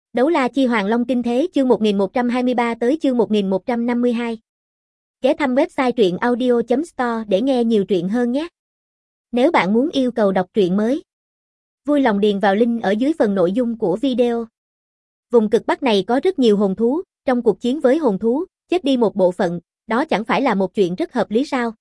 Đấu La Chi Hoàng Long Kinh Thế chương 1123 tới chương 1152. Ghé thăm website truyện audio.store để nghe nhiều truyện hơn nhé. Nếu bạn muốn yêu cầu đọc truyện mới, vui lòng điền vào link ở dưới phần nội dung của video. Vùng cực Bắc này có rất nhiều hồn thú, trong cuộc chiến với hồn thú, chết đi một bộ phận, đó chẳng phải là một chuyện rất hợp lý sao?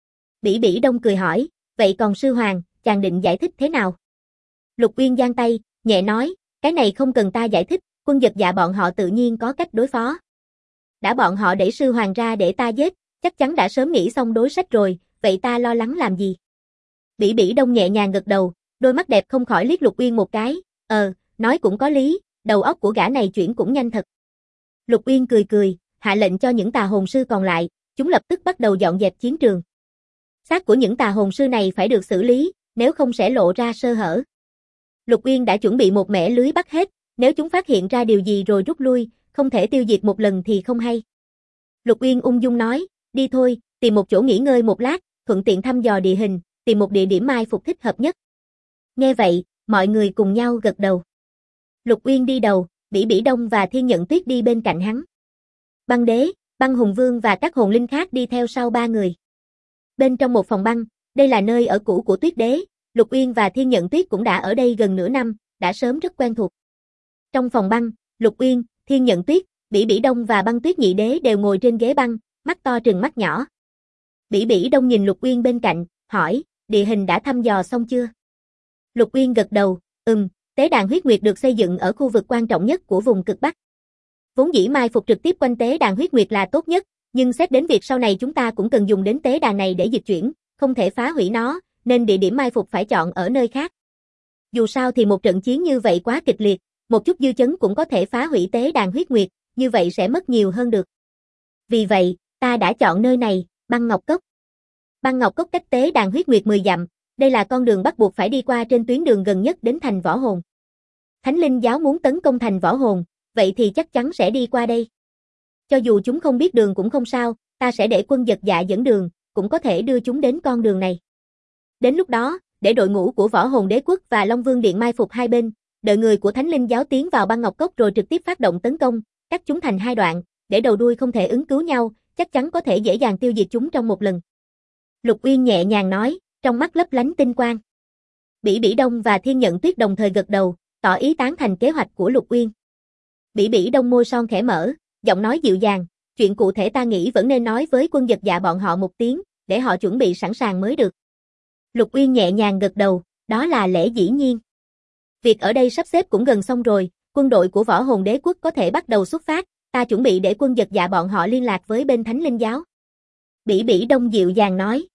Bỉ Bỉ Đông cười hỏi, vậy còn sư hoàng, chàng định giải thích thế nào? Lục Uyên giang tay, nhẹ nói, cái này không cần ta giải thích, Quân Dật Dạ bọn họ tự nhiên có cách đối phó. Đã bọn họ đẩy sư hoàng ra để ta giết, chắc chắn đã sớm nghĩ xong đối sách rồi, vậy ta lo lắng làm gì? Bỉ Bỉ Đông nhẹ nhàng gật đầu, đôi mắt đẹp không khỏi liếc Lục Uyên một cái, nói cũng có lý, đầu óc của gã này chuyển cũng nhanh thật. Lục Uyên cười cười, hạ lệnh cho những tà hồn sư còn lại, chúng lập tức bắt đầu dọn dẹp chiến trường. Xác của những tà hồn sư này phải được xử lý, nếu không sẽ lộ ra sơ hở. Lục Uyên đã chuẩn bị một mẻ lưới bắt hết, nếu chúng phát hiện ra điều gì rồi rút lui, không thể tiêu diệt một lần thì không hay. Lục Uyên ung dung nói, đi thôi, tìm một chỗ nghỉ ngơi một lát, thuận tiện thăm dò địa hình, tìm một địa điểm mai phục thích hợp nhất. Nghe vậy, mọi người cùng nhau gật đầu. Lục Uyên đi đầu, Bỉ Bỉ Đông và Thiên Nhận Tuyết đi bên cạnh hắn. Băng Đế, Băng Hùng Vương và các hồn linh khác đi theo sau ba người. Bên trong một phòng băng, đây là nơi ở cũ của Tuyết Đế, Lục Uyên và Thiên Nhận Tuyết cũng đã ở đây gần nửa năm, đã sớm rất quen thuộc. Trong phòng băng, Lục Uyên, Thiên Nhận Tuyết, Bỉ Bỉ Đông và Băng Tuyết Nhị Đế đều ngồi trên ghế băng, mắt to trừng mắt nhỏ. Bỉ Bỉ Đông nhìn Lục Uyên bên cạnh, hỏi, địa hình đã thăm dò xong chưa? Lục Uyên gật đầu, tế đàn huyết nguyệt được xây dựng ở khu vực quan trọng nhất của vùng cực Bắc. Vốn dĩ mai phục trực tiếp quanh tế đàn huyết nguyệt là tốt nhất, nhưng xét đến việc sau này chúng ta cũng cần dùng đến tế đàn này để dịch chuyển, không thể phá hủy nó, nên địa điểm mai phục phải chọn ở nơi khác. Dù sao thì một trận chiến như vậy quá kịch liệt, một chút dư chấn cũng có thể phá hủy tế đàn huyết nguyệt, như vậy sẽ mất nhiều hơn được. Vì vậy, ta đã chọn nơi này, Băng Ngọc Cốc. Băng Ngọc Cốc cách tế đàn huyết nguyệt 10 dặm, đây là con đường bắt buộc phải đi qua trên tuyến đường gần nhất đến thành Võ Hồn. Thánh Linh giáo muốn tấn công thành Võ Hồn, vậy thì chắc chắn sẽ đi qua đây. Cho dù chúng không biết đường cũng không sao, ta sẽ để Quân Dật Dạ dẫn đường, cũng có thể đưa chúng đến con đường này. Đến lúc đó, để đội ngũ của Võ Hồn Đế Quốc và Long Vương Điện mai phục hai bên, đợi người của Thánh Linh giáo tiến vào Băng Ngọc Cốc rồi trực tiếp phát động tấn công, cắt chúng thành hai đoạn, để đầu đuôi không thể ứng cứu nhau, chắc chắn có thể dễ dàng tiêu diệt chúng trong một lần. Lục Uyên nhẹ nhàng nói, trong mắt lấp lánh tinh quang. Bỉ Bỉ Đông và Thiên Nhận Tuyết đồng thời gật đầu, tỏ ý tán thành kế hoạch của Lục Uyên. Bỉ Bỉ Đông môi son khẽ mở, giọng nói dịu dàng, chuyện cụ thể ta nghĩ vẫn nên nói với Quân Dật Dạ bọn họ một tiếng, để họ chuẩn bị sẵn sàng mới được. Lục Uyên nhẹ nhàng gật đầu, đó là lẽ dĩ nhiên. Việc ở đây sắp xếp cũng gần xong rồi, quân đội của Võ Hồn Đế Quốc có thể bắt đầu xuất phát, ta chuẩn bị để Quân Dật Dạ bọn họ liên lạc với bên Thánh Linh giáo. Bỉ Bỉ Đông dịu dàng nói,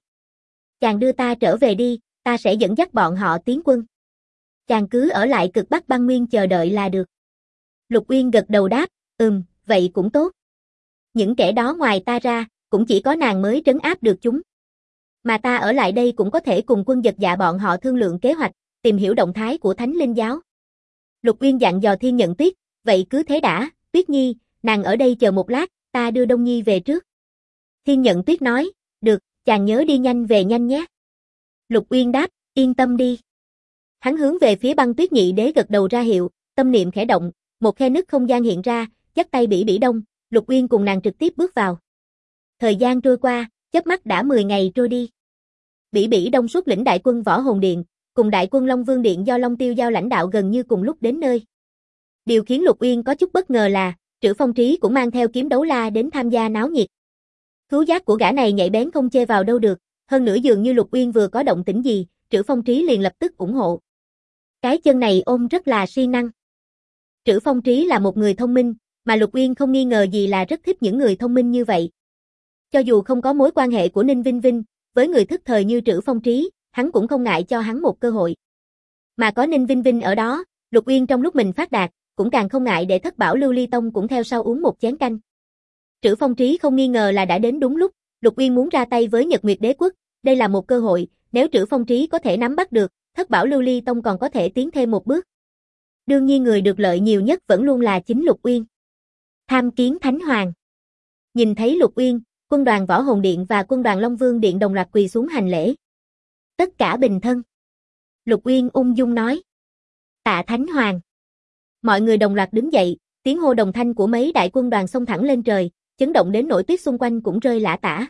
chàng đưa ta trở về đi, ta sẽ dẫn dắt bọn họ tiến quân. Chàng cứ ở lại cực Bắc băng nguyên chờ đợi là được. Lục Uyên gật đầu đáp, vậy cũng tốt. Những kẻ đó ngoài ta ra, cũng chỉ có nàng mới trấn áp được chúng. Mà ta ở lại đây cũng có thể cùng Quân Dật Dạ bọn họ thương lượng kế hoạch, tìm hiểu động thái của Thánh Linh giáo. Lục Uyên dặn dò Thiên Nhận Tuyết, vậy cứ thế đã, Tuyết Nhi, nàng ở đây chờ một lát, ta đưa Đông Nhi về trước. Thiên Nhận Tuyết nói, được, chàng nhớ đi nhanh về nhanh nhé. Lục Uyên đáp, yên tâm đi. Hắn hướng về phía Băng Tuyết Nhị Đế gật đầu ra hiệu, tâm niệm khẽ động, một khe nứt không gian hiện ra, dắt tay Bỉ Bỉ Đông, Lục Uyên cùng nàng trực tiếp bước vào. Thời gian trôi qua, chớp mắt đã 10 ngày trôi đi. Bỉ Bỉ Đông xuất lĩnh đại quân Võ Hồn Điện, cùng đại quân Long Vương Điện do Long Tiêu Giao lãnh đạo gần như cùng lúc đến nơi. Điều khiến Lục Uyên có chút bất ngờ là, Trữ Phong Trí cũng mang theo kiếm đấu la đến tham gia náo nhiệt. Khứu giác của gã này nhạy bén không chê vào đâu được, hơn nữa dường như Lục Uyên vừa có động tĩnh gì, Trữ Phong Trí liền lập tức ủng hộ. Cái chân này ôm rất là siêng năng. Trữ Phong Trí là một người thông minh, mà Lục Uyên không nghi ngờ gì là rất thích những người thông minh như vậy. Cho dù không có mối quan hệ của Ninh Vinh Vinh, với người thức thời như Trữ Phong Trí, hắn cũng không ngại cho hắn một cơ hội. Mà có Ninh Vinh Vinh ở đó, Lục Uyên trong lúc mình phát đạt, cũng càng không ngại để Thất Bảo Lưu Ly Tông cũng theo sau uống một chén canh. Trữ Phong Trí không nghi ngờ là đã đến đúng lúc, Lục Uyên muốn ra tay với Nhật Nguyệt Đế Quốc, đây là một cơ hội, nếu Trữ Phong Trí có thể nắm bắt được, Thất Bảo Lưu Ly Tông còn có thể tiến thêm một bước. Đương nhiên người được lợi nhiều nhất vẫn luôn là chính Lục Uyên. Tham kiến Thánh Hoàng. Nhìn thấy Lục Uyên, quân đoàn Võ Hồn Điện và quân đoàn Long Vương Điện đồng loạt quỳ xuống hành lễ. Tất cả bình thân. Lục Uyên ung dung nói. Tạ Thánh Hoàng. Mọi người đồng loạt đứng dậy, tiếng hô đồng thanh của mấy đại quân đoàn xông thẳng lên trời, chấn động đến nỗi tuyết xung quanh cũng rơi lả tả.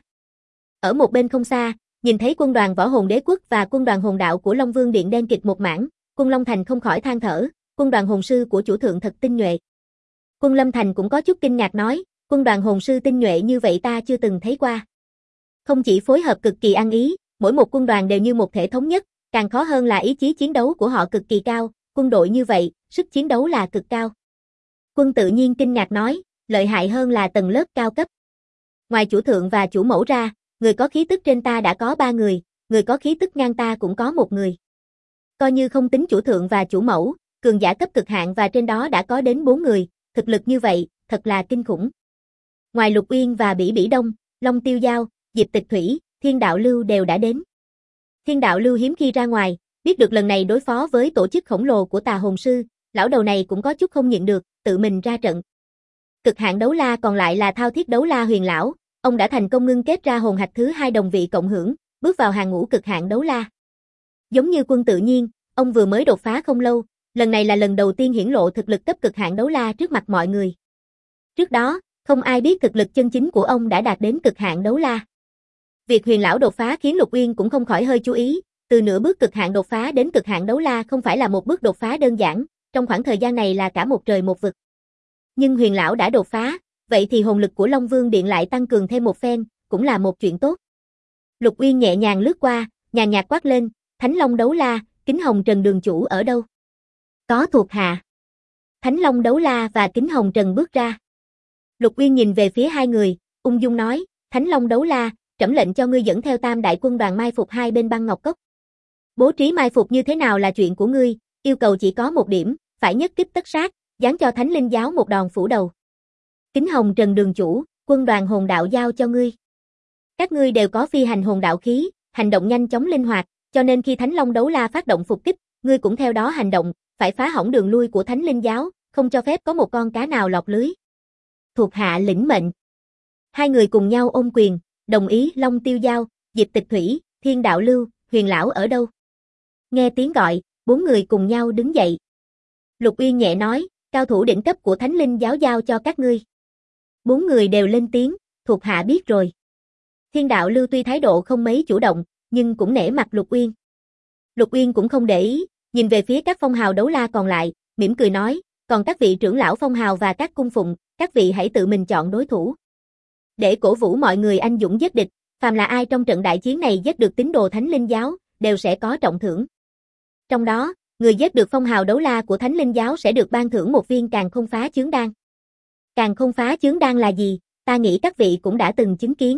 Ở một bên không xa, nhìn thấy quân đoàn Võ Hồn Đế Quốc và quân đoàn Hồn Đạo của Long Vương Điện đen kịt một mảng, Quân Long Thành không khỏi than thở, quân đoàn hồn sư của chủ thượng thật tinh nhuệ. Quân Lâm Thành cũng có chút kinh ngạc nói, quân đoàn hồn sư tinh nhuệ như vậy ta chưa từng thấy qua. Không chỉ phối hợp cực kỳ ăn ý, mỗi một quân đoàn đều như một thể thống nhất, càng khó hơn là ý chí chiến đấu của họ cực kỳ cao, quân đội như vậy, sức chiến đấu là cực cao. Quân Tự Nhiên kinh ngạc nói, lợi hại hơn là tầng lớp cao cấp. Ngoài chủ thượng và chủ mẫu ra, người có khí tức trên ta đã có 3 người, người có khí tức ngang ta cũng có 1 người. Coi như không tính chủ thượng và chủ mẫu, cường giả cấp cực hạn và trên đó đã có đến 4 người, thực lực như vậy, thật là kinh khủng. Ngoài Lục Uyên và Bỉ Bỉ Đông, Long Tiêu Giao, Diệp Tịch Thủy, Thiên Đạo Lưu đều đã đến. Thiên Đạo Lưu hiếm khi ra ngoài, biết được lần này đối phó với tổ chức khổng lồ của Tà Hồn Sư, lão đầu này cũng có chút không nhịn được, tự mình ra trận. Cực hạn đấu la còn lại là Thao Thiết Đấu La Huyền lão, ông đã thành công ngưng kết ra hồn hạch thứ 2 đồng vị cộng hưởng, bước vào hàng ngũ cực hạn đấu la. Giống như Quân Tự Nhiên, ông vừa mới đột phá không lâu, lần này là lần đầu tiên hiển lộ thực lực cấp cực hạn đấu la trước mặt mọi người. Trước đó, không ai biết thực lực chân chính của ông đã đạt đến cực hạn đấu la. Việc Huyền lão đột phá khiến Lục Uyên cũng không khỏi hơi chú ý, từ nửa bước cực hạn đột phá đến cực hạn đấu la không phải là một bước đột phá đơn giản, trong khoảng thời gian này là cả một trời một vực. Nhưng Huyền lão đã đột phá, vậy thì hồn lực của Long Vương Điện lại tăng cường thêm một phen, cũng là một chuyện tốt. Lục Uyên nhẹ nhàng lướt qua, nhàn nhạt quát lên, Thánh Long Đấu La, Kính Hồng Trần đường chủ ở đâu? Có thuộc hạ. Thánh Long Đấu La và Kính Hồng Trần bước ra. Lục Uyên nhìn về phía 2 người, ung dung nói, Thánh Long Đấu La, trẫm lệnh cho ngươi dẫn theo Tam đại quân đoàn mai phục 2 bên băng ngọc cốc. Bố trí mai phục như thế nào là chuyện của ngươi, yêu cầu chỉ có một điểm, phải nhất kích tất sát, giáng cho Thánh Linh giáo một đòn phủ đầu. Kính Hồng Trần đường chủ, quân đoàn hồn đạo giao cho ngươi. Các ngươi đều có phi hành hồn đạo khí, hành động nhanh chóng linh hoạt, cho nên khi Thánh Long Đấu La phát động phục kích, ngươi cũng theo đó hành động, phải phá hỏng đường lui của Thánh Linh giáo, không cho phép có một con cá nào lọt lưới. Thuộc hạ lĩnh mệnh. 2 người cùng nhau ôm quyền, đồng ý. Long Tiêu Giao, Diệp Tịch Thủy, Thiên Đạo Lưu, Huyền lão ở đâu? Nghe tiếng gọi, 4 người cùng nhau đứng dậy. Lục Uyên nhẹ nói, cao thủ đỉnh cấp của Thánh Linh giáo giao cho các ngươi. 4 người đều lên tiếng, thuộc hạ biết rồi. Thiên Đạo Lưu tuy thái độ không mấy chủ động, nhưng cũng nể mặt Lục Uyên. Lục Uyên cũng không để ý, nhìn về phía các phong hào đấu la còn lại, mỉm cười nói, còn các vị trưởng lão phong hào và các cung phụng, các vị hãy tự mình chọn đối thủ. Để cổ vũ mọi người anh dũng giết địch, phàm là ai trong trận đại chiến này giết được tín đồ Thánh Linh giáo, đều sẽ có trọng thưởng. Trong đó, người giết được phong hào đấu la của Thánh Linh giáo sẽ được ban thưởng một viên Càn Khôn Phá Chướng Đan. Càn Khôn Phá Chướng Đan là gì? Ta nghĩ các vị cũng đã từng chứng kiến.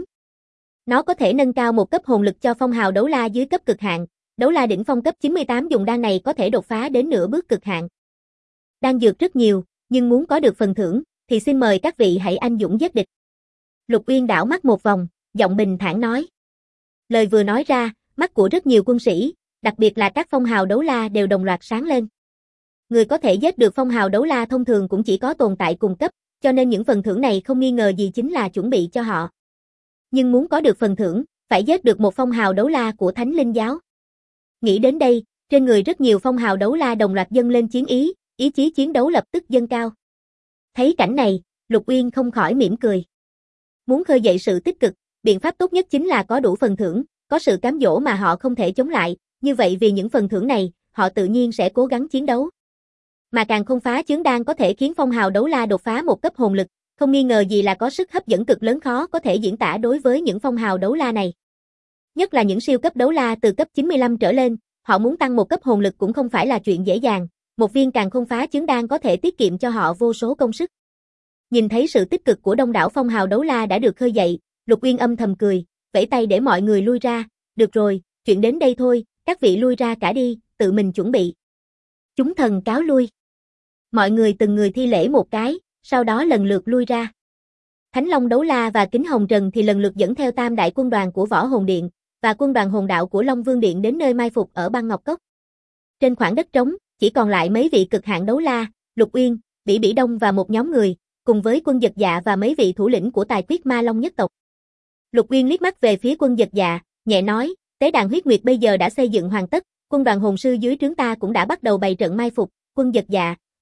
Nó có thể nâng cao một cấp hồn lực cho phong hào đấu la dưới cấp cực hạn, đấu la đỉnh phong cấp 98 dùng đan này có thể đột phá đến nửa bước cực hạn. Đan dược rất nhiều, nhưng muốn có được phần thưởng, thì xin mời các vị hãy anh dũng giết địch. Lục Uyên đảo mắt một vòng, giọng bình thản nói. Lời vừa nói ra, mắt của rất nhiều quân sĩ, đặc biệt là các phong hào đấu la đều đồng loạt sáng lên. Người có thể giết được phong hào đấu la thông thường cũng chỉ có tồn tại cùng cấp, cho nên những phần thưởng này không nghi ngờ gì chính là chuẩn bị cho họ. Nhưng muốn có được phần thưởng, phải giết được một phong hào đấu la của Thánh Linh giáo. Nghĩ đến đây, trên người rất nhiều phong hào đấu la đồng loạt dâng lên chiến ý, ý chí chiến đấu lập tức dâng cao. Thấy cảnh này, Lục Uyên không khỏi mỉm cười. Muốn khơi dậy sự tích cực, biện pháp tốt nhất chính là có đủ phần thưởng, có sự cám dỗ mà họ không thể chống lại, như vậy vì những phần thưởng này, họ tự nhiên sẽ cố gắng chiến đấu. Mà Càn Khôn Phá Chướng Đan có thể khiến phong hào đấu la đột phá một cấp hồn lực, không nghi ngờ gì là có sức hấp dẫn cực lớn khó có thể diễn tả đối với những phong hào đấu la này. Nhất là những siêu cấp đấu la từ cấp 95 trở lên, họ muốn tăng một cấp hồn lực cũng không phải là chuyện dễ dàng, một viên Càn Khôn Phá Chướng Đan có thể tiết kiệm cho họ vô số công sức. Nhìn thấy sự tích cực của đông đảo phong hào đấu la đã được khơi dậy, Lục Uyên âm thầm cười, vẫy tay để mọi người lui ra, được rồi, chuyện đến đây thôi, các vị lui ra cả đi, tự mình chuẩn bị. Chúng thần cáo lui. Mọi người từng người thi lễ một cái, sau đó lần lượt lui ra. Thánh Long Đấu La và Kính Hồng Trần thì lần lượt dẫn theo Tam đại quân đoàn của Võ Hồn Điện và quân đoàn hồn đạo của Long Vương Điện đến nơi mai phục ở băng Ngọc Cốc. Trên khoảng đất trống, chỉ còn lại mấy vị cực hạn đấu la, Lục Uyên, Bỉ Bỉ Đông và một nhóm người, cùng với Quân Dật Dạ và mấy vị thủ lĩnh của Tài Quyết Ma Long nhất tộc. Lục Uyên liếc mắt về phía Quân Dật Dạ, nhẹ nói, tế đàn huyết nguyệt bây giờ đã xây dựng hoàn tất, quân đoàn hồn sư dưới trướng ta cũng đã bắt đầu bày trận mai phục, Quân Dật Dạ,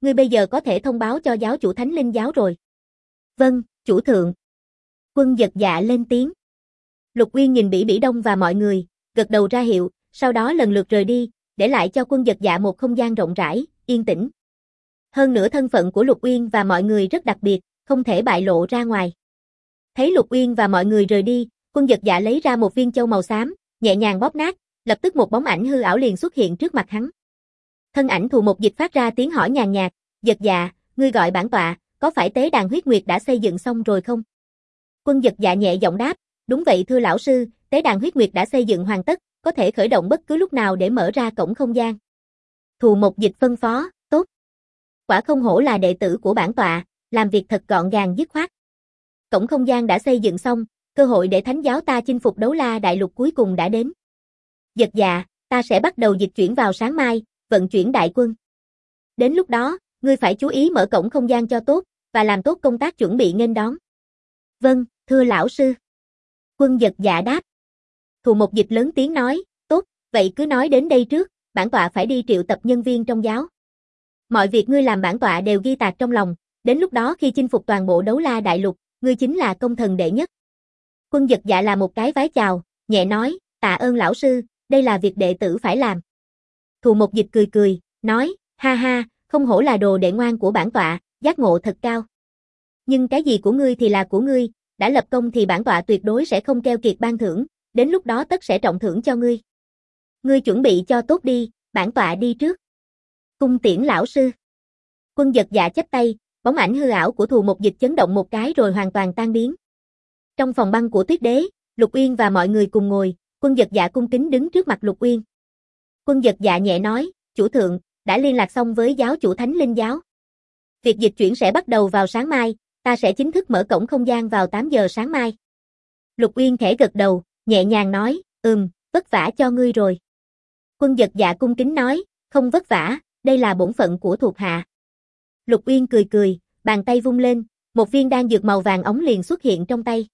ngươi bây giờ có thể thông báo cho giáo chủ Thánh Linh giáo rồi. Vâng, chủ thượng. Quân Dật Dạ lên tiếng. Lục Uyên nhìn Bỉ Bỉ Đông và mọi người, gật đầu ra hiệu, sau đó lần lượt rời đi, để lại cho Quân Dật Dạ một không gian rộng rãi, yên tĩnh. Hơn nữa thân phận của Lục Uyên và mọi người rất đặc biệt, không thể bại lộ ra ngoài. Thấy Lục Uyên và mọi người rời đi, Quân Dật Dạ lấy ra một viên châu màu xám, nhẹ nhàng bóp nát, lập tức một bóng ảnh hư ảo liền xuất hiện trước mặt hắn. Thân ảnh Thù Một Dịch phát ra tiếng hỏi nhàn nhạt, Dật Dạ, ngươi gọi bản tọa, có phải tế đàn huyết nguyệt đã xây dựng xong rồi không? Quân Dật Dạ nhẹ giọng đáp, đúng vậy thưa lão sư, tế đàn huyết nguyệt đã xây dựng hoàn tất, có thể khởi động bất cứ lúc nào để mở ra cổng không gian. Thù Một Dịch phân phó, tốt. Quả không hổ là đệ tử của bản tọa, làm việc thật gọn gàng dứt khoát. Cổng không gian đã xây dựng xong, cơ hội để thánh giáo ta chinh phục Đấu La đại lục cuối cùng đã đến. Dật Dạ, ta sẽ bắt đầu dịch chuyển vào sáng mai, vận chuyển đại quân. Đến lúc đó, ngươi phải chú ý mở cổng không gian cho tốt, và làm tốt công tác chuẩn bị nghênh đón. Vâng, thưa lão sư. Quân Dật Dạ đáp. Thù Một Dịch lớn tiếng nói, tốt, vậy cứ nói đến đây trước, bản tọa phải đi triệu tập nhân viên trong giáo. Mọi việc ngươi làm bản tọa đều ghi tạc trong lòng, đến lúc đó khi chinh phục toàn bộ Đấu La đại lục, ngươi chính là công thần đệ nhất. Quân Dật Dạ là một cái vái chào, nhẹ nói, tạ ơn lão sư, đây là việc đệ tử phải làm. Thù Một Dịch cười cười, nói, ha ha, không hổ là đồ đệ ngoan của bản tọa, giác ngộ thật cao. Nhưng cái gì của ngươi thì là của ngươi, đã lập công thì bản tọa tuyệt đối sẽ không keo kiệt ban thưởng, đến lúc đó tất sẽ trọng thưởng cho ngươi. Ngươi chuẩn bị cho tốt đi, bản tọa đi trước. Cung tiễn lão sư. Quân Dật Dạ chắp tay, bóng ảnh hư ảo của Thù Một Dịch chấn động một cái rồi hoàn toàn tan biến. Trong phòng băng của Tuyết Đế, Lục Uyên và mọi người cùng ngồi, Quân Dật Dạ cung kính đứng trước mặt Lục Uyên. Quân Dật Dạ nhẹ nói, chủ thượng, đã liên lạc xong với giáo chủ Thánh Linh giáo. Việc dịch chuyển sẽ bắt đầu vào sáng mai, ta sẽ chính thức mở cổng không gian vào 8 giờ sáng mai. Lục Uyên khẽ gật đầu, nhẹ nhàng nói, vất vả cho ngươi rồi. Quân Dật Dạ cung kính nói, không vất vả, đây là bổn phận của thuộc hạ. Lục Uyên cười cười, bàn tay vung lên, một viên đan dược màu vàng óng liền xuất hiện trong tay.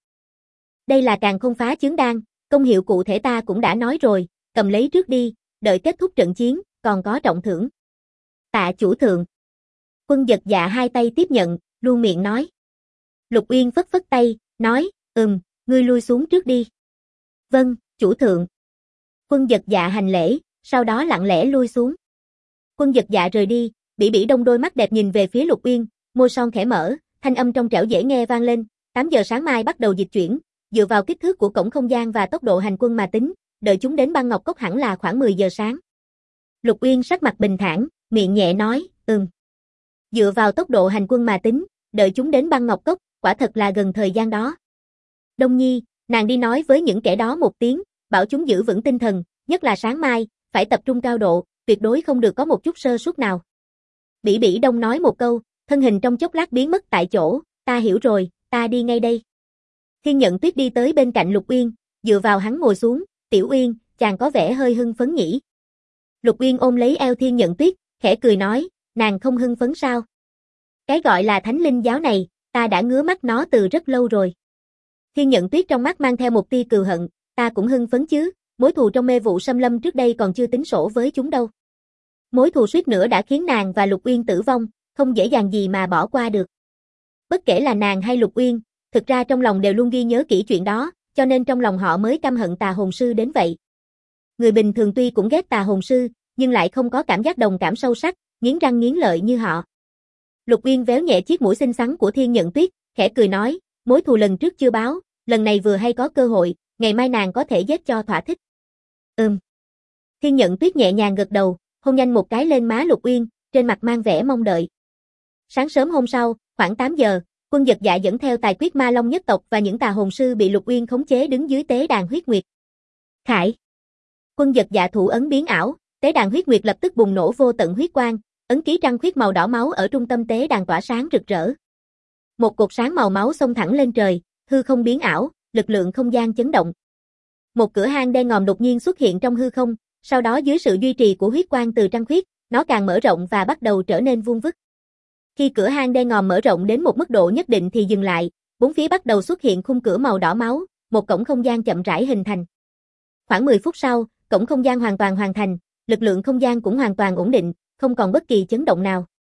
Đây là Càn Khôn Phá Chướng Đan, công hiệu cụ thể ta cũng đã nói rồi, cầm lấy trước đi, đợi kết thúc trận chiến, còn có trọng thưởng. Tạ chủ thượng. Quân Dật Dạ hai tay tiếp nhận, luôn miệng nói. Lục Uyên phất phất tay, nói, ngươi lui xuống trước đi. Vâng, chủ thượng. Quân Dật Dạ hành lễ, sau đó lặng lẽ lui xuống. Quân Dật Dạ rời đi, Bỉ Bỉ Đông đôi mắt đẹp nhìn về phía Lục Uyên, môi son khẽ mở, thanh âm trong trẻo dễ nghe vang lên, 8 giờ sáng mai bắt đầu dịch chuyển, dựa vào kích thước của cổng không gian và tốc độ hành quân mà tính, đợi chúng đến băng ngọc cốc hẳn là khoảng 10 giờ sáng. Lục Uyên sắc mặt bình thản, miệng nhẹ nói, Dựa vào tốc độ hành quân mà tính, đợi chúng đến băng ngọc cốc, quả thật là gần thời gian đó. Đông Nhi, nàng đi nói với những kẻ đó một tiếng, bảo chúng giữ vững tinh thần, nhất là sáng mai, phải tập trung cao độ, tuyệt đối không được có một chút sơ suất nào. Bỉ Bỉ Đông nói một câu, thân hình trong chốc lát biến mất tại chỗ, ta hiểu rồi, ta đi ngay đây. Thiên Nhận Tuyết đi tới bên cạnh Lục Uyên, dựa vào hắn ngồi xuống, Tiểu Uyên, chàng có vẻ hơi hưng phấn nhỉ. Lục Uyên ôm lấy eo Thiên Nhận Tuyết, khẽ cười nói, nàng không hưng phấn sao? Cái gọi là Thánh Linh giáo này, ta đã ngứa mắt nó từ rất lâu rồi. Thiên Nhận Tuyết trong mắt mang theo một tia cừu hận, ta cũng hưng phấn chứ, mối thù trong mê vụ xâm lâm trước đây còn chưa tính sổ với chúng đâu. Mối thù suýt nữa đã khiến nàng và Lục Uyên tử vong, không dễ dàng gì mà bỏ qua được. Bất kể là nàng hay Lục Uyên, thực ra trong lòng đều luôn ghi nhớ kỹ chuyện đó, cho nên trong lòng họ mới căm hận Tà Hồn Sư đến vậy. Người bình thường tuy cũng ghét Tà Hồn Sư, nhưng lại không có cảm giác đồng cảm sâu sắc, nghiến răng nghiến lợi như họ. Lục Uyên véo nhẹ chiếc mũi xinh xắn của Thiên Nhận Tuyết, khẽ cười nói, mối thù lần trước chưa báo, lần này vừa hay có cơ hội, ngày mai nàng có thể giết cho thỏa thích. Thiên Nhận Tuyết nhẹ nhàng gật đầu, hôn nhanh một cái lên má Lục Uyên, trên mặt mang vẻ mong đợi. Sáng sớm hôm sau, khoảng 8 giờ, Quân Dật Dạ dẫn theo tài quyết ma long nhất tộc và những tà hồn sư bị Lục Uyên khống chế đứng dưới tế đàn huyết nguyệt. Khải. Quân Dật Dạ thủ ấn biến ảo, tế đàn huyết nguyệt lập tức bùng nổ vô tận huyết quang, ấn ký trăng khuyết màu đỏ máu ở trung tâm tế đàn tỏa sáng rực rỡ. Một cột sáng màu máu xông thẳng lên trời, hư không biến ảo, lực lượng không gian chấn động. Một cửa hang đen ngòm đột nhiên xuất hiện trong hư không, sau đó dưới sự duy trì của huyết quang từ trăng khuyết, nó càng mở rộng và bắt đầu trở nên vuông vức. Khi cửa hang đen ngòm mở rộng đến một mức độ nhất định thì dừng lại, bốn phía bắt đầu xuất hiện khung cửa màu đỏ máu, một cổng không gian chậm rãi hình thành. Khoảng 10 phút sau, cổng không gian hoàn toàn hoàn thành, lực lượng không gian cũng hoàn toàn ổn định, không còn bất kỳ chấn động nào.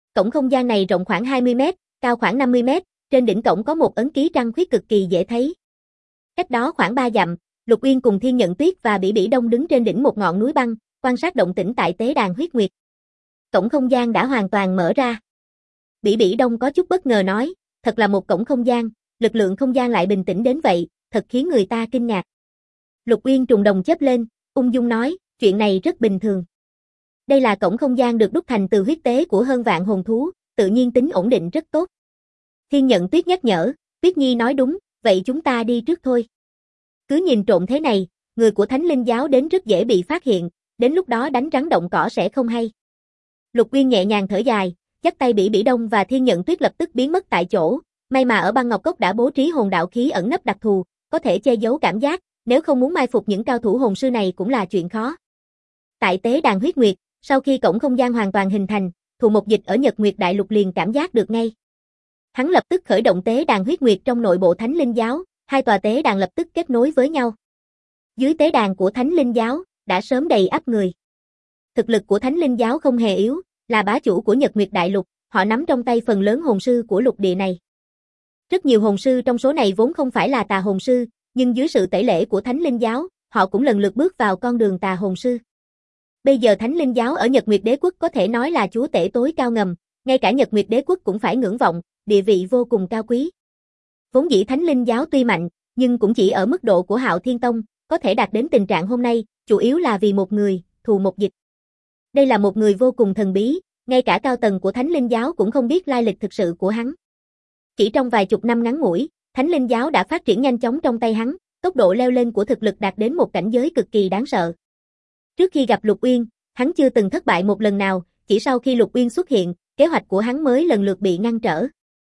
Cổng không gian này rộng khoảng 20 mét, cao khoảng 50 mét, trên đỉnh cổng có một ấn ký trăng khuyết cực kỳ dễ thấy. Cách đó khoảng 3 dặm, Lục Uyên cùng Thiên Nhận Tuyết và Bỉ Bỉ Đông đứng trên đỉnh một ngọn núi băng, quan sát động tĩnh tại tế đàn huyết nguyệt. Cổng không gian đã hoàn toàn mở ra. Bỉ Bỉ Đông có chút bất ngờ nói, thật là một cổng không gian, lực lượng không gian lại bình tĩnh đến vậy, thật khiến người ta kinh ngạc. Lục Uyên trùng đồng chớp lên, ung dung nói, chuyện này rất bình thường. Đây là cổng không gian được đúc thành từ huyết tế của hơn vạn hồn thú, tự nhiên tính ổn định rất tốt. Thiên Nhận Tuyết nhắc nhở, Tuyết Nhi nói đúng, vậy chúng ta đi trước thôi. Cứ nhìn trộm thế này, người của Thánh Linh giáo đến rất dễ bị phát hiện, đến lúc đó đánh rắn động cỏ sẽ không hay. Lục Uyên nhẹ nhàng thở dài, dắt tay Bỉ Bỉ Đông và Thiên Nhận Tuyết lập tức biến mất tại chỗ, may mà ở băng ngọc cốc đã bố trí hồn đạo khí ẩn nấp đặc thù, có thể che giấu cảm giác, nếu không muốn mai phục những cao thủ hồn sư này cũng là chuyện khó. Tại tế đàn huyết nguyệt, sau khi cổng không gian hoàn toàn hình thành, Thù Mộc Dịch ở Nhật Nguyệt Đại Lục liền cảm giác được ngay. Hắn lập tức khởi động tế đàn huyết nguyệt trong nội bộ Thánh Linh giáo, hai tòa tế đàn lập tức kết nối với nhau. Dưới tế đàn của Thánh Linh giáo, đã sớm đầy ắp người. Thực lực của Thánh Linh giáo không hề yếu, là bá chủ của Nhật Nguyệt Đại Lục, họ nắm trong tay phần lớn hồn sư của lục địa này. Rất nhiều hồn sư trong số này vốn không phải là tà hồn sư, nhưng dưới sự tẩy lễ của Thánh Linh giáo, họ cũng lần lượt bước vào con đường tà hồn sư. Bây giờ Thánh Linh giáo ở Nhật Nguyệt Đế quốc có thể nói là chúa tể tối cao ngầm, ngay cả Nhật Nguyệt Đế quốc cũng phải ngưỡng vọng, địa vị vô cùng cao quý. Vốn dĩ Thánh Linh giáo tuy mạnh, nhưng cũng chỉ ở mức độ của Hạo Thiên Tông, có thể đạt đến tình trạng hôm nay, chủ yếu là vì một người, Thù Mộc Dịch. Đây là một người vô cùng thần bí, ngay cả cao tầng của Thánh Linh giáo cũng không biết lai lịch thực sự của hắn. Chỉ trong vài chục năm ngắn ngủi, Thánh Linh giáo đã phát triển nhanh chóng trong tay hắn, tốc độ leo lên của thực lực đạt đến một cảnh giới cực kỳ đáng sợ. Trước khi gặp Lục Uyên, hắn chưa từng thất bại một lần nào, chỉ sau khi Lục Uyên xuất hiện, kế hoạch của hắn mới lần lượt bị ngăn trở.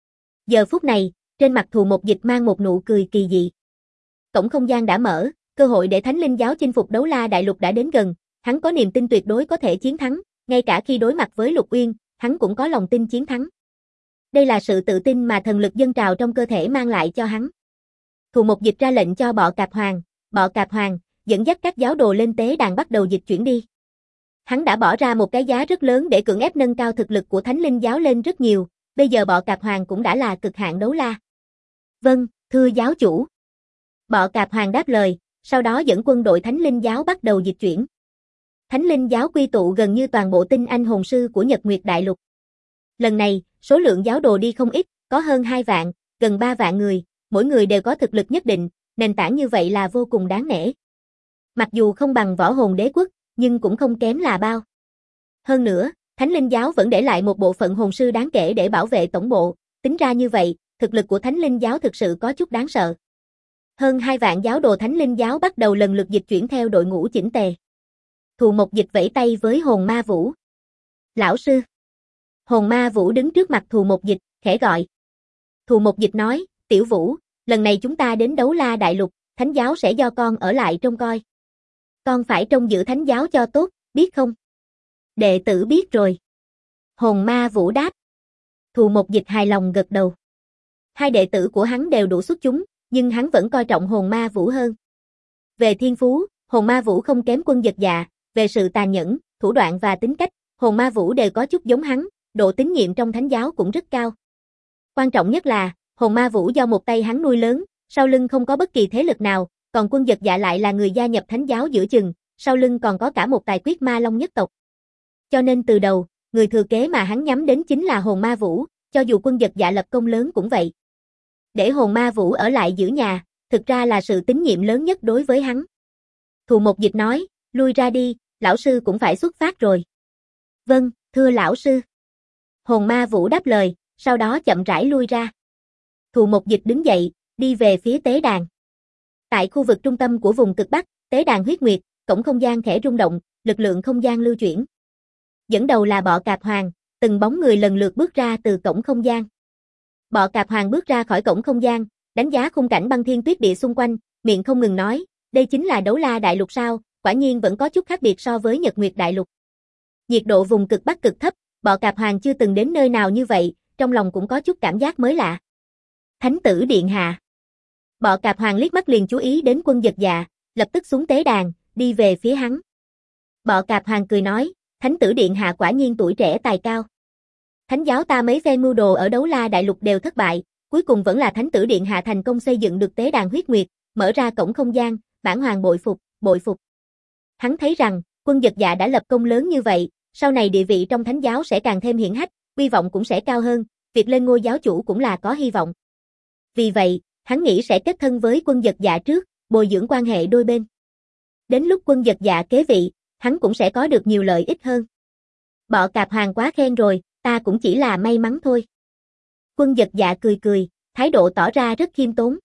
Giờ phút này, trên mặt Thù Mộc Dịch mang một nụ cười kỳ dị. Cổng không gian đã mở, cơ hội để Thánh Linh giáo chinh phục Đấu La Đại Lục đã đến gần, hắn có niềm tin tuyệt đối có thể chiến thắng, ngay cả khi đối mặt với Lục Uyên, hắn cũng có lòng tin chiến thắng. Đây là sự tự tin mà thần lực dâng trào trong cơ thể mang lại cho hắn. Thù Mộc Dịch ra lệnh cho Bọ Cạp Hoàng, dẫn dắt các giáo đồ lên tế đàn bắt đầu dịch chuyển đi. Hắn đã bỏ ra một cái giá rất lớn để cưỡng ép nâng cao thực lực của Thánh Linh giáo lên rất nhiều, bây giờ Bọ Cạp Hoàng cũng đã là cực hạn đấu la. Vâng, thưa giáo chủ. Bọ Cạp Hoàng đáp lời, sau đó dẫn quân đội Thánh Linh giáo bắt đầu dịch chuyển. Thánh Linh giáo quy tụ gần như toàn bộ tinh anh hồn sư của Nhật Nguyệt Đại Lục. Lần này, số lượng giáo đồ đi không ít, có hơn 2 vạn, gần 3 vạn người, mỗi người đều có thực lực nhất định, nền tảng như vậy là vô cùng đáng nể. Mặc dù không bằng Võ Hồn Đế quốc, nhưng cũng không kém là bao. Hơn nữa, Thánh Linh giáo vẫn để lại một bộ phận hồn sư đáng kể để bảo vệ tổng bộ, tính ra như vậy, thực lực của Thánh Linh giáo thực sự có chút đáng sợ. Hơn 2 vạn giáo đồ Thánh Linh giáo bắt đầu lần lượt dịch chuyển theo đội ngũ chỉnh tề. Thù Mộc Dịch vẫy tay với Hồn Ma Vũ. Lão sư. Hồn Ma Vũ đứng trước mặt Thù Mộc Dịch, khẽ gọi. Thù Mộc Dịch nói, Tiểu Vũ, lần này chúng ta đến Đấu La Đại Lục, Thánh giáo sẽ do con ở lại trông coi. Con phải trông giữ Thánh giáo cho tốt, biết không? Đệ tử biết rồi. Hồn Ma Vũ đáp. Thù Mộc Dịch hài lòng gật đầu. Hai đệ tử của hắn đều đủ xuất chúng, nhưng hắn vẫn coi trọng Hồn Ma Vũ hơn. Về thiên phú, Hồn Ma Vũ không kém Quân Dật Dạ, về sự tàn nhẫn, thủ đoạn và tính cách, Hồn Ma Vũ đều có chút giống hắn, độ tín nhiệm trong Thánh giáo cũng rất cao. Quan trọng nhất là, Hồn Ma Vũ do một tay hắn nuôi lớn, sau lưng không có bất kỳ thế lực nào, còn Quân Dật Dạ lại là người gia nhập Thánh giáo giữa chừng, sau lưng còn có cả một tài quyết Ma Long nhất tộc. Cho nên từ đầu, người thừa kế mà hắn nhắm đến chính là Hồn Ma Vũ, cho dù Quân Dật Dạ lập công lớn cũng vậy. Để Hồn Ma Vũ ở lại giữ nhà, thực ra là sự tín nhiệm lớn nhất đối với hắn. Thù Mộc Dịch nói, lui ra đi, lão sư cũng phải xuất phát rồi. Vâng, thưa lão sư. Hồn Ma Vũ đáp lời, sau đó chậm rãi lui ra. Thù Mộc Dịch đứng dậy, đi về phía tế đàn. Tại khu vực trung tâm của vùng cực Bắc, tế đàn huyết nguyệt, cổng không gian khẽ rung động, lực lượng không gian lưu chuyển. Dẫn đầu là Bọ Cạp Hoàng, từng bóng người lần lượt bước ra từ cổng không gian. Bọ Cạp Hoàng bước ra khỏi cổng không gian, đánh giá khung cảnh băng thiên tuyết địa xung quanh, miệng không ngừng nói, đây chính là Đấu La Đại Lục sao, quả nhiên vẫn có chút khác biệt so với Nhật Nguyệt Đại Lục. Nhiệt độ vùng cực Bắc cực thấp, Bọ Cạp Hoàng chưa từng đến nơi nào như vậy, trong lòng cũng có chút cảm giác mới lạ. Thánh tử điện hạ. Bọ Cạp Hoàng liếc mắt liền chú ý đến Quân Dật Dạ, lập tức xuống tế đàn, đi về phía hắn. Bọ Cạp Hoàng cười nói, Thánh tử điện hạ quả nhiên tuổi trẻ tài cao. Thánh giáo ta mấy phen mưu đồ ở Đấu La Đại Lục đều thất bại, cuối cùng vẫn là Thánh tử điện hạ thành công xây dựng được tế đàn huyết nguyệt, mở ra cổng không gian, bản hoàng bội phục, bội phục. Hắn thấy rằng, Quân Dật Dạ đã lập công lớn như vậy, sau này địa vị trong thánh giáo sẽ càng thêm hiển hách, uy vọng cũng sẽ cao hơn, việc lên ngôi giáo chủ cũng là có hy vọng. Vì vậy, hắn nghĩ sẽ kết thân với Quân Dật Dạ trước, bồi dưỡng quan hệ đôi bên. Đến lúc Quân Dật Dạ kế vị, hắn cũng sẽ có được nhiều lợi ích hơn. Bọ Cạp Hoàng quá khen rồi, ta cũng chỉ là may mắn thôi. Quân Dật Dạ cười cười, thái độ tỏ ra rất khiêm tốn.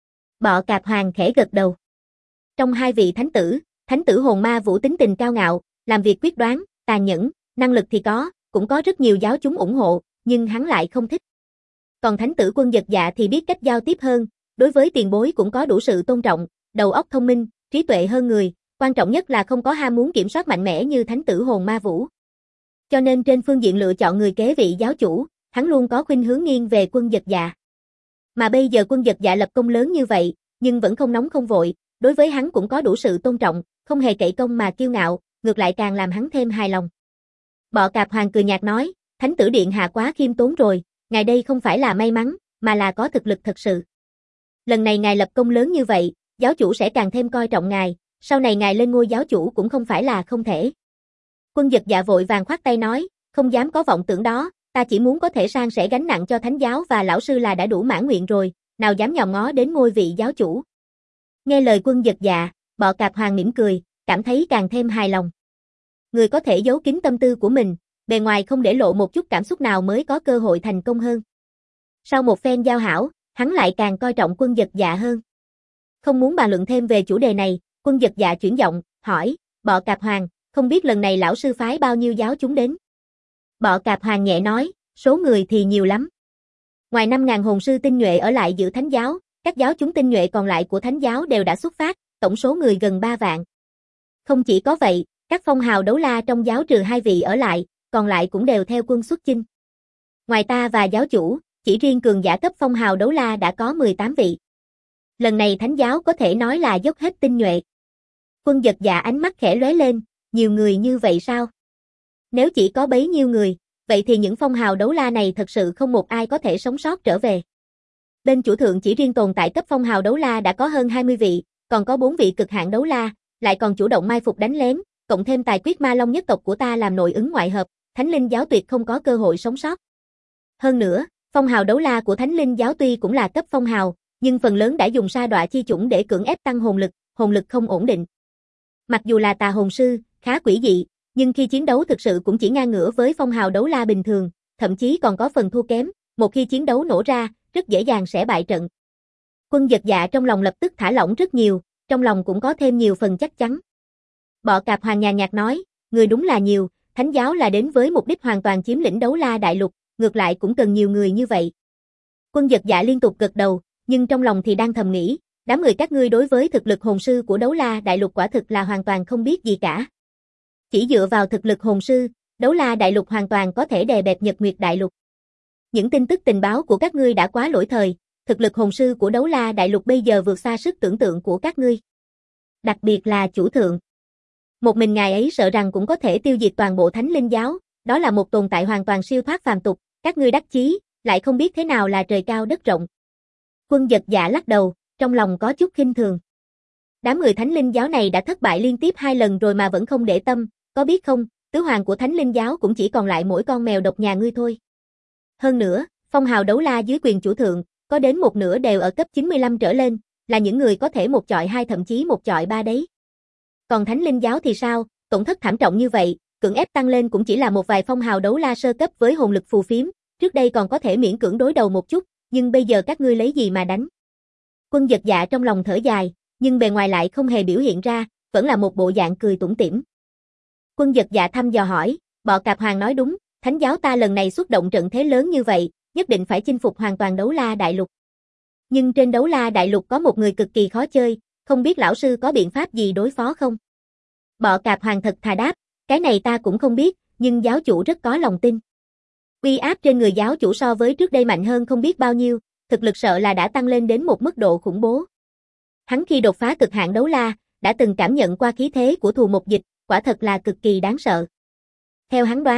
Bọ Cạp Hoàng khẽ gật đầu. Trong hai vị thánh tử Hồn Ma Vũ tính tình cao ngạo, làm việc quyết đoán, tàn nhẫn, năng lực thì có, cũng có rất nhiều giáo chúng ủng hộ, nhưng hắn lại không thích. Còn thánh tử Quân Dật Dạ thì biết cách giao tiếp hơn, đối với tiền bối cũng có đủ sự tôn trọng, đầu óc thông minh, trí tuệ hơn người, quan trọng nhất là không có ham muốn kiểm soát mạnh mẽ như thánh tử Hồn Ma Vũ. Cho nên trên phương diện lựa chọn người kế vị giáo chủ, hắn luôn có khuynh hướng nghiêng về Quân Dật Dạ. Mà bây giờ Quân Dật Dạ lập công lớn như vậy, nhưng vẫn không nóng không vội, đối với hắn cũng có đủ sự tôn trọng, không hề cậy công mà kiêu ngạo, ngược lại càng làm hắn thêm hài lòng. Bọ Cạp Hoàng cười nhạt nói, thánh tử điện hạ quá khiêm tốn rồi, ngài đây không phải là may mắn, mà là có thực lực thật sự. Lần này ngài lập công lớn như vậy, giáo chủ sẽ càng thêm coi trọng ngài, sau này ngài lên ngôi giáo chủ cũng không phải là không thể. Quân Dật Dạ vội vàng khoát tay nói, không dám có vọng tưởng đó, ta chỉ muốn có thể san sẻ gánh nặng cho thánh giáo và lão sư là đã đủ mãn nguyện rồi, nào dám nhòm ngó đến ngôi vị giáo chủ. Nghe lời Quân Dật Dạ, Bọ Cạp Hoàng mỉm cười, cảm thấy càng thêm hài lòng. Người có thể giấu kín tâm tư của mình, bề ngoài không để lộ một chút cảm xúc nào mới có cơ hội thành công hơn. Sau một phen giao hảo, hắn lại càng coi trọng Quân Dật Dạ hơn. Không muốn bàn luận thêm về chủ đề này, Quân Dật Dạ chuyển giọng, hỏi, Bọ Cạp Hoàng, không biết lần này lão sư phái bao nhiêu giáo chúng đến? Bọ Cạp Hoàng nhẹ nói, số người thì nhiều lắm. Ngoài 5.000 hồn sư tinh nhuệ ở lại giữ thánh giáo, các giáo chúng tinh nhuệ còn lại của thánh giáo đều đã xuất phát, tổng số người gần 3 vạn. Không chỉ có vậy, các phong hào đấu la trong giáo trừ 2 vị ở lại, còn lại cũng đều theo quân xuất chinh. Ngoài ta và giáo chủ, chỉ riêng cường giả cấp phong hào đấu la đã có 18 vị. Lần này thánh giáo có thể nói là dốc hết tinh nhuệ. Quân Dật Dạ ánh mắt khẽ lóe lên, nhiều người như vậy sao? Nếu chỉ có bấy nhiêu người, vậy thì những phong hào đấu la này thật sự không một ai có thể sống sót trở về. Bên chủ thượng chỉ riêng tồn tại cấp phong hào đấu la đã có hơn 20 vị, còn có 4 vị cực hạn đấu la, lại còn chủ động mai phục đánh lén, cộng thêm tài quyết ma long nhất tộc của ta làm nội ứng ngoại hợp, Thánh Linh giáo tuyệt không có cơ hội sống sót. Hơn nữa, phong hào đấu la của Thánh Linh giáo tuy cũng là cấp phong hào, nhưng phần lớn đã dùng sa đọa chi chủng để cưỡng ép tăng hồn lực không ổn định. Mặc dù là tà hồn sư, khá quỷ dị, nhưng khi chiến đấu thực sự cũng chỉ ngang ngửa với phong hào đấu la bình thường, thậm chí còn có phần thua kém, một khi chiến đấu nổ ra, rất dễ dàng sẽ bại trận. Quân Dật Dạ trong lòng lập tức thả lỏng rất nhiều, trong lòng cũng có thêm nhiều phần chắc chắn. Bọ Cạp Hoàng nhàn nhạt nói, người đúng là nhiều, thánh giáo là đến với mục đích hoàn toàn chiếm lĩnh Đấu La Đại Lục, ngược lại cũng cần nhiều người như vậy. Quân Dật Dạ liên tục gật đầu, nhưng trong lòng thì đang thầm nghĩ, đám người các ngươi đối với thực lực hồn sư của Đấu La Đại Lục quả thực là hoàn toàn không biết gì cả. Chỉ dựa vào thực lực hồn sư, Đấu La Đại Lục hoàn toàn có thể đè bẹp Nhật Nguyệt Đại Lục. Những tin tức tình báo của các ngươi đã quá lỗi thời, thực lực hồn sư của Đấu La Đại Lục bây giờ vượt xa sức tưởng tượng của các ngươi. Đặc biệt là chủ thượng. Một mình ngài ấy sợ rằng cũng có thể tiêu diệt toàn bộ Thánh Linh giáo, đó là một tồn tại hoàn toàn siêu thoát phàm tục, các ngươi đắc chí, lại không biết thế nào là trời cao đất rộng. Quân Dật Dạ lắc đầu, trong lòng có chút khinh thường. Đám người Thánh Linh giáo này đã thất bại liên tiếp 2 lần rồi mà vẫn không để tâm, có biết không, tứ hoàng của Thánh Linh giáo cũng chỉ còn lại mỗi con mèo độc nhà ngươi thôi. Hơn nữa, phong hào đấu la dưới quyền chủ thượng, có đến một nửa đều ở cấp 95 trở lên, là những người có thể một chọi 2 thậm chí một chọi 3 đấy. Còn Thánh Linh giáo thì sao, tổn thất thảm trọng như vậy, cưỡng ép tăng lên cũng chỉ là một vài phong hào đấu la sơ cấp với hồn lực phù phiếm, trước đây còn có thể miễn cưỡng đối đầu một chút, nhưng bây giờ các ngươi lấy gì mà đánh? Quân Dật Dạ trong lòng thở dài, nhưng bề ngoài lại không hề biểu hiện ra, vẫn là một bộ dạng cười tủm tỉm. Quân Dật Dạ thăm dò hỏi, Bọ Cạp Hoàng nói đúng, thánh giáo ta lần này xuất động trận thế lớn như vậy, nhất định phải chinh phục hoàn toàn Đấu La Đại Lục. Nhưng trên Đấu La Đại Lục có một người cực kỳ khó chơi, không biết lão sư có biện pháp gì đối phó không? Bọ Cạp Hoàng thật thà đáp, cái này ta cũng không biết, nhưng giáo chủ rất có lòng tin. Uy áp trên người giáo chủ so với trước đây mạnh hơn không biết bao nhiêu, thực lực sợ là đã tăng lên đến một mức độ khủng bố. Hắn khi đột phá cực hạn đấu la, đã từng cảm nhận qua khí thế của thù một dịch, quả thật là cực kỳ đáng sợ. Theo hắn đoán,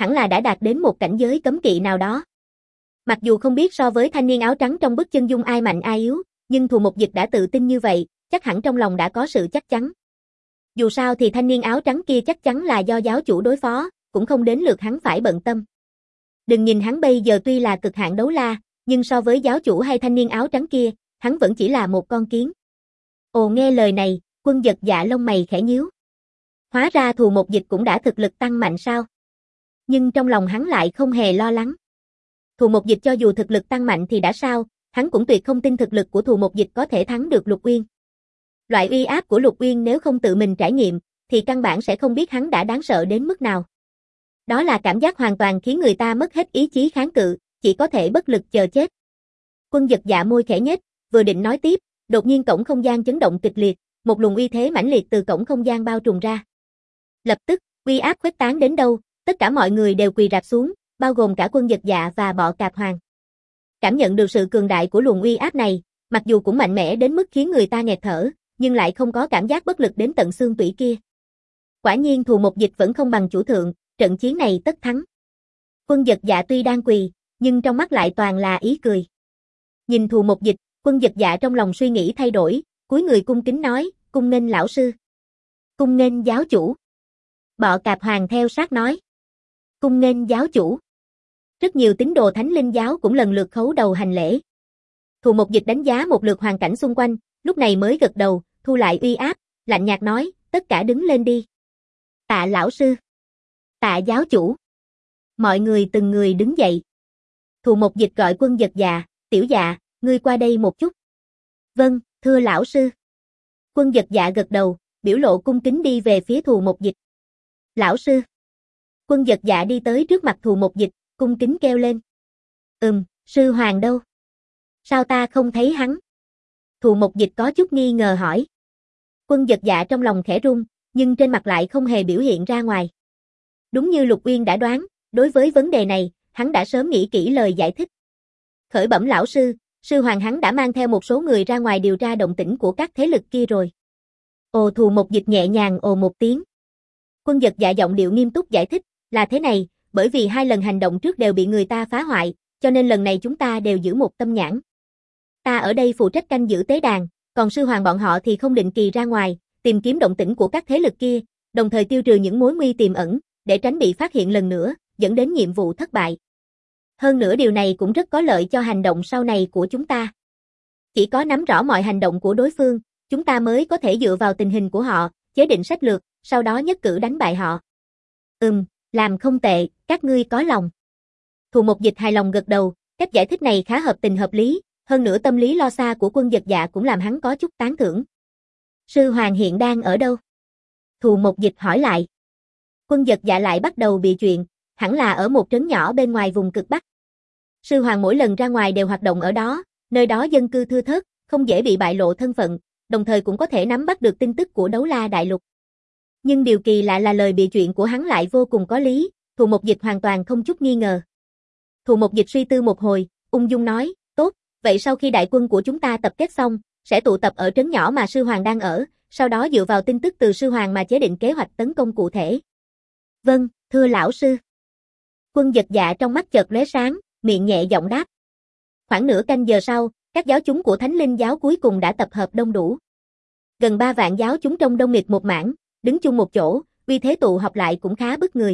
hẳn là đã đạt đến một cảnh giới cấm kỵ nào đó. Mặc dù không biết so với thanh niên áo trắng trong bức chân dung ai mạnh ai yếu, nhưng Thù Mộc Dịch đã tự tin như vậy, chắc hẳn trong lòng đã có sự chắc chắn. Dù sao thì thanh niên áo trắng kia chắc chắn là do giáo chủ đối phó, cũng không đến lượt hắn phải bận tâm. Đừng nhìn hắn bây giờ tuy là cực hạn đấu la, nhưng so với giáo chủ hay thanh niên áo trắng kia, hắn vẫn chỉ là một con kiến. Ồ, nghe lời này, Quân Dật Dạ lông mày khẽ nhíu. Hóa ra Thù Mộc Dịch cũng đã thực lực tăng mạnh sao? Nhưng trong lòng hắn lại không hề lo lắng. Thù Mộc Dịch cho dù thực lực tăng mạnh thì đã sao, hắn cũng tuyệt không tin thực lực của Thù Mộc Dịch có thể thắng được Lục Uyên. Loại uy áp của Lục Uyên nếu không tự mình trải nghiệm, thì căn bản sẽ không biết hắn đã đáng sợ đến mức nào. Đó là cảm giác hoàn toàn khiến người ta mất hết ý chí kháng cự, chỉ có thể bất lực chờ chết. Quân Dật Dạ môi khẽ nhếch, vừa định nói tiếp, đột nhiên cổng không gian chấn động kịch liệt, một luồng uy thế mãnh liệt từ cổng không gian bao trùm ra. Lập tức, uy áp khuếch tán đến đâu, tất cả mọi người đều quỳ rạp xuống, bao gồm cả Quân Dật Dạ và Bọ Cạp Hoàng. Cảm nhận được sự cường đại của luồng uy áp này, mặc dù cũng mạnh mẽ đến mức khiến người ta nghẹt thở, nhưng lại không có cảm giác bất lực đến tận xương tủy kia. Quả nhiên Thù Mộc Dịch vẫn không bằng chủ thượng, trận chiến này tất thắng. Quân Dật Dạ tuy đang quỳ, nhưng trong mắt lại toàn là ý cười. Nhìn Thù Mộc Dịch, Quân Dật Dạ trong lòng suy nghĩ thay đổi, cúi người cung kính nói, cung nghênh lão sư. Cung nghênh giáo chủ. Bọ Cạp Hoàng theo sát nói. Cung nghênh giáo chủ. Rất nhiều tín đồ Thánh Linh giáo cũng lần lượt khấu đầu hành lễ. Thù Mộc Dịch đánh giá một lượt hoàn cảnh xung quanh, lúc này mới gật đầu, thu lại uy áp, lạnh nhạt nói, tất cả đứng lên đi. Tạ lão sư. Tạ giáo chủ. Mọi người từng người đứng dậy. Thù Mộc Dịch gọi Quân Dật Dạ, Tiểu Dạ, ngươi qua đây một chút. Vâng, thưa lão sư. Quân Dật Dạ gật đầu, biểu lộ cung kính đi về phía Thù Mộc Dịch. Lão sư. Quân Dật Dạ đi tới trước mặt Thù Mộc Dịch, cung kính kêu lên. Sư Hoàng đâu? Sao ta không thấy hắn? Thù Mộc Dịch có chút nghi ngờ hỏi. Quân Dật Dạ trong lòng khẽ run, nhưng trên mặt lại không hề biểu hiện ra ngoài. Đúng như Lục Uyên đã đoán, đối với vấn đề này, hắn đã sớm nghĩ kỹ lời giải thích. Khởi bẩm lão sư, sư hoàng hắn đã mang theo một số người ra ngoài điều tra động tĩnh của các thế lực kia rồi. Ồ, Thù Mộc Dịch nhẹ nhàng ồ một tiếng. Quân Dật Dạ giọng điệu nghiêm túc giải thích, là thế này, bởi vì 2 lần hành động trước đều bị người ta phá hoại, cho nên lần này chúng ta đều giữ một tâm nhãn. Ta ở đây phụ trách canh giữ tế đàn, còn sư hoàng bọn họ thì không định kỳ ra ngoài, tìm kiếm động tĩnh của các thế lực kia, đồng thời tiêu trừ những mối nguy tiềm ẩn, để tránh bị phát hiện lần nữa, dẫn đến nhiệm vụ thất bại. Hơn nữa điều này cũng rất có lợi cho hành động sau này của chúng ta. Chỉ có nắm rõ mọi hành động của đối phương, chúng ta mới có thể dựa vào tình hình của họ, chế định sách lược, sau đó nhất cử đánh bại họ. Làm không tệ, các ngươi có lòng. Thù Mộc Dịch hài lòng gật đầu, cách giải thích này khá hợp tình hợp lý, hơn nữa tâm lý lo xa của Quân Dật Dạ cũng làm hắn có chút tán thưởng. Sư Hoàng hiện đang ở đâu? Thù Mộc Dịch hỏi lại. Quân Dật Dạ lại bắt đầu bị chuyện, hẳn là ở một trấn nhỏ bên ngoài vùng cực Bắc. Sư Hoàng mỗi lần ra ngoài đều hoạt động ở đó, nơi đó dân cư thưa thớt, không dễ bị bại lộ thân phận, đồng thời cũng có thể nắm bắt được tin tức của Đấu La Đại Lục. Nhưng điều kỳ lạ là lời bịa chuyện của hắn lại vô cùng có lý, Thù Mộc Dịch hoàn toàn không chút nghi ngờ. Thù Mộc Dịch suy tư một hồi, ung dung nói, tốt, vậy sau khi đại quân của chúng ta tập kết xong, sẽ tụ tập ở trấn nhỏ mà sư hoàng đang ở, sau đó dựa vào tin tức từ sư hoàng mà chế định kế hoạch tấn công cụ thể. Vâng, thưa lão sư. Quân Dật Dạ trong mắt chợt lóe sáng, miệng nhẹ giọng đáp. Khoảng nửa canh giờ sau, các giáo chúng của Thánh Linh giáo cuối cùng đã tập hợp đông đủ. Gần 3 vạn giáo chúng trong đông nghịt một mảng, đứng chung một chỗ, uy thế tụ họp lại cũng khá bức người.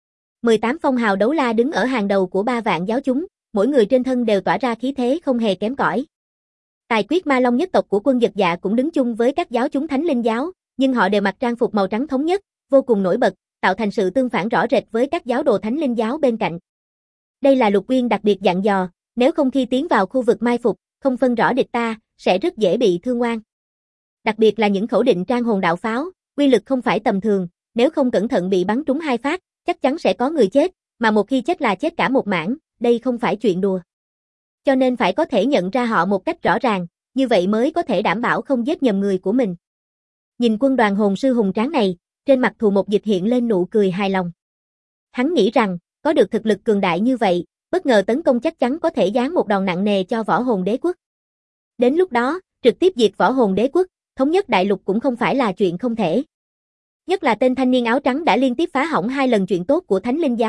18 phong hào đấu la đứng ở hàng đầu của 3 vạn giáo chúng, mỗi người trên thân đều tỏa ra khí thế không hề kém cỏi. Tài quyết ma long nhất tộc của Quân Dật Dạ cũng đứng chung với các giáo chúng Thánh Linh giáo, nhưng họ đều mặc trang phục màu trắng thống nhất, vô cùng nổi bật, tạo thành sự tương phản rõ rệt với các giáo đồ Thánh Linh giáo bên cạnh. Đây là Lục Uyên đặc biệt dặn dò, nếu không khi tiến vào khu vực mai phục, không phân rõ địch ta, sẽ rất dễ bị thương oan. Đặc biệt là những khẩu định trang hồn đạo pháo, uy lực không phải tầm thường, nếu không cẩn thận bị bắn trúng 2 phát, chắc chắn sẽ có người chết, mà một khi chết là chết cả một mảng, đây không phải chuyện đùa. Cho nên phải có thể nhận ra họ một cách rõ ràng, như vậy mới có thể đảm bảo không giết nhầm người của mình. Nhìn quân đoàn hồn sư hùng tráng này, trên mặt Thù Mộc Dịch hiện lên nụ cười hài lòng. Hắn nghĩ rằng, có được thực lực cường đại như vậy, bất ngờ tấn công chắc chắn có thể giáng một đòn nặng nề cho Võ Hồn Đế Quốc. Đến lúc đó, trực tiếp diệt Võ Hồn Đế Quốc, thống nhất đại lục cũng không phải là chuyện không thể. Nhất là tên thanh niên áo trắng đã liên tiếp phá hỏng 2 lần chuyện tốt của Thánh Linh giáo,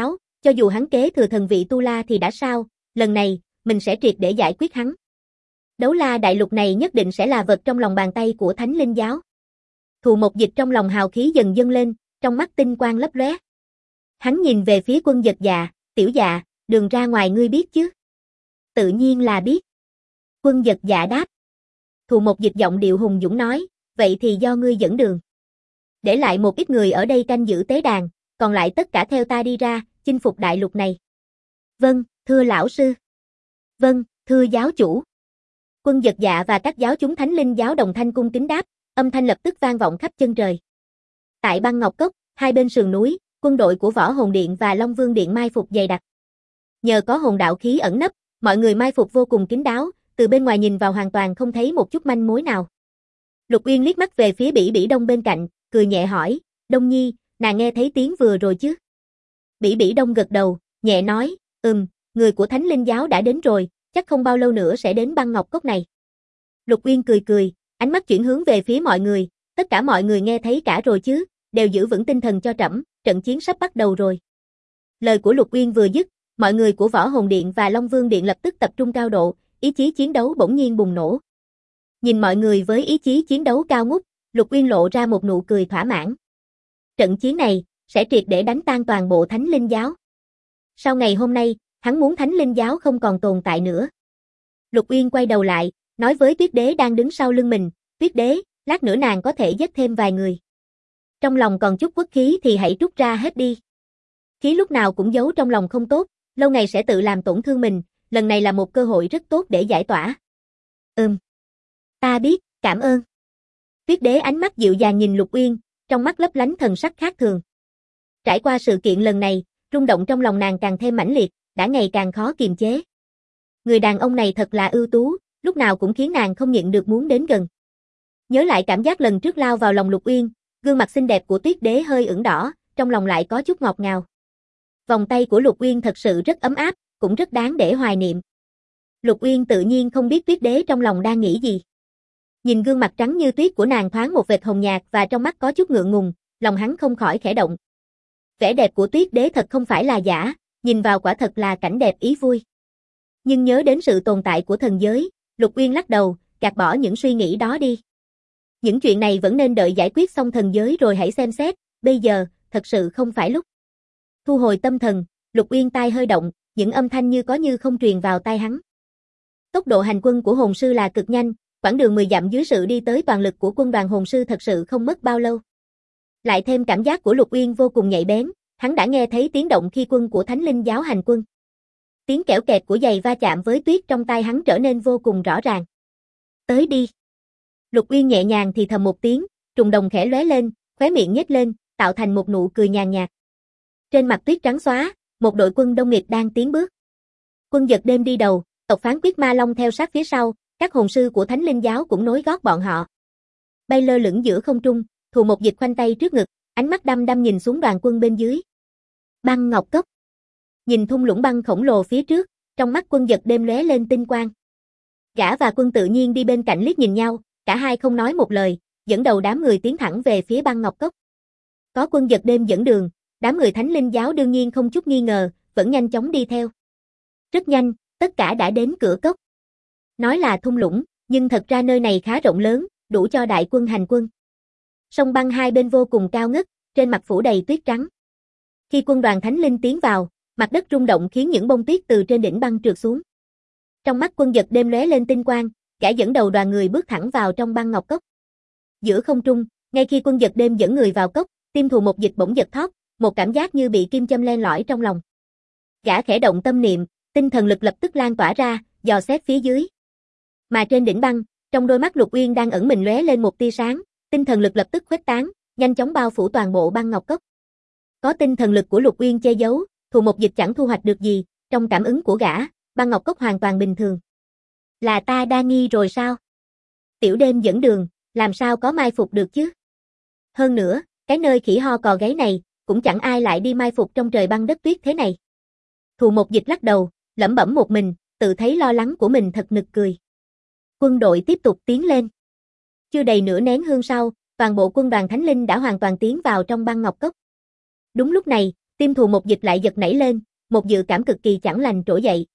Cho dù hắn kế thừa thần vị Tu La thì đã sao, lần này, mình sẽ triệt để giải quyết hắn. Đấu la đại lục này nhất định sẽ là vật trong lòng bàn tay của Thánh Linh giáo. Thù Mộc Dịch trong lòng hào khí dần dâng lên, trong mắt tinh quang lấp lóe. Hắn nhìn về phía Quân Dật Dạ, tiểu dạ, đường ra ngoài ngươi biết chứ? Tự nhiên là biết. Quân Dật Dạ đáp. Thù Mộc Dịch giọng điệu hùng dũng nói, vậy thì do ngươi dẫn đường. Để lại một ít người ở đây canh giữ tế đàn, còn lại tất cả theo ta đi ra, chinh phục đại lục này. Vâng, thưa lão sư. Vâng, thưa giáo chủ. Quân Dật Dạ và các giáo chúng Thánh Linh giáo đồng thanh cung kính đáp, âm thanh lập tức vang vọng khắp chân trời. Tại Băng Ngọc Cốc, hai bên sườn núi, quân đội của Võ Hồn Điện và Long Vương Điện mai phục dày đặc. Nhờ có hồn đạo khí ẩn nấp, mọi người mai phục vô cùng kín đáo, từ bên ngoài nhìn vào hoàn toàn không thấy một chút manh mối nào. Lục Uyên liếc mắt về phía Bỉ Bỉ Đông bên cạnh, cười nhẹ hỏi, Đông Nhi, nàng nghe thấy tiếng vừa rồi chứ? Bỉ Bỉ Đông gật đầu, nhẹ nói, người của Thánh Linh giáo đã đến rồi, chắc không bao lâu nữa sẽ đến Băng Ngọc Cốc này. Lục Uyên cười cười, ánh mắt chuyển hướng về phía mọi người, tất cả mọi người nghe thấy cả rồi chứ, đều giữ vững tinh thần cho trẫm, trận chiến sắp bắt đầu rồi. Lời của Lục Uyên vừa dứt, mọi người của Võ Hồn Điện và Long Vương Điện lập tức tập trung cao độ, ý chí chiến đấu bỗng nhiên bùng nổ. Nhìn mọi người với ý chí chiến đấu cao ngút, Lục Uyên lộ ra một nụ cười thỏa mãn. Trận chiến này sẽ triệt để đánh tan toàn bộ Thánh Linh giáo. Sau ngày hôm nay, hắn muốn Thánh Linh giáo không còn tồn tại nữa. Lục Uyên quay đầu lại, nói với Tuyết Đế đang đứng sau lưng mình, Tuyết Đế, lát nữa nàng có thể giết thêm vài người. Trong lòng còn chút uất khí thì hãy trút ra hết đi. Khí lúc nào cũng giấu trong lòng không tốt, lâu ngày sẽ tự làm tổn thương mình, lần này là một cơ hội rất tốt để giải tỏa. Ta biết, cảm ơn. Tuyết Đế ánh mắt dịu dàng nhìn Lục Uyên, trong mắt lấp lánh thần sắc khác thường. Trải qua sự kiện lần này, rung động trong lòng nàng càng thêm mãnh liệt, đã ngày càng khó kiềm chế. Người đàn ông này thật là ưu tú, lúc nào cũng khiến nàng không nhịn được muốn đến gần. Nhớ lại cảm giác lần trước lao vào lòng Lục Uyên, gương mặt xinh đẹp của Tuyết Đế hơi ửng đỏ, trong lòng lại có chút ngọt ngào. Vòng tay của Lục Uyên thật sự rất ấm áp, cũng rất đáng để hoài niệm. Lục Uyên tự nhiên không biết Tuyết Đế trong lòng đang nghĩ gì. Nhìn gương mặt trắng như tuyết của nàng thoáng một vệt hồng nhạt và trong mắt có chút ngượng ngùng, lòng hắn không khỏi khẽ động. Vẻ đẹp của Tuyết Đế thật không phải là giả, nhìn vào quả thật là cảnh đẹp ý vui. Nhưng nhớ đến sự tồn tại của thần giới, Lục Uyên lắc đầu, gạt bỏ những suy nghĩ đó đi. Những chuyện này vẫn nên đợi giải quyết xong thần giới rồi hãy xem xét, bây giờ, thật sự không phải lúc. Thu hồi tâm thần, Lục Uyên tai hơi động, những âm thanh như có như không truyền vào tai hắn. Tốc độ hành quân của hồn sư là cực nhanh, quãng đường 10 dặm dưới sự đi tới toàn lực của quân đoàn hồn sư thật sự không mất bao lâu. Lại thêm cảm giác của Lục Uyên vô cùng nhạy bén, hắn đã nghe thấy tiếng động khi quân của Thánh Linh giáo hành quân. Tiếng kẽo kẹt của giày va chạm với tuyết trong tai hắn trở nên vô cùng rõ ràng. Tới đi. Lục Uyên nhẹ nhàng thì thầm một tiếng, trùng đồng khẽ lóe lên, khóe miệng nhếch lên, tạo thành một nụ cười nhàn nhạt. Trên mặt tuyết trắng xóa, một đội quân đông nghịt đang tiến bước. Quân Dật Đêm đi đầu, tộc Phán Quyết Ma Long theo sát phía sau, các hồn sư của Thánh Linh giáo cũng nối gót bọn họ. Bay lơ lửng giữa không trung, Thù Mộc Dịch khoanh tay trước ngực, ánh mắt đăm đăm nhìn xuống đoàn quân bên dưới. Băng Ngọc Cốc. Nhìn thung lũng băng khổng lồ phía trước, trong mắt Quân Dật Đêm lóe lên tinh quang. Gã và Quân tự nhiên đi bên cạnh liếc nhìn nhau, cả hai không nói một lời, dẫn đầu đám người tiến thẳng về phía Băng Ngọc Cốc. Có Quân Dật Đêm dẫn đường, đám người Thánh Linh giáo đương nhiên không chút nghi ngờ, vẫn nhanh chóng đi theo. Rất nhanh, tất cả đã đến cửa cốc. Nói là thung lũng, nhưng thật ra nơi này khá rộng lớn, đủ cho đại quân hành quân. Sông băng hai bên vô cùng cao ngất, trên mặt phủ đầy tuyết trắng. Khi quân đoàn Thánh Linh tiến vào, mặt đất rung động khiến những bông tuyết từ trên đỉnh băng trượt xuống. Trong mắt Quân Dật Đêm lóe lên tinh quang, gã dẫn đầu đoàn người bước thẳng vào trong Băng Ngọc Cốc. Giữa không trung, ngay khi Quân Dật Đêm dẫn người vào cốc, tim Thù Mộc Dịch bỗng giật thót, một cảm giác như bị kim châm len lỏi trong lòng. Gã khẽ động tâm niệm, tinh thần lực lập tức lan tỏa ra, dò xét phía dưới. Mà trên đỉnh băng, trong đôi mắt Lục Uyên đang ẩn mình lóe lên một tia sáng, tinh thần lực lập tức khuếch tán, nhanh chóng bao phủ toàn bộ Băng Ngọc Cốc. Có tinh thần lực của Lục Uyên che giấu, Thù Mộc Dịch chẳng thu hoạch được gì, trong cảm ứng của gã, Băng Ngọc Cốc hoàn toàn bình thường. Là ta đa nghi rồi sao? Tiểu Đêm dẫn đường, làm sao có mai phục được chứ? Hơn nữa, cái nơi khỉ ho cò gáy này, cũng chẳng ai lại đi mai phục trong trời băng đất tuyết thế này. Thù Mộc Dịch lắc đầu, lẩm bẩm một mình, tự thấy lo lắng của mình thật nực cười. Quân đội tiếp tục tiến lên. Chưa đầy nửa nén hương sau, toàn bộ quân đoàn Thánh Linh đã hoàn toàn tiến vào trong Băng Ngọc Cốc. Đúng lúc này, tim Thù Mộc Dịch lại giật nảy lên, một dự cảm cực kỳ chẳng lành trỗi dậy.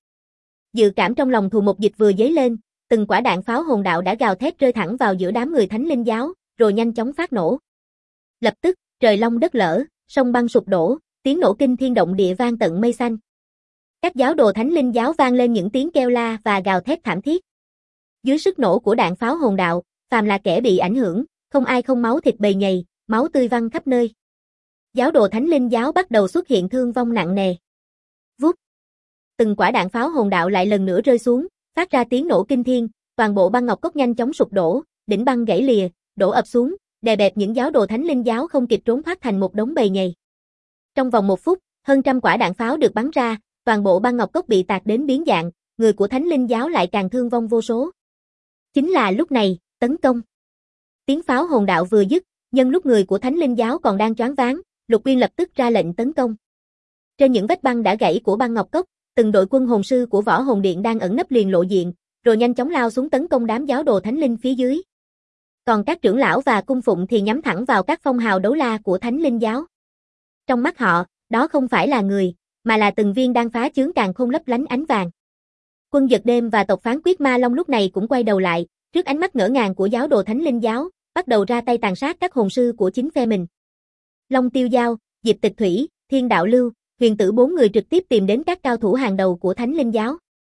Dự cảm trong lòng Thù Mộc Dịch vừa dấy lên, từng quả đạn pháo hồn đạo đã gào thét rơi thẳng vào giữa đám người Thánh Linh giáo, rồi nhanh chóng phát nổ. Lập tức, trời long đất lở, sông băng sụp đổ, tiếng nổ kinh thiên động địa vang tận mây xanh. Các giáo đồ Thánh Linh giáo vang lên những tiếng kêu la và gào thét thảm thiết. Dưới sức nổ của đạn pháo hồn đạo, phàm là kẻ bị ảnh hưởng, không ai không máu thịt bầy nhầy, máu tươi văng khắp nơi. Giáo đồ Thánh Linh giáo bắt đầu xuất hiện thương vong nặng nề. Vút. Từng quả đạn pháo hồn đạo lại lần nữa rơi xuống, phát ra tiếng nổ kinh thiên, toàn bộ băng ngọc cốc nhanh chóng sụp đổ, đỉnh băng gãy lìa, đổ ập xuống, đè bẹp những giáo đồ Thánh Linh giáo không kịp trốn thoát thành một đống bầy nhầy. Trong vòng 1 phút, hơn trăm quả đạn pháo được bắn ra, toàn bộ băng ngọc cốc bị tạc đến biến dạng, người của Thánh Linh giáo lại càng thương vong vô số. Chính là lúc này, tấn công. Tiếng pháo hồn đạo vừa dứt, nhân lúc người của Thánh Linh giáo còn đang choáng váng, Lục Uyên lập tức ra lệnh tấn công. Trên những vách băng đã gãy của băng ngọc cốc, từng đội quân hồn sư của Võ Hồn Điện đang ẩn nấp liền lộ diện, rồi nhanh chóng lao xuống tấn công đám giáo đồ Thánh Linh phía dưới. Còn các trưởng lão và cung phụng thì nhắm thẳng vào các phong hào đấu la của Thánh Linh giáo. Trong mắt họ, đó không phải là người, mà là từng viên đan phá chướng càn khôn lấp lánh ánh vàng. Quân Giật Đêm và tộc Phán Quyết Ma Long lúc này cũng quay đầu lại, trước ánh mắt ngỡ ngàng của giáo đồ Thánh Linh giáo, bắt đầu ra tay tàn sát các hồn sư của chính phe mình. Long Tiêu Giao, Diệp Tịch Thủy, Thiên Đạo Lưu, Huyền Tử 4 người trực tiếp tìm đến các cao thủ hàng đầu của Thánh Linh giáo.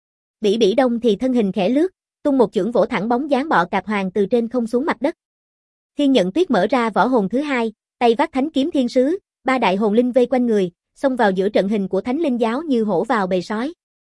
Bỉ Bỉ Đông thì thân hình khẽ lướt, tung một chưởng vỗ thẳng bóng dáng bọ cạp hoàng từ trên không xuống mặt đất. Thiên Nhận Tuyết mở ra võ hồn thứ hai, tay vác thánh kiếm thiên sứ, 3 đại hồn linh vây quanh người, xông vào giữa trận hình của Thánh Linh giáo như hổ vào bầy sói.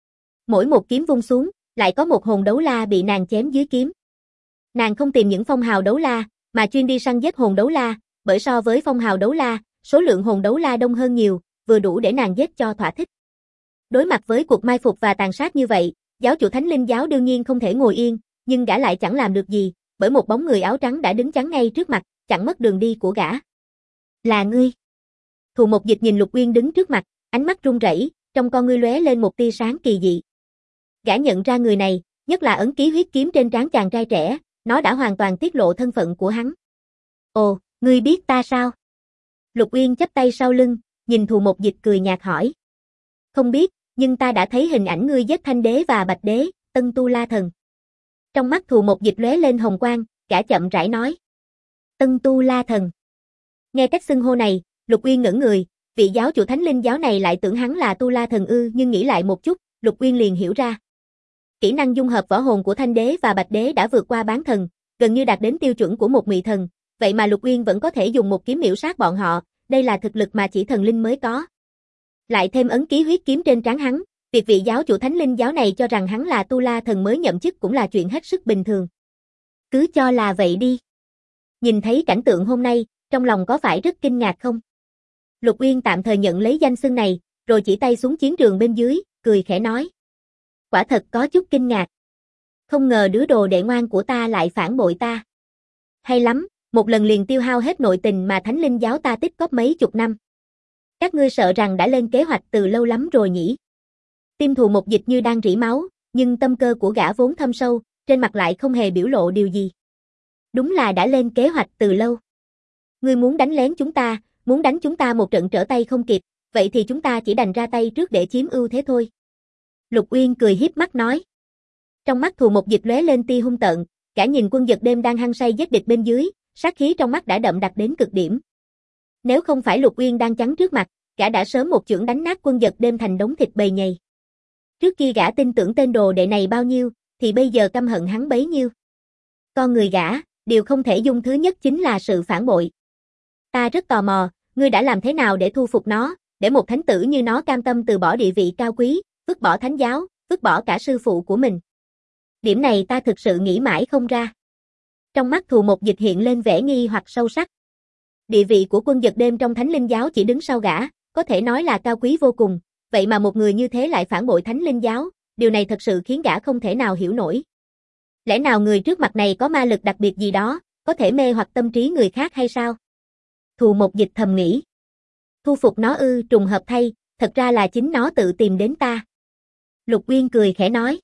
Mỗi một kiếm vung xuống, lại có một hồn đấu la bị nàng chém dưới kiếm. Nàng không tìm những phong hào đấu la, mà chuyên đi săn giết hồn đấu la, bởi so với phong hào đấu la, số lượng hồn đấu la đông hơn nhiều, vừa đủ để nàng giết cho thỏa thích. Đối mặt với cuộc mai phục và tàn sát như vậy, giáo chủ Thánh Linh giáo đương nhiên không thể ngồi yên, nhưng gã lại chẳng làm được gì, bởi một bóng người áo trắng đã đứng chắn ngay trước mặt, chặn mất đường đi của gã. Là ngươi. Thù Mộc Dịch nhìn Lục Uyên đứng trước mặt, ánh mắt run rẩy, trong con ngươi lóe lên một tia sáng kỳ dị. Gã nhận ra người này, nhất là ấn ký huyết kiếm trên trán chàng trai trẻ, nó đã hoàn toàn tiết lộ thân phận của hắn. Ồ, ngươi biết ta sao? Lục Uyên chắp tay sau lưng, nhìn Thù Mộc Dịch cười nhạt hỏi. Không biết, nhưng ta đã thấy hình ảnh ngươi giết Thanh Đế và Bạch Đế, Tân Tu La Thần. Trong mắt Thù Mộc Dịch lóe lên hồng quang, gã chậm rãi nói. Tân Tu La Thần. Nghe cách xưng hô này, Lục Uyên ngẩn người, vị giáo chủ Thánh Linh giáo này lại tưởng hắn là Tu La Thần ư, nhưng nghĩ lại một chút, Lục Uyên liền hiểu ra. Kỹ năng dung hợp võ hồn của Thanh Đế và Bạch Đế đã vượt qua bán thần, gần như đạt đến tiêu chuẩn của một mị thần, vậy mà Lục Uyên vẫn có thể dùng một kiếm miểu sát bọn họ, đây là thực lực mà chỉ thần linh mới có. Lại thêm ấn ký huyết kiếm trên trán hắn, việc vị giáo chủ Thánh Linh giáo này cho rằng hắn là Tu La Thần mới nhậm chức cũng là chuyện hết sức bình thường. Cứ cho là vậy đi. Nhìn thấy cảnh tượng hôm nay, trong lòng có phải rất kinh ngạc không? Lục Uyên tạm thời nhận lấy danh xưng này, rồi chỉ tay xuống chiến trường bên dưới, cười khẽ nói. Quả thật có chút kinh ngạc. Không ngờ đứa đồ đệ ngoan của ta lại phản bội ta. Hay lắm, một lần liền tiêu hao hết nội tình mà Thánh Linh giáo ta tích góp mấy chục năm. Các ngươi sợ rằng đã lên kế hoạch từ lâu lắm rồi nhỉ? Tim Thù Mộc Dịch như đang rỉ máu, nhưng tâm cơ của gã vốn thâm sâu, trên mặt lại không hề biểu lộ điều gì. Đúng là đã lên kế hoạch từ lâu. Ngươi muốn đánh lén chúng ta, muốn đánh chúng ta một trận trở tay không kịp, vậy thì chúng ta chỉ đành ra tay trước để chiếm ưu thế thôi. Lục Uyên cười hiếp mắt nói. Trong mắt Thù Mộc Dịch lóe lên tia hung tợn, cả nhìn Quân Giật Đêm đang hăng say giết địch bên dưới, sát khí trong mắt đã đậm đặc đến cực điểm. Nếu không phải Lục Uyên đang chắn trước mặt, gã đã sớm một chưởng đánh nát Quân Giật Đêm thành đống thịt bầy nhầy. Trước kia gã tin tưởng tên đồ đệ này bao nhiêu, thì bây giờ căm hận hắn bấy nhiêu. Con người gã, điều không thể dung thứ nhất chính là sự phản bội. Ta rất tò mò, ngươi đã làm thế nào để thu phục nó, để một thánh tử như nó cam tâm từ bỏ địa vị cao quý, vứt bỏ thánh giáo, vứt bỏ cả sư phụ của mình. Điểm này ta thực sự nghĩ mãi không ra. Trong mắt Thù Mộc Dịch hiện lên vẻ nghi hoặc sâu sắc. Địa vị của Quân Giật Đêm trong Thánh Linh giáo chỉ đứng sau gã, có thể nói là cao quý vô cùng, vậy mà một người như thế lại phản bội Thánh Linh giáo, điều này thật sự khiến gã không thể nào hiểu nổi. Lẽ nào người trước mặt này có ma lực đặc biệt gì đó, có thể mê hoặc tâm trí người khác hay sao? Thù Mộc Dịch thầm nghĩ. Thu phục nó ư, trùng hợp thay, thật ra là chính nó tự tìm đến ta. Lục Uyên cười khẽ nói.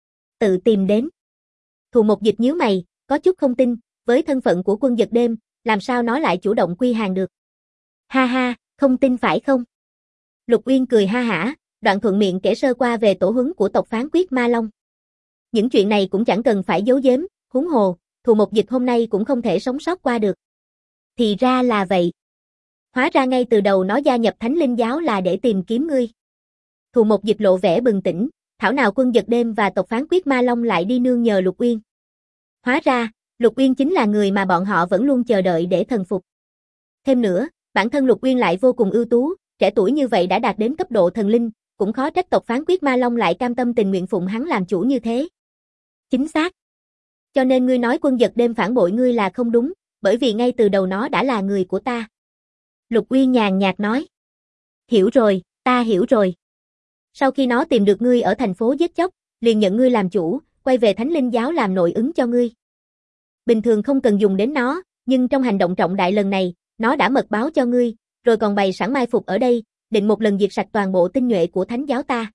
Tự tìm đến. Thù Mộc Dịch nhíu mày, có chút không tin, với thân phận của Quân Giật Đêm, làm sao nó lại chủ động quy hàng được. Ha ha, không tin phải không? Lục Uyên cười ha hả, Đoạn thuận miệng kể sơ qua về tổ huấn của tộc Phán Quyết Ma Long. Những chuyện này cũng chẳng cần phải giấu giếm, huống hồ, Thù Một Dịch hôm nay cũng không thể sống sót qua được. Thì ra là vậy. Hóa ra ngay từ đầu nó gia nhập Thánh Linh Giáo là để tìm kiếm ngươi. Thù Một Dịch lộ vẻ bừng tỉnh, thảo nào Quân Giật Đêm và tộc Phán Quyết Ma Long lại đi nương nhờ Lục Uyên. Hóa ra, Lục Uyên chính là người mà bọn họ vẫn luôn chờ đợi để thần phục. Thêm nữa, bản thân Lục Uyên lại vô cùng ưu tú, trẻ tuổi như vậy đã đạt đến cấp độ thần linh, cũng khó trách tộc Phán Quyết Ma Long lại cam tâm tình nguyện phụng hắn làm chủ như thế. Chính xác. Cho nên ngươi nói Quân Giật Đêm phản bội ngươi là không đúng, bởi vì ngay từ đầu nó đã là người của ta. Lục Uyên nhàn nhạt nói. Hiểu rồi, ta hiểu rồi. Sau khi nó tìm được ngươi ở thành phố giết chóc, liền nhận ngươi làm chủ, quay về Thánh Linh Giáo làm nội ứng cho ngươi. Bình thường không cần dùng đến nó, nhưng trong hành động trọng đại lần này, nó đã mật báo cho ngươi, rồi còn bày sẵn mai phục ở đây, định một lần diệt sạch toàn bộ tinh nhuệ của Thánh Giáo ta.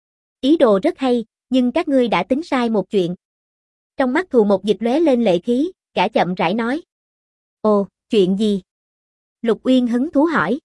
Ý đồ rất hay, nhưng các ngươi đã tính sai một chuyện. Trong mắt Thù Một Dịch lóe lên lệ khí, gã chậm rãi nói. Ồ, chuyện gì? Lục Uyên hứng thú hỏi.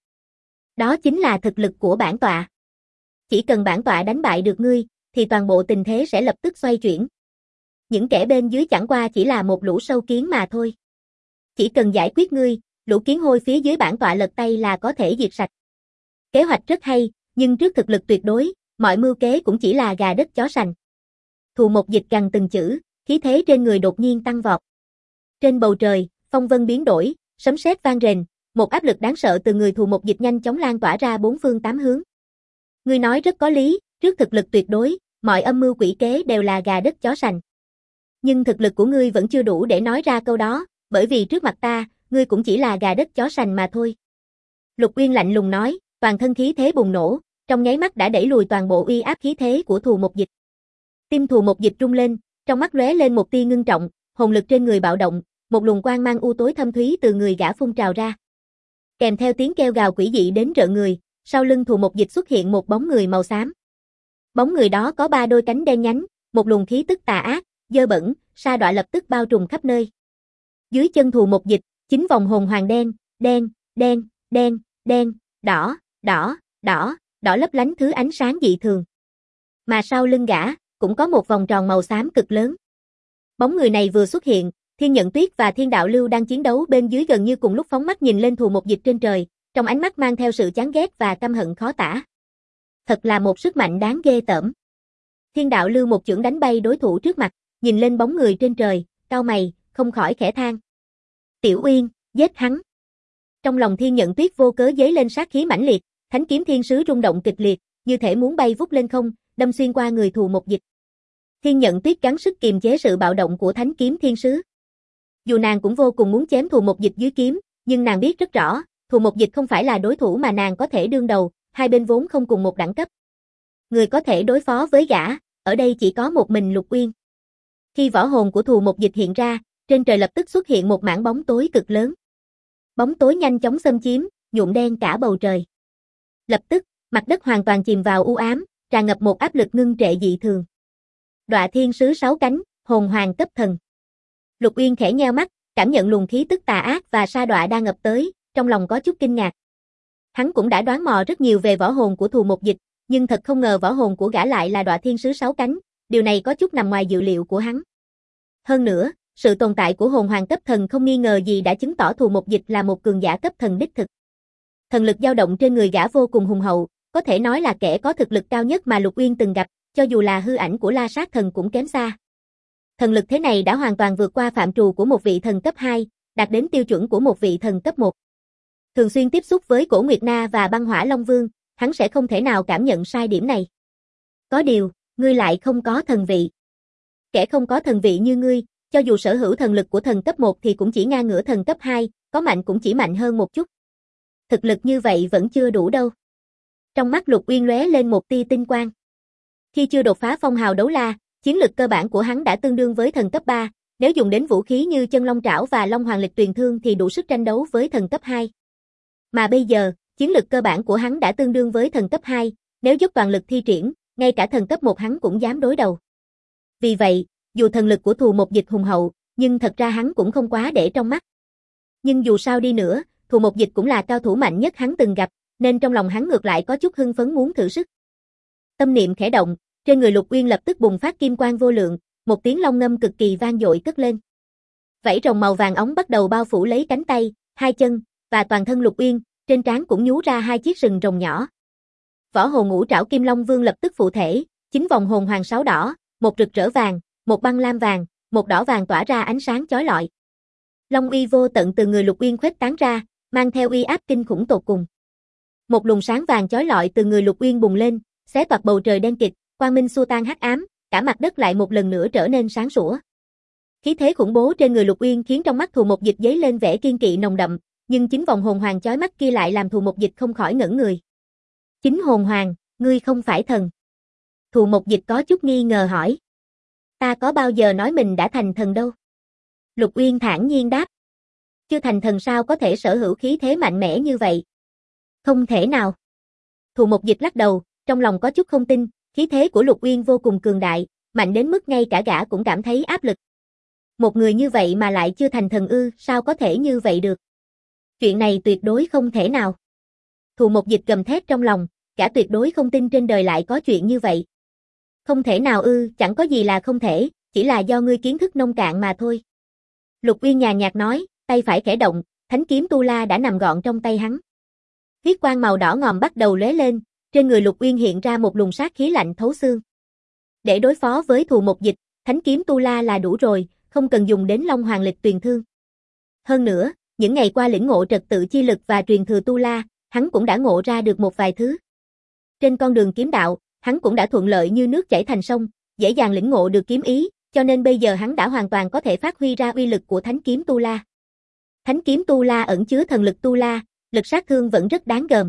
Đó chính là thực lực của bản tọa. Chỉ cần bản tọa đánh bại được ngươi, thì toàn bộ tình thế sẽ lập tức xoay chuyển. Những kẻ bên dưới chẳng qua chỉ là một lũ sâu kiến mà thôi. Chỉ cần giải quyết ngươi, lũ kiến hôi phía dưới bản tọa lật tay là có thể diệt sạch. Kế hoạch rất hay, nhưng trước thực lực tuyệt đối, mọi mưu kế cũng chỉ là gà đất chó sành. Thù Một Dịch gằn từng chữ, khí thế trên người đột nhiên tăng vọt. Trên bầu trời, phong vân biến đổi, sấm sét vang rền, một áp lực đáng sợ từ người Thù Một Dịch nhanh chóng lan tỏa ra bốn phương tám hướng. Ngươi nói rất có lý, trước thực lực tuyệt đối, mọi âm mưu quỷ kế đều là gà đất chó sành. Nhưng thực lực của ngươi vẫn chưa đủ để nói ra câu đó, bởi vì trước mặt ta, ngươi cũng chỉ là gà đất chó sành mà thôi. Lục Uyên lạnh lùng nói, toàn thân khí thế bùng nổ, trong nháy mắt đã đẩy lùi toàn bộ uy áp khí thế của Thù Một Dịch. Tim Thù Một Dịch rung lên, trong mắt lóe lên một tia ngưng trọng, hồn lực trên người bạo động, một luồng quang mang u tối thâm thúy từ người gã phun trào ra. Kèm theo tiếng kêu gào quỷ dị đến rợn người, sau lưng Thù Một Dịch xuất hiện một bóng người màu xám. Bóng người đó có 3 đôi cánh đen nhánh, một luồng khí tức tà ác, dơ bẩn, sa đọa lập tức bao trùm khắp nơi. Dưới chân Thù Một Dịch, 9 vòng hồn hoàng đen, đen, đen, đen, đen, đỏ, đỏ, đỏ, đỏ lấp lánh thứ ánh sáng dị thường. Mà sau lưng gã, cũng có một vòng tròn màu xám cực lớn. Bóng người này vừa xuất hiện, Thiên Nhận Tuyết và Thiên Đạo Lưu đang chiến đấu bên dưới gần như cùng lúc phóng mắt nhìn lên Thù Một Dịch trên trời, trong ánh mắt mang theo sự chán ghét và căm hận khó tả. Thật là một sức mạnh đáng ghê tởm. Thiên Đạo Lưu một chưởng đánh bay đối thủ trước mặt, nhìn lên bóng người trên trời, cau mày, không khỏi khẽ than. Tiểu Uyên, giết hắn. Trong lòng Thiên Nhận Tuyết vô cớ dấy lên sát khí mãnh liệt, thánh kiếm thiên sứ rung động kịch liệt, như thể muốn bay vút lên không, đâm xuyên qua người Thù Một Dịch. Thiên Nhận Tuyết gắng sức kiềm chế sự bạo động của thánh kiếm thiên sứ. Dù nàng cũng vô cùng muốn chém Thù Một Dịch dưới kiếm, nhưng nàng biết rất rõ, Thù Một Dịch không phải là đối thủ mà nàng có thể đương đầu, hai bên vốn không cùng một đẳng cấp. Người có thể đối phó với gã, ở đây chỉ có một mình Lục Uyên. Khi võ hồn của Thù Một Dịch hiện ra, trên trời lập tức xuất hiện một mảng bóng tối cực lớn. Bóng tối nhanh chóng xâm chiếm, nhuộm đen cả bầu trời. Lập tức, mặt đất hoàn toàn chìm vào u ám, tràn ngập một áp lực ngưng trệ dị thường. Đọa thiên sứ 6 cánh, hồn hoàng cấp thần. Lục Uyên khẽ nheo mắt, cảm nhận luồng khí tức tà ác và sa đọa đang ngập tới, trong lòng có chút kinh ngạc. Hắn cũng đã đoán mò rất nhiều về võ hồn của Thù Một Dịch, nhưng thật không ngờ võ hồn của gã lại là Đọa thiên sứ 6 cánh, điều này có chút nằm ngoài dự liệu của hắn. Hơn nữa, sự tồn tại của hồn hoàng cấp thần không nghi ngờ gì đã chứng tỏ Thù Một Dịch là một cường giả cấp thần đích thực. Thần lực dao động trên người gã vô cùng hùng hậu, có thể nói là kẻ có thực lực cao nhất mà Lục Uyên từng gặp, cho dù là hư ảnh của La Sát thần cũng kém xa. Thần lực thế này đã hoàn toàn vượt qua phạm trù của một vị thần cấp 2, đạt đến tiêu chuẩn của một vị thần cấp 1. Thường xuyên tiếp xúc với Cổ Nguyệt Na và Băng Hỏa Long Vương, hắn sẽ không thể nào cảm nhận sai điểm này. Có điều, ngươi lại không có thần vị. Kẻ không có thần vị như ngươi, cho dù sở hữu thần lực của thần cấp 1 thì cũng chỉ ngang ngửa thần cấp 2, có mạnh cũng chỉ mạnh hơn một chút. Thực lực như vậy vẫn chưa đủ đâu. Trong mắt Lục Uyên lóe lên một tia tinh quang. Khi chưa đột phá phong hào đấu la, chiến lực cơ bản của hắn đã tương đương với thần cấp 3, nếu dùng đến vũ khí như chân long trảo và long hoàng lịch tuyền thương thì đủ sức tranh đấu với thần cấp 2. Mà bây giờ, chiến lực cơ bản của hắn đã tương đương với thần cấp 2, nếu dốc toàn lực thi triển, ngay cả thần cấp 1 hắn cũng dám đối đầu. Vì vậy, dù thần lực của Thù Một Dịch hùng hậu, nhưng thật ra hắn cũng không quá để trong mắt. Nhưng dù sao đi nữa, Thù Một Dịch cũng là cao thủ mạnh nhất hắn từng gặp, nên trong lòng hắn ngược lại có chút hưng phấn muốn thử sức. Tâm niệm khẽ động, trên người Lục Uyên lập tức bùng phát kim quang vô lượng, một tiếng long ngâm cực kỳ vang dội cất lên. Vảy rồng màu vàng óng bắt đầu bao phủ lấy cánh tay, hai chân và toàn thân Lục Uyên, trên trán cũng nhú ra hai chiếc sừng rồng nhỏ. Võ Hồ Ngũ Trảo Kim Long Vương lập tức phụ thể, 9 vòng hồn hoàng sáu đỏ, một rực rỡ vàng, một băng lam vàng, một đỏ vàng tỏa ra ánh sáng chói lọi. Long uy vô tận từ người Lục Uyên khuếch tán ra, mang theo uy áp kinh khủng tột cùng. Một luồng sáng vàng chói lọi từ người Lục Uyên bùng lên, xé toạc bầu trời đen kịt, quang minh xua tan hắc ám, cả mặt đất lại một lần nữa trở nên sáng sủa. Khí thế khủng bố trên người Lục Uyên khiến trong mắt Thù Mộc Dịch dấy lên vẻ kiên kỵ nồng đậm, nhưng 9 vòng hồn hoàng chói mắt kia lại làm Thù Mộc Dịch không khỏi ngẩn người. 9 hồn hoàng, ngươi không phải thần. Thù Mộc Dịch có chút nghi ngờ hỏi. Ta có bao giờ nói mình đã thành thần đâu. Lục Uyên thản nhiên đáp. Chưa thành thần sao có thể sở hữu khí thế mạnh mẽ như vậy? Không thể nào. Thù Mộc Dịch lắc đầu, trong lòng có chút không tin, khí thế của Lục Uyên vô cùng cường đại, mạnh đến mức ngay cả gã cũng cảm thấy áp lực. Một người như vậy mà lại chưa thành thần ư, sao có thể như vậy được? Chuyện này tuyệt đối không thể nào. Thù Mộc Dịch gầm thét trong lòng, gã tuyệt đối không tin trên đời lại có chuyện như vậy. Không thể nào ư, chẳng có gì là không thể, chỉ là do ngươi kiến thức nông cạn mà thôi. Lục Uyên nhàn nhạt nói, tay phải khẽ động, thánh kiếm tu la đã nằm gọn trong tay hắn. Huyết quang màu đỏ ngòm bắt đầu lóe lên, trên người Lục Uyên hiện ra một luồng sát khí lạnh thấu xương. Để đối phó với Thù Mộc Dịch, thánh kiếm tu la là đủ rồi, không cần dùng đến Long Hoàng Lịch Tuyền Thương. Hơn nữa, những ngày qua lĩnh ngộ trật tự chi lực và truyền thừa tu la, hắn cũng đã ngộ ra được một vài thứ. Trên con đường kiếm đạo, hắn cũng đã thuận lợi như nước chảy thành sông, dễ dàng lĩnh ngộ được kiếm ý, cho nên bây giờ hắn đã hoàn toàn có thể phát huy ra uy lực của thánh kiếm tu la. Thánh kiếm tu la ẩn chứa thần lực tu la, lực sát thương vẫn rất đáng gờm.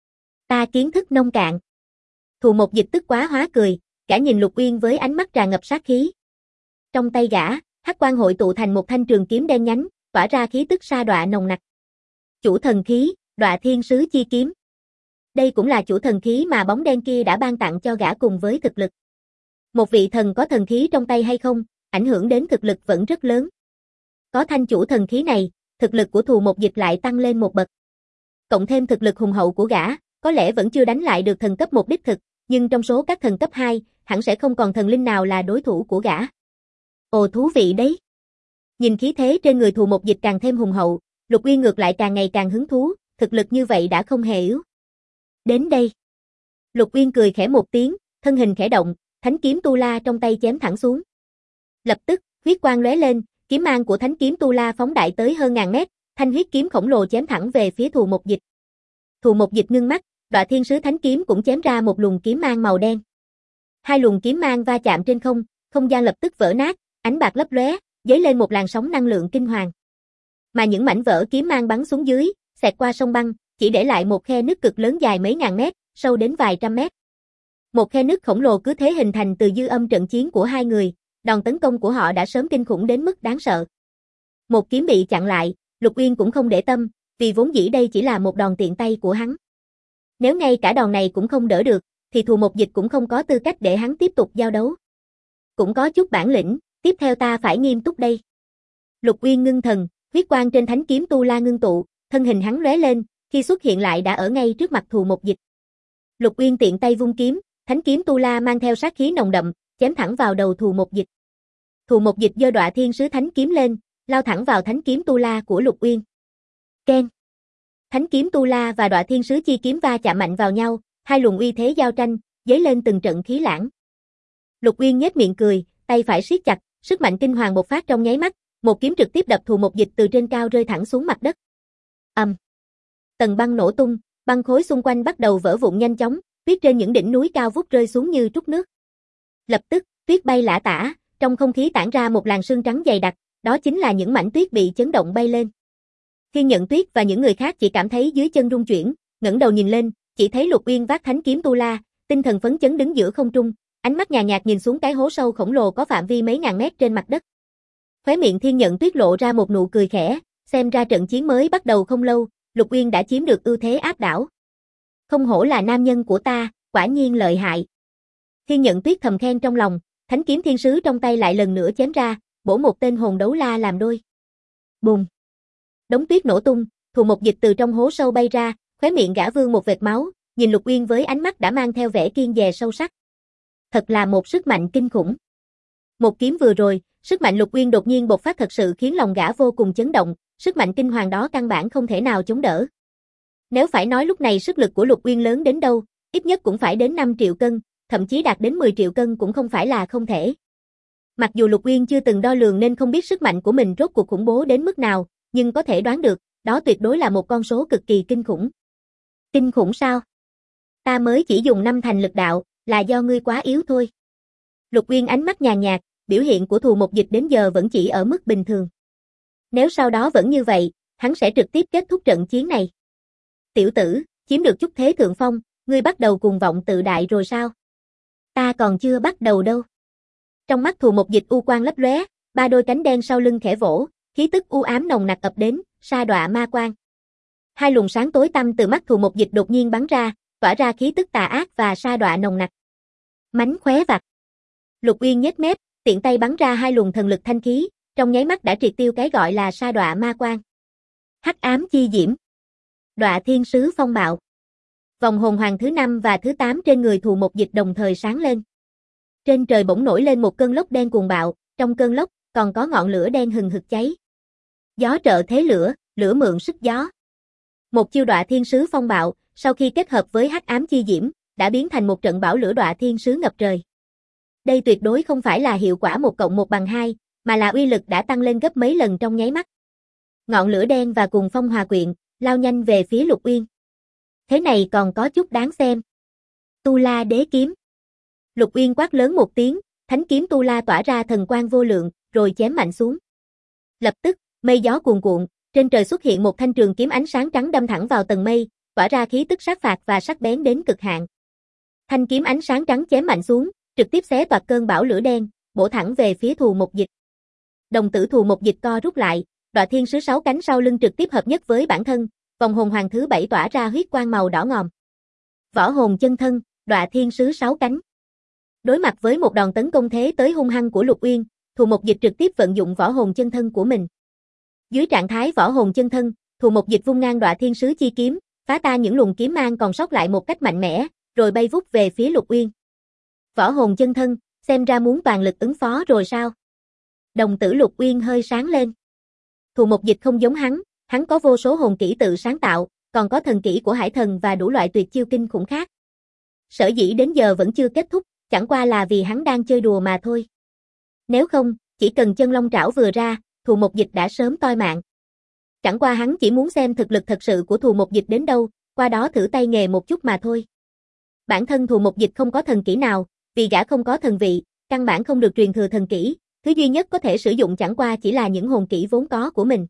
Ta kiến thức nông cạn. Thù Mộc Dịch tức quá hóa cười, cả nhìn Lục Uyên với ánh mắt tràn ngập sát khí. Trong tay gã, hắc quang hội tụ thành một thanh trường kiếm đen nhánh, tỏa ra khí tức sa đọa nồng nặc. Chủ thần khí, Đọa Thiên Sứ Chi Kiếm. Đây cũng là chủ thần khí mà bóng đen kia đã ban tặng cho gã cùng với thực lực. Một vị thần có thần khí trong tay hay không, ảnh hưởng đến thực lực vẫn rất lớn. Có thanh chủ thần khí này, thực lực của Thù Mộc Dịch lại tăng lên một bậc. Cộng thêm thực lực hùng hậu của gã, có lẽ vẫn chưa đánh lại được thần cấp 1 đích thực, nhưng trong số các thần cấp 2, hẳn sẽ không còn thần linh nào là đối thủ của gã. Ồ thú vị đấy. Nhìn khí thế trên người Thù Mộc Dịch càng thêm hùng hậu, Lục Uyên ngược lại càng ngày càng hứng thú, thực lực như vậy đã không hề yếu. Đến đây. Lục Uyên cười khẽ một tiếng, thân hình khẽ động, thánh kiếm tu la trong tay chém thẳng xuống. Lập tức, huyết quang lóe lên, kiếm mang của thánh kiếm tu la phóng đại tới hơn ngàn mét, thanh huyết kiếm khổng lồ chém thẳng về phía Thù Mộc Dịch. Thù Mộc Dịch ngưng mắt, Đọa Thiên Sứ thánh kiếm cũng chém ra một luồng kiếm mang màu đen. Hai luồng kiếm mang va chạm trên không, không gian lập tức vỡ nát, ánh bạc lấp lóe, dấy lên một làn sóng năng lượng kinh hoàng. Mà những mảnh vỡ kiếm mang bắn xuống dưới, xẹt qua sông băng, chỉ để lại một khe nứt cực lớn dài mấy ngàn mét, sâu đến vài trăm mét. Một khe nứt khổng lồ cứ thế hình thành từ dư âm trận chiến của hai người, đòn tấn công của họ đã sớm kinh khủng đến mức đáng sợ. Một kiếm bị chặn lại, Lục Uyên cũng không để tâm, vì vốn dĩ đây chỉ là một đòn tiện tay của hắn. Nếu ngay cả đòn này cũng không đỡ được, thì Thù Mộc Dịch cũng không có tư cách để hắn tiếp tục giao đấu. Cũng có chút bản lĩnh, tiếp theo ta phải nghiêm túc đây. Lục Uyên ngưng thần, huyết quang trên thánh kiếm tu la ngưng tụ, thân hình hắn lóe lên, khi xuất hiện lại đã ở ngay trước mặt Thù Mộc Dịch. Lục Uyên tiện tay vung kiếm, thánh kiếm tu la mang theo sát khí nồng đậm, chém thẳng vào đầu Thù Mộc Dịch. Thù Mộc Dịch giơ Đọa Thiên Sứ thánh kiếm lên, lao thẳng vào thánh kiếm tu la của Lục Uyên. Keng. Thánh kiếm tu la và Đọa Thiên Sứ chi kiếm va chạm mạnh vào nhau, hai luồng uy thế giao tranh, dấy lên từng trận khí lãng. Lục Uyên nhếch miệng cười, tay phải siết chặt, sức mạnh kinh hoàng bộc phát trong nháy mắt, một kiếm trực tiếp đập Thù Mộc Dịch từ trên cao rơi thẳng xuống mặt đất. Tầng băng nổ tung, băng khối xung quanh bắt đầu vỡ vụn nhanh chóng, tuyết trên những đỉnh núi cao vút rơi xuống như trút nước. Lập tức, tuyết bay lả tả, trong không khí tản ra một làn sương trắng dày đặc, đó chính là những mảnh tuyết bị chấn động bay lên. Thiên Nhận Tuyết và những người khác chỉ cảm thấy dưới chân rung chuyển, ngẩng đầu nhìn lên, chỉ thấy Lục Uyên vác thánh kiếm tu la, tinh thần phấn chấn đứng giữa không trung, ánh mắt nhàn nhạt nhìn xuống cái hố sâu khổng lồ có phạm vi mấy ngàn mét trên mặt đất. Khóe miệng Thiên Nhận Tuyết lộ ra một nụ cười khẽ, xem ra trận chiến mới bắt đầu không lâu, Lục Uyên đã chiếm được ưu thế áp đảo. Không hổ là nam nhân của ta, quả nhiên lợi hại. Thiên Nhận Tuyết thầm khen trong lòng, thánh kiếm thiên sứ trong tay lại lần nữa chém ra, bổ một tên hồn đấu la làm đôi. Bùm. Đống tuyết nổ tung, Thù Mộc Dịch từ trong hố sâu bay ra, khóe miệng gã vương một vệt máu, nhìn Lục Uyên với ánh mắt đã mang theo vẻ kiêng dè sâu sắc. Thật là một sức mạnh kinh khủng. Một kiếm vừa rồi, sức mạnh Lục Uyên đột nhiên bộc phát thật sự khiến lòng gã vô cùng chấn động, sức mạnh kinh hoàng đó căn bản không thể nào chống đỡ. Nếu phải nói lúc này sức lực của Lục Uyên lớn đến đâu, ít nhất cũng phải đến 5 triệu cân, thậm chí đạt đến 10 triệu cân cũng không phải là không thể. Mặc dù Lục Uyên chưa từng đo lường nên không biết sức mạnh của mình rốt cuộc khủng bố đến mức nào, nhưng có thể đoán được, đó tuyệt đối là một con số cực kỳ kinh khủng. Kinh khủng sao? Ta mới chỉ dùng 5 thành lực đạo, là do ngươi quá yếu thôi. Lục Uyên ánh mắt nhàn nhạt, biểu hiện của Thù Mộc Dịch đến giờ vẫn chỉ ở mức bình thường. Nếu sau đó vẫn như vậy, hắn sẽ trực tiếp kết thúc trận chiến này. Tiểu tử, chiếm được chút thế thượng phong, ngươi bắt đầu cuồng vọng tự đại rồi sao? Ta còn chưa bắt đầu đâu. Trong mắt Thù Mộc Dịch u quang lấp lóe, ba đôi cánh đen sau lưng khẽ vỗ, khí tức u ám nồng nặc ập đến, sa đọa ma quang. Hai luồng sáng tối tăm từ mắt Thù Mộc Dịch đột nhiên bắn ra, tỏa ra khí tức tà ác và sa đọa nồng nặc. Mánh khóe vặt. Lục Uyên nhếch mép, tiện tay bắn ra hai luồng thần lực thanh khí, trong nháy mắt đã triệt tiêu cái gọi là sa đọa ma quang. Hắc ám chi diễm. Đọa thiên sứ phong bạo. Vòng hồn hoàng thứ 5 và thứ 8 trên người Thù Mộc Dịch đồng thời sáng lên. Trên trời bỗng nổi lên một cơn lốc đen cuồng bạo, trong cơn lốc còn có ngọn lửa đen hừng hực cháy. Gió trợ thế lửa, lửa mượn sức gió. Một chiêu đọa thiên sứ phong bạo, sau khi kết hợp với hắc ám chi diễm, đã biến thành một trận bão lửa đọa thiên sứ ngập trời. Đây tuyệt đối không phải là hiệu quả 1+1=2, mà là uy lực đã tăng lên gấp mấy lần trong nháy mắt. Ngọn lửa đen và cuồng phong hòa quyện, lao nhanh về phía Lục Uyên. Thế này còn có chút đáng xem. Tu La Đế Kiếm. Lục Uyên quát lớn một tiếng, thánh kiếm Tu La tỏa ra thần quang vô lượng, rồi chém mạnh xuống. Lập tức, mây gió cuồn cuộn, trên trời xuất hiện một thanh trường kiếm ánh sáng trắng đâm thẳng vào tầng mây, tỏa ra khí tức sát phạt và sắc bén đến cực hạn. Thanh kiếm ánh sáng trắng chém mạnh xuống, trực tiếp xé toạc cơn bão lửa đen, bổ thẳng về phía Thù Mộc Dịch. Đồng tử Thù Mộc Dịch co rút lại, Đọa Thiên Sứ 6 cánh sau lưng trực tiếp hợp nhất với bản thân, vòng hồn hoàng thứ 7 tỏa ra huyết quang màu đỏ ngòm. Võ hồn chân thân, Đọa Thiên Sứ 6 cánh. Đối mặt với một đòn tấn công thế tới hung hăng của Lục Uyên, Thù Mộc Dịch trực tiếp vận dụng võ hồn chân thân của mình. Dưới trạng thái võ hồn chân thân, Thù Mộc Dịch vung ngang Đọa Thiên Sứ chi kiếm, phá ta những luồng kiếm mang còn sót lại một cách mạnh mẽ, rồi bay vút về phía Lục Uyên. Võ hồn chân thân, xem ra muốn toàn lực ứng phó rồi sao? Đồng tử Lục Uyên hơi sáng lên. Thù Mộc Dịch không giống hắn có vô số hồn kỹ tự sáng tạo, còn có thần kỹ của hải thần và đủ loại tuyệt chiêu kinh khủng khác. Sở dĩ đến giờ vẫn chưa kết thúc, chẳng qua là vì hắn đang chơi đùa mà thôi. Nếu không, chỉ cần chân long trảo vừa ra, Thù Mộc Dịch đã sớm toi mạng. Chẳng qua hắn chỉ muốn xem thực lực thật sự của Thù Mộc Dịch đến đâu, qua đó thử tay nghề một chút mà thôi. Bản thân Thù Mộc Dịch không có thần kỹ nào, vì gã không có thần vị, căn bản không được truyền thừa thần kỹ, thứ duy nhất có thể sử dụng chẳng qua chỉ là những hồn kỹ vốn có của mình.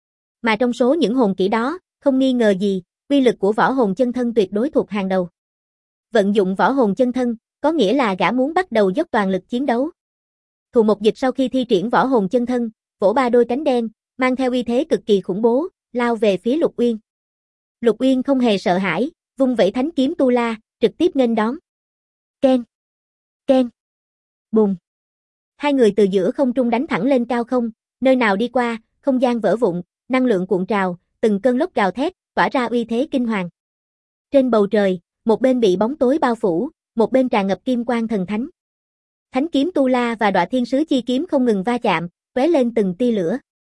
Mà trong số những hồn kỹ đó, không nghi ngờ gì, uy lực của võ hồn chân thân tuyệt đối thuộc hàng đầu. Vận dụng võ hồn chân thân, có nghĩa là gã muốn bắt đầu dốc toàn lực chiến đấu. Thù Mộc Dịch sau khi thi triển võ hồn chân thân, vỗ ba đôi cánh đen, mang theo uy thế cực kỳ khủng bố, lao về phía Lục Uyên. Lục Uyên không hề sợ hãi, vung vẩy thánh kiếm Tu La, trực tiếp nghênh đón. Keng, keng, bùng. Hai người từ giữa không trung đánh thẳng lên cao không, nơi nào đi qua, không gian vỡ vụn, năng lượng cuộn trào, từng cơn lốc gào thét, tỏa ra uy thế kinh hoàng. Trên bầu trời, một bên bị bóng tối bao phủ, một bên tràn ngập kim quang thần thánh. Thánh kiếm Tu La và Đọa Thiên Sứ chi kiếm không ngừng va chạm, tóe lên từng tia lửa.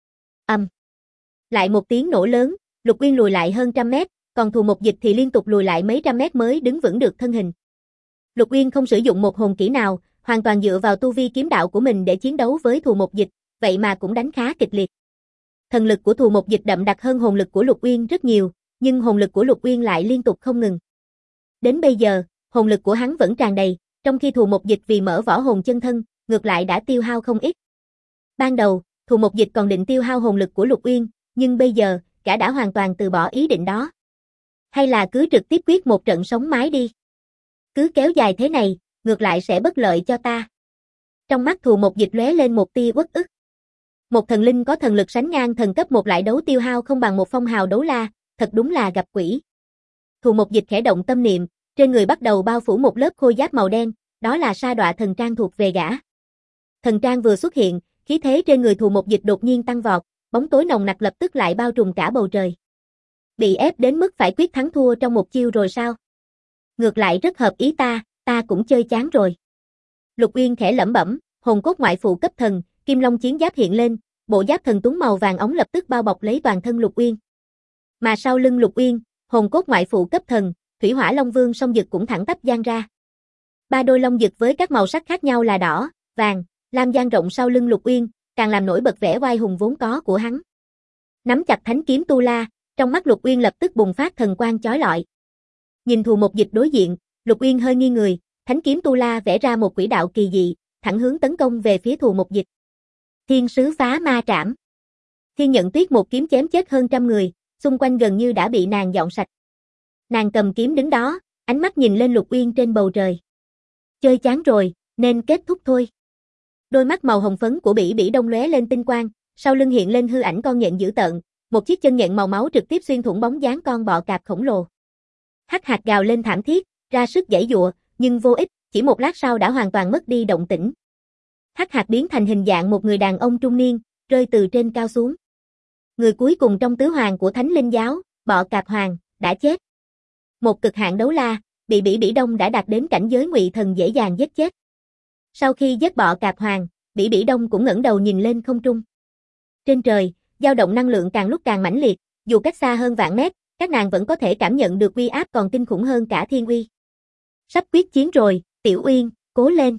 Lại một tiếng nổ lớn, Lục Uyên lùi lại hơn 100 mét, còn Thù Mộc Dịch thì liên tục lùi lại mấy trăm mét mới đứng vững được thân hình. Lục Uyên không sử dụng một hồn kỹ nào, hoàn toàn dựa vào tu vi kiếm đạo của mình để chiến đấu với Thù Mộc Dịch, vậy mà cũng đánh khá kịch liệt. Thần lực của Thù Mộc Dịch đậm đặc hơn hồn lực của Lục Uyên rất nhiều, nhưng hồn lực của Lục Uyên lại liên tục không ngừng. Đến bây giờ, hồn lực của hắn vẫn tràn đầy, trong khi Thù Mộc Dịch vì mở võ hồn chân thân, ngược lại đã tiêu hao không ít. Ban đầu, Thù Mộc Dịch còn định tiêu hao hồn lực của Lục Uyên, nhưng bây giờ, gã đã hoàn toàn từ bỏ ý định đó. Hay là cứ trực tiếp quyết một trận sống mái đi. Cứ kéo dài thế này, ngược lại sẽ bất lợi cho ta. Trong mắt Thù Mộc Dịch lóe lên một tia uất ức. Một thần linh có thần lực sánh ngang thần cấp 1 lại đấu tiêu hao không bằng một phong hào đấu la, thật đúng là gặp quỷ. Thù Mộc Dịch khẽ động tâm niệm, trên người bắt đầu bao phủ một lớp khôi giáp màu đen, đó là sa đọa thần trang thuộc về gã. Thần trang vừa xuất hiện, khí thế trên người Thù Mộc Dịch đột nhiên tăng vọt, bóng tối nồng nặc lập tức lại bao trùm cả bầu trời. Bị ép đến mức phải quyết thắng thua trong một chiêu rồi sao? Ngược lại rất hợp ý ta cũng chơi chán rồi. Lục Uyên khẽ lẩm bẩm, hồn cốt ngoại phụ cấp thần, Kim Long chiến giáp hiện lên, bộ giáp thần tuấn màu vàng óng lập tức bao bọc lấy toàn thân Lục Uyên. Mà sau lưng Lục Uyên, hồn cốt ngoại phụ cấp thần, Thủy Hỏa Long Vương song dực cũng thẳng tắp dang ra. Ba đôi long dực với các màu sắc khác nhau là đỏ, vàng, lam dang rộng sau lưng Lục Uyên, càng làm nổi bật vẻ oai hùng vốn có của hắn. Nắm chặt thánh kiếm tu la, trong mắt Lục Uyên lập tức bùng phát thần quang chói lọi. Nhìn Thù Một Dịch đối diện, Lục Uyên hơi nghiêng người, thánh kiếm tu la vẽ ra một quỹ đạo kỳ dị, thẳng hướng tấn công về phía Thù Một Dịch. Thiên sứ phá ma trảm. Thiên Nhận Tuyết một kiếm chém chết hơn trăm người, xung quanh gần như đã bị nàng dọn sạch. Nàng cầm kiếm đứng đó, ánh mắt nhìn lên Lục Uyên trên bầu trời. Chơi chán rồi, nên kết thúc thôi. Đôi mắt màu hồng phấn của Bỉ Bỉ Đông lóe lên tinh quang, sau lưng hiện lên hư ảnh con nhện dữ tợn, một chiếc chân nhện màu máu trực tiếp xuyên thủng bóng dáng con bọ cạp khổng lồ. Hắc Hạc gào lên thảm thiết, ra sức giãy giụa, nhưng vô ích, chỉ một lát sau đã hoàn toàn mất đi động tĩnh. Hắc Hạc biến thành hình dạng một người đàn ông trung niên, rơi từ trên cao xuống. Người cuối cùng trong tứ hoàng của Thánh Linh giáo, Bọ Cạp Hoàng, đã chết. Một cực hạn đấu la, Bỉ Bỉ Đông đã đạt đến cảnh giới ngụy thần dễ dàng giết chết. Sau khi giết Bọ Cạp Hoàng, Bỉ Bỉ Đông cũng ngẩng đầu nhìn lên không trung. Trên trời, dao động năng lượng càng lúc càng mãnh liệt, dù cách xa hơn vạn mét, các nàng vẫn có thể cảm nhận được uy áp còn kinh khủng hơn cả thiên uy. Sắp quyết chiến rồi, Tiểu Uyên, cố lên.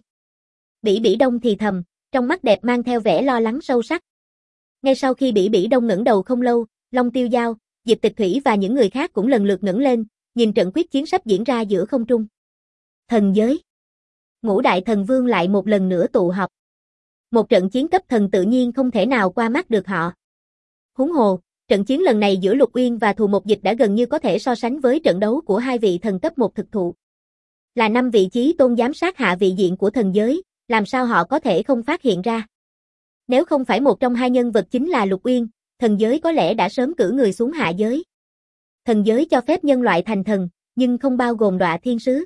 Bỉ Bỉ Đông thì thầm, trong mắt đẹp mang theo vẻ lo lắng sâu sắc. Ngay sau khi Bỉ Bỉ Đông ngẩng đầu không lâu, Long Tiêu Giao, Diệp Tịch Thủy và những người khác cũng lần lượt ngẩng lên, nhìn trận quyết chiến sắp diễn ra giữa không trung. Thần giới. Ngũ đại thần vương lại một lần nữa tụ họp. Một trận chiến cấp thần tự nhiên không thể nào qua mắt được họ. Huống hồ, trận chiến lần này giữa Lục Uyên và Thù Một Dịch đã gần như có thể so sánh với trận đấu của hai vị thần cấp 1 thực thụ. Là 5 vị chí tôn giám sát hạ vị diện của thần giới, làm sao họ có thể không phát hiện ra. Nếu không phải một trong hai nhân vật chính là Lục Uyên, thần giới có lẽ đã sớm cử người xuống hạ giới. Thần giới cho phép nhân loại thành thần, nhưng không bao gồm Đọa Thiên Sứ.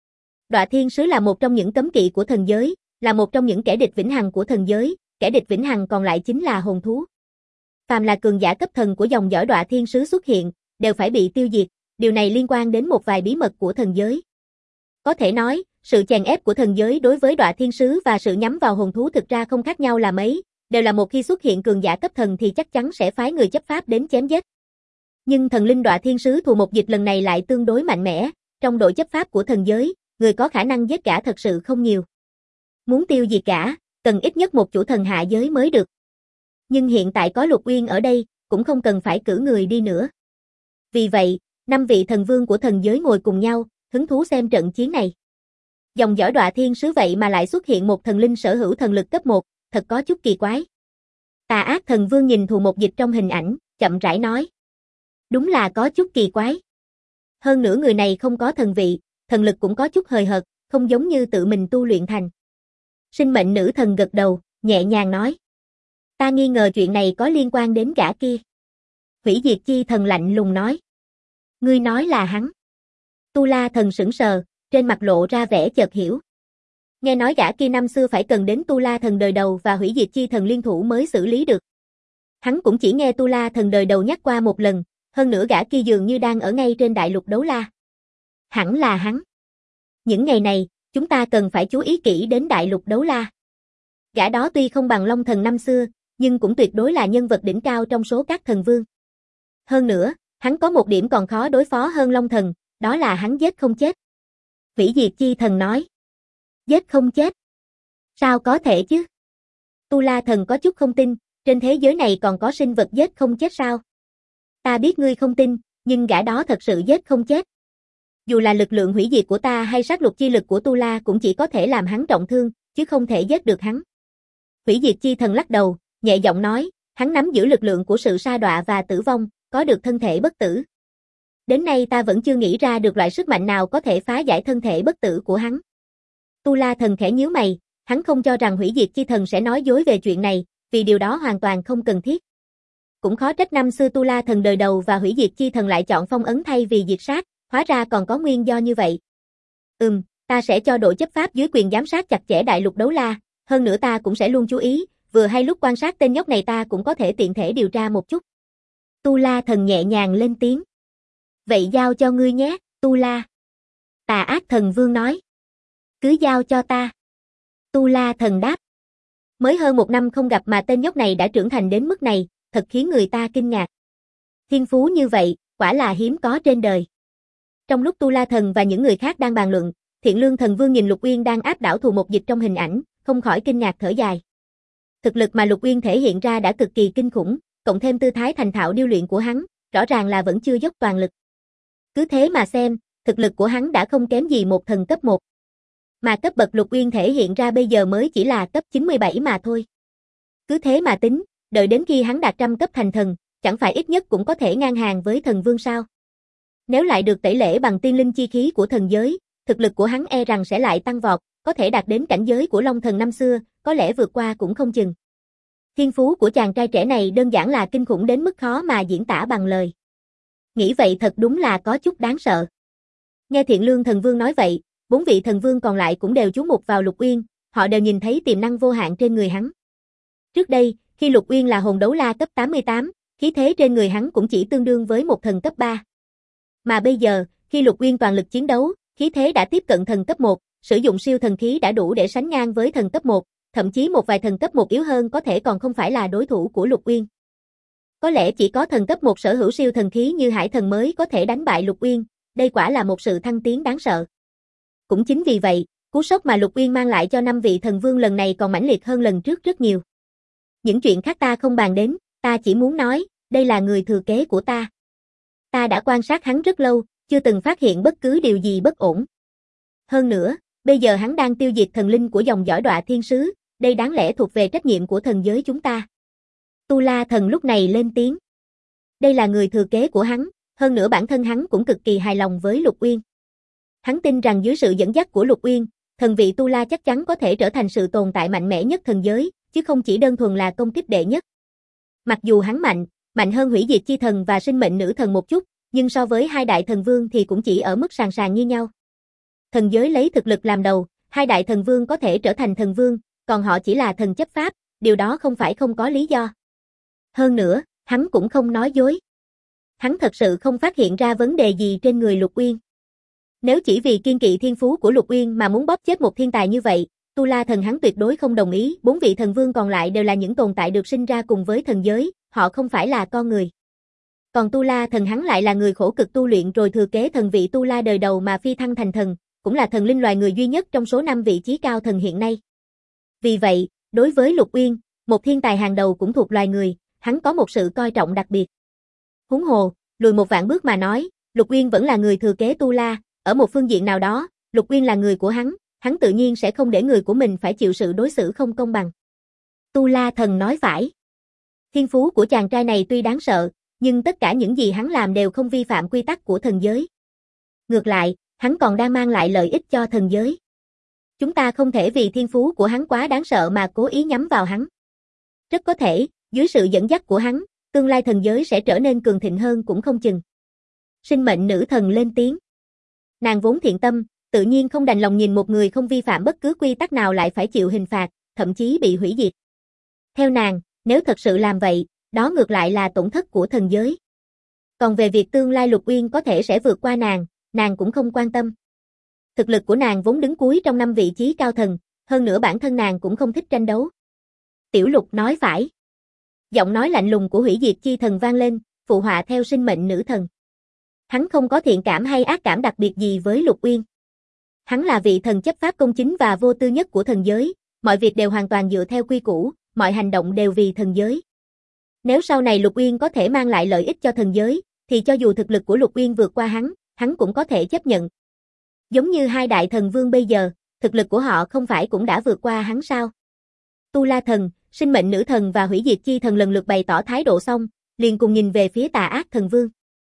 Đọa Thiên Sứ là một trong những cấm kỵ của thần giới, là một trong những kẻ địch vĩnh hằng của thần giới, kẻ địch vĩnh hằng còn lại chính là hồn thú. Phàm là cường giả cấp thần của dòng dõi Đọa Thiên Sứ xuất hiện, đều phải bị tiêu diệt, điều này liên quan đến một vài bí mật của thần giới. Có thể nói, sự chèn ép của thần giới đối với Đọa Thiên Sứ và sự nhắm vào hồn thú thực ra không khác nhau là mấy, đều là một khi xuất hiện cường giả cấp thần thì chắc chắn sẽ phái người chấp pháp đến chém giết. Nhưng thần linh Đọa Thiên Sứ Thù Một Dịch lần này lại tương đối mạnh mẽ, trong đội chấp pháp của thần giới, người có khả năng giết cả thật sự không nhiều. Muốn tiêu diệt cả, cần ít nhất một chủ thần hạ giới mới được. Nhưng hiện tại có Lục Uyên ở đây, cũng không cần phải cử người đi nữa. Vì vậy, 5 vị thần vương của thần giới ngồi cùng nhau, hứng thú xem trận chiến này. Dòng dõi Đọa Thiên Sứ vậy mà lại xuất hiện một thần linh sở hữu thần lực cấp 1, thật có chút kỳ quái. Tà Ác Thần Vương nhìn Thù Một Dịch trong hình ảnh, chậm rãi nói. Đúng là có chút kỳ quái. Hơn nữa người này không có thần vị, thần lực cũng có chút hời hợt, không giống như tự mình tu luyện thành. Sinh mệnh nữ thần gật đầu, nhẹ nhàng nói. Ta nghi ngờ chuyện này có liên quan đến gã kia. Hủy Diệt Chi Thần lạnh lùng nói. Ngươi nói là hắn. Tu La Thần sững sờ, trên mặt lộ ra vẻ chợt hiểu. Nghe nói gã kia năm xưa phải cần đến Tu La Thần đời đầu và Hủy Diệt Chi Thần liên thủ mới xử lý được. Hắn cũng chỉ nghe Tu La Thần đời đầu nhắc qua một lần, hơn nữa gã kia dường như đang ở ngay trên đại lục đấu la. Hẳn là hắn. Những ngày này, chúng ta cần phải chú ý kỹ đến đại lục đấu la. Gã đó tuy không bằng Long Thần năm xưa, nhưng cũng tuyệt đối là nhân vật đỉnh cao trong số các thần vương. Hơn nữa, hắn có một điểm còn khó đối phó hơn Long Thần, đó là hắn giết không chết. Hủy Diệt Chi Thần nói. Giết không chết? Sao có thể chứ? Tu La Thần có chút không tin, trên thế giới này còn có sinh vật giết không chết sao? Ta biết ngươi không tin, nhưng gã đó thật sự giết không chết. Dù là lực lượng hủy diệt của ta hay sát lục chi lực của Tu La cũng chỉ có thể làm hắn trọng thương, chứ không thể giết được hắn. Hủy Diệt Chi Thần lắc đầu, nhẹ giọng nói, hắn nắm giữ lực lượng của sự sa đọa và tử vong, có được thân thể bất tử. Đến nay ta vẫn chưa nghĩ ra được loại sức mạnh nào có thể phá giải thân thể bất tử của hắn. Tu La Thần khẽ nhíu mày, hắn không cho rằng Hủy Diệt Chi Thần sẽ nói dối về chuyện này, vì điều đó hoàn toàn không cần thiết. Cũng khó trách năm xưa Tu La Thần đời đầu và Hủy Diệt Chi Thần lại chọn phong ấn thay vì diệt sát, hóa ra còn có nguyên do như vậy. Ta sẽ cho đội chấp pháp dưới quyền giám sát chặt chẽ đại lục đấu la, hơn nữa ta cũng sẽ luôn chú ý, vừa hay lúc quan sát tên nhóc này ta cũng có thể tiện thể điều tra một chút. Tu La Thần nhẹ nhàng lên tiếng. Vậy giao cho ngươi nhé, Tu La. Tà Ác Thần Vương nói. Cứ giao cho ta. Tu La Thần đáp. Mới hơn 1 năm không gặp mà tên nhóc này đã trưởng thành đến mức này, thật khiến người ta kinh ngạc. Thiên phú như vậy, quả là hiếm có trên đời. Trong lúc Tu La Thần và những người khác đang bàn luận, Thiện Lương Thần Vương nhìn Lục Uyên đang áp đảo Thù Một Dịch trong hình ảnh, không khỏi kinh ngạc thở dài. Thực lực mà Lục Uyên thể hiện ra đã cực kỳ kinh khủng, cộng thêm tư thái thành thạo điêu luyện của hắn, rõ ràng là vẫn chưa dốc toàn lực. Cứ thế mà xem, thực lực của hắn đã không kém gì một thần cấp 1. Mà cấp bậc Lục Uyên thể hiện ra bây giờ mới chỉ là cấp 97 mà thôi. Cứ thế mà tính, đợi đến khi hắn đạt 100 cấp thành thần, chẳng phải ít nhất cũng có thể ngang hàng với thần vương sao? Nếu lại được tẩy lễ bằng tiên linh chi khí của thần giới, thực lực của hắn e rằng sẽ lại tăng vọt, có thể đạt đến cảnh giới của Long Thần năm xưa, có lẽ vượt qua cũng không chừng. Thiên phú của chàng trai trẻ này đơn giản là kinh khủng đến mức khó mà diễn tả bằng lời. Nghĩ vậy thật đúng là có chút đáng sợ. Nghe Thiện Lương Thần Vương nói vậy, 4 vị thần vương còn lại cũng đều chú mục vào Lục Uyên, họ đều nhìn thấy tiềm năng vô hạn trên người hắn. Trước đây, khi Lục Uyên là hồn đấu la cấp 88, khí thế trên người hắn cũng chỉ tương đương với một thần cấp 3. Mà bây giờ, khi Lục Uyên toàn lực chiến đấu, khí thế đã tiếp cận thần cấp 1, sử dụng siêu thần khí đã đủ để sánh ngang với thần cấp 1, thậm chí một vài thần cấp 1 yếu hơn có thể còn không phải là đối thủ của Lục Uyên. Có lẽ chỉ có thần cấp 1 sở hữu siêu thần khí như Hải Thần mới có thể đánh bại Lục Uyên, đây quả là một sự thăng tiến đáng sợ. Cũng chính vì vậy, cú sốc mà Lục Uyên mang lại cho 5 vị thần vương lần này còn mãnh liệt hơn lần trước rất nhiều. Những chuyện khác ta không bàn đến, ta chỉ muốn nói, đây là người thừa kế của ta. Ta đã quan sát hắn rất lâu, chưa từng phát hiện bất cứ điều gì bất ổn. Hơn nữa, bây giờ hắn đang tiêu diệt thần linh của dòng dõi Đọa Thiên Sứ, đây đáng lẽ thuộc về trách nhiệm của thần giới chúng ta. Tu La Thần lúc này lên tiếng. Đây là người thừa kế của hắn, hơn nữa bản thân hắn cũng cực kỳ hài lòng với Lục Uyên. Hắn tin rằng dưới sự dẫn dắt của Lục Uyên, thần vị Tu La chắc chắn có thể trở thành sự tồn tại mạnh mẽ nhất thần giới, chứ không chỉ đơn thuần là công kích đệ nhất. Mặc dù hắn mạnh hơn Hủy Diệt Chi Thần và Sinh Mệnh Nữ Thần một chút, nhưng so với hai đại thần vương thì cũng chỉ ở mức sàn sàn như nhau. Thần giới lấy thực lực làm đầu, hai đại thần vương có thể trở thành thần vương, còn họ chỉ là thần chấp pháp, điều đó không phải không có lý do. Hơn nữa, hắn cũng không nói dối. Hắn thật sự không phát hiện ra vấn đề gì trên người Lục Uyên. Nếu chỉ vì kiên kỵ thiên phú của Lục Uyên mà muốn bóp chết một thiên tài như vậy, Tu La Thần hắn tuyệt đối không đồng ý. 4 vị thần vương còn lại đều là những tồn tại được sinh ra cùng với thần giới, họ không phải là con người. Còn Tu La Thần hắn lại là người khổ cực tu luyện rồi thừa kế thần vị Tu La đời đầu mà phi thăng thành thần, cũng là thần linh loài người duy nhất trong số 5 vị chí cao thần hiện nay. Vì vậy, đối với Lục Uyên, một thiên tài hàng đầu cũng thuộc loài người, hắn có một sự coi trọng đặc biệt. Huống hồ, lùi một vạn bước mà nói, Lục Uyên vẫn là người thừa kế Tu La, ở một phương diện nào đó, Lục Uyên là người của hắn tự nhiên sẽ không để người của mình phải chịu sự đối xử không công bằng. Tu La Thần nói phải. Thiên phú của chàng trai này tuy đáng sợ, nhưng tất cả những gì hắn làm đều không vi phạm quy tắc của thần giới. Ngược lại, hắn còn đang mang lại lợi ích cho thần giới. Chúng ta không thể vì thiên phú của hắn quá đáng sợ mà cố ý nhắm vào hắn. Rất có thể, dưới sự dẫn dắt của hắn, tương lai thần giới sẽ trở nên cường thịnh hơn cũng không chừng. Sinh Mệnh Nữ Thần lên tiếng. Nàng vốn thiện tâm, tự nhiên không đành lòng nhìn một người không vi phạm bất cứ quy tắc nào lại phải chịu hình phạt, thậm chí bị hủy diệt. Theo nàng, nếu thật sự làm vậy, đó ngược lại là tổn thất của thần giới. Còn về việc tương lai Lục Uyên có thể sẽ vượt qua nàng cũng không quan tâm. Thực lực của nàng vốn đứng cuối trong 5 vị chí cao thần, hơn nữa bản thân nàng cũng không thích tranh đấu. Tiểu Lục nói phải. Giọng nói lạnh lùng của Hủy Diệt Chi Thần vang lên, phụ họa theo Sinh Mệnh Nữ Thần. Hắn không có thiện cảm hay ác cảm đặc biệt gì với Lục Uyên. Hắn là vị thần chấp pháp công chính và vô tư nhất của thần giới, mọi việc đều hoàn toàn dựa theo quy củ, mọi hành động đều vì thần giới. Nếu sau này Lục Uyên có thể mang lại lợi ích cho thần giới, thì cho dù thực lực của Lục Uyên vượt qua hắn cũng có thể chấp nhận. Giống như hai đại thần vương bây giờ, thực lực của họ không phải cũng đã vượt qua hắn sao? Tu La Thần, Sinh Mệnh Nữ Thần và Hủy Diệt Chi Thần lần lượt bày tỏ thái độ xong, liền cùng nhìn về phía Tà Ác Thần Vương.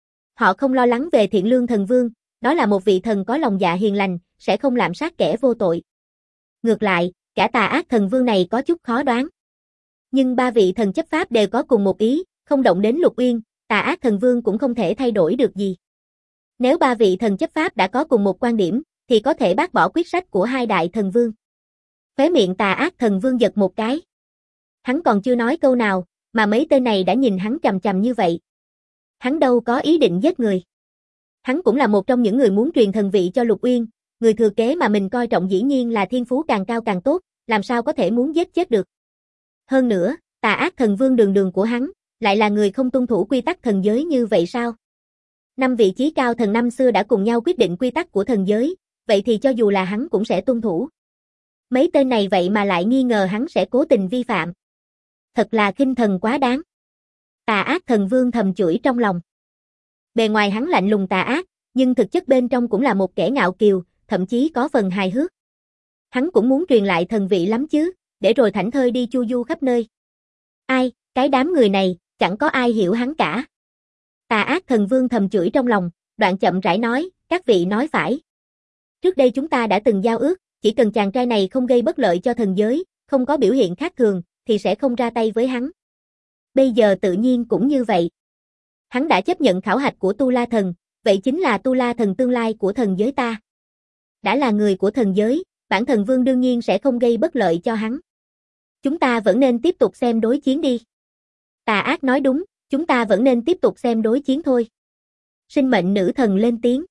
Họ không lo lắng về Thiện Lương Thần Vương, đó là một vị thần có lòng dạ hiền lành, sẽ không lạm sát kẻ vô tội. Ngược lại, cả Tà Ác Thần Vương này có chút khó đoán. Nhưng 3 vị thần chấp pháp đều có cùng một ý, không động đến Lục Uyên, Tà Ác Thần Vương cũng không thể thay đổi được gì. Nếu 3 vị thần chấp pháp đã có cùng một quan điểm, thì có thể bác bỏ quyết sách của hai đại thần vương. Khóe miệng Tà Ác Thần Vương giật một cái. Hắn còn chưa nói câu nào, mà mấy tên này đã nhìn hắn chằm chằm như vậy. Hắn đâu có ý định giết người. Hắn cũng là một trong những người muốn truyền thần vị cho Lục Uyên, người thừa kế mà mình coi trọng dĩ nhiên là thiên phú càng cao càng tốt, làm sao có thể muốn giết chết được. Hơn nữa, tà ác thần vương đường đường của hắn, lại là người không tuân thủ quy tắc thần giới như vậy sao? 5 vị chí cao thần năm xưa đã cùng nhau quyết định quy tắc của thần giới, vậy thì cho dù là hắn cũng sẽ tuân thủ. Mấy tên này vậy mà lại nghi ngờ hắn sẽ cố tình vi phạm. Thật là khinh thần quá đáng. Tà ác thần vương thầm chửi trong lòng. Bề ngoài hắn lạnh lùng tà ác, nhưng thực chất bên trong cũng là một kẻ ngạo kiều, thậm chí có phần hài hước. Hắn cũng muốn truyền lại thần vị lắm chứ, để rồi thảnh thơi đi chu du khắp nơi. Ai, cái đám người này, chẳng có ai hiểu hắn cả. Tà ác thần vương thầm chửi trong lòng, đoạn chậm rãi nói, các vị nói phải. Trước đây chúng ta đã từng giao ước, chỉ cần chàng trai này không gây bất lợi cho thần giới, không có biểu hiện khác thường, thì sẽ không ra tay với hắn. Bây giờ tự nhiên cũng như vậy. Hắn đã chấp nhận khảo hạch của Tu La Thần, vậy chính là Tu La Thần tương lai của thần giới ta. Đã là người của thần giới, bản thần vương đương nhiên sẽ không gây bất lợi cho hắn. Chúng ta vẫn nên tiếp tục xem đối chiến đi. Tà ác nói đúng, chúng ta vẫn nên tiếp tục xem đối chiến thôi. Sinh mệnh nữ thần lên tiếng.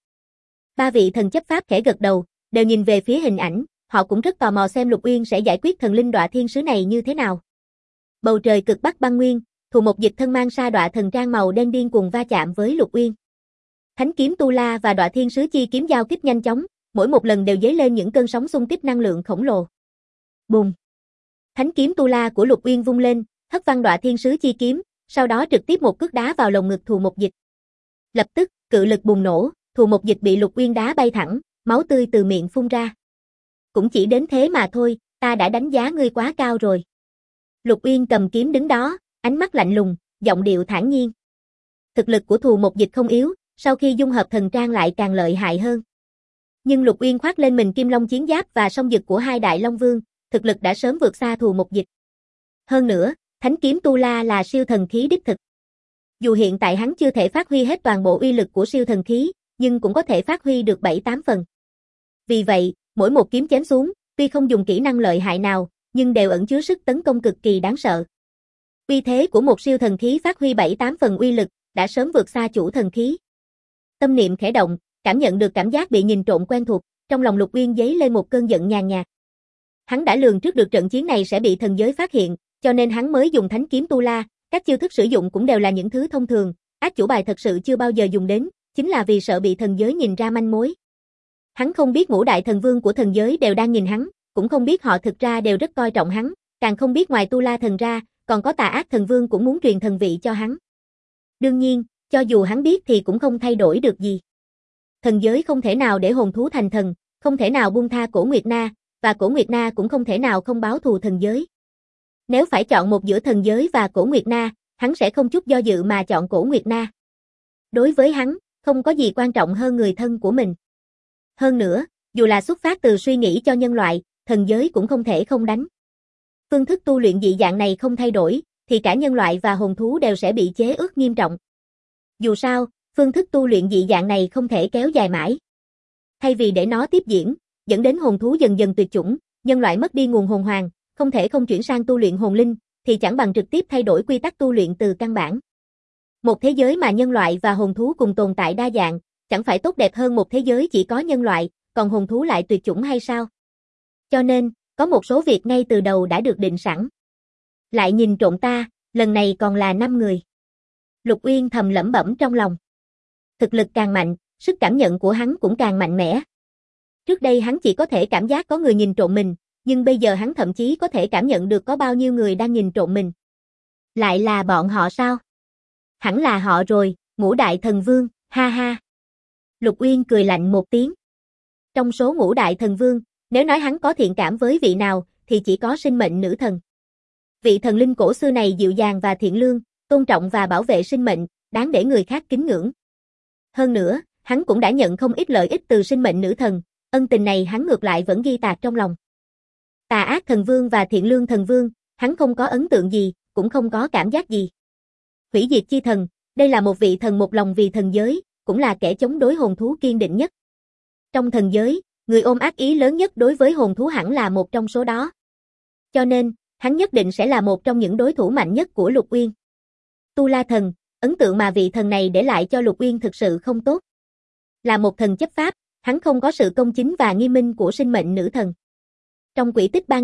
3 vị thần chấp pháp khẽ gật đầu, đều nhìn về phía hình ảnh, họ cũng rất tò mò xem Lục Uyên sẽ giải quyết thần linh đọa thiên sứ này như thế nào. Bầu trời cực bắc băng nguyên, Thù Một Dịch thân mang sa đọa thần trang màu đen điên cuồng va chạm với Lục Uyên. Thánh kiếm Tu La và đọa thiên sứ chi kiếm giao kích nhanh chóng, mỗi một lần đều dấy lên những cơn sóng xung kích năng lượng khổng lồ. Bùng! Thánh kiếm Tu La của Lục Uyên vung lên, hất văng đọa thiên sứ chi kiếm, sau đó trực tiếp một cước đá vào lồng ngực Thù Một Dịch. Lập tức, cự lực bùng nổ, Thù Một Dịch bị Lục Uyên đá bay thẳng, máu tươi từ miệng phun ra. Cũng chỉ đến thế mà thôi, ta đã đánh giá ngươi quá cao rồi. Lục Uyên cầm kiếm đứng đó, ánh mắt lạnh lùng, giọng điệu thản nhiên. Thực lực của Thù Một Dịch không yếu, sau khi dung hợp thần trang lại càng lợi hại hơn. Nhưng Lục Uyên khoác lên mình Kim Long chiến giáp và song dực của hai đại Long Vương, thực lực đã sớm vượt xa Thù Một Dịch. Hơn nữa, thánh kiếm Tu La là siêu thần khí đích thực. Dù hiện tại hắn chưa thể phát huy hết toàn bộ uy lực của siêu thần khí, nhưng cũng có thể phát huy được 7-8 phần. Vì vậy, mỗi một kiếm chém xuống, tuy không dùng kỹ năng lợi hại nào, nhưng đều ẩn chứa sức tấn công cực kỳ đáng sợ. Uy thế của một siêu thần khí phát huy 7-8 phần uy lực, đã sớm vượt xa chủ thần khí. Tâm niệm khẽ động, cảm nhận được cảm giác bị nhìn trộm quen thuộc, trong lòng Lục Uyên dấy lên một cơn giận nhàn nhạt. Hắn đã lường trước được trận chiến này sẽ bị thần giới phát hiện, cho nên hắn mới dùng thánh kiếm Tu La, các chiêu thức sử dụng cũng đều là những thứ thông thường, át chủ bài thật sự chưa bao giờ dùng đến, chính là vì sợ bị thần giới nhìn ra manh mối. Hắn không biết ngũ đại thần vương của thần giới đều đang nhìn hắn, cũng không biết họ thực ra đều rất coi trọng hắn, càng không biết ngoài Tu La thần ra, còn có tà ác thần vương cũng muốn truyền thần vị cho hắn. Đương nhiên, cho dù hắn biết thì cũng không thay đổi được gì. Thần giới không thể nào để hồn thú thành thần, không thể nào buông tha Cổ Nguyệt Na, và Cổ Nguyệt Na cũng không thể nào không báo thù thần giới. Nếu phải chọn một giữa thần giới và Cổ Nguyệt Na, hắn sẽ không chút do dự mà chọn Cổ Nguyệt Na. Đối với hắn, không có gì quan trọng hơn người thân của mình. Hơn nữa, dù là xuất phát từ suy nghĩ cho nhân loại, thần giới cũng không thể không đánh. Phương thức tu luyện dị dạng này không thay đổi, thì cả nhân loại và hồn thú đều sẽ bị chế ước nghiêm trọng. Dù sao, phương thức tu luyện dị dạng này không thể kéo dài mãi. Thay vì để nó tiếp diễn, dẫn đến hồn thú dần dần tuyệt chủng, nhân loại mất đi nguồn hồn hoàng, không thể không chuyển sang tu luyện hồn linh, thì chẳng bằng trực tiếp thay đổi quy tắc tu luyện từ căn bản. Một thế giới mà nhân loại và hồn thú cùng tồn tại đa dạng, chẳng phải tốt đẹp hơn một thế giới chỉ có nhân loại, còn hồn thú lại tuyệt chủng hay sao? Cho nên, có một số việc ngay từ đầu đã được định sẵn. Lại nhìn trộm ta, lần này còn là 5 người. Lục Uyên thầm lẩm bẩm trong lòng. Thực lực càng mạnh, sức cảm nhận của hắn cũng càng mạnh mẽ. Trước đây hắn chỉ có thể cảm giác có người nhìn trộm mình, nhưng bây giờ hắn thậm chí có thể cảm nhận được có bao nhiêu người đang nhìn trộm mình. Lại là bọn họ sao? Hẳn là họ rồi, ngũ đại thần vương, ha ha. Lục Uyên cười lạnh một tiếng. Trong số ngũ đại thần vương, nếu nói hắn có thiện cảm với vị nào, thì chỉ có sinh mệnh nữ thần. Vị thần linh cổ xưa này dịu dàng và thiện lương, tôn trọng và bảo vệ sinh mệnh, đáng để người khác kính ngưỡng. Hơn nữa, hắn cũng đã nhận không ít lợi ích từ sinh mệnh nữ thần, ân tình này hắn ngược lại vẫn ghi tạc trong lòng. Tà ác thần vương và thiện lương thần vương, hắn không có ấn tượng gì, cũng không có cảm giác gì. Hủy diệt chi thần, đây là một vị thần một lòng vì thần giới, cũng là kẻ chống đối hồn thú kiên định nhất. Trong thần giới, người ôm ác ý lớn nhất đối với hồn thú hẳn là một trong số đó. Cho nên, hắn nhất định sẽ là một trong những đối thủ mạnh nhất của Lục Uyên. Tu La thần, ấn tượng mà vị thần này để lại cho Lục Uyên thực sự không tốt. Là một thần chấp pháp, hắn không có sự công chính và nghiêm minh của sinh mệnh nữ thần. Trong quỹ tích ban đầu,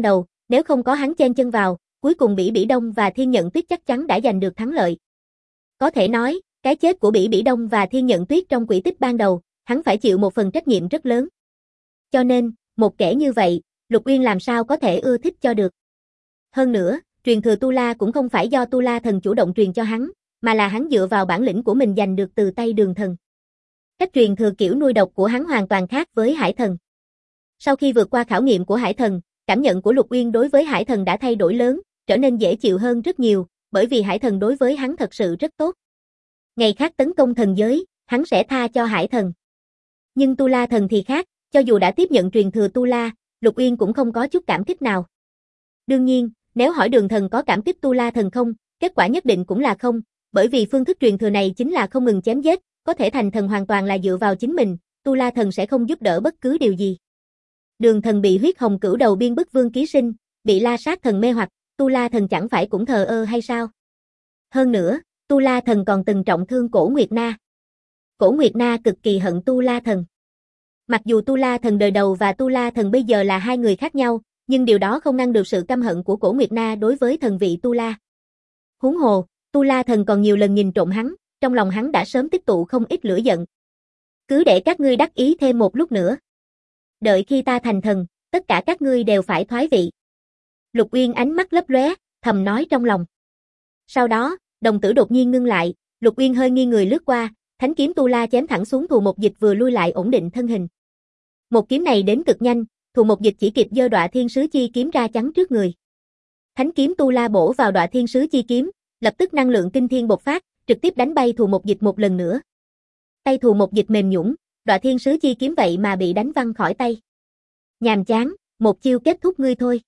Nếu không có hắn chen chân vào, cuối cùng Bỉ Bỉ Đông và Thiên Nhận Tuyết chắc chắn đã giành được thắng lợi. Có thể nói, cái chết của Bỉ Bỉ Đông và Thiên Nhận Tuyết trong quỹ tích ban đầu, hắn phải chịu một phần trách nhiệm rất lớn. Cho nên, một kẻ như vậy, Lục Uyên làm sao có thể ưa thích cho được. Hơn nữa, truyền thừa Tu La cũng không phải do Tu La Thần chủ động truyền cho hắn, mà là hắn dựa vào bản lĩnh của mình giành được từ tay Đường Thần. Cách truyền thừa kiểu nuôi độc của hắn hoàn toàn khác với Hải Thần. Sau khi vượt qua khảo nghiệm của Hải Thần, cảm nhận của Lục Uyên đối với Hải Thần đã thay đổi lớn, trở nên dễ chịu hơn rất nhiều, bởi vì Hải Thần đối với hắn thật sự rất tốt. Ngày khác tấn công thần giới, hắn sẽ tha cho Hải Thần. Nhưng Tu La Thần thì khác, cho dù đã tiếp nhận truyền thừa Tu La, Lục Uyên cũng không có chút cảm kích nào. Đương nhiên, nếu hỏi Đường Thần có cảm kích Tu La Thần không, kết quả nhất định cũng là không, bởi vì phương thức truyền thừa này chính là không ngừng chém giết, có thể thành thần hoàn toàn là dựa vào chính mình, Tu La Thần sẽ không giúp đỡ bất cứ điều gì. Đường Thần bị huyết hồng cửu đầu biên bức vương ký sinh, bị La Sát Thần mê hoặc, Tu La Thần chẳng phải cũng thờ ơ hay sao? Hơn nữa, Tu La Thần còn từng trọng thương Cổ Nguyệt Na. Cổ Nguyệt Na cực kỳ hận Tu La Thần. Mặc dù Tu La Thần đời đầu và Tu La Thần bây giờ là hai người khác nhau, nhưng điều đó không ngăn được sự căm hận của Cổ Nguyệt Na đối với thần vị Tu La. Huống hồ, Tu La Thần còn nhiều lần nhìn trộm hắn, trong lòng hắn đã sớm tích tụ không ít lửa giận. Cứ để các ngươi đắc ý thêm một lúc nữa. Đợi khi ta thành thần, tất cả các ngươi đều phải thoái vị. Lục Uyên ánh mắt lấp lóe, thầm nói trong lòng. Sau đó, đồng tử đột nhiên ngưng lại, Lục Uyên hơi nghiêng người lướt qua, thánh kiếm Tu La chém thẳng xuống Thù Một Dịch vừa lui lại ổn định thân hình. Một kiếm này đến cực nhanh, Thù Một Dịch chỉ kịp giơ Đọa Thiên Sứ Chi kiếm ra chắn trước người. Thánh kiếm Tu La bổ vào Đọa Thiên Sứ Chi kiếm, lập tức năng lượng kinh thiên bộc phát, trực tiếp đánh bay Thù Một Dịch một lần nữa. Tay Thù Một Dịch mềm nhũn, Đọa Thiên Sứ Chi kiếm vậy mà bị đánh văng khỏi tay. Nhàm chán, một chiêu kết thúc ngươi thôi.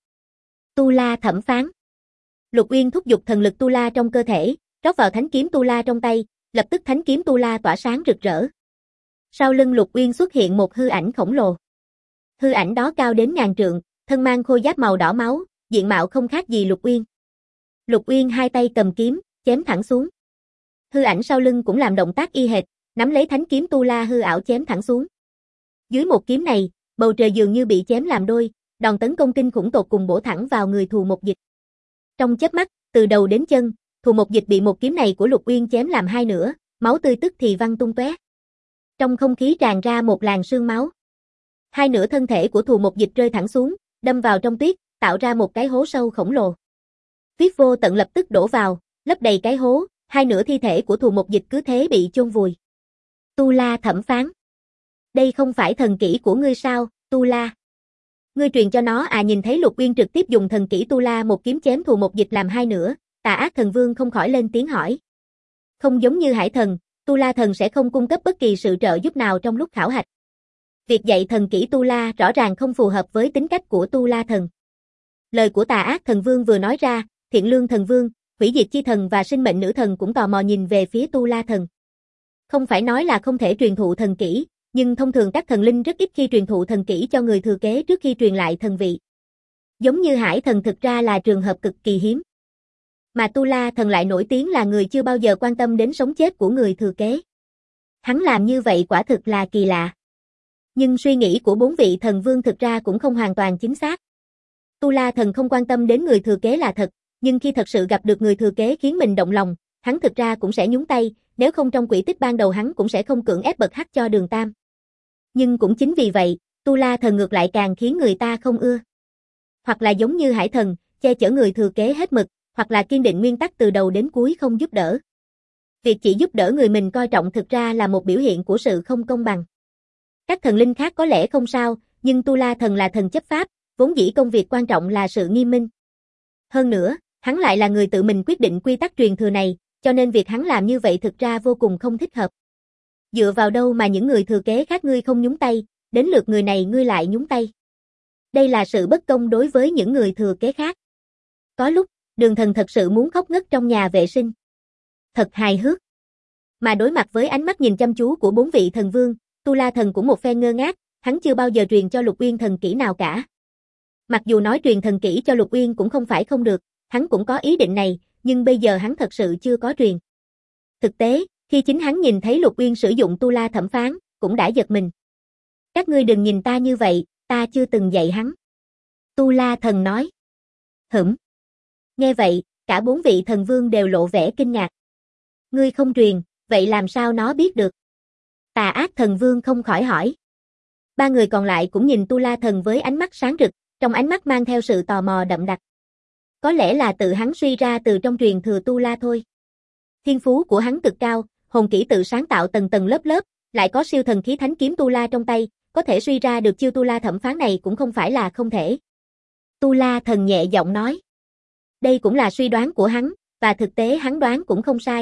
Tu La thẩm phán. Lục Uyên thúc giục thần lực Tu La trong cơ thể, rót vào thánh kiếm Tu La trong tay, lập tức thánh kiếm Tu La tỏa sáng rực rỡ. Sau lưng Lục Uyên xuất hiện một hư ảnh khổng lồ. Hư ảnh đó cao đến ngàn trượng, thân mang khôi giáp màu đỏ máu, diện mạo không khác gì Lục Uyên. Lục Uyên hai tay cầm kiếm, chém thẳng xuống. Hư ảnh sau lưng cũng làm động tác y hệt, nắm lấy thánh kiếm Tu La hư ảo chém thẳng xuống. Dưới một kiếm này, bầu trời dường như bị chém làm đôi, đòn tấn công kinh khủng tột cùng bổ thẳng vào người Thù Một Dịch. Trong chớp mắt, từ đầu đến chân, Thù Một Dịch bị một kiếm này của Lục Uyên chém làm hai nửa, máu tươi tức thì văng tung tóe. Trong không khí tràn ra một làn sương máu. Hai nửa thân thể của Thù Một Dịch rơi thẳng xuống, đâm vào trong tuyết, tạo ra một cái hố sâu khổng lồ. Tuyết vô tận lập tức đổ vào, lấp đầy cái hố, hai nửa thi thể của Thù Một Dịch cứ thế bị chôn vùi. Tu La thẩm phán. Đây không phải thần kỹ của ngươi sao, Tu La? Ngươi truyền cho nó à? Nhìn thấy Lục Uyên trực tiếp dùng thần kỹ Tu La một kiếm chém Thù Một Dịch làm hai nửa, Tà Ác Thần Vương không khỏi lên tiếng hỏi. Không giống như Hải Thần, Tu La Thần sẽ không cung cấp bất kỳ sự trợ giúp nào trong lúc khảo hạch. Việc dạy thần kỹ Tu La rõ ràng không phù hợp với tính cách của Tu La Thần. Lời của Tà Ác Thần Vương vừa nói ra, Thiện Lương Thần Vương, Hủy Diệt Chi Thần và Sinh Mệnh Nữ Thần cũng tò mò nhìn về phía Tu La Thần. Không phải nói là không thể truyền thụ thần kỹ, nhưng thông thường các thần linh rất ít khi truyền thụ thần kỹ cho người thừa kế trước khi truyền lại thần vị. Giống như Hải Thần thực ra là trường hợp cực kỳ hiếm. Mà Tu La Thần lại nổi tiếng là người chưa bao giờ quan tâm đến sống chết của người thừa kế. Hắn làm như vậy quả thực là kỳ lạ. Nhưng suy nghĩ của bốn vị thần vương thực ra cũng không hoàn toàn chính xác. Tu La Thần không quan tâm đến người thừa kế là thật, nhưng khi thật sự gặp được người thừa kế khiến mình động lòng, hắn thực ra cũng sẽ nhúng tay, nếu không trong quỹ tích ban đầu hắn cũng sẽ không cưỡng ép bật hắc cho Đường Tam. Nhưng cũng chính vì vậy, Tu La Thần ngược lại càng khiến người ta không ưa. Hoặc là giống như Hải Thần, che chở người thừa kế hết mực, hoặc là kiên định nguyên tắc từ đầu đến cuối không giúp đỡ. Việc chỉ giúp đỡ người mình coi trọng thực ra là một biểu hiện của sự không công bằng. Các thần linh khác có lẽ không sao, nhưng Tu La Thần là thần chấp pháp, vốn dĩ công việc quan trọng là sự nghiêm minh. Hơn nữa, hắn lại là người tự mình quyết định quy tắc truyền thừa này, cho nên việc hắn làm như vậy thực ra vô cùng không thích hợp. Dựa vào đâu mà những người thừa kế khác ngươi không nhúng tay, đến lượt người này ngươi lại nhúng tay. Đây là sự bất công đối với những người thừa kế khác. Có lúc, Đường Thần thật sự muốn khóc ngất trong nhà vệ sinh. Thật hài hước. Mà đối mặt với ánh mắt nhìn chăm chú của bốn vị thần vương, Tu La Thần cũng một phen ngơ ngác, hắn chưa bao giờ truyền cho Lục Uyên thần kỹ nào cả. Mặc dù nói truyền thần kỹ cho Lục Uyên cũng không phải không được, hắn cũng có ý định này, nhưng bây giờ hắn thật sự chưa có truyền. Thực tế, khi chính hắn nhìn thấy Lục Uyên sử dụng Tu La thẩm phán, cũng đã giật mình. Các ngươi đừng nhìn ta như vậy, ta chưa từng dạy hắn. Tu La Thần nói. Nghe vậy, cả 4 vị thần vương đều lộ vẻ kinh ngạc. Ngươi không truyền, vậy làm sao nó biết được? Tà ác thần vương không khỏi hỏi. 3 người còn lại cũng nhìn Tu La thần với ánh mắt sáng rực, trong ánh mắt mang theo sự tò mò đậm đặc. Có lẽ là tự hắn suy ra từ trong truyền thừa Tu La thôi. Thiên phú của hắn cực cao, hồn kỹ tự sáng tạo tầng tầng lớp lớp, lại có siêu thần khí thánh kiếm Tu La trong tay, có thể suy ra được chiêu Tu La thẩm phán này cũng không phải là không thể. Tu La thần nhẹ giọng nói. Đây cũng là suy đoán của hắn, và thực tế hắn đoán cũng không sai.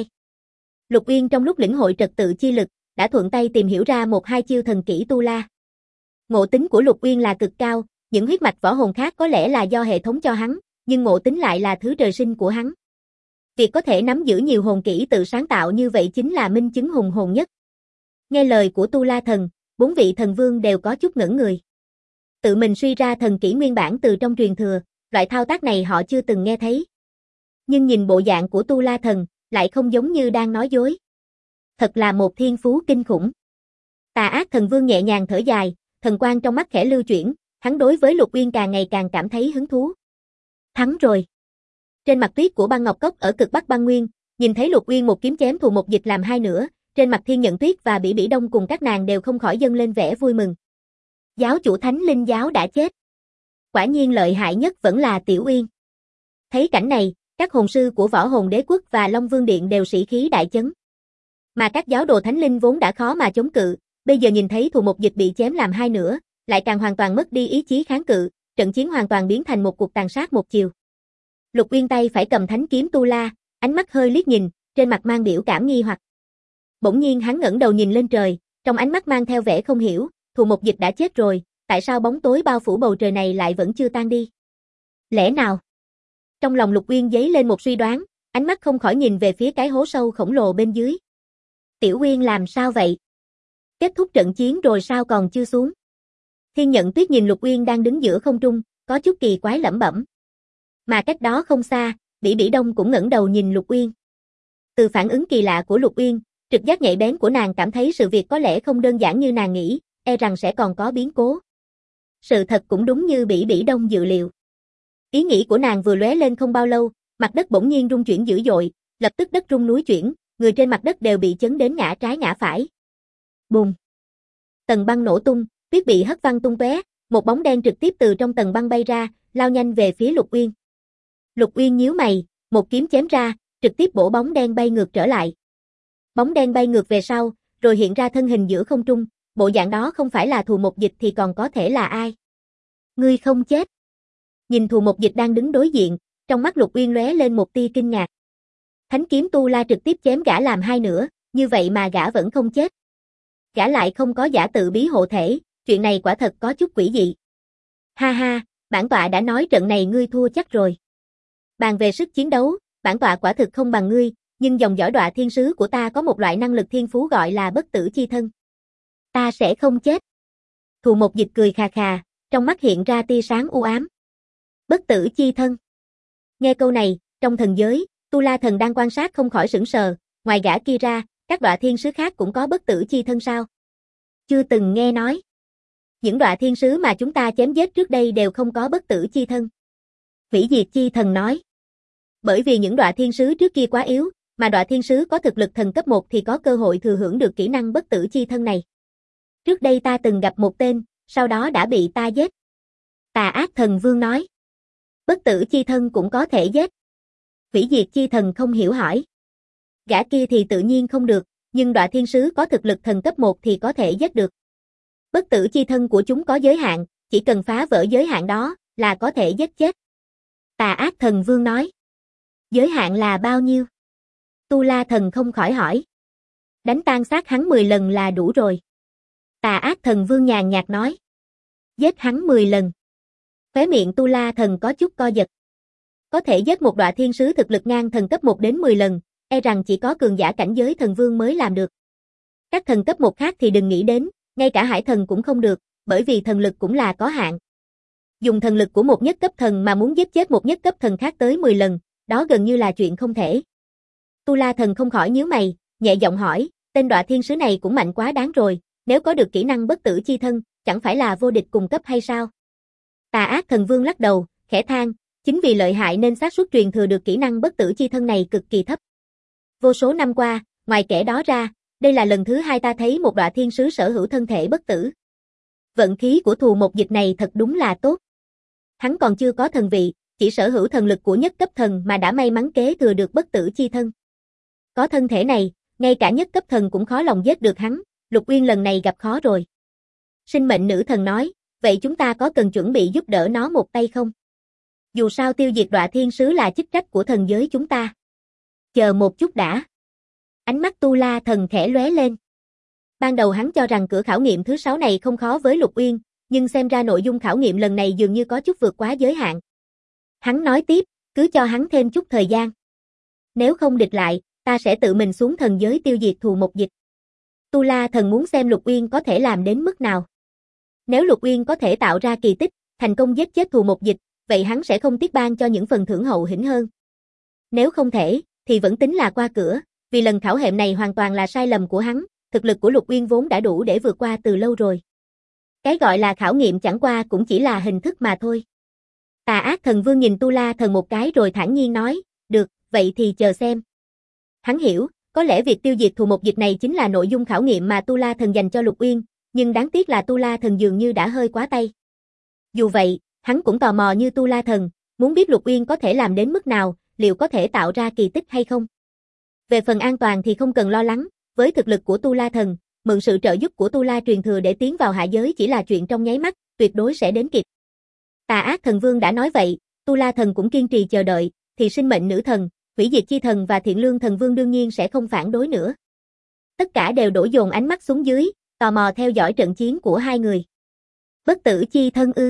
Lục Uyên trong lúc lĩnh hội trật tự chi lực, đã thuận tay tìm hiểu ra 1-2 chiêu thần kỹ Tu La. Ngộ tính của Lục Uyên là cực cao, những huyết mạch võ hồn khác có lẽ là do hệ thống cho hắn, nhưng ngộ tính lại là thứ trời sinh của hắn. Việc có thể nắm giữ nhiều hồn kỹ tự sáng tạo như vậy chính là minh chứng hùng hồn nhất. Nghe lời của Tu La thần, 4 vị thần vương đều có chút ngẩn người. Tự mình suy ra thần kỹ nguyên bản từ trong truyền thừa, loại thao tác này họ chưa từng nghe thấy. Nhưng nhìn bộ dạng của Tu La thần, lại không giống như đang nói dối. Thật là một thiên phú kinh khủng. Tà ác thần vương nhẹ nhàng thở dài, thần quang trong mắt khẽ lưu chuyển, hắn đối với Lục Uyên càng ngày càng cảm thấy hứng thú. Thắng rồi. Trên mặt tuyết của băng ngọc cốc ở cực bắc băng nguyên, nhìn thấy Lục Uyên một kiếm chém Thù Mộc Dịch làm 2 nửa, trên mặt Thiên Nhận Tuyết và Bỉ Bỉ Đông cùng các nàng đều không khỏi dâng lên vẻ vui mừng. Giáo chủ Thánh Linh giáo đã chết. Quả nhiên lợi hại nhất vẫn là Tiểu Uyên. Thấy cảnh này, các hồn sư của Võ Hồn Đế quốc và Long Vương Điện đều sĩ khí đại chấn. Mà các giáo đồ Thánh Linh vốn đã khó mà chống cự, bây giờ nhìn thấy Thù Mộc Dịch bị chém làm 2 nửa, lại càng hoàn toàn mất đi ý chí kháng cự, trận chiến hoàn toàn biến thành một cuộc tàn sát một chiều. Lục Uyên tay phải cầm thánh kiếm Tu La, ánh mắt hơi liếc nhìn, trên mặt mang biểu cảm nghi hoặc. Bỗng nhiên hắn ngẩng đầu nhìn lên trời, trong ánh mắt mang theo vẻ không hiểu, Thù Mộc Dịch đã chết rồi, tại sao bóng tối bao phủ bầu trời này lại vẫn chưa tan đi? Lẽ nào? Trong lòng Lục Uyên dấy lên một suy đoán, ánh mắt không khỏi nhìn về phía cái hố sâu khổng lồ bên dưới. Tiểu Uyên làm sao vậy? Kết thúc trận chiến rồi sao còn chưa xuống? Thiên Nhận Tuyết nhìn Lục Uyên đang đứng giữa không trung, có chút kỳ quái lẩm bẩm. Mà cách đó không xa, Bỉ Bỉ Đông cũng ngẩng đầu nhìn Lục Uyên. Từ phản ứng kỳ lạ của Lục Uyên, trực giác nhạy bén của nàng cảm thấy sự việc có lẽ không đơn giản như nàng nghĩ, e rằng sẽ còn có biến cố. Sự thật cũng đúng như Bỉ Bỉ Đông dự liệu. Ý nghĩ của nàng vừa lóe lên không bao lâu, mặt đất bỗng nhiên rung chuyển dữ dội, lập tức đất rung núi chuyển, người trên mặt đất đều bị chấn đến ngã trái ngã phải. Bùng! Tầng băng nổ tung, tuyết bị hất văng tung tóe, một bóng đen trực tiếp từ trong tầng băng bay ra, lao nhanh về phía Lục Uyên. Lục Uyên nhíu mày, một kiếm chém ra, trực tiếp bổ bóng đen bay ngược trở lại. Bóng đen bay ngược về sau, rồi hiện ra thân hình giữa không trung, bộ dạng đó không phải là Thù Mộc Dịch thì còn có thể là ai? Ngươi không chết. Nhìn Thù Mộc Dịch đang đứng đối diện, trong mắt Lục Uyên lóe lên một tia kinh ngạc. Thánh kiếm Tu La trực tiếp chém gã làm 2 nửa, như vậy mà gã vẫn không chết. Gã lại không có giả tự bí hộ thể, chuyện này quả thật có chút quỷ dị. Ha ha, bản tọa đã nói trận này ngươi thua chắc rồi. Bàn về sức chiến đấu, bản tọa quả thực không bằng ngươi, nhưng dòng dõi Đọa Thiên Sứ của ta có một loại năng lực thiên phú gọi là bất tử chi thân. Ta sẽ không chết. Thù Mộc Dịch cười khà khà, trong mắt hiện ra tia sáng u ám. Bất tử chi thân. Nghe câu này, trong thần giới, Tu La thần đang quan sát không khỏi sững sờ, ngoài gã kia ra, các Đọa Thiên Sứ khác cũng có bất tử chi thân sao? Chưa từng nghe nói. Những Đọa Thiên Sứ mà chúng ta chém giết trước đây đều không có bất tử chi thân. Hủy Diệt Chi Thần nói. Bởi vì những Đọa Thiên Sứ trước kia quá yếu, mà Đọa Thiên Sứ có thực lực thần cấp 1 thì có cơ hội thừa hưởng được kỹ năng bất tử chi thân này. Trước đây ta từng gặp một tên, sau đó đã bị ta giết. Tà ác thần vương nói. Bất tử chi thân cũng có thể giết. Hủy Diệt Chi Thần không hiểu hỏi. Gã kia thì tự nhiên không được, nhưng Đọa Thiên Sứ có thực lực thần cấp 1 thì có thể giết được. Bất tử chi thân của chúng có giới hạn, chỉ cần phá vỡ giới hạn đó, là có thể giết chết. Tà ác thần vương nói. Giới hạn là bao nhiêu? Tu La thần không khỏi hỏi. Đánh tan xác hắn 10 lần là đủ rồi. Tà ác thần vương nhàn nhạt nói. Giết hắn 10 lần. Khóe miệng Tu La thần có chút co giật. Có thể giết một Đọa Thiên Sứ thực lực ngang thần cấp 1 đến 10 lần, e rằng chỉ có cường giả cảnh giới thần vương mới làm được. Các thần cấp 1 khác thì đừng nghĩ đến, ngay cả hải thần cũng không được, bởi vì thần lực cũng là có hạn. Dùng thần lực của một nhất cấp thần mà muốn giết chết một nhất cấp thần khác tới 10 lần, đó gần như là chuyện không thể. Tu La thần không khỏi nhíu mày, nhẹ giọng hỏi, tên Đọa Thiên Sứ này cũng mạnh quá đáng rồi, nếu có được kỹ năng bất tử chi thân, chẳng phải là vô địch cùng cấp hay sao? Tà ác thần vương lắc đầu, khẽ than, Chính vì lợi hại nên xác suất truyền thừa được kỹ năng bất tử chi thân này cực kỳ thấp. Vô số năm qua, ngoài kẻ đó ra, đây là lần thứ hai ta thấy một Đoạ Thiên Sứ sở hữu thân thể bất tử. Vận khí của thù một dịch này thật đúng là tốt. Hắn còn chưa có thần vị, chỉ sở hữu thần lực của nhất cấp thần mà đã may mắn kế thừa được bất tử chi thân. Có thân thể này, ngay cả nhất cấp thần cũng khó lòng giết được hắn, Lục Uyên lần này gặp khó rồi. Sinh mệnh nữ thần nói, vậy chúng ta có cần chuẩn bị giúp đỡ nó một tay không? Dù sao tiêu diệt Đoạ Thiên Sứ là chức trách của thần giới chúng ta. Chờ một chút đã. Ánh mắt Tu La Thần khẽ lóe lên. Ban đầu hắn cho rằng cửa khảo nghiệm thứ 6 này không khó với Lục Uyên, nhưng xem ra nội dung khảo nghiệm lần này dường như có chút vượt quá giới hạn. Hắn nói tiếp, cứ cho hắn thêm chút thời gian. Nếu không địch lại, ta sẽ tự mình xuống thần giới tiêu diệt thù một dịch. Tu La Thần muốn xem Lục Uyên có thể làm đến mức nào. Nếu Lục Uyên có thể tạo ra kỳ tích, thành công giết chết thù một dịch, vậy hắn sẽ không tiếc ban cho những phần thưởng hậu hĩnh hơn. Nếu không thể, thì vẫn tính là qua cửa, vì lần khảo nghiệm này hoàn toàn là sai lầm của hắn, thực lực của Lục Uyên vốn đã đủ để vượt qua từ lâu rồi. Cái gọi là khảo nghiệm chẳng qua cũng chỉ là hình thức mà thôi. Tà Ác Thần Vương nhìn Tu La Thần một cái rồi thản nhiên nói, được, vậy thì chờ xem. Hắn hiểu, có lẽ việc tiêu diệt thù một dịch này chính là nội dung khảo nghiệm mà Tu La Thần dành cho Lục Uyên, nhưng đáng tiếc là Tu La Thần dường như đã hơi quá tay. Dù vậy, hắn cũng tò mò như Tu La Thần, muốn biết Lục Uyên có thể làm đến mức nào, liệu có thể tạo ra kỳ tích hay không. Về phần an toàn thì không cần lo lắng, với thực lực của Tu La Thần, mượn sự trợ giúp của Tu La truyền thừa để tiến vào hạ giới chỉ là chuyện trong nháy mắt, tuyệt đối sẽ đến kịp. Tà Ác Thần Vương đã nói vậy, Tu La Thần cũng kiên trì chờ đợi, thì sinh mệnh nữ thần, hủy diệt chi thần và thiện lương thần vương đương nhiên sẽ không phản đối nữa. Tất cả đều đổ dồn ánh mắt xuống dưới, tò mò theo dõi trận chiến của hai người. Bất tử chi thân ư?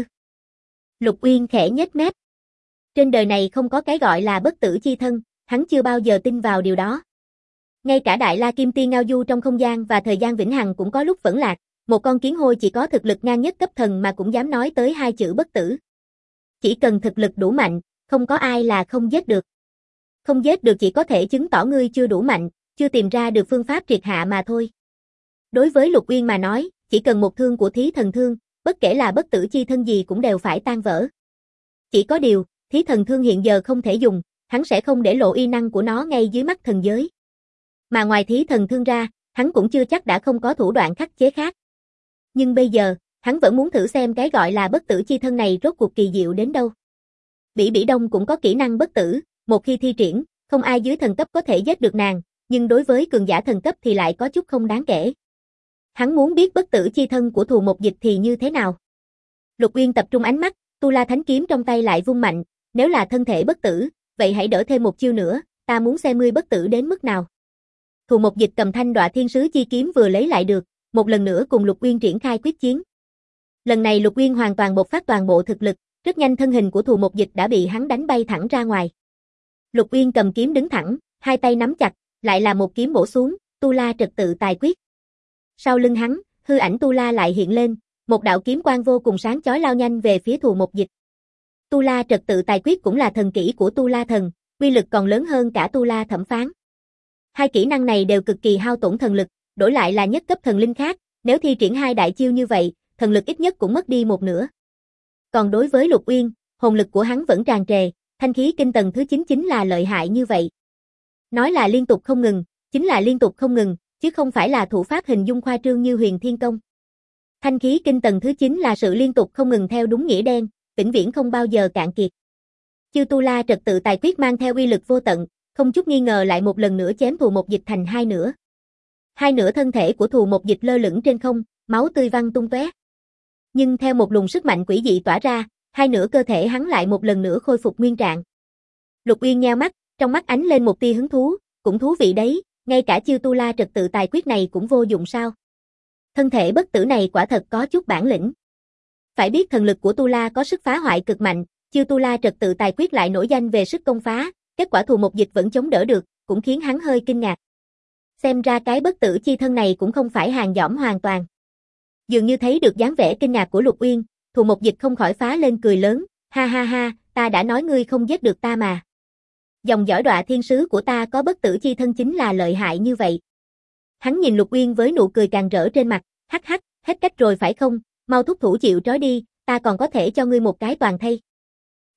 Lục Uyên khẽ nhếch mép. Trên đời này không có cái gọi là bất tử chi thân, hắn chưa bao giờ tin vào điều đó. Ngay cả Đại La Kim Tiên ngao du trong không gian và thời gian vĩnh hằng cũng có lúc vẫn lạc, một con kiến hôi chỉ có thực lực ngang nhất cấp thần mà cũng dám nói tới hai chữ bất tử. Chỉ cần thực lực đủ mạnh, không có ai là không giết được. Không giết được chỉ có thể chứng tỏ ngươi chưa đủ mạnh, chưa tìm ra được phương pháp triệt hạ mà thôi. Đối với Lục Uyên mà nói, chỉ cần một thương của Thí Thần Thương, bất kể là bất tử chi thân gì cũng đều phải tan vỡ. Chỉ có điều, Thí Thần Thương hiện giờ không thể dùng, hắn sẽ không để lộ uy năng của nó ngay dưới mắt thần giới. Mà ngoài Thí Thần Thương ra, hắn cũng chưa chắc đã không có thủ đoạn khắc chế khác. Nhưng bây giờ, hắn vẫn muốn thử xem cái gọi là bất tử chi thân này rốt cuộc kỳ diệu đến đâu. Bỉ Bỉ Đông cũng có kỹ năng bất tử, một khi thi triển, không ai dưới thần cấp có thể giết được nàng, nhưng đối với cường giả thần cấp thì lại có chút không đáng kể. Hắn muốn biết bất tử chi thân của thù một dịch thì như thế nào. Lục Uyên tập trung ánh mắt, Tu La Thánh Kiếm trong tay lại vung mạnh, nếu là thân thể bất tử, vậy hãy đỡ thêm một chiêu nữa, ta muốn xem ngươi bất tử đến mức nào. Thù một dịch cầm thanh Đoạ Thiên Sứ chi kiếm vừa lấy lại được, một lần nữa cùng Lục Uyên triển khai quyết chiến. Lần này Lục Uyên hoàn toàn bộc phát toàn bộ thực lực, rất nhanh thân hình của thù một dịch đã bị hắn đánh bay thẳng ra ngoài. Lục Uyên cầm kiếm đứng thẳng, hai tay nắm chặt, lại là một kiếm bổ xuống, Tu La trật tự tài quyết. Sau lưng hắn, hư ảnh Tu La lại hiện lên, một đạo kiếm quang vô cùng sáng chói lao nhanh về phía thù một dịch. Tu La trật tự tài quyết cũng là thần kỹ của Tu La thần, uy lực còn lớn hơn cả Tu La thẩm phán. Hai kỹ năng này đều cực kỳ hao tổn thần lực, đổi lại là nhất cấp thần linh khác, nếu thi triển hai đại chiêu như vậy, thần lực ít nhất cũng mất đi một nửa. Còn đối với Lục Uyên, hồn lực của hắn vẫn tràn trề, thanh khí kinh tầng thứ 9 chính là lợi hại như vậy. Nói là liên tục không ngừng, chính là liên tục không ngừng, chứ không phải là thủ pháp hình dung khoa trương như Huyền Thiên Công. Thanh khí kinh tầng thứ 9 là sự liên tục không ngừng theo đúng nghĩa đen, vĩnh viễn không bao giờ cạn kiệt. Chư Tu La trật tự tài quyết mang theo uy lực vô tận, không chút nghi ngờ lại một lần nữa chém thù một dịch thành hai nửa. Hai nửa thân thể của thù một dịch lơ lửng trên không, máu tươi văng tung tóe. Nhưng theo một luồng sức mạnh quỷ dị tỏa ra, hai nửa cơ thể hắn lại một lần nữa khôi phục nguyên trạng. Lục Uyên nheo mắt, trong mắt ánh lên một tia hứng thú, cũng thú vị đấy, ngay cả chiêu Tu La trật tự tài quyết này cũng vô dụng sao? Thân thể bất tử này quả thật có chút bản lĩnh. Phải biết thần lực của Tu La có sức phá hoại cực mạnh, chiêu Tu La trật tự tài quyết lại nổi danh về sức công phá, kết quả thù một dịch vẫn chống đỡ được, cũng khiến hắn hơi kinh ngạc. Xem ra cái bất tử chi thân này cũng không phải hàng dỏm hoàn toàn. Dường như thấy được dáng vẻ kinh ngạc của Lục Uyên, thù một dịch không khỏi phá lên cười lớn, ha ha ha, ta đã nói ngươi không giết được ta mà. Dòng dõi Đoạ Thiên Sứ của ta có bất tử chi thân chính là lợi hại như vậy. Hắn nhìn Lục Uyên với nụ cười càng rỡ trên mặt, hắc hắc, hết cách rồi phải không, mau thúc thủ chịu trói đi, ta còn có thể cho ngươi một cái toàn thây. Ai,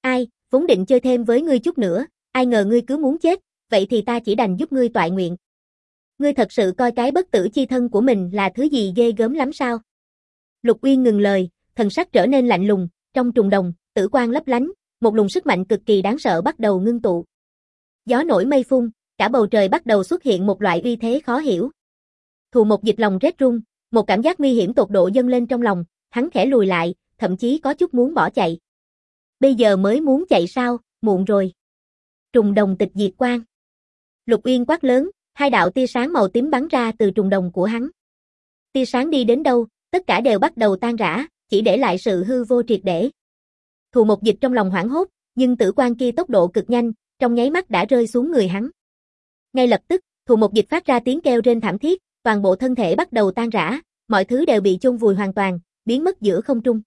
vốn định chơi thêm với ngươi chút nữa, ai ngờ ngươi cứ muốn chết, vậy thì ta chỉ đành giúp ngươi toại nguyện. Ngươi thật sự coi cái bất tử chi thân của mình là thứ gì ghê gớm lắm sao? Lục Uyên ngừng lời, thần sắc trở nên lạnh lùng, trong trùng đồng, tử quang lấp lánh, một luồng sức mạnh cực kỳ đáng sợ bắt đầu ngưng tụ. Gió nổi mây phun, cả bầu trời bắt đầu xuất hiện một loại uy thế khó hiểu. Thù Một Dịch lòng rét run, một cảm giác nguy hiểm tột độ dâng lên trong lòng, hắn khẽ lùi lại, thậm chí có chút muốn bỏ chạy. Bây giờ mới muốn chạy sao, muộn rồi. Trùng đồng tịch diệt quang. Lục Uyên quát lớn, hai đạo tia sáng màu tím bắn ra từ trùng đồng của hắn. Tia sáng đi đến đâu, tất cả đều bắt đầu tan rã, chỉ để lại sự hư vô triệt để. Thù Một Dịch trong lòng hoảng hốt, nhưng tử quang kia tốc độ cực nhanh, trong nháy mắt đã rơi xuống người hắn. Ngay lập tức, Thù Một Dịch phát ra tiếng kêu rên thảm thiết, toàn bộ thân thể bắt đầu tan rã, mọi thứ đều bị chôn vùi hoàn toàn, biến mất giữa không trung.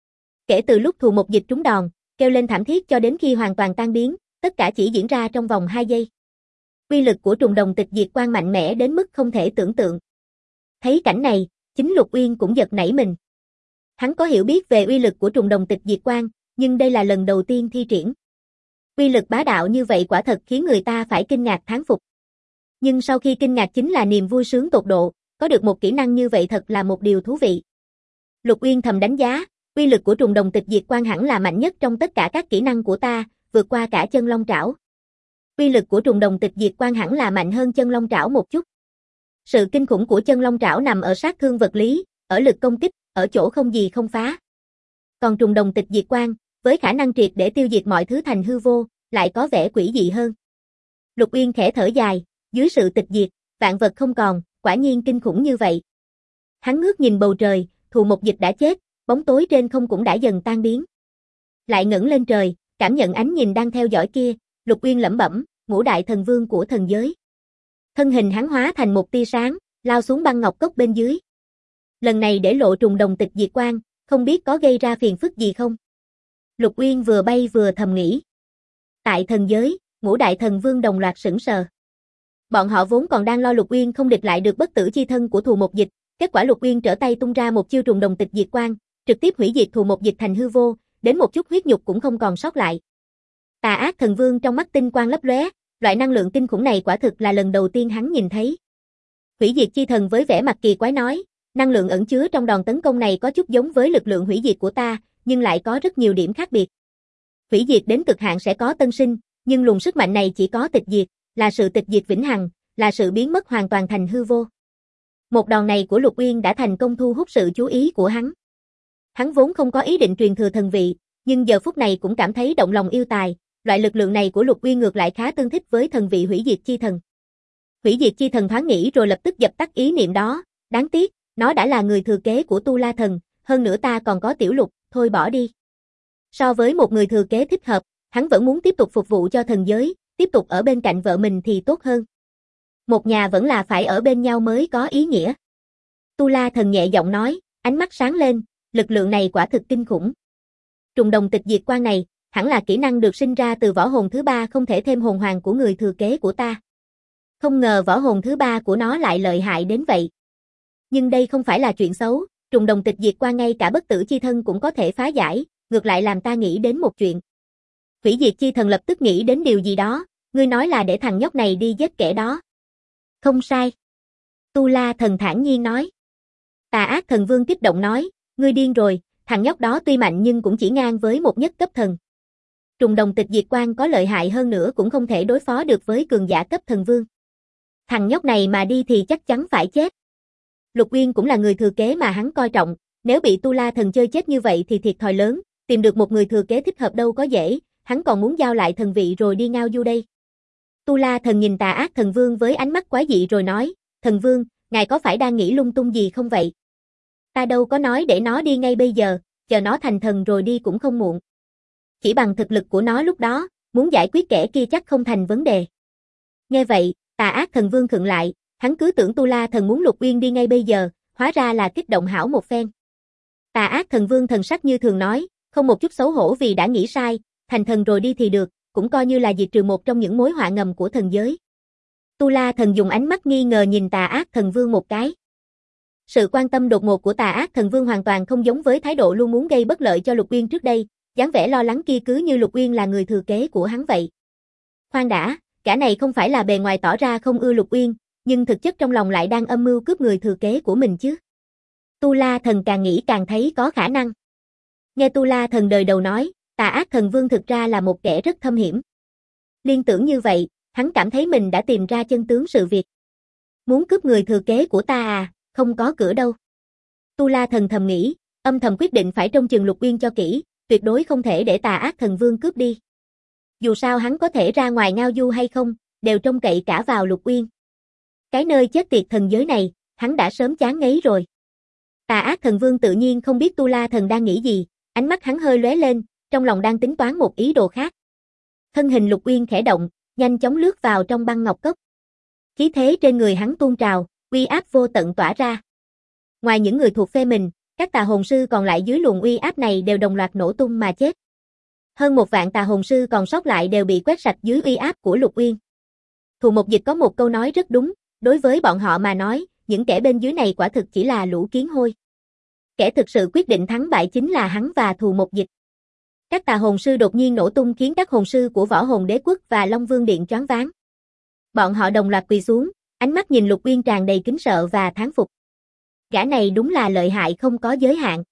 Kể từ lúc Thù Một Dịch trúng đòn, kêu lên thảm thiết cho đến khi hoàn toàn tan biến, tất cả chỉ diễn ra trong vòng 2 giây. Uy lực của trùng đồng tịch diệt quang mạnh mẽ đến mức không thể tưởng tượng. Thấy cảnh này, chính Lục Uyên cũng giật nảy mình. Hắn có hiểu biết về uy lực của trùng đồng tịch diệt quang, nhưng đây là lần đầu tiên thi triển. Uy lực bá đạo như vậy quả thật khiến người ta phải kinh ngạc thán phục. Nhưng sau khi kinh ngạc chính là niềm vui sướng tột độ, có được một kỹ năng như vậy thật là một điều thú vị. Lục Uyên thầm đánh giá, uy lực của trùng đồng tịch diệt quang hẳn là mạnh nhất trong tất cả các kỹ năng của ta, vượt qua cả chân long trảo. Uy lực của trùng đồng tịch diệt quang hẳn là mạnh hơn chân long trảo một chút. Sự kinh khủng của chân long trảo nằm ở sát thương vật lý, ở lực công kích, ở chỗ không gì không phá. Còn trùng đồng tịch diệt quang, với khả năng triệt để tiêu diệt mọi thứ thành hư vô, lại có vẻ quỷ dị hơn. Lục Uyên khẽ thở dài, dưới sự tịch diệt, vạn vật không còn, quả nhiên kinh khủng như vậy. Hắn ngước nhìn bầu trời, Thù Một Dịch đã chết, bóng tối trên không cũng đã dần tan biến. Lại ngẩng lên trời, cảm nhận ánh nhìn đang theo dõi kia, Lục Uyên lẩm bẩm, Ngũ Đại Thần Vương của thần giới. Thân hình hắn hóa thành một tia sáng, lao xuống băng ngọc cốc bên dưới. Lần này để lộ trùng đồng tịch diệt quang, không biết có gây ra phiền phức gì không? Lục Uyên vừa bay vừa thầm nghĩ. Tại thần giới, Ngũ Đại Thần Vương đồng loạt sững sờ. Bọn họ vốn còn đang lo Lục Uyên không địch lại được bất tử chi thân của Thù Một Dịch, kết quả Lục Uyên trở tay tung ra một chiêu trùng đồng tịch diệt quang, trực tiếp hủy diệt Thù Một Dịch thành hư vô, đến một chút huyết nhục cũng không còn sót lại. Tà Ác Thần Vương trong mắt tinh quang lấp lóe, loại năng lượng kinh khủng này quả thực là lần đầu tiên hắn nhìn thấy. Hủy diệt chi thần với vẻ mặt kỳ quái nói, năng lượng ẩn chứa trong đòn tấn công này có chút giống với lực lượng hủy diệt của ta, nhưng lại có rất nhiều điểm khác biệt. Hủy diệt đến cực hạn sẽ có tân sinh, nhưng luồng sức mạnh này chỉ có tịch diệt, là sự tịch diệt vĩnh hằng, là sự biến mất hoàn toàn thành hư vô. Một đòn này của Lục Uyên đã thành công thu hút sự chú ý của hắn. Hắn vốn không có ý định truyền thừa thần vị, nhưng giờ phút này cũng cảm thấy động lòng yêu tài, loại lực lượng này của Lục Uyên ngược lại khá tương thích với thần vị hủy diệt chi thần. Hủy diệt chi thần thoáng nghĩ rồi lập tức dập tắt ý niệm đó, đáng tiếc, nó đã là người thừa kế của Tu La thần, hơn nữa ta còn có Tiểu Lục, thôi bỏ đi. So với một người thừa kế thích hợp, hắn vẫn muốn tiếp tục phục vụ cho thần giới, tiếp tục ở bên cạnh vợ mình thì tốt hơn. Một nhà vẫn là phải ở bên nhau mới có ý nghĩa. Tu La thần nhẹ giọng nói, ánh mắt sáng lên, lực lượng này quả thực kinh khủng. Trùng đồng tịch diệt quang này, hẳn là kỹ năng được sinh ra từ võ hồn thứ ba không thể thêm hồn hoàng của người thừa kế của ta. Không ngờ võ hồn thứ ba của nó lại lợi hại đến vậy. Nhưng đây không phải là chuyện xấu, trùng đồng tịch diệt quang ngay cả bất tử chi thân cũng có thể phá giải, ngược lại làm ta nghĩ đến một chuyện. Hủy diệt chi thần lập tức nghĩ đến điều gì đó, ngươi nói là để thằng nhóc này đi giết kẻ đó. Không sai. Tu La thần thản nhiên nói. Tà Ác Thần Vương kích động nói, ngươi điên rồi, thằng nhóc đó tuy mạnh nhưng cũng chỉ ngang với một nhất cấp thần. Trùng đồng tịch diệt quang có lợi hại hơn nữa cũng không thể đối phó được với cường giả cấp thần vương. Thằng nhóc này mà đi thì chắc chắn phải chết. Lục Uyên cũng là người thừa kế mà hắn coi trọng, nếu bị Tu La thần chơi chết như vậy thì thiệt thòi lớn, tìm được một người thừa kế thích hợp đâu có dễ, hắn còn muốn giao lại thần vị rồi đi ngao du đây. Tu La thần nhìn Tà Ác Thần Vương với ánh mắt quái dị rồi nói, thần vương, ngài có phải đang nghĩ lung tung gì không vậy? Ta đâu có nói để nó đi ngay bây giờ, chờ nó thành thần rồi đi cũng không muộn. Chỉ bằng thực lực của nó lúc đó, muốn giải quyết kẻ kia chắc không thành vấn đề. Nghe vậy, Tà Ác Thần Vương khựng lại, hắn cứ tưởng Tu La thần muốn Lục Uyên đi ngay bây giờ, hóa ra là kích động hảo một phen. Tà Ác Thần Vương thần sắc như thường nói, không một chút xấu hổ vì đã nghĩ sai, thành thần rồi đi thì được, cũng coi như là diệt trừ một trong những mối họa ngầm của thần giới. Tu La thần dùng ánh mắt nghi ngờ nhìn Tà Ác Thần Vương một cái. Sự quan tâm đột ngột của Tà Ác Thần Vương hoàn toàn không giống với thái độ luôn muốn gây bất lợi cho Lục Uyên trước đây, dáng vẻ lo lắng kia cứ như Lục Uyên là người thừa kế của hắn vậy. Khoan đã, gã này không phải là bề ngoài tỏ ra không ưa Lục Uyên, nhưng thực chất trong lòng lại đang âm mưu cướp người thừa kế của mình chứ. Tu La Thần càng nghĩ càng thấy có khả năng. Nghe Tu La Thần đời đầu nói, Tà Ác Thần Vương thực ra là một kẻ rất thâm hiểm. Liên tưởng như vậy, hắn cảm thấy mình đã tìm ra chân tướng sự việc. Muốn cướp người thừa kế của ta à, không có cửa đâu. Tu La Thần thầm nghĩ, âm thầm quyết định phải trông chừng Lục Uyên cho kỹ, tuyệt đối không thể để Tà Ác Thần Vương cướp đi. Dù sao hắn có thể ra ngoài ngao du hay không, đều trông cậy cả vào Lục Uyên. Cái nơi chết tiệt thần giới này, hắn đã sớm chán ngấy rồi. Tà Ác Thần Vương tự nhiên không biết Tu La Thần đang nghĩ gì, ánh mắt hắn hơi lóe lên, trong lòng đang tính toán một ý đồ khác. Thân hình Lục Uyên khẽ động, nhanh chóng lướt vào trong băng ngọc cốc. Khí thế trên người hắn tuôn trào, uy áp vô tận tỏa ra. Ngoài những người thuộc phe mình, các tà hồn sư còn lại dưới luồng uy áp này đều đồng loạt nổ tung mà chết. Hơn 1 vạn tà hồn sư còn sót lại đều bị quét sạch dưới uy áp của Lục Uyên. Thù Một Dịch có một câu nói rất đúng, đối với bọn họ mà nói, những kẻ bên dưới này quả thực chỉ là lũ kiến hôi. Kẻ thực sự quyết định thắng bại chính là hắn và Thù Một Dịch. Các tà hồn sư đột nhiên nổ tung khiến các hồn sư của Võ Hồn Đế Quốc và Long Vương Điện choáng váng. Bọn họ đồng loạt quỳ xuống, ánh mắt nhìn Lục Uyên tràn đầy kính sợ và thán phục. Gã này đúng là lợi hại không có giới hạn.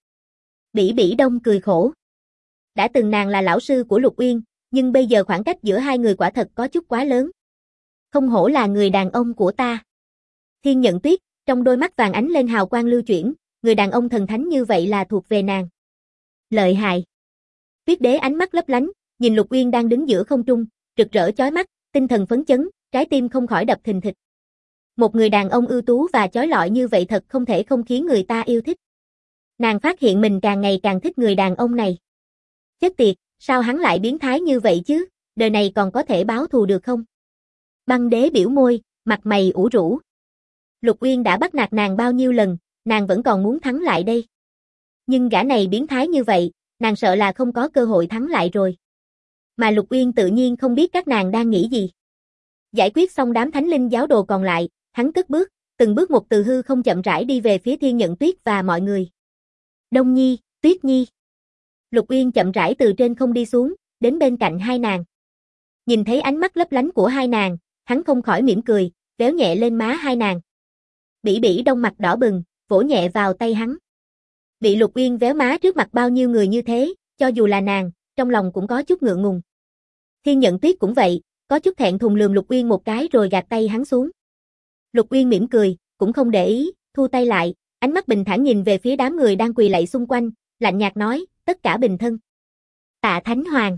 Bỉ Bỉ Đông cười khổ. Đã từng nàng là lão sư của Lục Uyên, nhưng bây giờ khoảng cách giữa hai người quả thật có chút quá lớn. Không hổ là người đàn ông của ta. Thiên Nhận Tuyết, trong đôi mắt vàng ánh lên hào quang lưu chuyển, người đàn ông thần thánh như vậy là thuộc về nàng. Lợi hại. Tuyết Đế ánh mắt lấp lánh, nhìn Lục Uyên đang đứng giữa không trung, rực rỡ chói mắt, tinh thần phấn chấn, trái tim không khỏi đập thình thịch. Một người đàn ông ưu tú và chói lọi như vậy thật không thể không khiến người ta yêu thích. Nàng phát hiện mình càng ngày càng thích người đàn ông này. Chết tiệt, sao hắn lại biến thái như vậy chứ, đời này còn có thể báo thù được không? Băng Đế biểu môi, mặt mày ủ rũ. Lục Uyên đã bắt nạt nàng bao nhiêu lần, nàng vẫn còn muốn thắng lại đây. Nhưng gã này biến thái như vậy, nàng sợ là không có cơ hội thắng lại rồi. Mà Lục Uyên tự nhiên không biết các nàng đang nghĩ gì. Giải quyết xong đám thánh linh giáo đồ còn lại, hắn cất bước, từng bước một từ hư không chậm rãi đi về phía Thiên Nhận Tuyết và mọi người. Đông Nhi, Tuyết Nhi. Lục Uyên chậm rãi từ trên không đi xuống, đến bên cạnh hai nàng. Nhìn thấy ánh mắt lấp lánh của hai nàng, hắn không khỏi mỉm cười, véo nhẹ lên má hai nàng. Bỉ Bỉ Đông mặt đỏ bừng, vỗ nhẹ vào tay hắn. Bị Lục Uyên véo má trước mặt bao nhiêu người như thế, cho dù là nàng, trong lòng cũng có chút ngượng ngùng. Thiên Nhận Tuyết cũng vậy, có chút thẹn thùng lườm Lục Uyên một cái rồi gạt tay hắn xuống. Lục Uyên mỉm cười, cũng không để ý, thu tay lại, ánh mắt bình thản nhìn về phía đám người đang quỳ lạy xung quanh, lạnh nhạt nói, tất cả bình thân. Tạ Thánh Hoàng.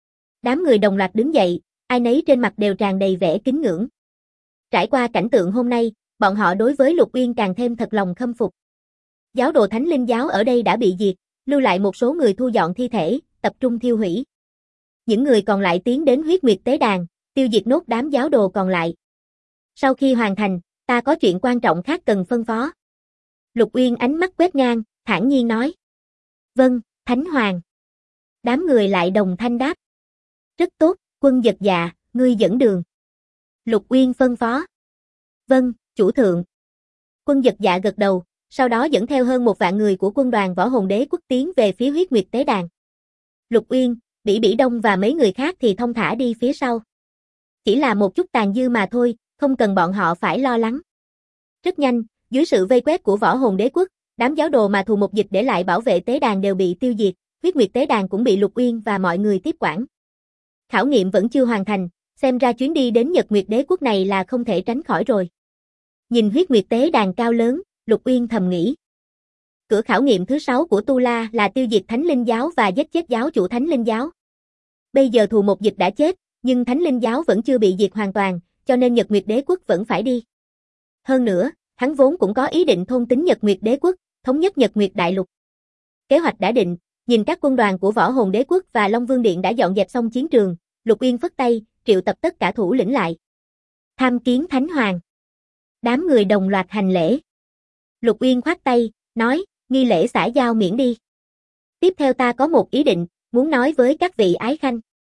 Đám người đồng loạt đứng dậy, ai nấy trên mặt đều tràn đầy vẻ kính ngưỡng. Trải qua cảnh tượng hôm nay, bọn họ đối với Lục Uyên càng thêm thật lòng khâm phục. Giáo đồ Thánh Linh giáo ở đây đã bị diệt, lưu lại một số người thu dọn thi thể, tập trung thiêu hủy. Những người còn lại tiến đến Huyết Nguyệt Tế Đàn, tiêu diệt nốt đám giáo đồ còn lại. Sau khi hoàn thành, ta có chuyện quan trọng khác cần phân phó. Lục Uyên ánh mắt quét ngang, thản nhiên nói. Vâng, Thánh Hoàng. Đám người lại đồng thanh đáp. Rất tốt, Quân Dật Dạ, ngươi dẫn đường. Lục Uyên phân phó. Vâng, chủ thượng. Quân Dật Dạ gật đầu, sau đó dẫn theo hơn 1 vạn người của quân đoàn Võ Hồn Đế Quốc tiến về phía Huyết Nguyệt Tế Đàn. Lục Uyên, Bỉ Bỉ Đông và mấy người khác thì thong thả đi phía sau. Chỉ là một chút tàn dư mà thôi, không cần bọn họ phải lo lắng. Rất nhanh, dưới sự vây quét của Võ Hồn Đế Quốc, đám giáo đồ mà Thù Một Dịch để lại bảo vệ tế đàn đều bị tiêu diệt, Huyết Nguyệt Tế Đàn cũng bị Lục Uyên và mọi người tiếp quản. Khảo nghiệm vẫn chưa hoàn thành, xem ra chuyến đi đến Nhật Nguyệt Đế Quốc này là không thể tránh khỏi rồi. Nhìn Huyết Nguyệt Tế Đàn cao lớn, Lục Uyên thầm nghĩ. Cửa khảo nghiệm thứ 6 của Tu La là tiêu diệt Thánh Linh giáo và giết chết giáo chủ Thánh Linh giáo. Bây giờ Thù Một Dịch đã chết, nhưng Thánh Linh giáo vẫn chưa bị diệt hoàn toàn, cho nên Nhật Nguyệt Đế Quốc vẫn phải đi. Hơn nữa, hắn vốn cũng có ý định thôn tính Nhật Nguyệt Đế Quốc, thống nhất Nhật Nguyệt Đại Lục. Kế hoạch đã định, nhìn các quân đoàn của Võ Hồn Đế Quốc và Long Vương Điện đã dọn dẹp xong chiến trường, Lục Uyên phất tay, triệu tập tất cả thủ lĩnh lại. Tham kiến Thánh Hoàng. Đám người đồng loạt hành lễ. Lục Uyên khoát tay, nói, nghi lễ xã giao miễn đi. Tiếp theo ta có một ý định, muốn nói với các vị ái khanh.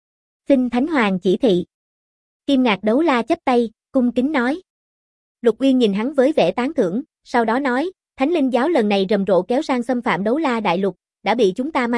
Xin Thánh Hoàng chỉ thị. Kim Ngạc Đấu La chắp tay, cung kính nói. Lục Uyên nhìn hắn với vẻ tán thưởng, sau đó nói, Thánh Linh giáo lần này rầm rộ kéo sang xâm phạm Đấu La Đại Lục, đã bị chúng ta mai phục,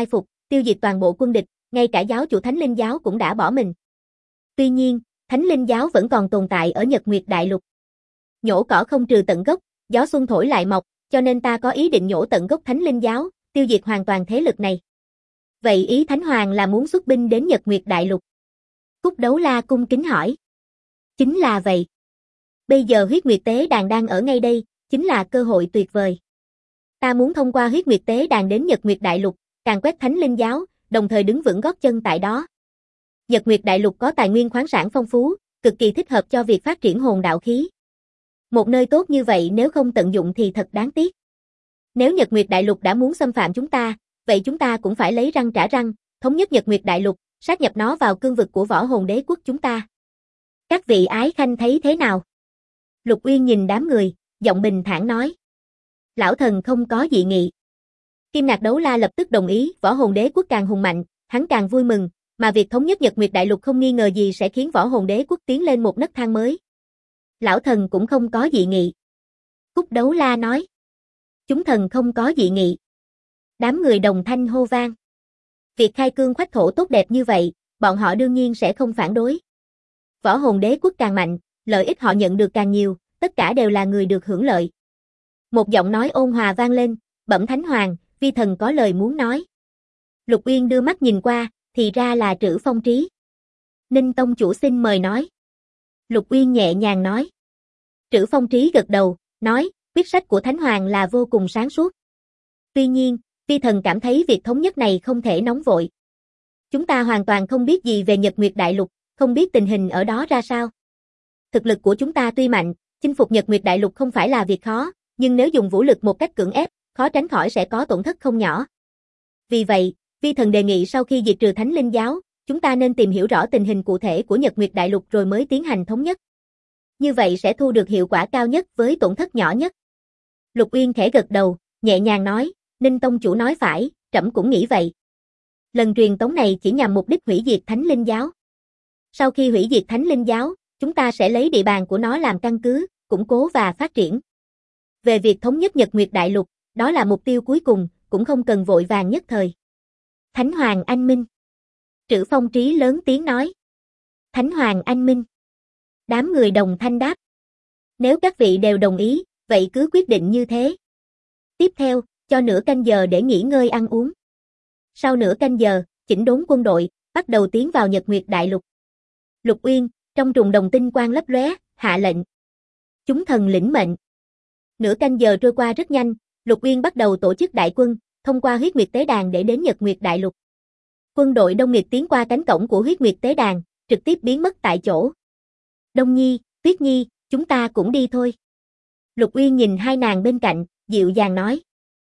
tiêu diệt toàn bộ quân địch, ngay cả giáo chủ Thánh Linh giáo cũng đã bỏ mình. Tuy nhiên, Thánh Linh giáo vẫn còn tồn tại ở Nhật Nguyệt Đại Lục. Nhổ cỏ không trừ tận gốc, gió xuân thổi lại mọc, cho nên ta có ý định nhổ tận gốc Thánh Linh giáo, tiêu diệt hoàn toàn thế lực này. Vậy ý Thánh Hoàng là muốn xuất binh đến Nhật Nguyệt Đại Lục? Cúc Đấu La cung kính hỏi. Chính là vậy. Bây giờ huyết nguyệt tế đàn đang ở ngay đây, chính là cơ hội tuyệt vời. Ta muốn thông qua huyết nguyệt tế đàn đến Nhật Nguyệt Đại Lục, càn quét Thánh Linh giáo, đồng thời đứng vững gót chân tại đó. Nhật Nguyệt Đại Lục có tài nguyên khoáng sản phong phú, cực kỳ thích hợp cho việc phát triển hồn đạo khí. Một nơi tốt như vậy nếu không tận dụng thì thật đáng tiếc. Nếu Nhật Nguyệt Đại Lục đã muốn xâm phạm chúng ta, vậy chúng ta cũng phải lấy răng trả răng, thống nhất Nhật Nguyệt Đại Lục, sát nhập nó vào cương vực của Võ Hồn Đế quốc chúng ta. Các vị ái khanh thấy thế nào? Lục Uyên nhìn đám người, giọng bình thản nói. Lão thần không có dị nghị. Kim Nạc Đấu La lập tức đồng ý, Võ Hồn Đế quốc càng hùng mạnh, hắn càng vui mừng, mà việc thống nhất Nhật Nguyệt Đại Lục không nghi ngờ gì sẽ khiến Võ Hồn Đế quốc tiến lên một nấc thang mới. Lão thần cũng không có dị nghị. Cúc Đấu La nói. Chúng thần không có dị nghị. Đám người đồng thanh hô vang. Việc khai cương khoách thổ tốt đẹp như vậy, bọn họ đương nhiên sẽ không phản đối. Võ Hồn Đế quốc càng mạnh, lợi ích họ nhận được càng nhiều, tất cả đều là người được hưởng lợi. Một giọng nói ôn hòa vang lên, bẩm Thánh Hoàng, vi thần có lời muốn nói. Lục Uyên đưa mắt nhìn qua, thì ra là Trữ Phong Trí. Ninh tông chủ xin mời nói. Lục Uyên nhẹ nhàng nói. Trữ Phong Trí gật đầu, nói, quyết sách của Thánh Hoàng là vô cùng sáng suốt. Tuy nhiên, vi thần cảm thấy việc thống nhất này không thể nóng vội. Chúng ta hoàn toàn không biết gì về Nhật Nguyệt Đại Lục, không biết tình hình ở đó ra sao. Thực lực của chúng ta tuy mạnh, chinh phục Nhật Nguyệt Đại Lục không phải là việc khó, nhưng nếu dùng vũ lực một cách cưỡng ép, khó tránh khỏi sẽ có tổn thất không nhỏ. Vì vậy, vi thần đề nghị sau khi diệt trừ Thánh Linh giáo, chúng ta nên tìm hiểu rõ tình hình cụ thể của Nhật Nguyệt Đại Lục rồi mới tiến hành thống nhất. Như vậy sẽ thu được hiệu quả cao nhất với tổn thất nhỏ nhất. Lục Uyên khẽ gật đầu, nhẹ nhàng nói, Ninh tông chủ nói phải, trẫm cũng nghĩ vậy. Lần truyền tống này chỉ nhằm mục đích hủy diệt Thánh Linh giáo. Sau khi hủy diệt Thánh Linh giáo, chúng ta sẽ lấy địa bàn của nó làm căn cứ, củng cố và phát triển. Về việc thống nhất Nhật Nguyệt Đại Lục, đó là mục tiêu cuối cùng, cũng không cần vội vàng nhất thời. Thánh Hoàng anh minh. Trữ Phong Trí lớn tiếng nói. Thánh Hoàng anh minh. Đám người đồng thanh đáp. Nếu các vị đều đồng ý, vậy cứ quyết định như thế. Tiếp theo, cho nửa canh giờ để nghỉ ngơi ăn uống. Sau nửa canh giờ, chỉnh đốn quân đội, bắt đầu tiến vào Nhật Nguyệt Đại Lục. Lục Uyên, trong trùng đồng tinh quang lấp lóe, hạ lệnh. Chúng thần lĩnh mệnh. Nửa canh giờ trôi qua rất nhanh, Lục Uyên bắt đầu tổ chức đại quân, thông qua huyết nguyệt tế đàn để đến Nhật Nguyệt Đại Lục. Quân đội Đông Nghịch tiến qua cánh cổng của huyết nguyệt tế đàn, trực tiếp biến mất tại chỗ. Đông Nhi, Tuyết Nhi, chúng ta cũng đi thôi. Lục Uyên nhìn hai nàng bên cạnh, dịu dàng nói.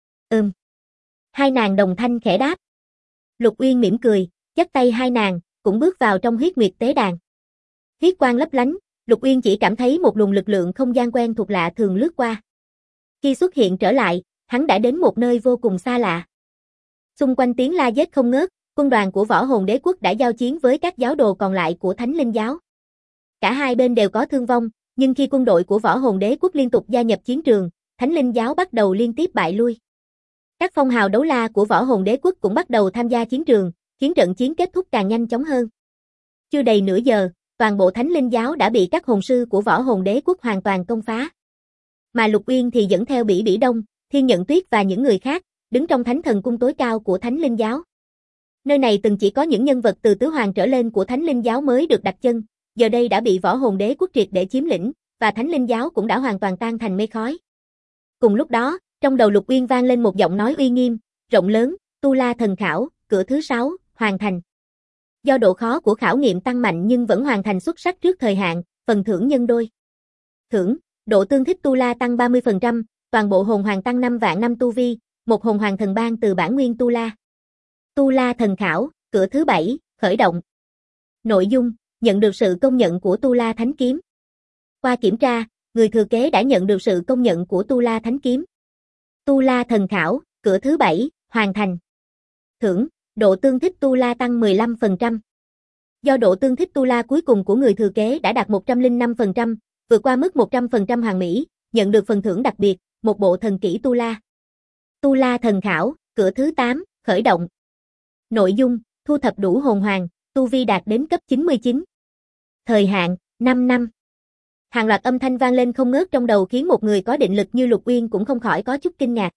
Hai nàng đồng thanh khẽ đáp. Lục Uyên mỉm cười, dắt tay hai nàng, cũng bước vào trong huyết nguyệt tế đàn. Huyết quang lấp lánh, Lục Uyên chỉ cảm thấy một luồng lực lượng không gian quen thuộc lạ thường lướt qua. Khi xuất hiện trở lại, hắn đã đến một nơi vô cùng xa lạ. Xung quanh tiếng la giết không ngớt, quân đoàn của Võ Hồn Đế quốc đã giao chiến với các giáo đồ còn lại của Thánh Linh giáo. Cả hai bên đều có thương vong, nhưng khi quân đội của Võ Hồn Đế quốc liên tục gia nhập chiến trường, Thánh Linh giáo bắt đầu liên tiếp bại lui. Các phong hào đấu la của Võ Hồn Đế quốc cũng bắt đầu tham gia chiến trường, khiến trận chiến kết thúc càng nhanh chóng hơn. Chưa đầy nửa giờ, toàn bộ Thánh Linh giáo đã bị các hồn sư của Võ Hồn Đế quốc hoàn toàn công phá. Mà Lục Uyên thì dẫn theo Bỉ Bỉ Đông, Thiên Nhận Tuyết và những người khác, đứng trong Thánh Thần cung tối cao của Thánh Linh giáo. Nơi này từng chỉ có những nhân vật từ tứ hoàng trở lên của Thánh Linh giáo mới được đặt chân, giờ đây đã bị Võ Hồn Đế quốc triệt để chiếm lĩnh, và Thánh Linh giáo cũng đã hoàn toàn tan thành mây khói. Cùng lúc đó, trong đầu Lục Uyên vang lên một giọng nói uy nghiêm, rộng lớn, Tu La thần khảo, cửa thứ 6, hoàn thành. Do độ khó của khảo nghiệm tăng mạnh nhưng vẫn hoàn thành xuất sắc trước thời hạn, phần thưởng nhân đôi. Thưởng, độ tương thích Tu La tăng 30%, toàn bộ hồn hoàng tăng 5 vạn năm tu vi, một hồn hoàng thần ban từ bản nguyên Tu La. Tu La thần khảo, cửa thứ 7, khởi động. Nội dung, nhận được sự công nhận của Tu La Thánh Kiếm. Qua kiểm tra, người thừa kế đã nhận được sự công nhận của Tu La Thánh Kiếm. Tu La thần khảo, cửa thứ 7, hoàn thành. Thưởng, độ tương thích Tu La tăng 15%. Do độ tương thích Tu La cuối cùng của người thừa kế đã đạt 105%, vượt qua mức 100% hoàn mỹ, nhận được phần thưởng đặc biệt, một bộ thần kỹ Tu La. Tu La thần khảo, cửa thứ 8, khởi động. Nội dung, thu thập đủ hồn hoàng, tu vi đạt đến cấp 99. Thời hạn, 5 năm. Hàng loạt âm thanh vang lên không ngớt trong đầu khiến một người có định lực như Lục Uyên cũng không khỏi có chút kinh ngạc.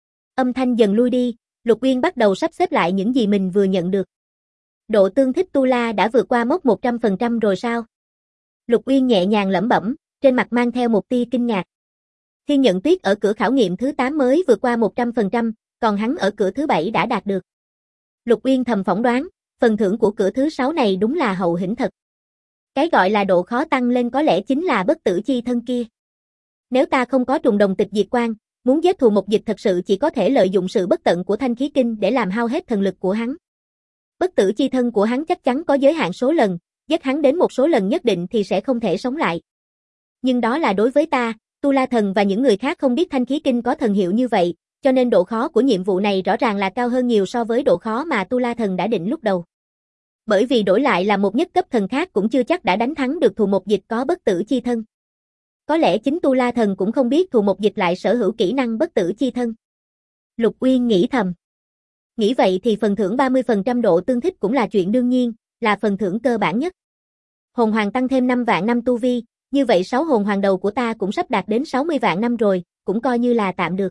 Âm thanh dần lui đi, Lục Uyên bắt đầu sắp xếp lại những gì mình vừa nhận được. Độ tương thích Tu La đã vượt qua mốc 100% rồi sao? Lục Uyên nhẹ nhàng lẩm bẩm, trên mặt mang theo một tia kinh ngạc. Thiên Nhận Tuyết ở cửa khảo nghiệm thứ 8 mới vượt qua 100%, còn hắn ở cửa thứ 7 đã đạt được. Lục Uyên thầm phỏng đoán, phần thưởng của cửa thứ 6 này đúng là hậu hĩnh thật. Cái gọi là độ khó tăng lên có lẽ chính là bất tử chi thân kia. Nếu ta không có trùng đồng tịch diệt quan, muốn giết thù một dịch thật sự chỉ có thể lợi dụng sự bất tận của thanh khí kinh để làm hao hết thần lực của hắn. Bất tử chi thân của hắn chắc chắn có giới hạn số lần, giết hắn đến một số lần nhất định thì sẽ không thể sống lại. Nhưng đó là đối với ta, Tu La Thần và những người khác không biết thanh khí kinh có thần hiệu như vậy, cho nên độ khó của nhiệm vụ này rõ ràng là cao hơn nhiều so với độ khó mà Tu La Thần đã định lúc đầu. Bởi vì đổi lại là một nhất cấp thần khác cũng chưa chắc đã đánh thắng được thù một dịch có bất tử chi thân. Có lẽ chính Tu La Thần cũng không biết thù một dịch lại sở hữu kỹ năng bất tử chi thân. Lục Uyên nghĩ thầm. Nghĩ vậy thì phần thưởng 30% độ tương thích cũng là chuyện đương nhiên, là phần thưởng cơ bản nhất. Hồn hoàng tăng thêm 5 vạn năm tu vi, như vậy 6 hồn hoàng đầu của ta cũng sắp đạt đến 60 vạn năm rồi, cũng coi như là tạm được.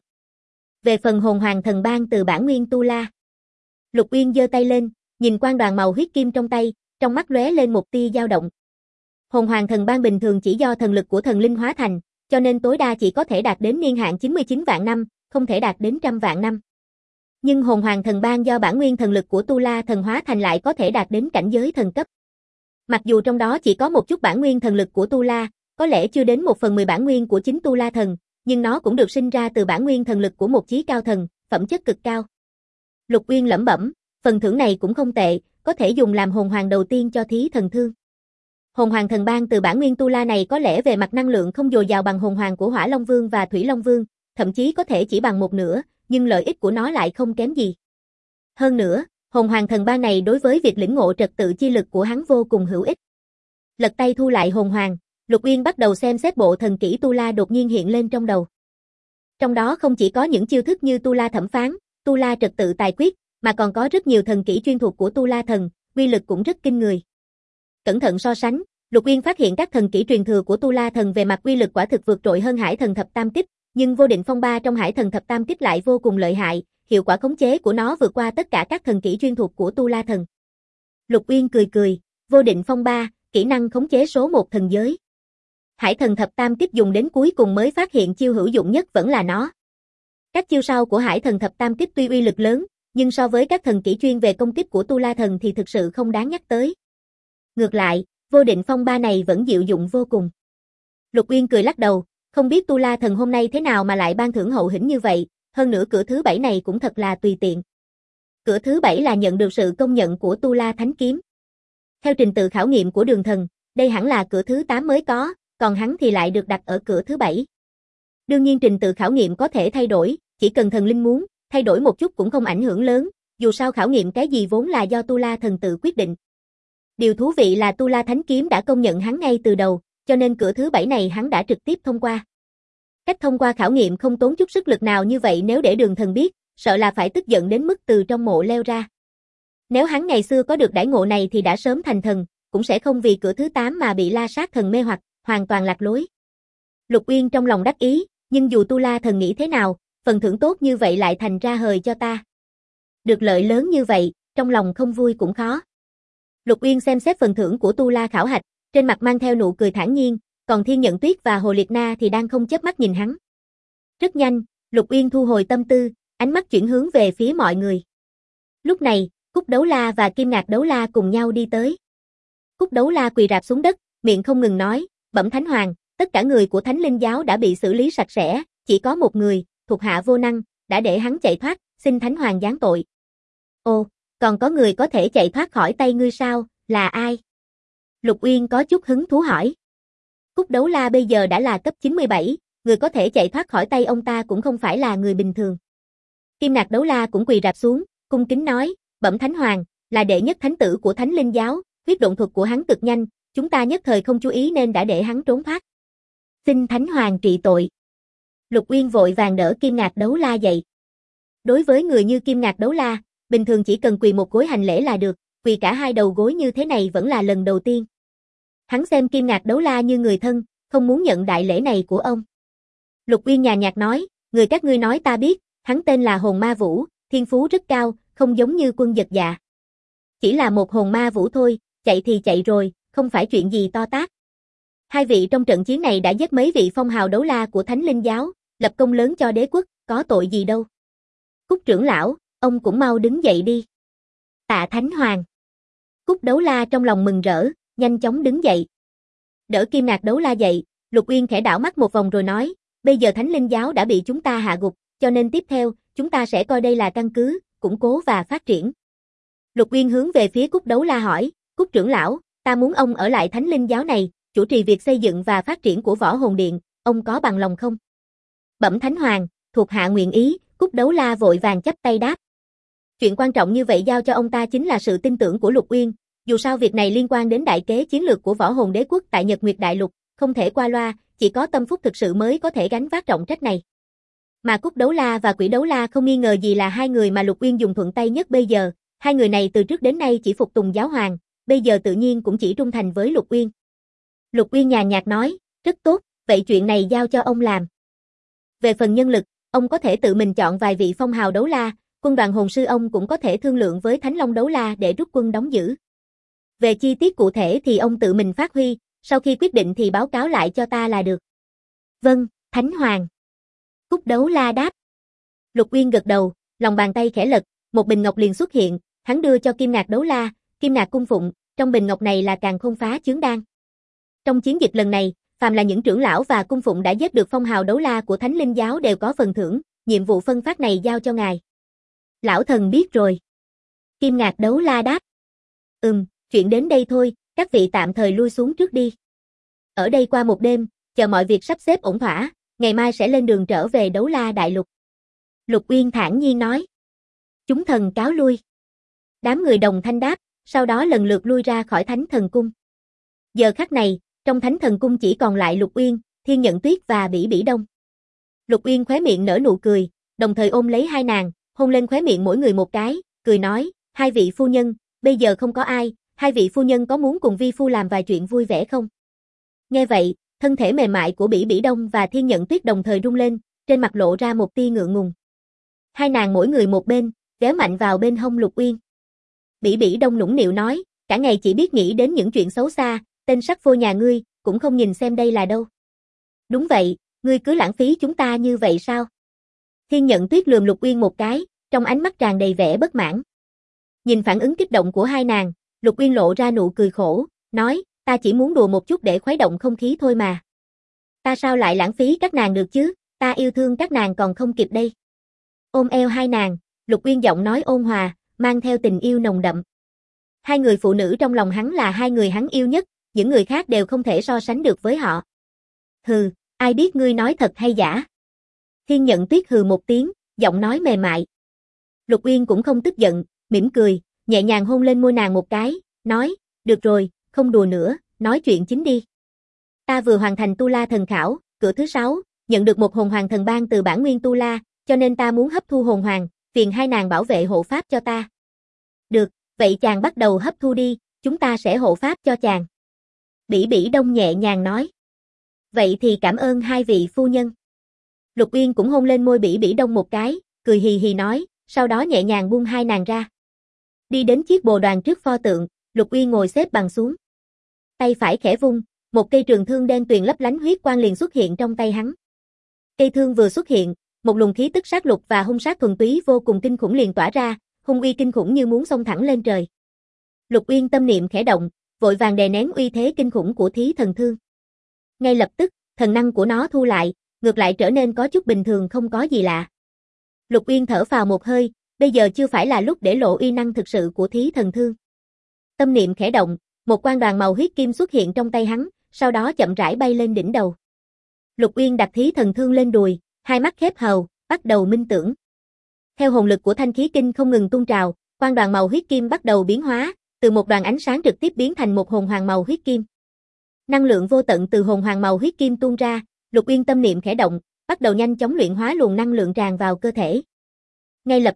Về phần hồn hoàng thần ban từ bản nguyên Tu La. Lục Uyên giơ tay lên, nhìn quan đoàn màu huyết kim trong tay, trong mắt lóe lên một tia dao động. Hồn hoàng thần ban bình thường chỉ do thần lực của thần linh hóa thành, cho nên tối đa chỉ có thể đạt đến niên hạn 99 vạn năm, không thể đạt đến 100 vạn năm. Nhưng hồn hoàng thần ban do bản nguyên thần lực của Tu La thần hóa thành lại có thể đạt đến cảnh giới thần cấp. Mặc dù trong đó chỉ có một chút bản nguyên thần lực của Tu La, có lẽ chưa đến 1/10 bản nguyên của chính Tu La thần, nhưng nó cũng được sinh ra từ bản nguyên thần lực của một chí cao thần, phẩm chất cực cao. Lục Uyên lẩm bẩm, phần thưởng này cũng không tệ, có thể dùng làm hồn hoàng đầu tiên cho thí thần thương. Hồn hoàng thần ban từ bản nguyên Tu La này có lẽ về mặt năng lượng không dồi dào bằng hồn hoàng của Hỏa Long Vương và Thủy Long Vương, thậm chí có thể chỉ bằng một nửa, nhưng lợi ích của nó lại không kém gì. Hơn nữa, hồn hoàng thần ban này đối với việc lĩnh ngộ trật tự chi lực của hắn vô cùng hữu ích. Lật tay thu lại hồn hoàng, Lục Uyên bắt đầu xem xét bộ thần kỹ Tu La đột nhiên hiện lên trong đầu. Trong đó không chỉ có những chiêu thức như Tu La thẩm phán, Tu La trật tự tài quyết, mà còn có rất nhiều thần kỹ chuyên thuộc của Tu La thần, uy lực cũng rất kinh người. Cẩn thận so sánh, Lục Uyên phát hiện các thần kỹ truyền thừa của Tu La thần về mặt uy lực quả thực vượt trội hơn Hải Thần Thập Tam Kích, nhưng vô định phong ba trong Hải Thần Thập Tam Kích lại vô cùng lợi hại, hiệu quả khống chế của nó vượt qua tất cả các thần kỹ chuyên thuộc của Tu La thần. Lục Uyên cười cười, vô định phong ba, kỹ năng khống chế số 1 thần giới. Hải Thần Thập Tam Kích dùng đến cuối cùng mới phát hiện chiêu hữu dụng nhất vẫn là nó. Các chiêu sau của Hải Thần Thập Tam Kích tuy uy lực lớn, nhưng so với các thần kỹ chuyên về công kích của Tu La thần thì thực sự không đáng nhắc tới. Ngược lại, vô định phong ba này vẫn diệu dụng vô cùng. Lục Uyên cười lắc đầu, không biết Tu La thần hôm nay thế nào mà lại ban thưởng hậu hĩnh như vậy, hơn nữa cửa thứ 7 này cũng thật là tùy tiện. Cửa thứ 7 là nhận được sự công nhận của Tu La Thánh Kiếm. Theo trình tự khảo nghiệm của Đường Thần, đây hẳn là cửa thứ 8 mới có, còn hắn thì lại được đặt ở cửa thứ 7. Đương nhiên trình tự khảo nghiệm có thể thay đổi, chỉ cần thần linh muốn, thay đổi một chút cũng không ảnh hưởng lớn, dù sao khảo nghiệm cái gì vốn là do Tu La thần tự quyết định. Điều thú vị là Tu La Thánh Kiếm đã công nhận hắn ngay từ đầu, cho nên cửa thứ 7 này hắn đã trực tiếp thông qua. Cách thông qua khảo nghiệm không tốn chút sức lực nào như vậy nếu để Đường Thần biết, sợ là phải tức giận đến mức từ trong mộ leo ra. Nếu hắn ngày xưa có được đãi ngộ này thì đã sớm thành thần, cũng sẽ không vì cửa thứ 8 mà bị La Sát thần mê hoặc, hoàn toàn lạc lối. Lục Uyên trong lòng đắc ý, nhưng dù Tu La thần nghĩ thế nào, phần thưởng tốt như vậy lại thành ra hời cho ta. Được lợi lớn như vậy, trong lòng không vui cũng khó. Lục Uyên xem xét phần thưởng của Tu La khảo hạch, trên mặt mang theo nụ cười thản nhiên, còn Thiên Nhận Tuyết và Hồ Liệt Na thì đang không chớp mắt nhìn hắn. Rất nhanh, Lục Uyên thu hồi tâm tư, ánh mắt chuyển hướng về phía mọi người. Lúc này, Cúc Đấu La và Kim Ngạc Đấu La cùng nhau đi tới. Cúc Đấu La quỳ rạp xuống đất, miệng không ngừng nói, bẩm Thánh Hoàng, tất cả người của Thánh Linh giáo đã bị xử lý sạch sẽ, chỉ có một người, thuộc hạ vô năng, đã để hắn chạy thoát, xin Thánh Hoàng giáng tội. Ồ, còn có người có thể chạy thoát khỏi tay ngươi sao, là ai? Lục Uyên có chút hứng thú hỏi. Cúc Đấu La bây giờ đã là cấp 97, người có thể chạy thoát khỏi tay ông ta cũng không phải là người bình thường. Kim Ngạc Đấu La cũng quỳ rạp xuống, cung kính nói, bẩm Thánh Hoàng, là đệ nhất thánh tử của Thánh Linh giáo, huyết độn thuật của hắn cực nhanh, chúng ta nhất thời không chú ý nên đã để hắn trốn thoát. Xin Thánh Hoàng trị tội. Lục Uyên vội vàng đỡ Kim Ngạc Đấu La dậy. Đối với người như Kim Ngạc Đấu La, bình thường chỉ cần quỳ một gối hành lễ là được, quỳ cả hai đầu gối như thế này vẫn là lần đầu tiên. Hắn xem Kim Ngạc Đấu La như người thân, không muốn nhận đại lễ này của ông. Lục Uyên nhàn nhạt nói, người các ngươi nói ta biết, hắn tên là Hồn Ma Vũ, thiên phú rất cao, không giống như Quân Giật Dạ. Chỉ là một hồn ma vũ thôi, chạy thì chạy rồi, không phải chuyện gì to tát. Hai vị trong trận chiến này đã giết mấy vị phong hào đấu la của Thánh Linh Giáo, lập công lớn cho đế quốc, có tội gì đâu. Cúc trưởng lão, ông cũng mau đứng dậy đi. Tạ Thánh Hoàng. Cúc Đấu La trong lòng mừng rỡ, nhanh chóng đứng dậy. Đỡ Kim Ngạc Đấu La dậy, Lục Uyên khẽ đảo mắt một vòng rồi nói, bây giờ Thánh Linh Giáo đã bị chúng ta hạ gục, cho nên tiếp theo, chúng ta sẽ coi đây là căn cứ, củng cố và phát triển. Lục Uyên hướng về phía Cúc Đấu La hỏi, Cúc trưởng lão, ta muốn ông ở lại Thánh Linh Giáo này, chủ trì việc xây dựng và phát triển của Võ Hồn Điện, ông có bằng lòng không? Bẩm Thánh Hoàng, thuộc hạ nguyện ý, Cúc Đấu La vội vàng chắp tay đáp. Chuyện quan trọng như vậy giao cho ông ta chính là sự tin tưởng của Lục Uyên, dù sao việc này liên quan đến đại kế chiến lược của Võ Hồn Đế quốc tại Nhật Nguyệt Đại Lục, không thể qua loa, chỉ có tâm phúc thực sự mới có thể gánh vác trọng trách này. Mà Cúc Đấu La và Quỷ Đấu La không nghi ngờ gì là hai người mà Lục Uyên dùng thuận tay nhất bây giờ, hai người này từ trước đến nay chỉ phục tùng giáo hoàng, bây giờ tự nhiên cũng chỉ trung thành với Lục Uyên. Lục Uyên nhàn nhạt nói, rất tốt, vậy chuyện này giao cho ông làm. Về phần nhân lực, ông có thể tự mình chọn vài vị phong hào đấu la, quân đoàn hồn sư ông cũng có thể thương lượng với Thánh Long đấu la để rút quân đóng giữ. Về chi tiết cụ thể thì ông tự mình phát huy, sau khi quyết định thì báo cáo lại cho ta là được. Vâng, Thánh Hoàng. Cúc Đấu La đáp. Lục Uyên gật đầu, lòng bàn tay khẽ lật, một bình ngọc liền xuất hiện, hắn đưa cho Kim Ngạc Đấu La, Kim Ngạc cung phụng, trong bình ngọc này là Càn Khôn Phá Chướng Đan. Trong chiến dịch lần này, phàm là những trưởng lão và cung phụng đã giết được phong hào đấu la của Thánh Linh Giáo đều có phần thưởng, nhiệm vụ phân phát này giao cho ngài. Lão thần biết rồi. Kim Ngạc Đấu La đáp. Chuyện đến đây thôi, các vị tạm thời lui xuống trước đi. Ở đây qua một đêm, chờ mọi việc sắp xếp ổn thỏa, ngày mai sẽ lên đường trở về Đấu La Đại Lục. Lục Uyên thản nhiên nói. Chúng thần cáo lui. Đám người đồng thanh đáp, sau đó lần lượt lui ra khỏi Thánh Thần Cung. Giờ khắc này, trong Thánh Thần Cung chỉ còn lại Lục Uyên, Thiên Nhận Tuyết và Bỉ Bỉ Đông. Lục Uyên khóe miệng nở nụ cười, đồng thời ôm lấy hai nàng, hôn lên khóe miệng mỗi người một cái, cười nói, hai vị phu nhân, bây giờ không có ai, hai vị phu nhân có muốn cùng vi phu làm vài chuyện vui vẻ không? Nghe vậy, thân thể mềm mại của Bỉ Bỉ Đông và Thiên Nhận Tuyết đồng thời rung lên, trên mặt lộ ra một tia ngượng ngùng. Hai nàng mỗi người một bên, véo mạnh vào bên hông Lục Uyên. Bỉ Bỉ Đông nũng nịu nói, cả ngày chỉ biết nghĩ đến những chuyện xấu xa, tên sắc phô nhà ngươi, cũng không nhìn xem đây là đâu. Đúng vậy, ngươi cứ lãng phí chúng ta như vậy sao? Thiên Nhận Tuyết lườm Lục Uyên một cái, trong ánh mắt tràn đầy vẻ bất mãn. Nhìn phản ứng kích động của hai nàng, Lục Uyên lộ ra nụ cười khổ, nói, ta chỉ muốn đùa một chút để khuấy động không khí thôi mà. Ta sao lại lãng phí các nàng được chứ, ta yêu thương các nàng còn không kịp đây. Ôm eo hai nàng, Lục Uyên giọng nói ôn hòa, mang theo tình yêu nồng đậm. Hai người phụ nữ trong lòng hắn là hai người hắn yêu nhất, những người khác đều không thể so sánh được với họ. Hừ, ai biết ngươi nói thật hay giả? Thiên Nhận Tuyết hừ một tiếng, giọng nói mềm mại. Lục Uyên cũng không tức giận, mỉm cười, nhẹ nhàng hôn lên môi nàng một cái, nói, được rồi, không đùa nữa, nói chuyện chính đi. Ta vừa hoàn thành Tu La thần khảo, cửa thứ 6, nhận được một hồn hoàng thần ban từ bản nguyên Tu La, cho nên ta muốn hấp thu hồn hoàng, phiền hai nàng bảo vệ hộ pháp cho ta. Được, vậy chàng bắt đầu hấp thu đi, chúng ta sẽ hộ pháp cho chàng. Bỉ Bỉ Đông nhẹ nhàng nói. Vậy thì cảm ơn hai vị phu nhân. Lục Uyên cũng hôn lên môi Bỉ Bỉ Đông một cái, cười hì hì nói, sau đó nhẹ nhàng buông hai nàng ra. Đi đến chiếc bồ đoàn trước pho tượng, Lục Uyên ngồi xếp bằng xuống. Tay phải khẽ vung, một cây trường thương đen tuyền lấp lánh huyết quang liền xuất hiện trong tay hắn. Cây thương vừa xuất hiện, một luồng khí tức sát lục và hung sát thuần túy vô cùng kinh khủng liền tỏa ra, hung uy kinh khủng như muốn xông thẳng lên trời. Lục Uyên tâm niệm khẽ động, vội vàng đè nén uy thế kinh khủng của Thí Thần Thương. Ngay lập tức, thần năng của nó thu lại, ngược lại trở nên có chút bình thường không có gì lạ. Lục Uyên thở phào một hơi, bây giờ chưa phải là lúc để lộ uy năng thực sự của Thí Thần Thương. Tâm niệm khẽ động, một quang đoàn màu huyết kim xuất hiện trong tay hắn, sau đó chậm rãi bay lên đỉnh đầu. Lục Uyên đặt Thí Thần Thương lên đùi, hai mắt khép hờ, bắt đầu minh tưởng. Theo hồn lực của thanh khí kinh không ngừng tuôn trào, quang đoàn màu huyết kim bắt đầu biến hóa, từ một đoàn ánh sáng trực tiếp biến thành một hồn hoàng màu huyết kim. Năng lượng vô tận từ hồn hoàng màu huyết kim tuôn ra, Lục Uyên tâm niệm khẽ động, bắt đầu nhanh chóng luyện hóa luồng năng lượng tràn vào cơ thể. Ngay lập tức,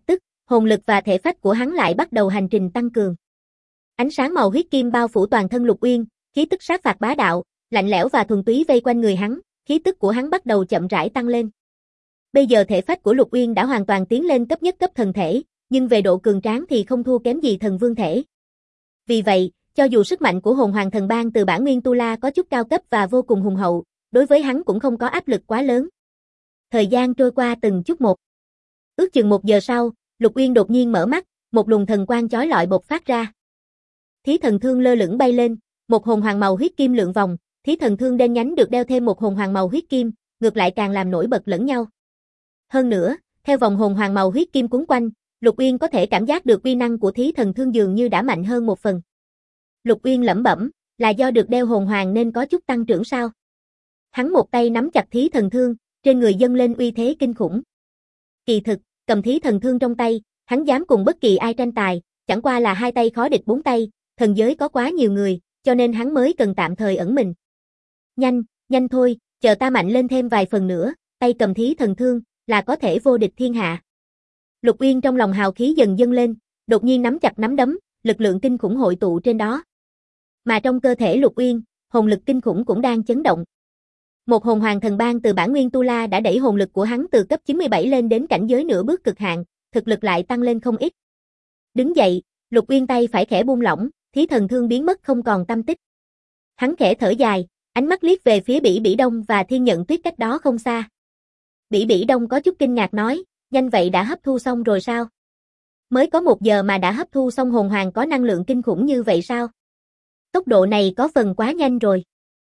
hồn lực và thể phách của hắn lại bắt đầu hành trình tăng cường. Ánh sáng màu huyết kim bao phủ toàn thân Lục Uyên, khí tức sát phạt bá đạo, lạnh lẽo và thuần túy vây quanh người hắn, khí tức của hắn bắt đầu chậm rãi tăng lên. Bây giờ thể phách của Lục Uyên đã hoàn toàn tiến lên cấp nhất cấp thần thể, nhưng về độ cường tráng thì không thua kém gì thần vương thể. Vì vậy, cho dù sức mạnh của hồn hoàng thần bang từ bản nguyên tu la có chút cao cấp và vô cùng hùng hậu, đối với hắn cũng không có áp lực quá lớn. Thời gian trôi qua từng chút một. Ước chừng 1 giờ sau, Lục Uyên đột nhiên mở mắt, một luồng thần quang chói lọi bộc phát ra. Thí thần thương lơ lửng bay lên, một hồn hoàng màu huyết kim lượn vòng, thí thần thương đen nhánh được đeo thêm một hồn hoàng màu huyết kim, ngược lại càng làm nổi bật lẫn nhau. Hơn nữa, theo vòng hồn hoàng màu huyết kim cuốn quanh, Lục Uyên có thể cảm giác được uy năng của thí thần thương dường như đã mạnh hơn một phần. Lục Uyên lẩm bẩm, là do được đeo hồn hoàng nên có chút tăng trưởng sao? Hắn một tay nắm chặt thí thần thương, trên người dâng lên uy thế kinh khủng. Kỳ thực, cầm thí thần thương trong tay, hắn dám cùng bất kỳ ai tranh tài, chẳng qua là 2 tay khó địch 4 tay, thần giới có quá nhiều người, cho nên hắn mới cần tạm thời ẩn mình. Nhanh, nhanh thôi, chờ ta mạnh lên thêm vài phần nữa, tay cầm thí thần thương, là có thể vô địch thiên hạ. Lục Uyên trong lòng hào khí dần dâng lên, đột nhiên nắm chặt nắm đấm, lực lượng kinh khủng hội tụ trên đó. Mà trong cơ thể Lục Uyên, hồn lực kinh khủng cũng đang chấn động. Một hồn hoàng thần bang từ bản nguyên tu la đã đẩy hồn lực của hắn từ cấp 97 lên đến cảnh giới nửa bước cực hạn, thực lực lại tăng lên không ít. Đứng dậy, Lục Uyên tay phải khẽ buông lỏng, thí thần thương biến mất không còn tăm tích. Hắn khẽ thở dài, ánh mắt liếc về phía Bỉ Bỉ Đông và Thiên Nhận Tuyết cách đó không xa. Bỉ Bỉ Đông có chút kinh ngạc nói, nhanh vậy đã hấp thu xong rồi sao? Mới có 1 giờ mà đã hấp thu xong hồn hoàng có năng lượng kinh khủng như vậy sao? Tốc độ này có phần quá nhanh rồi.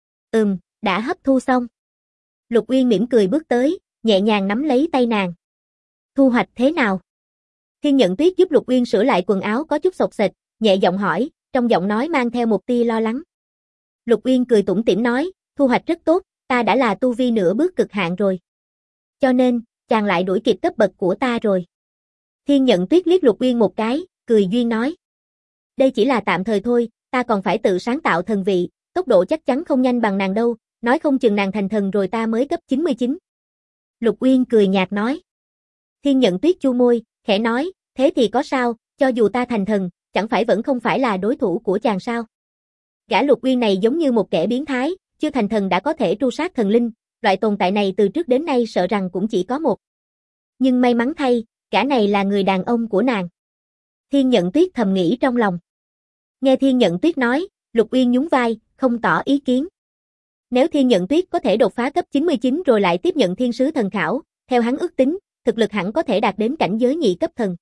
Đã hấp thu xong. Lục Uyên mỉm cười bước tới, nhẹ nhàng nắm lấy tay nàng. Thu hoạch thế nào? Thiên Nhận Tuyết giúp Lục Uyên sửa lại quần áo có chút xộc xệch, nhẹ giọng hỏi, trong giọng nói mang theo một tia lo lắng. Lục Uyên cười tủm tỉm nói, thu hoạch rất tốt, ta đã là tu vi nửa bước cực hạn rồi. Cho nên, chàng lại đuổi kịp cấp bậc của ta rồi. Thiên Nhận Tuyết liếc Lục Uyên một cái, cười duyên nói. Đây chỉ là tạm thời thôi, ta còn phải tự sáng tạo thần vị, tốc độ chắc chắn không nhanh bằng nàng đâu, nói không chừng nàng thành thần rồi ta mới cấp 99. Lục Uyên cười nhạt nói. Thiên Nhận Tuyết chu môi, khẽ nói, thế thì có sao, cho dù ta thành thần, chẳng phải vẫn không phải là đối thủ của chàng sao? Gã Lục Uyên này giống như một kẻ biến thái, chưa thành thần đã có thể tru sát thần linh, loại tồn tại này từ trước đến nay sợ rằng cũng chỉ có một. Nhưng may mắn thay, gã này là người đàn ông của nàng. Thiên Nhận Tuyết thầm nghĩ trong lòng. Nghe Thiên Nhận Tuyết nói, Lục Uyên nhún vai, không tỏ ý kiến. Nếu Thiên Nhận Tuyết có thể đột phá cấp 99 rồi lại tiếp nhận thiên sứ thần khảo, theo hắn ước tính, thực lực hẳn có thể đạt đến cảnh giới nhị cấp thần.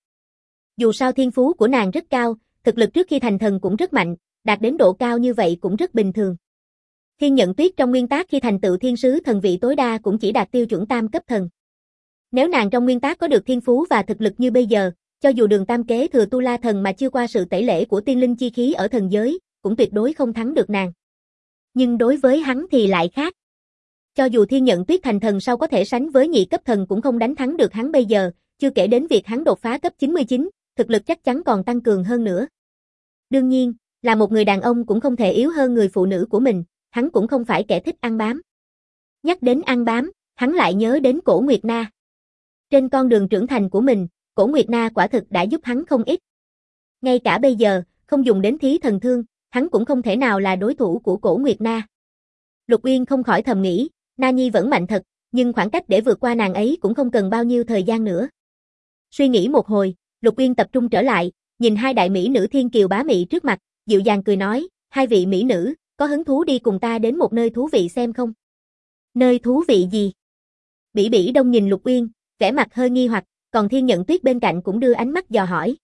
Dù sao thiên phú của nàng rất cao, thực lực trước khi thành thần cũng rất mạnh, đạt đến độ cao như vậy cũng rất bình thường. Thiên Nhận Tuyết trong nguyên tắc khi thành tựu thiên sứ thần vị tối đa cũng chỉ đạt tiêu chuẩn tam cấp thần. Nếu nàng trong nguyên tắc có được thiên phú và thực lực như bây giờ, cho dù Đường Tam kế thừa tu la thần mà chưa qua sự tẩy lễ của tiên linh chi khí ở thần giới, cũng tuyệt đối không thắng được nàng. Nhưng đối với hắn thì lại khác. Cho dù Thiên Nhận Tuyết thành thần sau có thể sánh với nhị cấp thần cũng không đánh thắng được hắn bây giờ, chưa kể đến việc hắn đột phá cấp 99, thực lực chắc chắn còn tăng cường hơn nữa. Đương nhiên, là một người đàn ông cũng không thể yếu hơn người phụ nữ của mình, hắn cũng không phải kẻ thích ăn bám. Nhắc đến ăn bám, hắn lại nhớ đến Cổ Nguyệt Na. Trên con đường trưởng thành của mình, Cổ Nguyệt Na quả thực đã giúp hắn không ít. Ngay cả bây giờ, không dùng đến thí thần thương, hắn cũng không thể nào là đối thủ của Cổ Nguyệt Na. Lục Uyên không khỏi thầm nghĩ, Na Nhi vẫn mạnh thật, nhưng khoảng cách để vượt qua nàng ấy cũng không cần bao nhiêu thời gian nữa. Suy nghĩ một hồi, Lục Uyên tập trung trở lại, nhìn 2 đại mỹ nữ thiên kiều bá mị trước mặt, dịu dàng cười nói, 2 vị mỹ nữ, có hứng thú đi cùng ta đến một nơi thú vị xem không? Nơi thú vị gì? Bỉ Bỉ Đông nhìn Lục Uyên, vẻ mặt hơi nghi hoặc, còn Thiên Nhận Tuyết bên cạnh cũng đưa ánh mắt dò hỏi.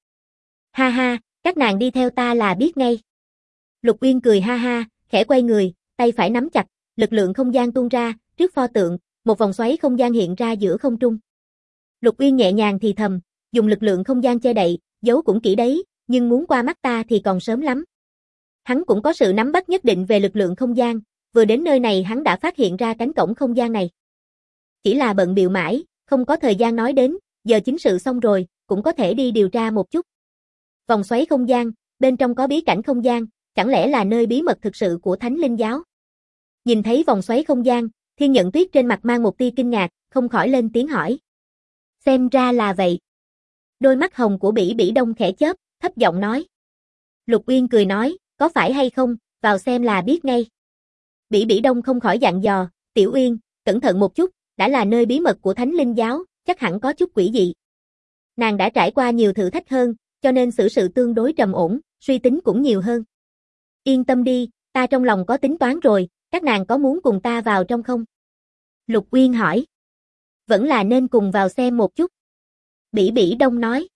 Ha ha, các nàng đi theo ta là biết ngay. Lục Uyên cười ha ha, khẽ quay người, tay phải nắm chặt, lực lượng không gian tuôn ra, trước pho tượng, một vòng xoáy không gian hiện ra giữa không trung. Lục Uyên nhẹ nhàng thì thầm, dùng lực lượng không gian che đậy, giấu cũng kỹ đấy, nhưng muốn qua mắt ta thì còn sớm lắm. Hắn cũng có sự nắm bắt nhất định về lực lượng không gian, vừa đến nơi này hắn đã phát hiện ra cánh cổng không gian này. Chỉ là bận bịu mãi, không có thời gian nói đến, giờ chính sự xong rồi, cũng có thể đi điều tra một chút. Vòng xoáy không gian, bên trong có bí cảnh không gian, chẳng lẽ là nơi bí mật thực sự của Thánh Linh Giáo? Nhìn thấy vòng xoáy không gian, Thiên Nhận Tuyết trên mặt mang một tia kinh ngạc, không khỏi lên tiếng hỏi. Xem ra là vậy. Đôi mắt hồng của Bỉ Bỉ Đông khẽ chớp, thấp giọng nói. Lục Uyên cười nói, có phải hay không, vào xem là biết ngay. Bỉ Bỉ Đông không khỏi dặn dò, Tiểu Uyên, cẩn thận một chút, đã là nơi bí mật của Thánh Linh Giáo, chắc hẳn có chút quỷ dị. Nàng đã trải qua nhiều thử thách hơn, cho nên xử sự tương đối trầm ổn, suy tính cũng nhiều hơn. Yên tâm đi, ta trong lòng có tính toán rồi, các nàng có muốn cùng ta vào trong không? Lục Uyên hỏi. Vẫn là nên cùng vào xem một chút. Bỉ Bỉ Đông nói.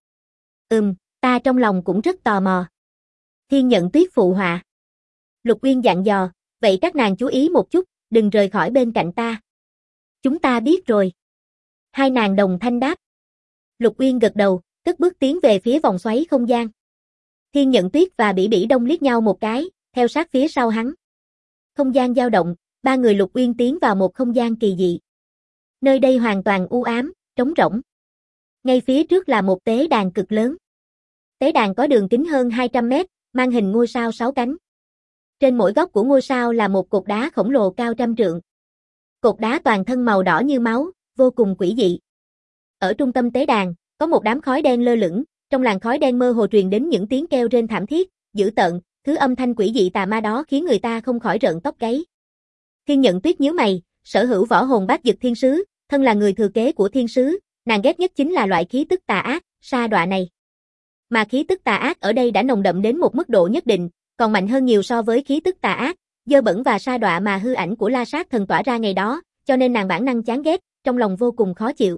Ta trong lòng cũng rất tò mò. Thiên Nhận Tuyết phụ họa. Lục Uyên dặn dò, vậy các nàng chú ý một chút, đừng rời khỏi bên cạnh ta. Chúng ta biết rồi. Hai nàng đồng thanh đáp. Lục Uyên gật đầu, cất bước tiến về phía vòng xoáy không gian. Thiên Nhận Tuyết và Bỉ Bỉ Đông liếc nhau một cái, theo sát phía sau hắn. Không gian dao động, ba người Lục Uyên tiến vào một không gian kỳ dị. Nơi đây hoàn toàn u ám, trống rỗng. Ngay phía trước là một tế đàn cực lớn. Tế đàn có đường kính hơn 200 mét, mang hình ngôi sao 6 cánh. Trên mỗi góc của ngôi sao là một cột đá khổng lồ cao trăm trượng. Cột đá toàn thân màu đỏ như máu, vô cùng quỷ dị. Ở trung tâm tế đàn, có một đám khói đen lơ lửng, trong làn khói đen mơ hồ truyền đến những tiếng kêu rên thảm thiết, dữ tợn, thứ âm thanh quỷ dị tà ma đó khiến người ta không khỏi rợn tóc gáy. Thiên Nhận Tuyết nhíu mày, sở hữu võ hồn bát dực thiên sứ, thân là người thừa kế của thiên sứ, nàng ghét nhất chính là loại khí tức tà ác, sa đọa này. Mà khí tức tà ác ở đây đã nồng đậm đến một mức độ nhất định, còn mạnh hơn nhiều so với khí tức tà ác, dơ bẩn và sa đọa mà hư ảnh của La Sát thần tỏa ra ngày đó, cho nên nàng bản năng chán ghét, trong lòng vô cùng khó chịu.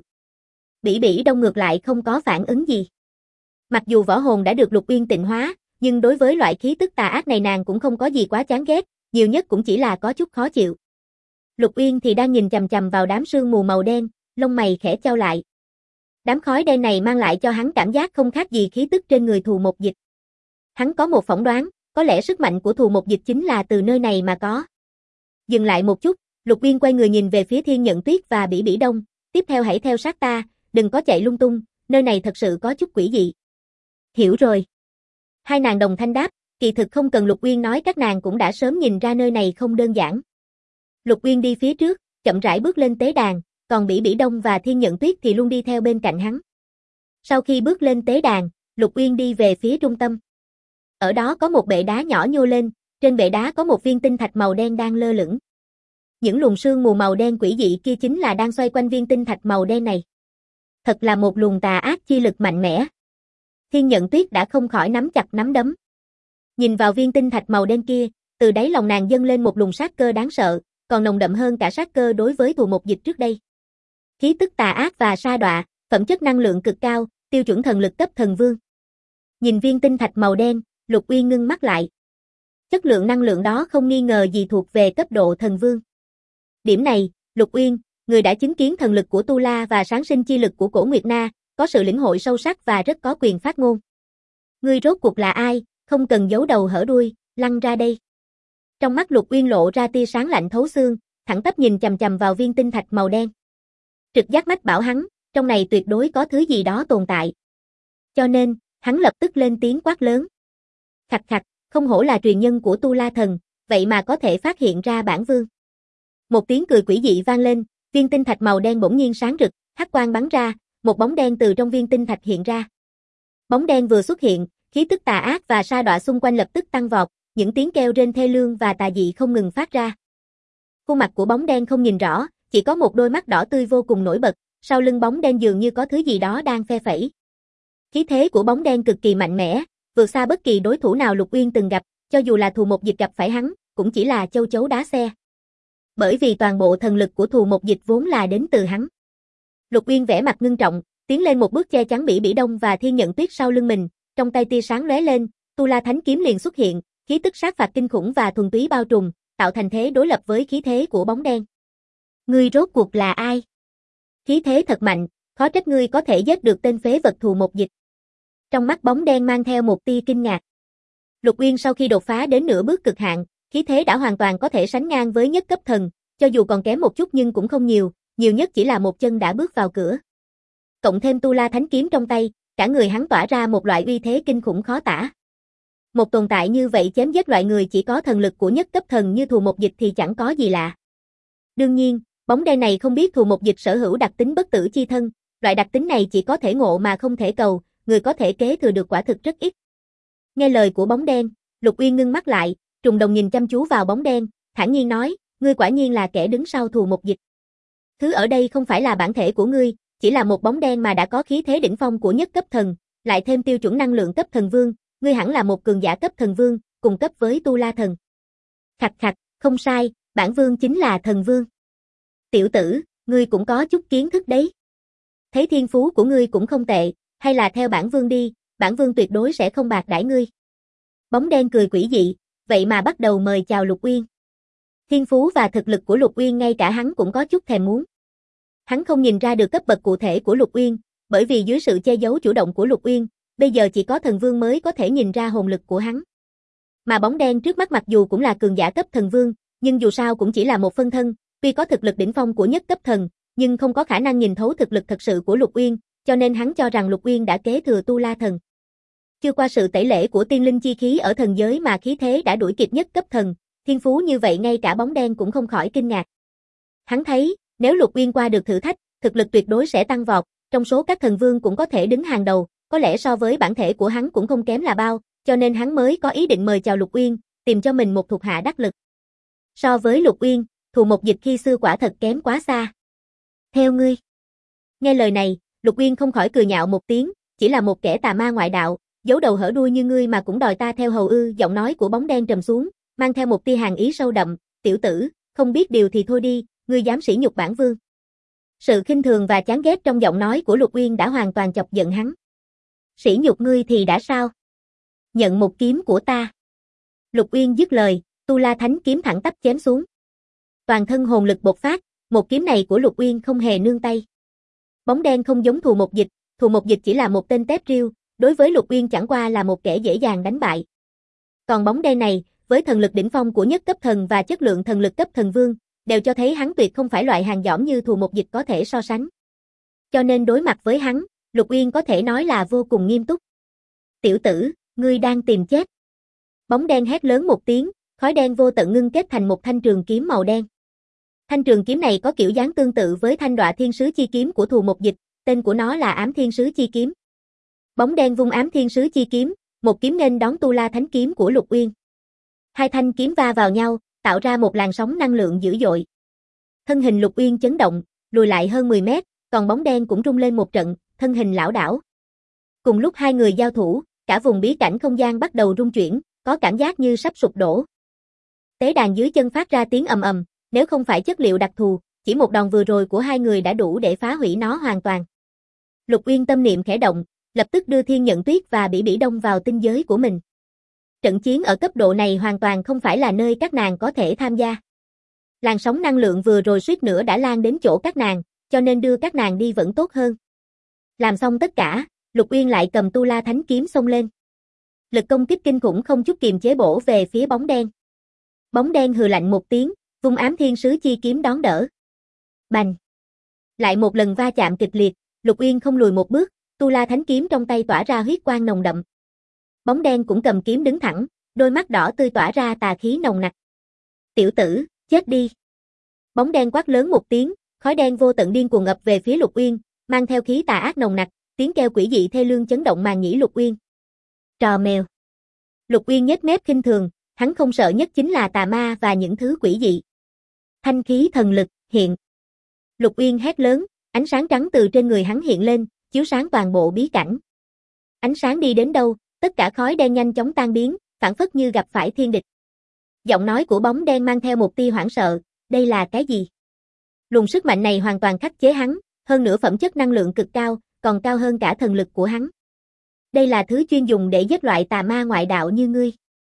Bỉ Bỉ Đông ngược lại không có phản ứng gì. Mặc dù võ hồn đã được Lục Uyên tịnh hóa, nhưng đối với loại khí tức tà ác này nàng cũng không có gì quá chán ghét, nhiều nhất cũng chỉ là có chút khó chịu. Lục Uyên thì đang nhìn chằm chằm vào đám sương mù màu đen, lông mày khẽ chau lại. Đám khói đen này mang lại cho hắn cảm giác không khác gì khí tức trên người Thù Một Dịch. Hắn có một phỏng đoán, có lẽ sức mạnh của Thù Một Dịch chính là từ nơi này mà có. Dừng lại một chút, Lục Uyên quay người nhìn về phía Thiên Nhận Tuyết và Bỉ Bỉ Đông, tiếp theo hãy theo sát ta, đừng có chạy lung tung, nơi này thật sự có chút quỷ dị. Hiểu rồi. Hai nàng đồng thanh đáp, kỳ thực không cần Lục Uyên nói các nàng cũng đã sớm nhìn ra nơi này không đơn giản. Lục Uyên đi phía trước, chậm rãi bước lên tế đàn, còn Bỉ Bỉ Đông và Thiên Nhận Tuyết thì luôn đi theo bên cạnh hắn. Sau khi bước lên tế đàn, Lục Uyên đi về phía trung tâm. Ở đó có một bệ đá nhỏ nhô lên, trên bệ đá có một viên tinh thạch màu đen đang lơ lửng. Những luồng sương mù màu đen quỷ dị kia chính là đang xoay quanh viên tinh thạch màu đen này. Thật là một luồng tà ác chi lực mạnh mẽ. Thiên Nhận Tuyết đã không khỏi nắm chặt nắm đấm. Nhìn vào viên tinh thạch màu đen kia, từ đáy lòng nàng dâng lên một luồng sát cơ đáng sợ, còn nồng đậm hơn cả sát cơ đối với Thù Một Dịch trước đây. Khí tức tà ác và sa đọa, phẩm chất năng lượng cực cao, tiêu chuẩn thần lực cấp thần vương. Nhìn viên tinh thạch màu đen, Lục Uyên ngưng mắt lại. Chất lượng năng lượng đó không nghi ngờ gì thuộc về cấp độ thần vương. Điểm này, Lục Uyên, người đã chứng kiến thần lực của Tu La và sáng sinh chi lực của Cổ Nguyệt Na, có sự lĩnh hội sâu sắc và rất có quyền phát ngôn. Ngươi rốt cuộc là ai, không cần giấu đầu hở đuôi, lăn ra đây. Trong mắt Lục Uyên lộ ra tia sáng lạnh thấu xương, thẳng tắp nhìn chằm chằm vào viên tinh thạch màu đen. Trực giác mách bảo hắn, trong này tuyệt đối có thứ gì đó tồn tại. Cho nên, hắn lập tức lên tiếng quát lớn. Khạch khạch, không hổ là truyền nhân của Tu La thần, vậy mà có thể phát hiện ra bản vương. Một tiếng cười quỷ dị vang lên, viên tinh thạch màu đen bỗng nhiên sáng rực, hắc quang bắn ra, một bóng đen từ trong viên tinh thạch hiện ra. Bóng đen vừa xuất hiện, khí tức tà ác và sa đọa xung quanh lập tức tăng vọt, những tiếng kêu rên thê lương và tà dị không ngừng phát ra. Khuôn mặt của bóng đen không nhìn rõ, chỉ có một đôi mắt đỏ tươi vô cùng nổi bật, sau lưng bóng đen dường như có thứ gì đó đang phe phẩy. Khí thế của bóng đen cực kỳ mạnh mẽ, vượt xa bất kỳ đối thủ nào Lục Uyên từng gặp, cho dù là Thù Một Dịch gặp phải hắn, cũng chỉ là châu chấu đá xe. Bởi vì toàn bộ thần lực của Thù Một Dịch vốn là đến từ hắn. Lục Uyên vẻ mặt ngưng trọng, tiến lên một bước che chắn Bỉ Bỉ Đông và Thiên Nhận Tuyết sau lưng mình, trong tay tia sáng lóe lên, Tu La Thánh kiếm liền xuất hiện, khí tức sát phạt kinh khủng và thuần túy bao trùm, tạo thành thế đối lập với khí thế của bóng đen. Ngươi rốt cuộc là ai? Khí thế thật mạnh, khó trách ngươi có thể giết được tên phế vật Thù Một Dịch. Trong mắt bóng đen mang theo một tia kinh ngạc. Lục Uyên sau khi đột phá đến nửa bước cực hạn, khí thế đã hoàn toàn có thể sánh ngang với nhất cấp thần, cho dù còn kém một chút nhưng cũng không nhiều, nhiều nhất chỉ là một chân đã bước vào cửa. Cộng thêm Tu La Thánh kiếm trong tay, cả người hắn tỏa ra một loại uy thế kinh khủng khó tả. Một tồn tại như vậy chém giết loại người chỉ có thần lực của nhất cấp thần như Thù Một Dịch thì chẳng có gì lạ. Đương nhiên, bóng đen này không biết Thù Một Dịch sở hữu đặc tính bất tử chi thân, loại đặc tính này chỉ có thể ngộ mà không thể cầu, người có thể kế thừa được quả thực rất ít. Nghe lời của bóng đen, Lục Uyên ngưng mắt lại, trùng đồng nhìn chăm chú vào bóng đen, thản nhiên nói, ngươi quả nhiên là kẻ đứng sau thù một dịch. Thứ ở đây không phải là bản thể của ngươi, chỉ là một bóng đen mà đã có khí thế đỉnh phong của nhất cấp thần, lại thêm tiêu chuẩn năng lượng cấp thần vương, ngươi hẳn là một cường giả cấp thần vương, cùng cấp với Tu La thần. Khạch khạch, không sai, bản vương chính là thần vương. Tiểu tử, ngươi cũng có chút kiến thức đấy. Thấy thiên phú của ngươi cũng không tệ, hay là theo bản vương đi, bản vương tuyệt đối sẽ không bạc đãi ngươi. Bóng đen cười quỷ dị, vậy mà bắt đầu mời chào Lục Uyên. Thiên phú và thực lực của Lục Uyên ngay cả hắn cũng có chút thèm muốn. Hắn không nhìn ra được cấp bậc cụ thể của Lục Uyên, bởi vì dưới sự che giấu chủ động của Lục Uyên, bây giờ chỉ có thần vương mới có thể nhìn ra hồn lực của hắn. Mà bóng đen trước mắt mặc dù cũng là cường giả cấp thần vương, nhưng dù sao cũng chỉ là một phân thân, tuy có thực lực đỉnh phong của nhất cấp thần, nhưng không có khả năng nhìn thấu thực lực thật sự của Lục Uyên, cho nên hắn cho rằng Lục Uyên đã kế thừa Tu La thần. Chưa qua sự tẩy lễ của tiên linh chi khí ở thần giới mà khí thế đã đuổi kịp nhất cấp thần, thiên phú như vậy ngay cả bóng đen cũng không khỏi kinh ngạc. Hắn thấy, nếu Lục Uyên qua được thử thách, thực lực tuyệt đối sẽ tăng vọt, trong số các thần vương cũng có thể đứng hàng đầu, có lẽ so với bản thể của hắn cũng không kém là bao, cho nên hắn mới có ý định mời chào Lục Uyên, tìm cho mình một thuộc hạ đắc lực. So với Lục Uyên, thù một dịch khi xưa quả thật kém quá xa. Theo ngươi. Nghe lời này, Lục Uyên không khỏi cười nhạo một tiếng, chỉ là một kẻ tà ma ngoại đạo, giấu đầu hở đuôi như ngươi mà cũng đòi ta theo hầu ư? Giọng nói của bóng đen trầm xuống, mang theo một tia hàn ý sâu đậm, tiểu tử, không biết điều thì thôi đi, ngươi dám sỉ nhục bản vương. Sự khinh thường và chán ghét trong giọng nói của Lục Uyên đã hoàn toàn chọc giận hắn. Sỉ nhục ngươi thì đã sao? Nhận một kiếm của ta. Lục Uyên dứt lời, Tu La Thánh kiếm thẳng tắp chém xuống. Toàn thân hồn lực bộc phát, một kiếm này của Lục Uyên không hề nương tay. Bóng đen không giống thù một dịch chỉ là một tên tép riêu, đối với Lục Uyên chẳng qua là một kẻ dễ dàng đánh bại. Còn bóng đen này, với thần lực đỉnh phong của nhất cấp thần và chất lượng thần lực cấp thần vương, đều cho thấy hắn tuyệt không phải loại hàng dỏm như thù một dịch có thể so sánh. Cho nên đối mặt với hắn, Lục Uyên có thể nói là vô cùng nghiêm túc. Tiểu tử, ngươi đang tìm chết. Bóng đen hét lớn một tiếng, khói đen vô tận ngưng kết thành một thanh trường kiếm màu đen. Thanh trường kiếm này có kiểu dáng tương tự với thanh Đọa Thiên Sứ Chi kiếm của thù một dịch, tên của nó là Ám Thiên Sứ Chi kiếm. Bóng đen vung Ám Thiên Sứ Chi kiếm, một kiếm nghênh đón Tu La Thánh kiếm của Lục Uyên. Hai thanh kiếm va vào nhau, tạo ra một làn sóng năng lượng dữ dội. Thân hình Lục Uyên chấn động, lùi lại hơn 10 mét, còn bóng đen cũng rung lên một trận, thân hình lảo đảo. Cùng lúc hai người giao thủ, cả vùng bí cảnh không gian bắt đầu rung chuyển, có cảm giác như sắp sụp đổ. Tế đàn dưới chân phát ra tiếng ầm ầm, nếu không phải chất liệu đặc thù, chỉ một đòn vừa rồi của hai người đã đủ để phá hủy nó hoàn toàn. Lục Uyên tâm niệm khẽ động, lập tức đưa Thiên Nhận Tuyết và Bỉ Bỉ Đông vào tinh giới của mình. Trận chiến ở cấp độ này hoàn toàn không phải là nơi các nàng có thể tham gia. Làn sóng năng lượng vừa rồi suýt nữa đã lan đến chỗ các nàng, cho nên đưa các nàng đi vẫn tốt hơn. Làm xong tất cả, Lục Uyên lại cầm Tu La Thánh kiếm xông lên. Lực công kích kinh khủng không chút kiềm chế bổ về phía bóng đen. Bóng đen hừ lạnh một tiếng, vung Ám Thiên Sứ Chi kiếm đón đỡ. Bành! Lại một lần va chạm kịch liệt, Lục Uyên không lùi một bước, Tu La Thánh kiếm trong tay tỏa ra huyết quang nồng đậm. Bóng đen cũng cầm kiếm đứng thẳng, đôi mắt đỏ tươi tỏa ra tà khí nồng nặc. Tiểu tử, chết đi! Bóng đen quát lớn một tiếng, khói đen vô tận điên cuồng ập về phía Lục Uyên, mang theo khí tà ác nồng nặc, tiếng kêu quỷ dị thê lương chấn động màng nhĩ Lục Uyên. Trò mèo! Lục Uyên nhếch mép khinh thường, hắn không sợ nhất chính là tà ma và những thứ quỷ dị. Thanh khí thần lực, hiện! Lục Uyên hét lớn, ánh sáng trắng từ trên người hắn hiện lên, chiếu sáng toàn bộ bí cảnh. Ánh sáng đi đến đâu, tất cả khói đen nhanh chóng tan biến, phảng phất như gặp phải thiên địch. Giọng nói của bóng đen mang theo một tia hoảng sợ, đây là cái gì? Luồng sức mạnh này hoàn toàn khắc chế hắn, hơn nữa phẩm chất năng lượng cực cao, còn cao hơn cả thần lực của hắn. Đây là thứ chuyên dùng để giết loại tà ma ngoại đạo như ngươi.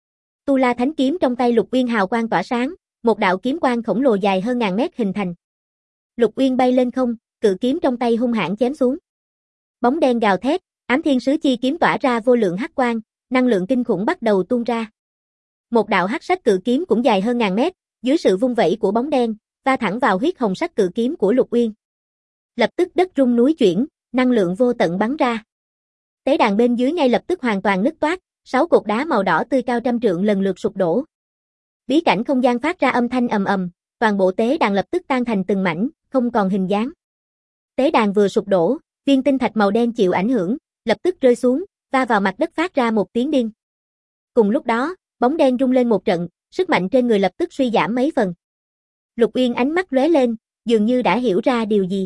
Tu La Thánh kiếm trong tay Lục Uyên hào quang tỏa sáng, một đạo kiếm quang khổng lồ dài hơn ngàn mét hình thành. Lục Uyên bay lên không, cự kiếm trong tay hung hãn chém xuống. Bóng đen gào thét, Ám Thiên Sứ Chi kiếm tỏa ra vô lượng hắc quang, năng lượng kinh khủng bắt đầu tuôn ra. Một đạo hắc sắc cự kiếm cũng dài hơn ngàn mét, dưới sự vung vẩy của bóng đen, va thẳng vào huyết hồng sắc cự kiếm của Lục Uyên. Lập tức đất rung núi chuyển, năng lượng vô tận bắn ra. Tế đàn bên dưới ngay lập tức hoàn toàn nứt toác, 6 cột đá màu đỏ tươi cao trăm trượng lần lượt sụp đổ. Bí cảnh không gian phát ra âm thanh ầm ầm, toàn bộ tế đàn lập tức tan thành từng mảnh, không còn hình dáng. Tế đàn vừa sụp đổ, viên tinh thạch màu đen chịu ảnh hưởng, lập tức rơi xuống, va vào mặt đất phát ra một tiếng đinh. Cùng lúc đó, bóng đen rung lên một trận, sức mạnh trên người lập tức suy giảm mấy phần. Lục Uyên ánh mắt lóe lên, dường như đã hiểu ra điều gì.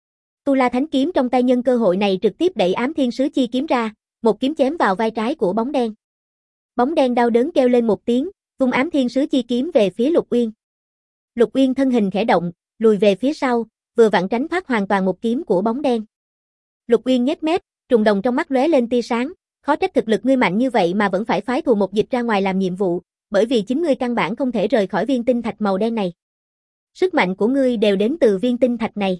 Tu La Thánh kiếm trong tay nhân cơ hội này trực tiếp đẩy Ám Thiên Sứ Chi kiếm ra, một kiếm chém vào vai trái của bóng đen. Bóng đen đau đớn kêu lên một tiếng, vung Ám Thiên Sứ Chi kiếm về phía Lục Uyên. Lục Uyên thân hình khẽ động, lùi về phía sau, vừa vặn tránh thoát hoàn toàn một kiếm của bóng đen. Lục Uyên nhếch mép, trùng đồng trong mắt lóe lên tia sáng, khó trách thực lực ngươi mạnh như vậy mà vẫn phải phái thù một dịch ra ngoài làm nhiệm vụ, bởi vì chính ngươi căn bản không thể rời khỏi viên tinh thạch màu đen này. Sức mạnh của ngươi đều đến từ viên tinh thạch này.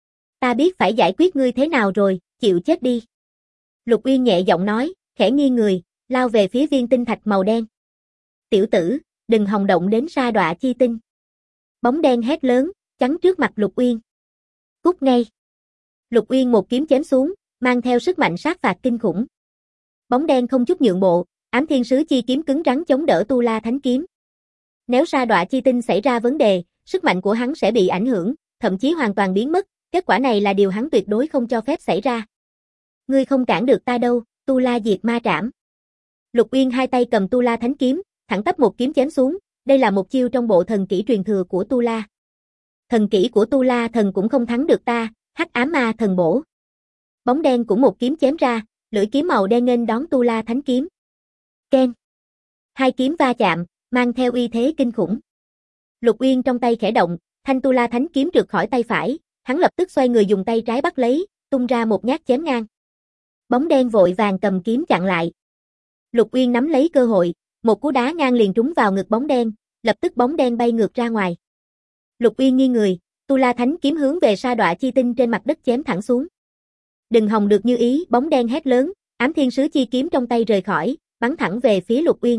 Ta biết phải giải quyết ngươi thế nào rồi, chịu chết đi. Lục Uyên nhẹ giọng nói, khẽ nghiêng người, lao về phía viên tinh thạch màu đen. Tiểu tử, đừng hòng động đến sa đọa chi tinh. Bóng đen hét lớn, chắn trước mặt Lục Uyên. Cút ngay. Lục Uyên một kiếm chém xuống, mang theo sức mạnh sát phạt kinh khủng. Bóng đen không chút nhượng bộ, Ám Thiên Sứ Chi kiếm cứng rắn chống đỡ Tu La Thánh kiếm. Nếu sa đọa chi tinh xảy ra vấn đề, sức mạnh của hắn sẽ bị ảnh hưởng, thậm chí hoàn toàn biến mất, kết quả này là điều hắn tuyệt đối không cho phép xảy ra. Ngươi không cản được ta đâu, Tu La Diệt Ma Trảm. Lục Uyên hai tay cầm Tu La Thánh kiếm, thẳng tắp một kiếm chém xuống, đây là một chiêu trong bộ thần kỹ truyền thừa của Tu La. Thần kỹ của Tu La thần cũng không thắng được ta, Hắc Ám Ma Thần Bổ. Bóng đen cũng một kiếm chém ra, lưỡi kiếm màu đen nghênh đón Tu La Thánh kiếm. Keng. Hai kiếm va chạm, mang theo uy thế kinh khủng. Lục Uyên trong tay khẽ động, thanh Tu La Thánh kiếm trượt khỏi tay phải, hắn lập tức xoay người dùng tay trái bắt lấy, tung ra một nhát chém ngang. Bóng đen vội vàng cầm kiếm chặn lại. Lục Uyên nắm lấy cơ hội, một cú đá ngang liền trúng vào ngực bóng đen, lập tức bóng đen bay ngược ra ngoài. Lục Uyên nghiêng người, Tu La Thánh kiếm hướng về sa đọa chi tinh trên mặt đất chém thẳng xuống. Đừng hòng được như ý, bóng đen hét lớn, Ám Thiên Sứ Chi kiếm trong tay rời khỏi, bắn thẳng về phía Lục Uyên.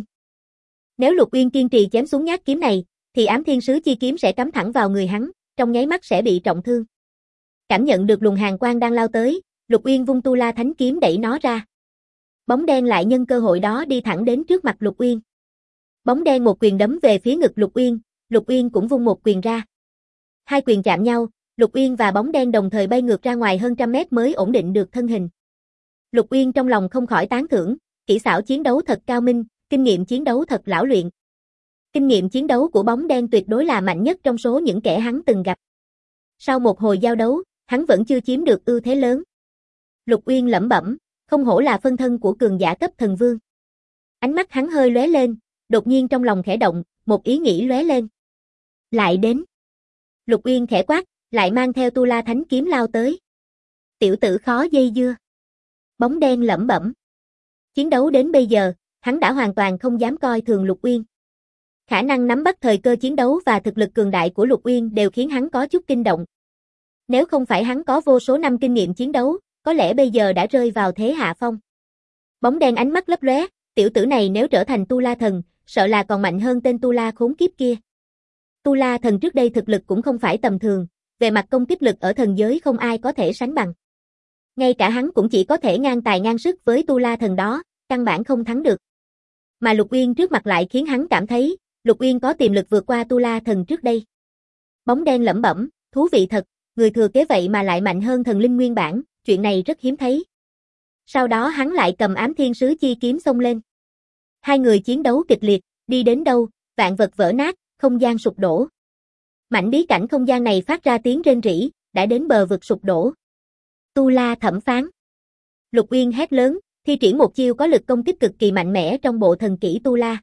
Nếu Lục Uyên kiên trì chém xuống nhát kiếm này, thì Ám Thiên Sứ Chi kiếm sẽ cắm thẳng vào người hắn, trong nháy mắt sẽ bị trọng thương. Cảm nhận được luồng hàn quang đang lao tới, Lục Uyên vung Tu La Thánh kiếm đẩy nó ra. Bóng đen lại nhân cơ hội đó đi thẳng đến trước mặt Lục Uyên. Bóng đen một quyền đấm về phía ngực Lục Uyên cũng vung một quyền ra. Hai quyền chạm nhau, Lục Uyên và bóng đen đồng thời bay ngược ra ngoài hơn trăm mét mới ổn định được thân hình. Lục Uyên trong lòng không khỏi tán thưởng, kỹ xảo chiến đấu thật cao minh, kinh nghiệm chiến đấu thật lão luyện. Kinh nghiệm chiến đấu của bóng đen tuyệt đối là mạnh nhất trong số những kẻ hắn từng gặp. Sau một hồi giao đấu, hắn vẫn chưa chiếm được ưu thế lớn. Lục Uyên lẩm bẩm, không hổ là phân thân của cường giả cấp thần vương. Ánh mắt hắn hơi lóe lên, đột nhiên trong lòng khẽ động, một ý nghĩ lóe lên. Lại đến. Lục Uyên khẽ quát, lại mang theo Tu La Thánh kiếm lao tới. Tiểu tử khó dây dưa. Bóng đen lẩm bẩm. Chiến đấu đến bây giờ, hắn đã hoàn toàn không dám coi thường Lục Uyên. Khả năng nắm bắt thời cơ chiến đấu và thực lực cường đại của Lục Uyên đều khiến hắn có chút kinh động. Nếu không phải hắn có vô số năm kinh nghiệm chiến đấu, có lẽ bây giờ đã rơi vào thế hạ phong. Bóng đen ánh mắt lấp lóe, tiểu tử này nếu trở thành Tu La thần, sợ là còn mạnh hơn tên Tu La khốn kiếp kia. Tu La thần trước đây thực lực cũng không phải tầm thường, về mặt công kích lực ở thần giới không ai có thể sánh bằng. Ngay cả hắn cũng chỉ có thể ngang tài ngang sức với Tu La thần đó, căn bản không thắng được. Mà Lục Uyên trước mặt lại khiến hắn cảm thấy, Lục Uyên có tiềm lực vượt qua Tu La thần trước đây. Bóng đen lẩm bẩm, thú vị thật, người thừa kế vậy mà lại mạnh hơn thần linh nguyên bản, chuyện này rất hiếm thấy. Sau đó hắn lại cầm Ám Thiên Sứ Chi kiếm xông lên. Hai người chiến đấu kịch liệt, đi đến đâu, vạn vật vỡ nát, không gian sụp đổ. Mảnh bí cảnh không gian này phát ra tiếng rên rỉ, đã đến bờ vực sụp đổ. Tu La thẩm phán. Lục Uyên hét lớn, thi triển một chiêu có lực công kích cực kỳ mạnh mẽ trong bộ thần kỹ Tu La.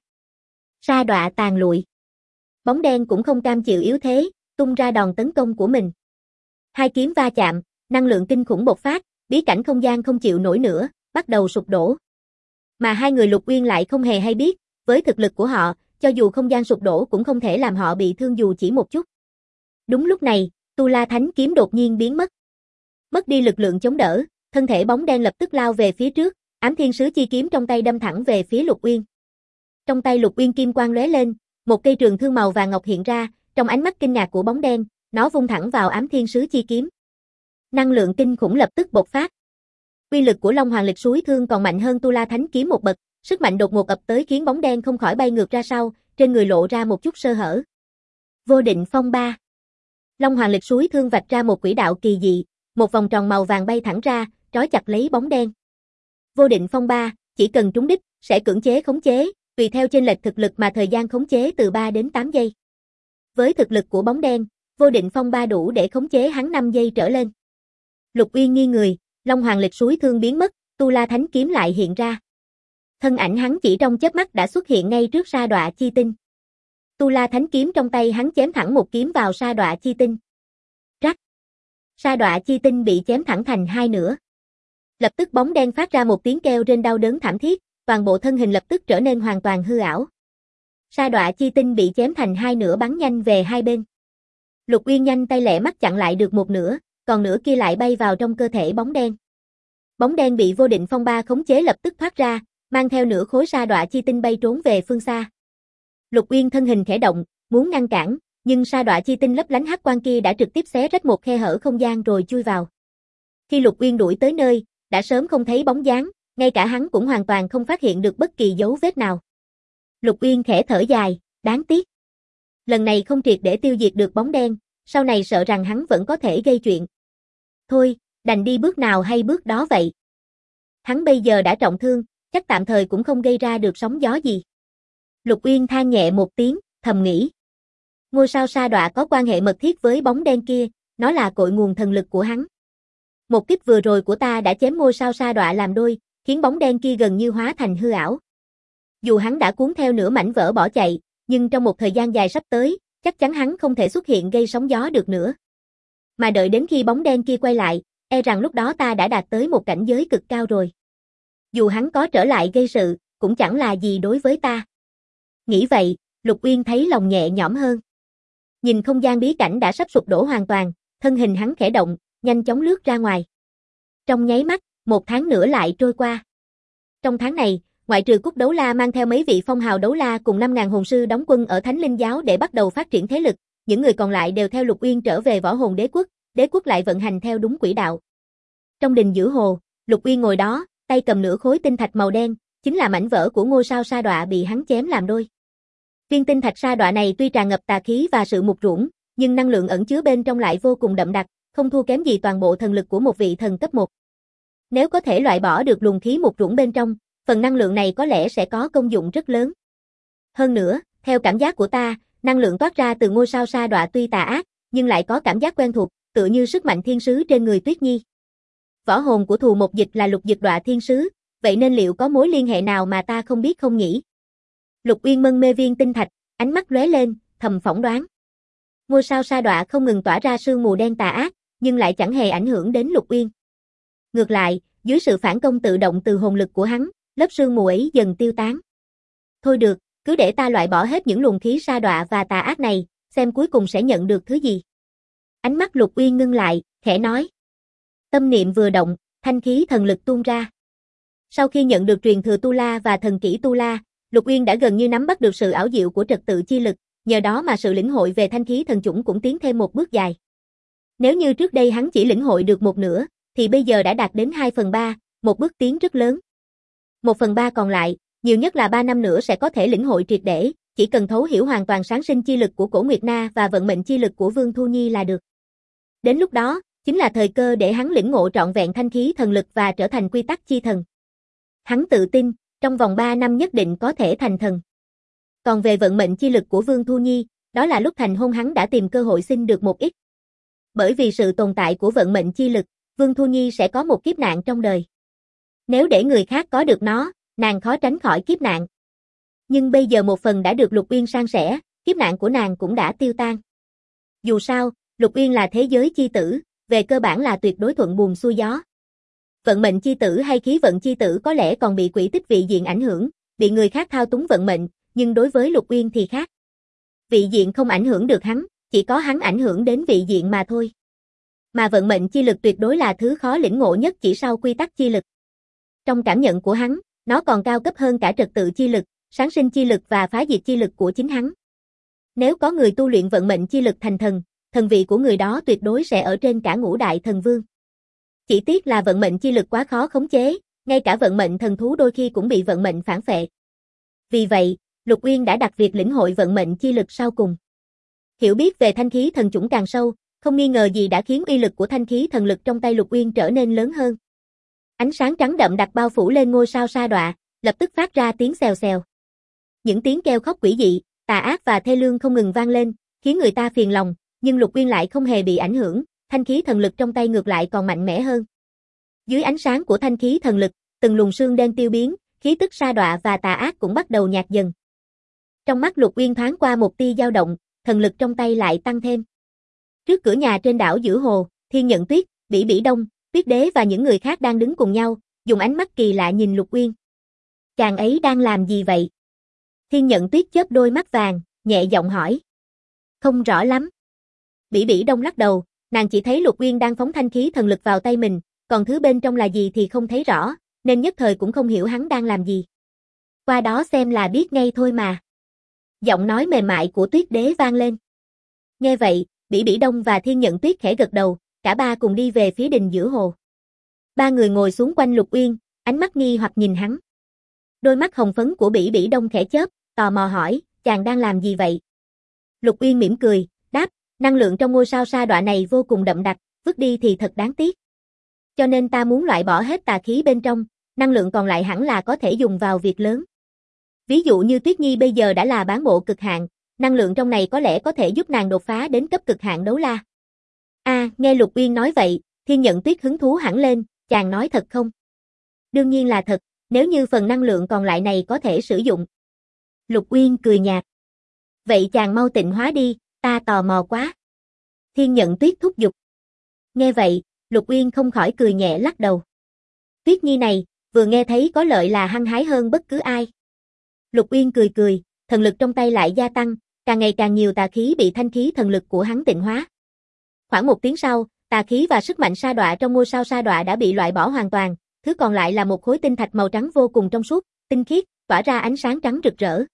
Sa đọa tàn lụi. Bóng đen cũng không cam chịu yếu thế, tung ra đòn tấn công của mình. Hai kiếm va chạm, năng lượng kinh khủng bộc phát, bí cảnh không gian không chịu nổi nữa, bắt đầu sụp đổ. Mà hai người Lục Uyên lại không hề hay biết, với thực lực của họ, cho dù không gian sụp đổ cũng không thể làm họ bị thương dù chỉ một chút. Đúng lúc này, Tu La Thánh kiếm đột nhiên biến mất. Mất đi lực lượng chống đỡ, thân thể bóng đen lập tức lao về phía trước, Ám Thiên Sứ Chi kiếm trong tay đâm thẳng về phía Lục Uyên. Trong tay Lục Uyên kim quang lóe lên, một cây trường thương màu vàng ngọc hiện ra, trong ánh mắt kinh ngạc của bóng đen, nó vung thẳng vào Ám Thiên Sứ Chi kiếm. Năng lượng kinh khủng lập tức bộc phát. Uy lực của Long Hoàng Lịch Suối Thương còn mạnh hơn Tu La Thánh kiếm một bậc, sức mạnh đột ngột ập tới khiến bóng đen không khỏi bay ngược ra sau, trên người lộ ra một chút sơ hở. Vô Định Phong Ba. Long Hoàng Lịch Suối Thương vạch ra một quỹ đạo kỳ dị, một vòng tròn màu vàng bay thẳng ra, trói chặt lấy bóng đen. Vô định phong ba, chỉ cần trúng đích, sẽ cưỡng chế khống chế, tùy theo chênh lệch thực lực mà thời gian khống chế từ 3 đến 8 giây. Với thực lực của bóng đen, vô định phong ba đủ để khống chế hắn 5 giây trở lên. Lục Uyên nghiêng người, Long Hoàng lịch suối thương biến mất, Tu La Thánh kiếm lại hiện ra. Thân ảnh hắn chỉ trong chớp mắt đã xuất hiện ngay trước sa đọa chi tinh. Tu La Thánh kiếm trong tay hắn chém thẳng một kiếm vào sa đọa chi tinh. Rắc. Sa đọa chi tinh bị chém thẳng thành hai nửa. Lập tức bóng đen phát ra một tiếng kêu rên đau đớn thảm thiết, toàn bộ thân hình lập tức trở nên hoàn toàn hư ảo. Sa đọa chi tinh bị chém thành hai nửa bắn nhanh về hai bên. Lục Uyên nhanh tay lẹ mắt chặn lại được một nửa, còn nửa kia lại bay vào trong cơ thể bóng đen. Bóng đen bị vô định phong ba khống chế lập tức thoát ra, mang theo nửa khối sa đọa chi tinh bay trốn về phương xa. Lục Uyên thân hình khẽ động, muốn ngăn cản, nhưng sa đọa chi tinh lấp lánh hắc quang kia đã trực tiếp xé rách một khe hở không gian rồi chui vào. Khi Lục Uyên đuổi tới nơi, đã sớm không thấy bóng dáng, ngay cả hắn cũng hoàn toàn không phát hiện được bất kỳ dấu vết nào. Lục Uyên khẽ thở dài, đáng tiếc. Lần này không triệt để tiêu diệt được bóng đen, sau này sợ rằng hắn vẫn có thể gây chuyện. Thôi, đành đi bước nào hay bước đó vậy. Hắn bây giờ đã trọng thương, chắc tạm thời cũng không gây ra được sóng gió gì. Lục Uyên than nhẹ một tiếng, thầm nghĩ. Ngôi sao sa đọa có quan hệ mật thiết với bóng đen kia, nó là cội nguồn thần lực của hắn. Một kích vừa rồi của ta đã chém ngôi sao sa đọa làm đôi, khiến bóng đen kia gần như hóa thành hư ảo. Dù hắn đã cuốn theo nửa mảnh vỡ bỏ chạy, nhưng trong một thời gian dài sắp tới, chắc chắn hắn không thể xuất hiện gây sóng gió được nữa. Mà đợi đến khi bóng đen kia quay lại, e rằng lúc đó ta đã đạt tới một cảnh giới cực cao rồi. Dù hắn có trở lại gây sự, cũng chẳng là gì đối với ta. Nghĩ vậy, Lục Uyên thấy lòng nhẹ nhõm hơn. Nhìn không gian bí cảnh đã sắp sụp đổ hoàn toàn, thân hình hắn khẽ động, nhanh chóng lướt ra ngoài. Trong nháy mắt, một tháng nữa lại trôi qua. Trong tháng này, ngoại trừ Cúc Đấu La mang theo mấy vị phong hào đấu la cùng 5.000 hồn sư đóng quân ở Thánh Linh Giáo để bắt đầu phát triển thế lực, những người còn lại đều theo Lục Uyên trở về Võ Hồn Đế quốc lại vận hành theo đúng quỹ đạo. Trong đình giữa hồ, Lục Uyên ngồi đó, tay cầm nửa khối tinh thạch màu đen, chính là mảnh vỡ của ngôi sao sa đọa bị hắn chém làm đôi. Viên tinh thạch sa đọa này tuy tràn ngập tà khí và sự mục ruỗng, nhưng năng lượng ẩn chứa bên trong lại vô cùng đậm đặc, không thua kém gì toàn bộ thần lực của một vị thần cấp 1. Nếu có thể loại bỏ được luồng khí mục ruỗng bên trong, phần năng lượng này có lẽ sẽ có công dụng rất lớn. Hơn nữa, theo cảm giác của ta, năng lượng toát ra từ ngôi sao sa đọa tuy tà ác, nhưng lại có cảm giác quen thuộc, tựa như sức mạnh thiên sứ trên người Tuyết Nhi. Võ hồn của Thù Một Dịch là Lục Dực Đọa thiên sứ, vậy nên liệu có mối liên hệ nào mà ta không biết không nhỉ? Lục Uyên mân mê viên tinh thạch, ánh mắt lóe lên, thầm phỏng đoán. Ngôi sao sa đọa không ngừng tỏa ra sương mù đen tà ác, nhưng lại chẳng hề ảnh hưởng đến Lục Uyên. Ngược lại, dưới sự phản công tự động từ hồn lực của hắn, lớp sương mù ấy dần tiêu tán. Thôi được, cứ để ta loại bỏ hết những luồng khí sa đọa và tà ác này, xem cuối cùng sẽ nhận được thứ gì. Ánh mắt Lục Uyên ngưng lại, khẽ nói. Tâm niệm vừa động, thanh khí thần lực tuôn ra. Sau khi nhận được truyền thừa Tu La và thần kỹ Tu La, Lục Uyên đã gần như nắm bắt được sự ảo diệu của trật tự chi lực, nhờ đó mà sự lĩnh hội về thanh khí thần chủng cũng tiến thêm một bước dài. Nếu như trước đây hắn chỉ lĩnh hội được một nửa, thì bây giờ đã đạt đến 2/3, một bước tiến rất lớn. 1/3 còn lại, nhiều nhất là 3 năm nữa sẽ có thể lĩnh hội triệt để, chỉ cần thấu hiểu hoàn toàn sáng sinh chi lực của Cổ Nguyệt Na và vận mệnh chi lực của Vương Thu Nhi là được. Đến lúc đó, chính là thời cơ để hắn lĩnh ngộ trọn vẹn thanh khí thần lực và trở thành quy tắc chi thần. Hắn tự tin, trong vòng 3 năm nhất định có thể thành thần. Còn về vận mệnh chi lực của Vương Thu Nhi, đó là lúc thành hôn hắn đã tìm cơ hội xin được một ít. Bởi vì sự tồn tại của vận mệnh chi lực, Vương Thu Nhi sẽ có một kiếp nạn trong đời. Nếu để người khác có được nó, nàng khó tránh khỏi kiếp nạn. Nhưng bây giờ một phần đã được Lục Uyên san sẻ, kiếp nạn của nàng cũng đã tiêu tan. Dù sao, Lục Uyên là thế giới chi tử, về cơ bản là tuyệt đối thuận buồm xuôi gió. Vận mệnh chi tử hay khí vận chi tử có lẽ còn bị quỷ tích vị diện ảnh hưởng, bị người khác thao túng vận mệnh, nhưng đối với Lục Uyên thì khác. Vị diện không ảnh hưởng được hắn, chỉ có hắn ảnh hưởng đến vị diện mà thôi. Mà vận mệnh chi lực tuyệt đối là thứ khó lĩnh ngộ nhất chỉ sau quy tắc chi lực. Trong cảm nhận của hắn, nó còn cao cấp hơn cả trật tự chi lực, sáng sinh chi lực và phá diệt chi lực của chính hắn. Nếu có người tu luyện vận mệnh chi lực thành thần, thần vị của người đó tuyệt đối sẽ ở trên cả ngũ đại thần vương. Chỉ tiếc là vận mệnh chi lực quá khó khống chế, ngay cả vận mệnh thần thú đôi khi cũng bị vận mệnh phản phệ. Vì vậy, Lục Uyên đã đặt việc lĩnh hội vận mệnh chi lực sau cùng. Hiểu biết về thanh khí thần chủng càng sâu, không nghi ngờ gì đã khiến uy lực của thanh khí thần lực trong tay Lục Uyên trở nên lớn hơn. Ánh sáng trắng đậm đặc bao phủ lên ngôi sao sa đọa, lập tức phát ra tiếng xèo xèo. Những tiếng kêu khóc quỷ dị, tà ác và thê lương không ngừng vang lên, khiến người ta phiền lòng, nhưng Lục Uyên lại không hề bị ảnh hưởng, thanh khí thần lực trong tay ngược lại còn mạnh mẽ hơn. Dưới ánh sáng của thanh khí thần lực, từng luồng sương đen tiêu biến, khí tức sa đọa và tà ác cũng bắt đầu nhạt dần. Trong mắt Lục Uyên thoáng qua một tia dao động, thần lực trong tay lại tăng thêm. Trước cửa nhà trên đảo giữa hồ, Thiên Nhận Tuyết, Bỉ Bỉ Đông, Tuyết Đế và những người khác đang đứng cùng nhau, dùng ánh mắt kỳ lạ nhìn Lục Uyên. Chàng ấy đang làm gì vậy? Thiên Nhận Tuyết chớp đôi mắt vàng, nhẹ giọng hỏi. Không rõ lắm. Bỉ Bỉ Đông lắc đầu, nàng chỉ thấy Lục Uyên đang phóng thanh khí thần lực vào tay mình, còn thứ bên trong là gì thì không thấy rõ, nên nhất thời cũng không hiểu hắn đang làm gì. Qua đó xem là biết ngay thôi mà. Giọng nói mềm mại của Tuyết Đế vang lên. Nghe vậy, Bỉ Bỉ Đông và Thiên Nhận Tuyết khẽ gật đầu, cả ba cùng đi về phía đình giữa hồ. Ba người ngồi xuống quanh Lục Uyên, ánh mắt nghi hoặc nhìn hắn. Đôi mắt hồng phấn của Bỉ Bỉ Đông khẽ chớp, tò mò hỏi, chàng đang làm gì vậy? Lục Uyên mỉm cười, đáp, năng lượng trong ngôi sao sa đọa này vô cùng đậm đặc, vứt đi thì thật đáng tiếc. Cho nên ta muốn loại bỏ hết tà khí bên trong, năng lượng còn lại hẳn là có thể dùng vào việc lớn. Ví dụ như Tuyết Nhi bây giờ đã là bán bộ cực hạn, năng lượng trong này có lẽ có thể giúp nàng đột phá đến cấp cực hạn đấu la. Nghe Lục Uyên nói vậy, Thiên Nhận Tuyết hứng thú hẳn lên, chàng nói thật không? Đương nhiên là thật, nếu như phần năng lượng còn lại này có thể sử dụng. Lục Uyên cười nhạt. Vậy chàng mau tịnh hóa đi, ta tò mò quá. Thiên Nhận Tuyết thúc giục. Nghe vậy, Lục Uyên không khỏi cười nhẹ lắc đầu. Tuyết Nhi này, vừa nghe thấy có lợi là hăng hái hơn bất cứ ai. Lục Uyên cười cười, thần lực trong tay lại gia tăng, càng ngày càng nhiều tà khí bị thanh khí thần lực của hắn tịnh hóa. Khoảng một tiếng sau, tà khí và sức mạnh sa đọa trong ngôi sao sa đọa đã bị loại bỏ hoàn toàn, thứ còn lại là một khối tinh thạch màu trắng vô cùng trong suốt, tinh khiết, tỏa ra ánh sáng trắng rực rỡ.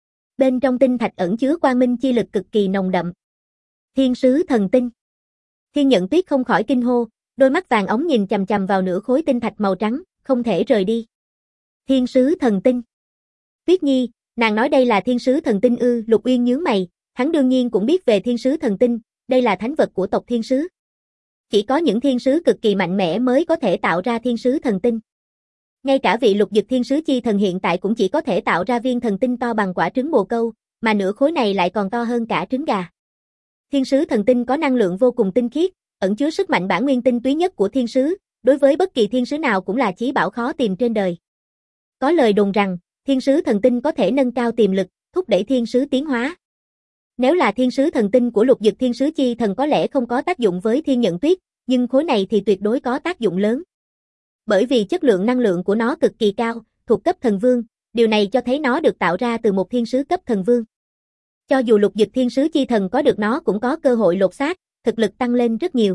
Bên trong tinh thạch ẩn chứa quang minh chi lực cực kỳ nồng đậm. Thiên sứ thần tinh. Thiên Nhận Tuyết không khỏi kinh hô, đôi mắt vàng óng nhìn chằm chằm vào nửa khối tinh thạch màu trắng, không thể rời đi. Thiên sứ thần tinh. Tuyết Nhi, nàng nói đây là thiên sứ thần tinh ư? Lục Uyên nhướng mày, hắn đương nhiên cũng biết về thiên sứ thần tinh, đây là thánh vật của tộc thiên sứ. Chỉ có những thiên sứ cực kỳ mạnh mẽ mới có thể tạo ra thiên sứ thần tinh. Ngay cả vị lục dực thiên sứ chi thần hiện tại cũng chỉ có thể tạo ra viên thần tinh to bằng quả trứng bồ câu, mà nửa khối này lại còn to hơn cả trứng gà. Thiên sứ thần tinh có năng lượng vô cùng tinh khiết, ẩn chứa sức mạnh bản nguyên tinh túy nhất của thiên sứ, đối với bất kỳ thiên sứ nào cũng là chí bảo khó tìm trên đời. Có lời đồn rằng, thiên sứ thần tinh có thể nâng cao tiềm lực, thúc đẩy thiên sứ tiến hóa. Nếu là thiên sứ thần tinh của lục dực thiên sứ chi thần có lẽ không có tác dụng với Thiên Nhận Tuyết, nhưng khối này thì tuyệt đối có tác dụng lớn. Bởi vì chất lượng năng lượng của nó cực kỳ cao, thuộc cấp thần vương, điều này cho thấy nó được tạo ra từ một thiên sứ cấp thần vương. Cho dù lục dực thiên sứ chi thần có được nó cũng có cơ hội lột xác, thực lực tăng lên rất nhiều.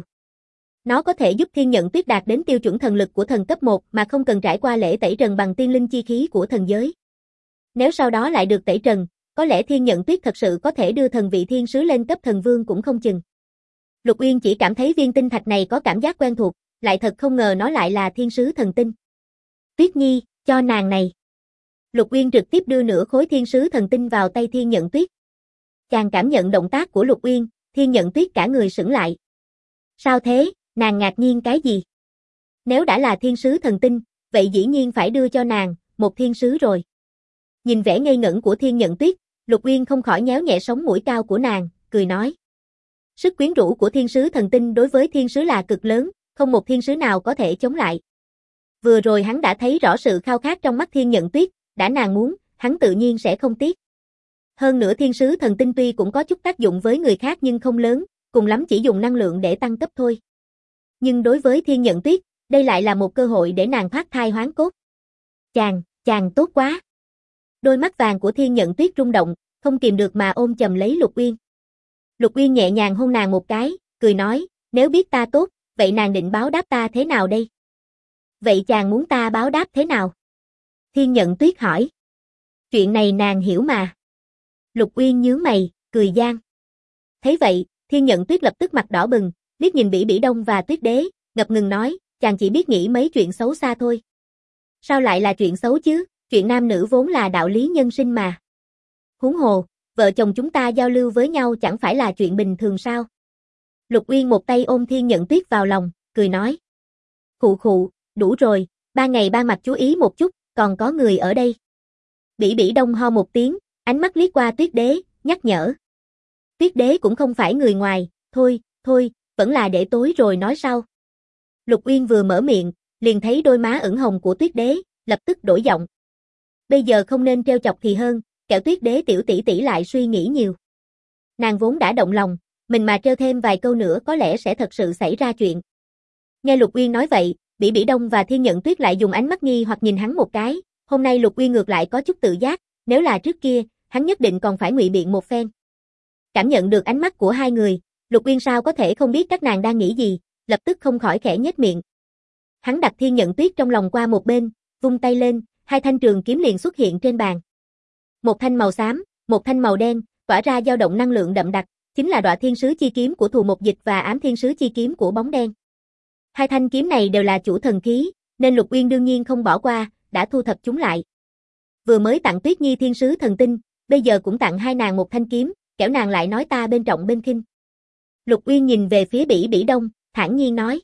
Nó có thể giúp Thiên Nhận Tuyết đạt đến tiêu chuẩn thần lực của thần cấp 1 mà không cần trải qua lễ tẩy trần bằng tiên linh chi khí của thần giới. Nếu sau đó lại được tẩy trần, có lẽ Thiên Nhận Tuyết thật sự có thể đưa thần vị thiên sứ lên cấp thần vương cũng không chừng. Lục Uyên chỉ cảm thấy viên tinh thạch này có cảm giác quen thuộc, lại thật không ngờ nó lại là thiên sứ thần tinh. Tuyết Nhi, cho nàng này. Lục Uyên trực tiếp đưa nửa khối thiên sứ thần tinh vào tay Thiên Nhận Tuyết. Chàng cảm nhận động tác của Lục Uyên, Thiên Nhận Tuyết cả người sững lại. Sao thế, nàng ngạc nhiên cái gì? Nếu đã là thiên sứ thần tinh, vậy dĩ nhiên phải đưa cho nàng, một thiên sứ rồi. Nhìn vẻ ngây ngẩn của Thiên Nhận Tuyết, Lục Uyên không khỏi nhéo nhẹ sống mũi cao của nàng, cười nói. Sức quyến rũ của thiên sứ thần tinh đối với thiên sứ là cực lớn, không một thiên sứ nào có thể chống lại. Vừa rồi hắn đã thấy rõ sự khao khát trong mắt Thiên Nhận Tuyết, đã nàng muốn, hắn tự nhiên sẽ không tiếc. Hơn nữa thiên sứ thần tinh tuy cũng có chút tác dụng với người khác nhưng không lớn, cùng lắm chỉ dùng năng lượng để tăng cấp thôi. Nhưng đối với Thiên Nhận Tuyết, đây lại là một cơ hội để nàng thoát thai hoán cốt. Chàng tốt quá. Đôi mắt vàng của Thiên Nhận Tuyết rung động, không kìm được mà ôm chầm lấy Lục Uyên. Lục Uyên nhẹ nhàng hôn nàng một cái, cười nói, nếu biết ta tốt, vậy nàng định báo đáp ta thế nào đây? Vậy chàng muốn ta báo đáp thế nào? Thiên Nhận Tuyết hỏi. Chuyện này nàng hiểu mà. Lục Uyên nhướng mày, cười gian. Thấy vậy, Thiên Nhận Tuyết lập tức mặt đỏ bừng, liếc nhìn Bỉ Bỉ Đông và Tuyết Đế, ngập ngừng nói, chàng chỉ biết nghĩ mấy chuyện xấu xa thôi. Sao lại là chuyện xấu chứ, chuyện nam nữ vốn là đạo lý nhân sinh mà. Huống hồ, vợ chồng chúng ta giao lưu với nhau chẳng phải là chuyện bình thường sao? Lục Uyên một tay ôm Thiên Nhận Tuyết vào lòng, cười nói. Khụ khụ, đủ rồi, Ban ngày ban mặt chú ý một chút, còn có người ở đây. Bỉ Bỉ Đông ho một tiếng, ánh mắt liếc qua Tuyết Đế, nhắc nhở. Tuyết Đế cũng không phải người ngoài, thôi, vẫn là để tối rồi nói sau. Lục Uyên vừa mở miệng, liền thấy đôi má ửng hồng của Tuyết Đế, lập tức đổi giọng. Bây giờ không nên trêu chọc thì hơn, kẻo Tuyết Đế tiểu tỷ tỷ lại suy nghĩ nhiều. Nàng vốn đã động lòng, mình mà trêu thêm vài câu nữa có lẽ sẽ thật sự xảy ra chuyện. Nghe Lục Uyên nói vậy, Bỉ Bỉ Đông và Thiên Nhận Tuyết lại dùng ánh mắt nghi hoặc nhìn hắn một cái, hôm nay Lục Uyên ngược lại có chút tự giác, nếu là trước kia, hắn nhất định còn phải ngụy biện một phen. Cảm nhận được ánh mắt của hai người, Lục Uyên sao có thể không biết các nàng đang nghĩ gì, lập tức không khỏi khẽ nhếch miệng. Hắn đặt Thiên Nhận Tuyết trong lòng qua một bên, vung tay lên, hai thanh trường kiếm liền xuất hiện trên bàn. Một thanh màu xám, một thanh màu đen, tỏa ra dao động năng lượng đậm đặc, chính là Đoạ Thiên Sứ Chi Kiếm của Thù Một Dịch và Ám Thiên Sứ Chi Kiếm của Bóng Đen. Hai thanh kiếm này đều là chủ thần khí, nên Lục Uyên đương nhiên không bỏ qua, đã thu thập chúng lại. Vừa mới tặng Tuyết Nhi Thiên Sứ Thần Tinh, bây giờ cũng tặng hai nàng một thanh kiếm, kẻo nàng lại nói ta bên trọng bên khinh. Lục Uyên nhìn về phía Bỉ Bỉ Đông, thản nhiên nói.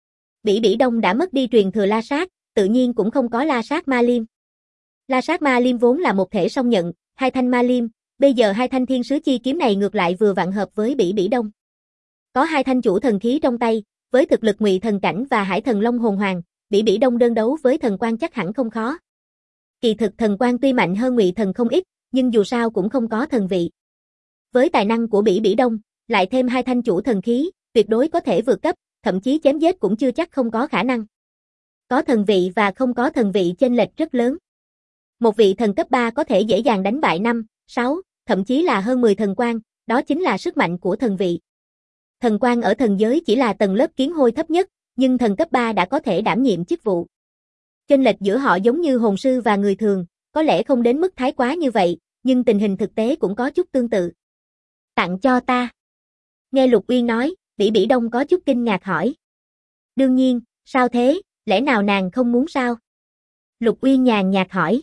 Bỉ Bỉ Đông đã mất đi truyền thừa La Sát, tự nhiên cũng không có La Sát Ma Liêm. La Sát Ma Liêm vốn là một thể song nhận, hai thanh Ma Liêm, bây giờ hai thanh Thiên Sứ Chi Kiếm này ngược lại vừa vặn hợp với Bỉ Bỉ Đông. Có hai thanh chủ thần khí trong tay, với thực lực Ngụy Thần Cảnh và Hải Thần Long Hồn Hoàng, Bỉ Bỉ Đông đơn đấu với thần quan chắc hẳn không khó. Kỳ thực thần quan tuy mạnh hơn Ngụy Thần không ít, nhưng dù sao cũng không có thần vị. Với tài năng của Bỉ Bỉ Đông, lại thêm hai thanh chủ thần khí, tuyệt đối có thể vượt cấp, thậm chí chém giết cũng chưa chắc không có khả năng. Có thần vị và không có thần vị chênh lệch rất lớn. Một vị thần cấp 3 có thể dễ dàng đánh bại 5, 6, thậm chí là hơn 10 thần quan, đó chính là sức mạnh của thần vị. Thần quan ở thần giới chỉ là tầng lớp kiến hôi thấp nhất, nhưng thần cấp 3 đã có thể đảm nhiệm chức vụ. Chênh lệch giữa họ giống như hồn sư và người thường, có lẽ không đến mức thái quá như vậy, nhưng tình hình thực tế cũng có chút tương tự. Tặng cho ta. Nghe Lục Uyên nói, Bỉ Bỉ Đông có chút kinh ngạc hỏi. Đương nhiên, sao thế, lẽ nào nàng không muốn sao? Lục Uyên nhàn nhạt hỏi.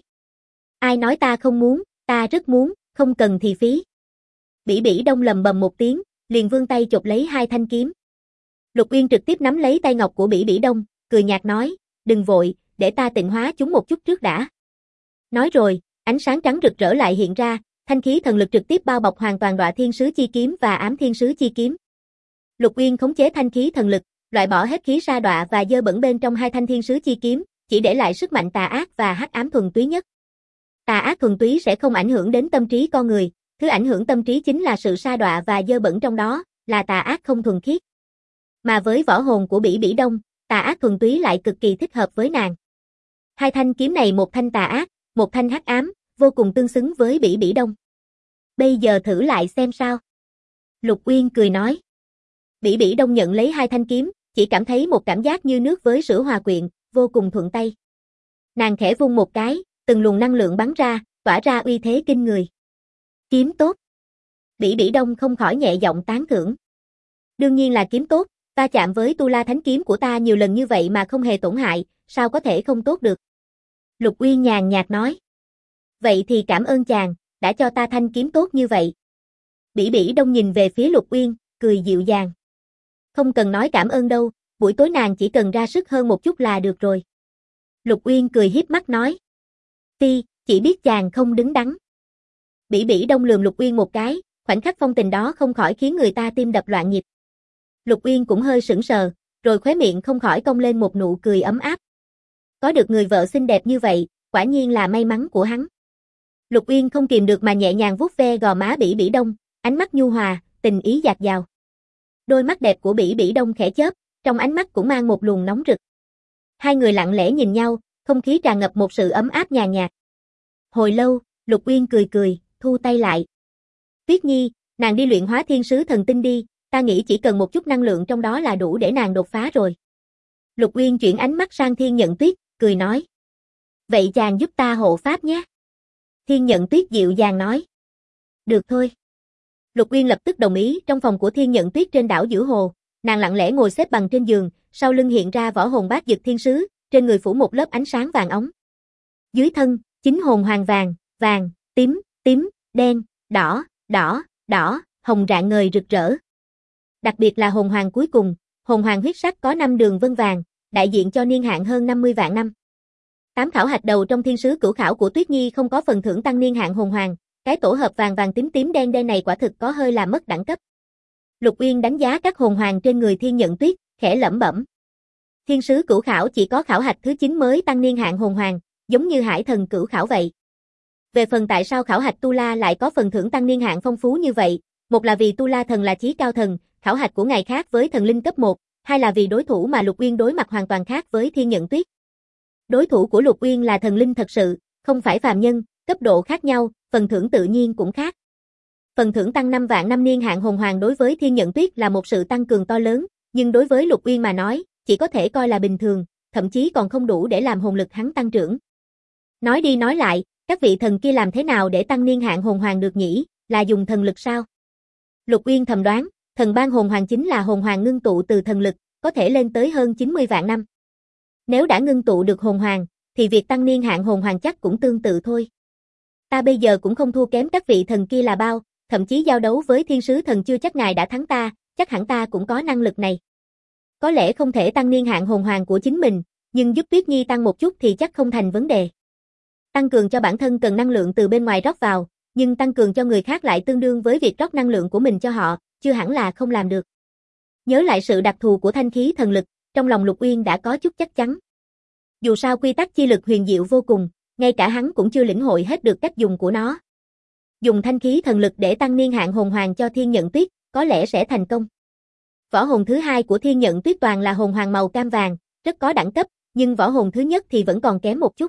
Ai nói ta không muốn, ta rất muốn, không cần thì phí. Bỉ Bỉ Đông lầm bầm một tiếng, liền vươn tay chộp lấy hai thanh kiếm. Lục Uyên trực tiếp nắm lấy tay ngọc của Bỉ Bỉ Đông, cười nhạt nói, đừng vội, để ta tịnh hóa chúng một chút trước đã. Nói rồi, ánh sáng trắng rực rỡ lại hiện ra, thanh khí thần lực trực tiếp bao bọc hoàn toàn Đoạ Thiên Sứ Chi Kiếm và Ám Thiên Sứ Chi Kiếm. Lục Uyên khống chế thanh khí thần lực, loại bỏ hết khí sa đọa và dơ bẩn bên trong hai thanh Thiên Sứ Chi Kiếm, chỉ để lại sức mạnh tà ác và hắc ám thuần túy nhất. Tà ác thuần túy sẽ không ảnh hưởng đến tâm trí con người, thứ ảnh hưởng tâm trí chính là sự sa đọa và dơ bẩn trong đó, là tà ác không thuần khiết. Mà với võ hồn của Bỉ Bỉ Đông, tà ác thuần túy lại cực kỳ thích hợp với nàng. Hai thanh kiếm này một thanh tà ác, một thanh hắc ám, vô cùng tương xứng với Bỉ Bỉ Đông. Bây giờ thử lại xem sao. Lục Uyên cười nói. Bỉ Bỉ Đông nhận lấy hai thanh kiếm, chỉ cảm thấy một cảm giác như nước với sữa hòa quyện, vô cùng thuận tay. Nàng khẽ vung một cái, từng luồng năng lượng bắn ra, tỏa ra uy thế kinh người. Kiếm tốt. Bỉ Bỉ Đông không khỏi nhẹ giọng tán thưởng. Đương nhiên là kiếm tốt, ta chạm với Tu La Thánh Kiếm của ta nhiều lần như vậy mà không hề tổn hại, sao có thể không tốt được. Lục Uyên nhàn nhạt nói. Vậy thì cảm ơn chàng, đã cho ta thanh kiếm tốt như vậy. Bỉ Bỉ Đông nhìn về phía Lục Uyên, cười dịu dàng. Không cần nói cảm ơn đâu, buổi tối nàng chỉ cần ra sức hơn một chút là được rồi. Lục Uyên cười hiếp mắt nói. Ti, chỉ biết chàng không đứng đắn. Bỉ Bỉ Đông lườm Lục Uyên một cái, khoảnh khắc phong tình đó không khỏi khiến người ta tim đập loạn nhịp. Lục Uyên cũng hơi sững sờ, rồi khóe miệng không khỏi cong lên một nụ cười ấm áp. Có được người vợ xinh đẹp như vậy, quả nhiên là may mắn của hắn. Lục Uyên không kìm được mà nhẹ nhàng vuốt ve gò má Bỉ Bỉ Đông, ánh mắt nhu hòa, tình ý dạt dào. Đôi mắt đẹp của Bỉ Bỉ Đông khẽ chớp, trong ánh mắt cũng mang một luồng nóng rực. Hai người lặng lẽ nhìn nhau, không khí tràn ngập một sự ấm áp nhàn nhạt. Hồi lâu, Lục Uyên cười cười, thu tay lại. Tuyết Nhi, nàng đi luyện hóa Thiên Sứ Thần Tinh đi, ta nghĩ chỉ cần một chút năng lượng trong đó là đủ để nàng đột phá rồi. Lục Uyên chuyển ánh mắt sang Thiên Nhận Tuyết, cười nói. Vậy chàng giúp ta hộ pháp nhé. Thiên Nhận Tuyết dịu dàng nói. Được thôi. Lục Uyên lập tức đồng ý. Trong phòng của Thiên Nhận Tuyết trên đảo giữa hồ, nàng lặng lẽ ngồi xếp bằng trên giường, sau lưng hiện ra võ hồn Bát Dực Thiên Sứ, trên người phủ một lớp ánh sáng vàng óng. Dưới thân, chính hồn hoàng vàng, vàng, tím, đen, đỏ, hồng rạng ngời rực rỡ. Đặc biệt là hồn hoàng cuối cùng, hồn hoàng huyết sắc có 5 đường vân vàng, đại diện cho niên hạn hơn 50 vạn năm. 8 khảo hạch đầu trong thiên sứ cửu khảo của Tuyết Nhi không có phần thưởng tăng niên hạn hồn hoàng, cái tổ hợp vàng vàng tím tím đen đen này quả thực có hơi làm mất đẳng cấp. Lục Uyên đánh giá các hồn hoàng trên người Thiên Nhận Tuyết, khẽ lẩm bẩm. Thiên sứ cửu khảo chỉ có khảo hạch thứ 9 mới tăng niên hạn hồn hoàng, giống như Hải Thần cửu khảo vậy. Về phần tại sao khảo hạch Tu La lại có phần thưởng tăng niên hạn phong phú như vậy, một là vì Tu La thần là chí cao thần, khảo hạch của ngài khác với thần linh cấp 1, hai là vì đối thủ mà Lục Uyên đối mặt hoàn toàn khác với Thiên Nhận Tuyết. Đối thủ của Lục Uyên là thần linh thật sự, không phải phàm nhân, cấp độ khác nhau, phần thưởng tự nhiên cũng khác. Phần thưởng tăng 5 vạn năm niên hạn hồn hoàng đối với Thiên Nhận Tuyết là một sự tăng cường to lớn, nhưng đối với Lục Uyên mà nói, chỉ có thể coi là bình thường, thậm chí còn không đủ để làm hồn lực hắn tăng trưởng. Nói đi nói lại, các vị thần kia làm thế nào để tăng niên hạn hồn hoàng được nhỉ, là dùng thần lực sao? Lục Uyên thầm đoán, thần ban hồn hoàng chính là hồn hoàng ngưng tụ từ thần lực, có thể lên tới hơn 90 vạn năm. Nếu đã ngưng tụ được hồn hoàng, thì việc tăng niên hạn hồn hoàng chắc cũng tương tự thôi. Ta bây giờ cũng không thua kém các vị thần kia là bao, thậm chí giao đấu với thiên sứ thần chưa chắc ngài đã thắng ta, chắc hẳn ta cũng có năng lực này. Có lẽ không thể tăng niên hạn hồn hoàng của chính mình, nhưng giúp Tuyết Nhi tăng một chút thì chắc không thành vấn đề. Tăng cường cho bản thân cần năng lượng từ bên ngoài rót vào, nhưng tăng cường cho người khác lại tương đương với việc rót năng lượng của mình cho họ, chưa hẳn là không làm được. Nhớ lại sự đặc thù của thanh khí thần lực, trong lòng Lục Uyên đã có chút chắc chắn. Dù sao quy tắc chi lực huyền diệu vô cùng, ngay cả hắn cũng chưa lĩnh hội hết được cách dùng của nó. Dùng thanh khí thần lực để tăng niên hạn hồn hoàng cho Thiên Nhận Tuyết, có lẽ sẽ thành công. Võ hồn thứ hai của Thiên Nhận Tuyết toàn là hồn hoàng màu cam vàng, rất có đẳng cấp, nhưng võ hồn thứ nhất thì vẫn còn kém một chút.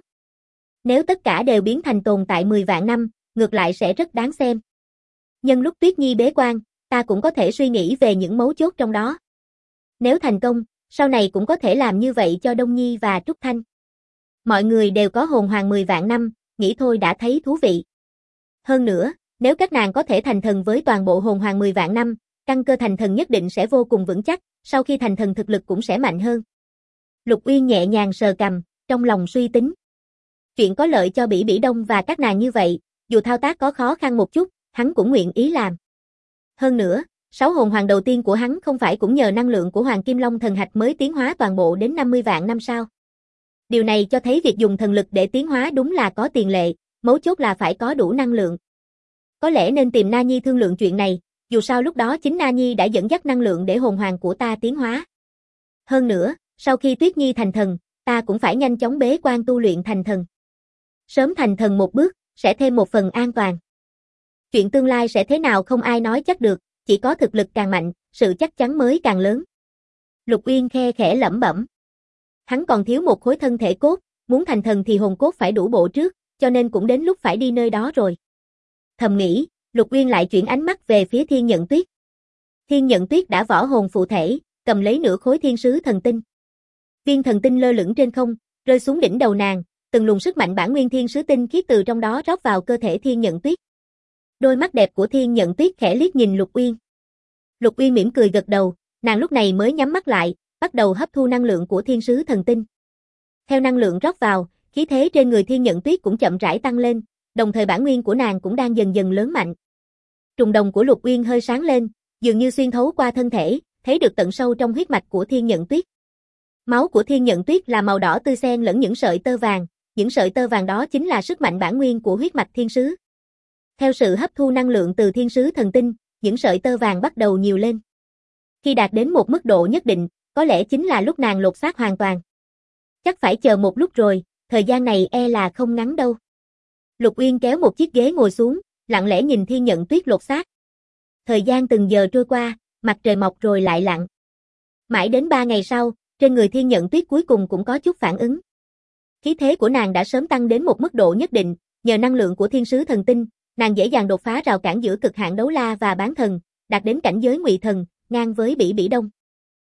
Nếu tất cả đều biến thành tồn tại 10 vạn năm, ngược lại sẽ rất đáng xem. Nhân lúc Tuyết Nhi bế quan, ta cũng có thể suy nghĩ về những mấu chốt trong đó. Nếu thành công, sau này cũng có thể làm như vậy cho Đông Nhi và Trúc Thanh. Mọi người đều có hồn hoàng 10 vạn năm, nghĩ thôi đã thấy thú vị. Hơn nữa, nếu các nàng có thể thành thần với toàn bộ hồn hoàng 10 vạn năm, căn cơ thành thần nhất định sẽ vô cùng vững chắc, sau khi thành thần thực lực cũng sẽ mạnh hơn. Lục Uyên nhẹ nhàng sờ cằm, trong lòng suy tính. Chuyện có lợi cho Bỉ Bỉ Đông và các nàng như vậy, dù thao tác có khó khăn một chút, hắn cũng nguyện ý làm. Hơn nữa, 6 hồn hoàng đầu tiên của hắn không phải cũng nhờ năng lượng của Hoàng Kim Long thần hạch mới tiến hóa toàn bộ đến 50 vạn năm sao? Điều này cho thấy việc dùng thần lực để tiến hóa đúng là có tiền lệ, mấu chốt là phải có đủ năng lượng. Có lẽ nên tìm Na Nhi thương lượng chuyện này, dù sao lúc đó chính Na Nhi đã dẫn dắt năng lượng để hồn hoàng của ta tiến hóa. Hơn nữa, sau khi Tuyết Nhi thành thần, ta cũng phải nhanh chóng bế quan tu luyện thành thần. Sớm thành thần một bước, sẽ thêm một phần an toàn. Chuyện tương lai sẽ thế nào không ai nói chắc được, chỉ có thực lực càng mạnh, sự chắc chắn mới càng lớn. Lục Uyên khe khẽ lẩm bẩm. Hắn còn thiếu một khối thân thể cốt, muốn thành thần thì hồn cốt phải đủ bộ trước, cho nên cũng đến lúc phải đi nơi đó rồi. Thầm nghĩ, Lục Uyên lại chuyển ánh mắt về phía Thiên Nhận Tuyết. Thiên Nhận Tuyết đã võ hồn phụ thể, cầm lấy nửa khối thiên sứ thần tinh. Viên thần tinh lơ lửng trên không, rơi xuống đỉnh đầu nàng, từng luồng sức mạnh bản nguyên thiên sứ tinh khiết từ trong đó rót vào cơ thể Thiên Nhận Tuyết. Đôi mắt đẹp của Thiên Nhận Tuyết khẽ liếc nhìn Lục Uyên. Lục Uyên mỉm cười gật đầu, nàng lúc này mới nhắm mắt lại, bắt đầu hấp thu năng lượng của thiên sứ thần tinh. Theo năng lượng rót vào, khí thế trên người Thiên Nhận Tuyết cũng chậm rãi tăng lên, đồng thời bản nguyên của nàng cũng đang dần dần lớn mạnh. Trùng đồng của Lục Uyên hơi sáng lên, dường như xuyên thấu qua thân thể, thấy được tận sâu trong huyết mạch của Thiên Nhận Tuyết. Máu của Thiên Nhận Tuyết là màu đỏ tươi xen lẫn những sợi tơ vàng, những sợi tơ vàng đó chính là sức mạnh bản nguyên của huyết mạch thiên sứ. Theo sự hấp thu năng lượng từ thiên sứ thần tinh, những sợi tơ vàng bắt đầu nhiều lên. Khi đạt đến một mức độ nhất định, có lẽ chính là lúc nàng lột xác hoàn toàn. Chắc phải chờ một lúc rồi, thời gian này e là không ngắn đâu. Lục Uyên kéo một chiếc ghế ngồi xuống, lặng lẽ nhìn Thiên Nhận Tuyết lột xác. Thời gian từng giờ trôi qua, mặt trời mọc rồi lại lặn. Mãi đến 3 ngày sau, trên người Thiên Nhận Tuyết cuối cùng cũng có chút phản ứng. Khí thế của nàng đã sớm tăng đến một mức độ nhất định, nhờ năng lượng của thiên sứ thần tinh, nàng dễ dàng đột phá rào cản giữa cực hạn đấu la và bán thần, đạt đến cảnh giới ngụy thần, ngang với Bỉ Bỉ Đông.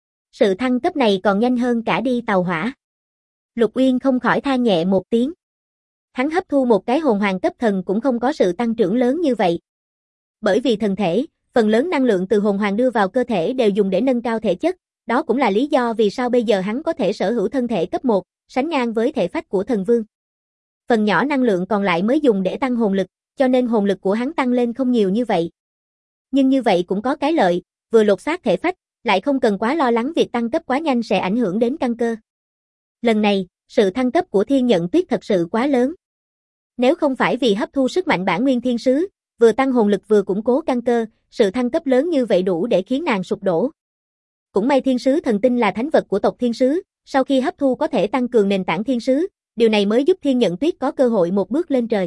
Sự thăng cấp này còn nhanh hơn cả đi tàu hỏa. Lục Uyên không khỏi than nhẹ một tiếng. Hắn hấp thu một cái hồn hoàng cấp thần cũng không có sự tăng trưởng lớn như vậy. Bởi vì thần thể, phần lớn năng lượng từ hồn hoàng đưa vào cơ thể đều dùng để nâng cao thể chất, đó cũng là lý do vì sao bây giờ hắn có thể sở hữu thân thể cấp 1, sánh ngang với thể phách của thần vương. Phần nhỏ năng lượng còn lại mới dùng để tăng hồn lực, cho nên hồn lực của hắn tăng lên không nhiều như vậy. Nhưng như vậy cũng có cái lợi, vừa lột xác thể phách, lại không cần quá lo lắng việc tăng cấp quá nhanh sẽ ảnh hưởng đến căn cơ. Lần này, Sự thăng cấp của Thiên Nhận Tuyết thật sự quá lớn. Nếu không phải vì hấp thu sức mạnh bản nguyên thiên sứ, vừa tăng hồn lực vừa củng cố căn cơ, sự thăng cấp lớn như vậy đủ để khiến nàng sụp đổ. Cũng may thiên sứ thần tinh là thánh vật của tộc thiên sứ, sau khi hấp thu có thể tăng cường nền tảng thiên sứ, điều này mới giúp Thiên Nhận Tuyết có cơ hội một bước lên trời.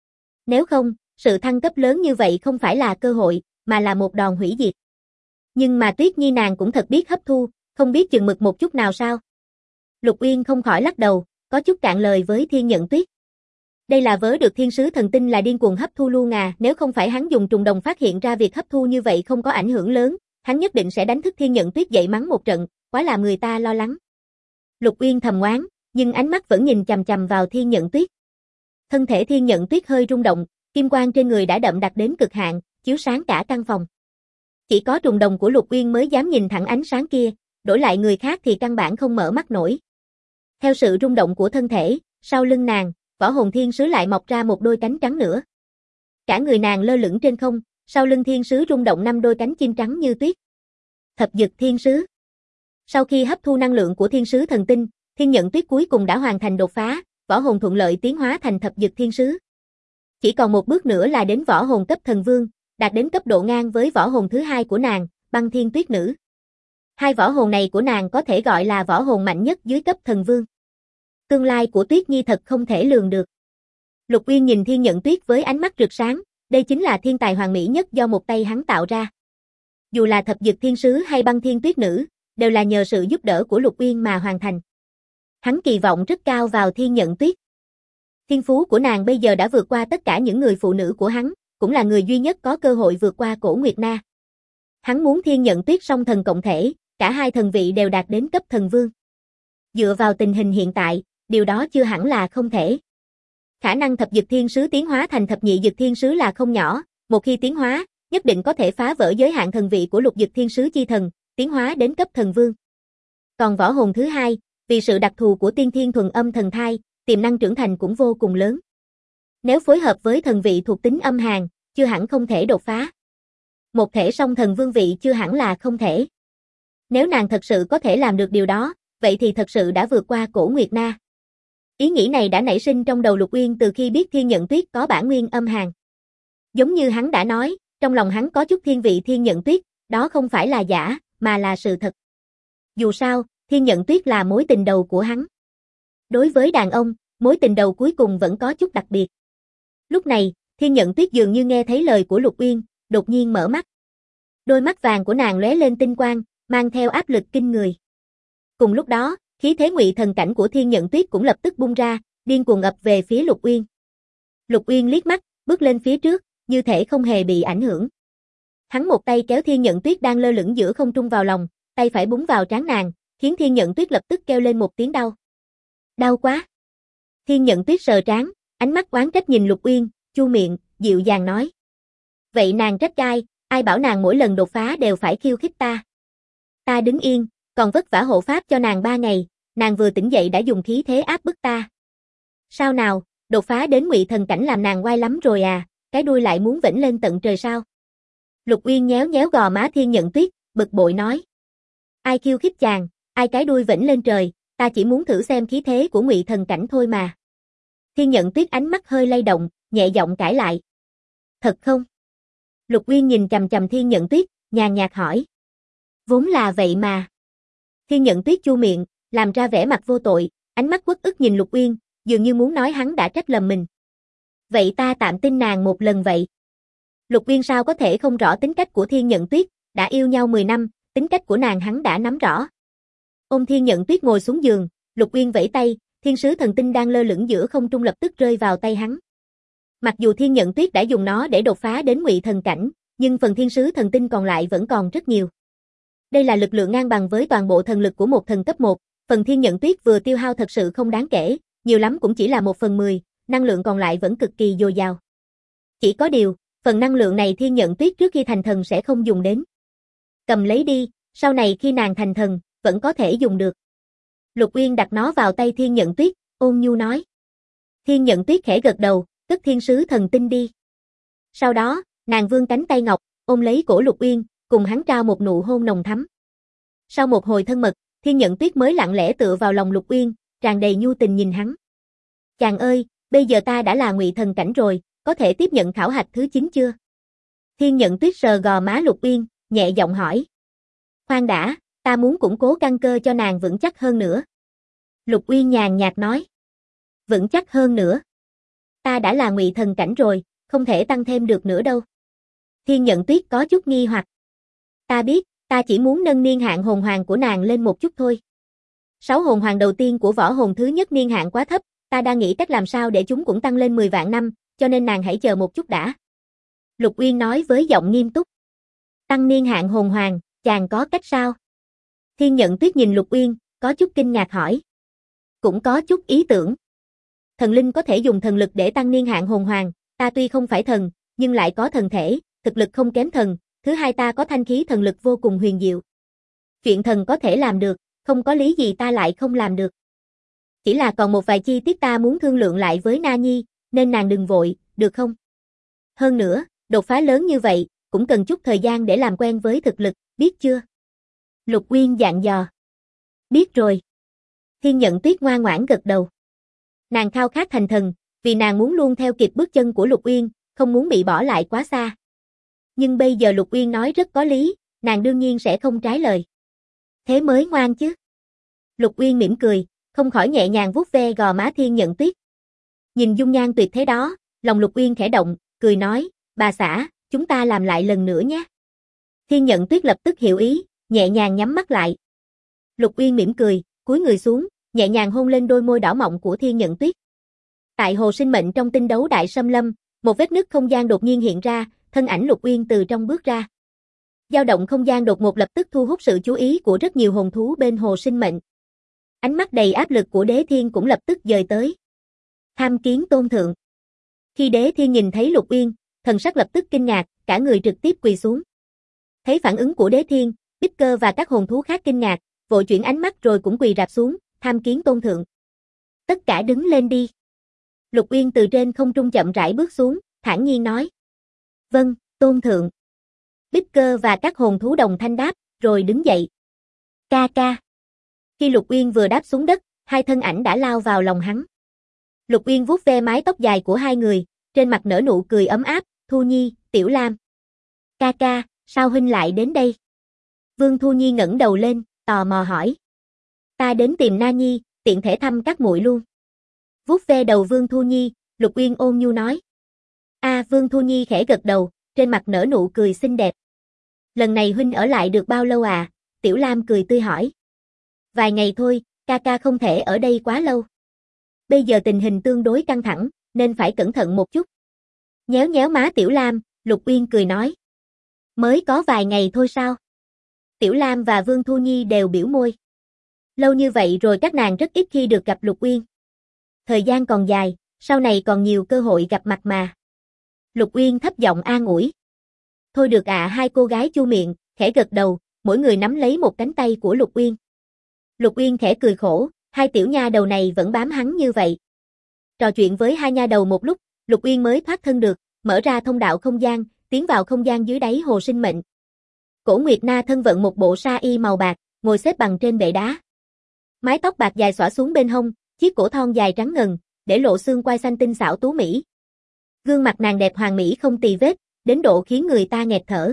Nếu không, sự thăng cấp lớn như vậy không phải là cơ hội, mà là một đòn hủy diệt. Nhưng mà Tuyết Nhi nàng cũng thật biết hấp thu, không biết chừng mực một chút nào sao? Lục Uyên không khỏi lắc đầu, có chút cạn lời với Thiên Nhận Tuyết. Đây là vớ được thiên sứ thần tinh là điên cuồng hấp thu luôn à, nếu không phải hắn dùng trùng đồng phát hiện ra việc hấp thu như vậy không có ảnh hưởng lớn, hắn nhất định sẽ đánh thức Thiên Nhận Tuyết dậy mắng một trận, quá làm người ta lo lắng. Lục Uyên thầm oán, nhưng ánh mắt vẫn nhìn chằm chằm vào Thiên Nhận Tuyết. Thân thể Thiên Nhận Tuyết hơi rung động, kim quang trên người đã đậm đặc đến cực hạn, chiếu sáng cả căn phòng. Chỉ có trùng đồng của Lục Uyên mới dám nhìn thẳng ánh sáng kia, đổi lại người khác thì căn bản không mở mắt nổi. Theo sự rung động của thân thể, sau lưng nàng, võ hồn thiên sứ lại mọc ra một đôi cánh trắng nữa. Cả người nàng lơ lửng trên không, sau lưng thiên sứ rung động 5 đôi cánh chim trắng như tuyết. Thập dực thiên sứ. Sau khi hấp thu năng lượng của thiên sứ thần tinh, Thiên Nhận Tuyết cuối cùng đã hoàn thành đột phá, võ hồn thuận lợi tiến hóa thành thập dực thiên sứ. Chỉ còn một bước nữa là đến võ hồn cấp thần vương, đạt đến cấp độ ngang với võ hồn thứ hai của nàng, Băng Thiên Tuyết Nữ. Hai võ hồn này của nàng có thể gọi là võ hồn mạnh nhất dưới cấp thần vương. Tương lai của Tuyết Nhi thật không thể lường được. Lục Uyên nhìn Thiên Nhận Tuyết với ánh mắt rực sáng, đây chính là thiên tài hoàn mỹ nhất do một tay hắn tạo ra. Dù là thập dực thiên sứ hay Băng Thiên Tuyết Nữ, đều là nhờ sự giúp đỡ của Lục Uyên mà hoàn thành. Hắn kỳ vọng rất cao vào Thiên Nhận Tuyết. Thiên phú của nàng bây giờ đã vượt qua tất cả những người phụ nữ của hắn, cũng là người duy nhất có cơ hội vượt qua Cổ Nguyệt Na. Hắn muốn Thiên Nhận Tuyết song thần cộng thể, cả hai thần vị đều đạt đến cấp thần vương. Dựa vào tình hình hiện tại, điều đó chưa hẳn là không thể. Khả năng thập dực thiên sứ tiến hóa thành thập nhị dực thiên sứ là không nhỏ, một khi tiến hóa, nhất định có thể phá vỡ giới hạn thần vị của lục dực thiên sứ chi thần, tiến hóa đến cấp thần vương. Còn võ hồn thứ hai, vì sự đặc thù của tiên thiên thuần âm thần thai, tiềm năng trưởng thành cũng vô cùng lớn. Nếu phối hợp với thần vị thuộc tính âm hàn, chưa hẳn không thể đột phá. Một thể song thần vương vị chưa hẳn là không thể. Nếu nàng thật sự có thể làm được điều đó, vậy thì thật sự đã vượt qua Cổ Nguyệt Na. Ý nghĩ này đã nảy sinh trong đầu Lục Uyên từ khi biết Thiên Nhận Tuyết có bản nguyên âm hàn. Giống như hắn đã nói, trong lòng hắn có chút thiên vị Thiên Nhận Tuyết, đó không phải là giả, mà là sự thật. Dù sao, Thiên Nhận Tuyết là mối tình đầu của hắn. Đối với đàn ông, mối tình đầu cuối cùng vẫn có chút đặc biệt. Lúc này, Thiên Nhận Tuyết dường như nghe thấy lời của Lục Uyên, đột nhiên mở mắt. Đôi mắt vàng của nàng lóe lên tinh quang, mang theo áp lực kinh người. Cùng lúc đó, khí thế ngụy thần cảnh của Thiên Nhận Tuyết cũng lập tức bung ra, điên cuồng ập về phía Lục Uyên. Lục Uyên liếc mắt, bước lên phía trước, như thể không hề bị ảnh hưởng. Hắn một tay kéo Thiên Nhận Tuyết đang lơ lửng giữa không trung vào lòng, tay phải búng vào trán nàng, khiến Thiên Nhận Tuyết lập tức kêu lên một tiếng đau. Đau quá. Thiên Nhận Tuyết sờ trán, ánh mắt oán trách nhìn Lục Uyên, chu miệng, dịu dàng nói. Vậy nàng trách ai bảo nàng mỗi lần đột phá đều phải khiêu khích ta. Ta đứng yên, còn vất vả hộ pháp cho nàng 3 ngày, nàng vừa tỉnh dậy đã dùng khí thế áp bức ta. Sao nào, đột phá đến ngụy thần cảnh làm nàng oai lắm rồi à, cái đuôi lại muốn vểnh lên tận trời sao? Lục Uyên nhéo nhéo gò má Thiên Nhận Tuyết, bực bội nói. Ai khiêu khích chàng, ai cái đuôi vểnh lên trời, ta chỉ muốn thử xem khí thế của ngụy thần cảnh thôi mà. Thiên Nhận Tuyết ánh mắt hơi lay động, nhẹ giọng cãi lại. Thật không? Lục Uyên nhìn chằm chằm Thiên Nhận Tuyết, nhàn nhạt hỏi. Vốn là vậy mà. Thiên Nhận Tuyết chu miệng, làm ra vẻ mặt vô tội, ánh mắt uất ức nhìn Lục Uyên, dường như muốn nói hắn đã trách lầm mình. Vậy ta tạm tin nàng một lần vậy. Lục Uyên sao có thể không rõ tính cách của Thiên Nhận Tuyết, đã yêu nhau 10 năm, tính cách của nàng hắn đã nắm rõ. Ôm Thiên Nhận Tuyết ngồi xuống giường, Lục Uyên vẫy tay, thiên sứ thần tinh đang lơ lửng giữa không trung lập tức rơi vào tay hắn. Mặc dù Thiên Nhận Tuyết đã dùng nó để đột phá đến ngụy thần cảnh, nhưng phần thiên sứ thần tinh còn lại vẫn còn rất nhiều. Đây là lực lượng ngang bằng với toàn bộ thần lực của một thần cấp 1, phần Thiên Nhận Tuyết vừa tiêu hao thật sự không đáng kể, nhiều lắm cũng chỉ là 1/10, năng lượng còn lại vẫn cực kỳ dồi dào. Chỉ có điều, phần năng lượng này Thiên Nhận Tuyết trước khi thành thần sẽ không dùng đến. Cầm lấy đi, sau này khi nàng thành thần, vẫn có thể dùng được. Lục Uyên đặt nó vào tay Thiên Nhận Tuyết, ôn nhu nói. Thiên Nhận Tuyết khẽ gật đầu, cất thiên sứ thần tinh đi. Sau đó, nàng vươn cánh tay ngọc, ôm lấy cổ Lục Uyên, cùng hắn trao một nụ hôn nồng thắm. Sau một hồi thân mật, Thiên Nhận Tuyết mới lặng lẽ tựa vào lòng Lục Uyên, tràn đầy nhu tình nhìn hắn. Chàng ơi, bây giờ ta đã là ngụy thần cảnh rồi, có thể tiếp nhận khảo hạch thứ 9 chưa? Thiên Nhận Tuyết sờ gò má Lục Uyên, nhẹ giọng hỏi. Khoan đã, ta muốn củng cố căn cơ cho nàng vững chắc hơn nữa. Lục Uyên nhàn nhạt nói. Vững chắc hơn nữa. Ta đã là ngụy thần cảnh rồi, không thể tăng thêm được nữa đâu. Thiên Nhận Tuyết có chút nghi hoặc. Ta biết, ta chỉ muốn nâng niên hạn hồn hoàng của nàng lên một chút thôi. 6 hồn hoàng đầu tiên của võ hồn thứ nhất niên hạn quá thấp, ta đang nghĩ cách làm sao để chúng cũng tăng lên 10 vạn năm, cho nên nàng hãy chờ một chút đã. Lục Uyên nói với giọng nghiêm túc. Tăng niên hạn hồn hoàng, chàng có cách sao? Thiên Nhận Tuyết nhìn Lục Uyên, có chút kinh ngạc hỏi. Cũng có chút ý tưởng. Thần linh có thể dùng thần lực để tăng niên hạn hồn hoàng, ta tuy không phải thần, nhưng lại có thần thể, thực lực không kém thần, thứ hai ta có thanh khí thần lực vô cùng huyền diệu. Chuyện thần có thể làm được, không có lý gì ta lại không làm được. Chỉ là còn một vài chi tiết ta muốn thương lượng lại với Na Nhi, nên nàng đừng vội, được không? Hơn nữa, đột phá lớn như vậy, cũng cần chút thời gian để làm quen với thực lực, biết chưa? Lục Uyên dặn dò. Biết rồi. Thiên Nhận Tuyết ngoan ngoãn gật đầu. Nàng khao khát thành thần, vì nàng muốn luôn theo kịp bước chân của Lục Uyên, không muốn bị bỏ lại quá xa. Nhưng bây giờ Lục Uyên nói rất có lý, nàng đương nhiên sẽ không trái lời. Thế mới ngoan chứ. Lục Uyên mỉm cười, không khỏi nhẹ nhàng vuốt ve gò má Thiên Nhận Tuyết. Nhìn dung nhan tuyệt thế đó, lòng Lục Uyên khẽ động, cười nói, bà xã, chúng ta làm lại lần nữa nhé. Thiên Nhận Tuyết lập tức hiểu ý, nhẹ nhàng nhắm mắt lại. Lục Uyên mỉm cười, cúi người xuống, nhẹ nhàng hôn lên đôi môi đỏ mọng của Thiên Nhận Tuyết. Tại hồ sinh mệnh trong tinh đấu đại xâm lâm, một vết nứt không gian đột nhiên hiện ra, thân ảnh Lục Uyên từ trong bước ra. Dao động không gian đột ngột lập tức thu hút sự chú ý của rất nhiều hồn thú bên hồ sinh mệnh. Ánh mắt đầy áp lực của Đế Thiên cũng lập tức dời tới. Tham kiến tôn thượng. Khi Đế Thiên nhìn thấy Lục Uyên, thần sắc lập tức kinh ngạc, cả người trực tiếp quỳ xuống. Thấy phản ứng của Đế Thiên, Bích Cơ và các hồn thú khác kinh ngạc, vội chuyển ánh mắt rồi cũng quỳ rạp xuống, tham kiến tôn thượng. Tất cả đứng lên đi. Lục Uyên từ trên không trung chậm rãi bước xuống, thản nhiên nói. Vâng, tôn thượng. Bích Cơ và các hồn thú đồng thanh đáp, rồi đứng dậy. Ca ca. Khi Lục Uyên vừa đáp xuống đất, hai thân ảnh đã lao vào lòng hắn. Lục Uyên vuốt ve mái tóc dài của hai người, trên mặt nở nụ cười ấm áp, Thu Nhi, Tiểu Lam. Ca ca, sao huynh lại đến đây? Vương Thu Nhi ngẩng đầu lên, tò mò hỏi. Ta đến tìm Na Nhi, tiện thể thăm các muội luôn. Vuốt ve đầu Vương Thu Nhi, Lục Uyên ôn nhu nói. Vương Thu Nhi khẽ gật đầu, trên mặt nở nụ cười xinh đẹp. Lần này huynh ở lại được bao lâu à? Tiểu Lam cười tươi hỏi. Vài ngày thôi, ca ca không thể ở đây quá lâu. Bây giờ tình hình tương đối căng thẳng, nên phải cẩn thận một chút. Nhéo nhéo má Tiểu Lam, Lục Uyên cười nói. Mới có vài ngày thôi sao? Tiểu Lam và Vương Thu Nhi đều biểu môi. Lâu như vậy rồi các nàng rất ít khi được gặp Lục Uyên. Thời gian còn dài, sau này còn nhiều cơ hội gặp mặt mà. Lục Uyên thấp giọng an ủi. Thôi được ạ, hai cô gái chu miệng, khẽ gật đầu, mỗi người nắm lấy một cánh tay của Lục Uyên. Lục Uyên khẽ cười khổ, hai tiểu nha đầu này vẫn bám hắn như vậy. Trò chuyện với hai nha đầu một lúc, Lục Uyên mới thoát thân được, mở ra thông đạo không gian, tiến vào không gian dưới đáy hồ sinh mệnh. Cổ Nguyệt Na thân vận một bộ sa y màu bạc, ngồi xếp bằng trên bệ đá. Mái tóc bạc dài xõa xuống bên hông, chiếc cổ thon dài trắng ngần, để lộ xương quai xanh tinh xảo tú mỹ. Gương mặt nàng đẹp hoàn mỹ không tì vết, đến độ khiến người ta nghẹt thở.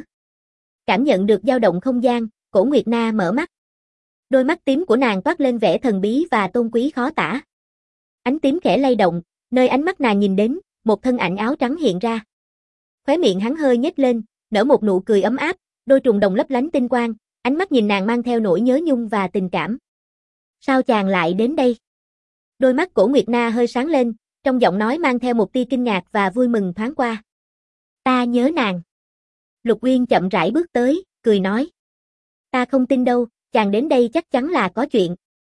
Cảm nhận được dao động không gian, Cổ Nguyệt Na mở mắt. Đôi mắt tím của nàng toát lên vẻ thần bí và tôn quý khó tả. Ánh tím khẽ lay động, nơi ánh mắt nàng nhìn đến, một thân ảnh áo trắng hiện ra. Khóe miệng hắn hơi nhếch lên, nở một nụ cười ấm áp, đôi trùng đồng lấp lánh tinh quang, ánh mắt nhìn nàng mang theo nỗi nhớ nhung và tình cảm. Sao chàng lại đến đây? Đôi mắt Cổ Nguyệt Na hơi sáng lên, trong giọng nói mang theo một tia kinh ngạc và vui mừng thoáng qua. Ta nhớ nàng. Lục Uyên chậm rãi bước tới, cười nói. Ta không tin đâu, chàng đến đây chắc chắn là có chuyện.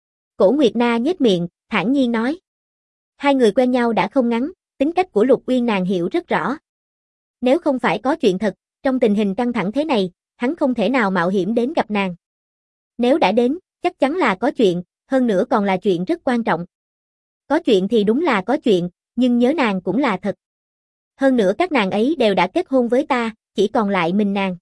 Cổ Nguyệt Na nhếch miệng, thản nhiên nói. Hai người quen nhau đã không ngắn, tính cách của Lục Uyên nàng hiểu rất rõ. Nếu không phải có chuyện thật, trong tình hình căng thẳng thế này, hắn không thể nào mạo hiểm đến gặp nàng. Nếu đã đến, chắc chắn là có chuyện, hơn nữa còn là chuyện rất quan trọng. Có chuyện thì đúng là có chuyện, nhưng nhớ nàng cũng là thật. Hơn nữa các nàng ấy đều đã kết hôn với ta, chỉ còn lại mình nàng.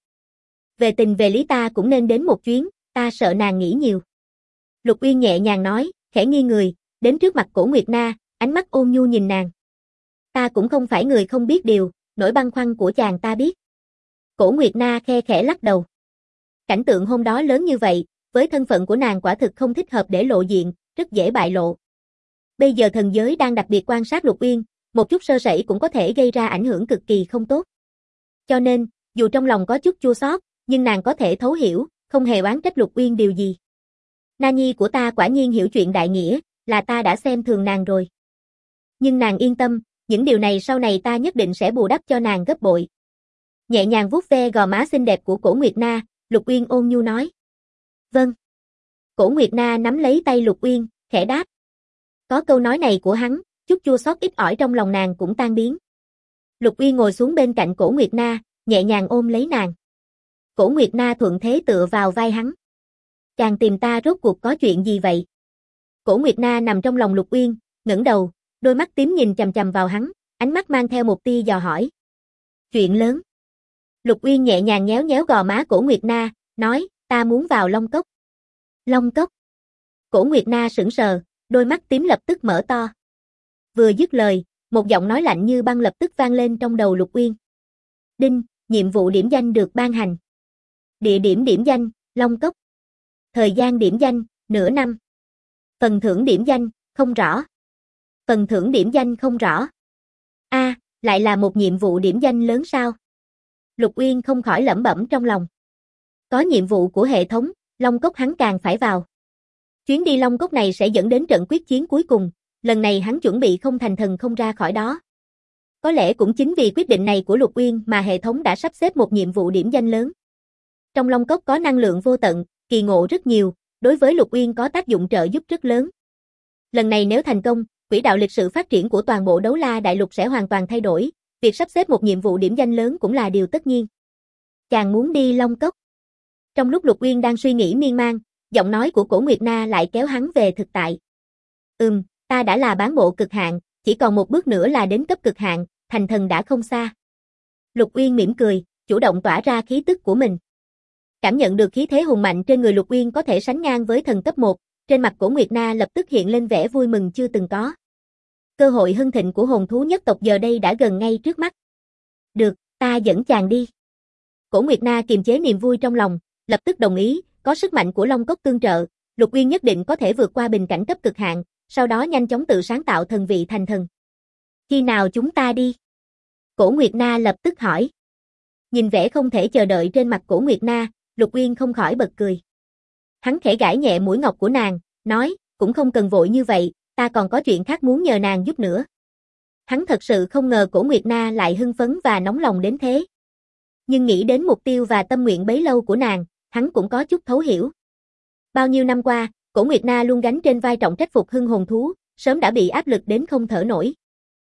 Về tình về lý ta cũng nên đến một chuyến, ta sợ nàng nghĩ nhiều. Lục Uyên nhẹ nhàng nói, khẽ nghiêng người, đến trước mặt Cổ Nguyệt Na, ánh mắt ôn nhu nhìn nàng. Ta cũng không phải người không biết điều, nỗi băn khoăn của chàng ta biết. Cổ Nguyệt Na khe khẽ lắc đầu. Cảnh tượng hôm đó lớn như vậy, với thân phận của nàng quả thực không thích hợp để lộ diện, rất dễ bại lộ. Bây giờ thần giới đang đặc biệt quan sát Lục Uyên, một chút sơ sẩy cũng có thể gây ra ảnh hưởng cực kỳ không tốt. Cho nên, dù trong lòng có chút chua xót, nhưng nàng có thể thấu hiểu, không hề oán trách Lục Uyên điều gì. Na Nhi của ta quả nhiên hiểu chuyện đại nghĩa, là ta đã xem thường nàng rồi. Nhưng nàng yên tâm, những điều này sau này ta nhất định sẽ bù đắp cho nàng gấp bội. Nhẹ nhàng vuốt ve gò má xinh đẹp của Cổ Nguyệt Na, Lục Uyên ôn nhu nói. Vâng. Cổ Nguyệt Na nắm lấy tay Lục Uyên, khẽ đáp. Có câu nói này của hắn, chút chua xót ít ỏi trong lòng nàng cũng tan biến. Lục Uyên ngồi xuống bên cạnh Cổ Nguyệt Na, nhẹ nhàng ôm lấy nàng. Cổ Nguyệt Na thuận thế tựa vào vai hắn. Chàng tìm ta rốt cuộc có chuyện gì vậy? Cổ Nguyệt Na nằm trong lòng Lục Uyên, ngẩng đầu, đôi mắt tím nhìn chằm chằm vào hắn, ánh mắt mang theo một tia dò hỏi. Chuyện lớn. Lục Uyên nhẹ nhàng nhéo nhéo gò má Cổ Nguyệt Na, nói, ta muốn vào Long Cốc. Long Cốc. Cổ Nguyệt Na sững sờ, đôi mắt tím lập tức mở to. Vừa dứt lời, một giọng nói lạnh như băng lập tức vang lên trong đầu Lục Uyên. Đinh, nhiệm vụ điểm danh được ban hành. Địa điểm điểm danh, Long Cốc. Thời gian điểm danh, nửa năm. Phần thưởng điểm danh, không rõ. Phần thưởng điểm danh không rõ. Lại là một nhiệm vụ điểm danh lớn sao? Lục Uyên không khỏi lẩm bẩm trong lòng. Có nhiệm vụ của hệ thống, Long Cốc hắn càng phải vào. Chuyến đi Long Cốc này sẽ dẫn đến trận quyết chiến cuối cùng, lần này hắn chuẩn bị không thành thần không ra khỏi đó. Có lẽ cũng chính vì quyết định này của Lục Uyên mà hệ thống đã sắp xếp một nhiệm vụ điểm danh lớn. Trong Long Cốc có năng lượng vô tận, kỳ ngộ rất nhiều, đối với Lục Uyên có tác dụng trợ giúp rất lớn. Lần này nếu thành công, quỹ đạo lịch sử phát triển của toàn bộ Đấu La Đại Lục sẽ hoàn toàn thay đổi, việc sắp xếp một nhiệm vụ điểm danh lớn cũng là điều tất nhiên. Chàng muốn đi Long Cốc. Trong lúc Lục Uyên đang suy nghĩ miên man, giọng nói của Cổ Nguyệt Na lại kéo hắn về thực tại. Ta đã là bán bộ cực hạn, chỉ còn một bước nữa là đến cấp cực hạn, thành thần đã không xa. Lục Uyên mỉm cười, chủ động tỏa ra khí tức của mình. Cảm nhận được khí thế hùng mạnh trên người Lục Uyên có thể sánh ngang với thần cấp 1, trên mặt Cổ Nguyệt Na lập tức hiện lên vẻ vui mừng chưa từng có. Cơ hội hưng thịnh của hồn thú nhất tộc giờ đây đã gần ngay trước mắt. Được, ta dẫn chàng đi. Cổ Nguyệt Na kiềm chế niềm vui trong lòng, lập tức đồng ý, có sức mạnh của Long Cốc tương trợ, Lục Uyên nhất định có thể vượt qua bình cảnh cấp cực hạn, sau đó nhanh chóng tự sáng tạo thần vị thành thần. Khi nào chúng ta đi? Cổ Nguyệt Na lập tức hỏi. Nhìn vẻ không thể chờ đợi trên mặt Cổ Nguyệt Na, Lục Uyên không khỏi bật cười. Hắn khẽ gãi nhẹ mũi ngọc của nàng, nói, cũng không cần vội như vậy, ta còn có chuyện khác muốn nhờ nàng giúp nữa. Hắn thật sự không ngờ Cổ Nguyệt Na lại hưng phấn và nóng lòng đến thế. Nhưng nghĩ đến mục tiêu và tâm nguyện bấy lâu của nàng, hắn cũng có chút thấu hiểu. Bao nhiêu năm qua, Cổ Nguyệt Na luôn gánh trên vai trọng trách phục hưng hồn thú, sớm đã bị áp lực đến không thở nổi.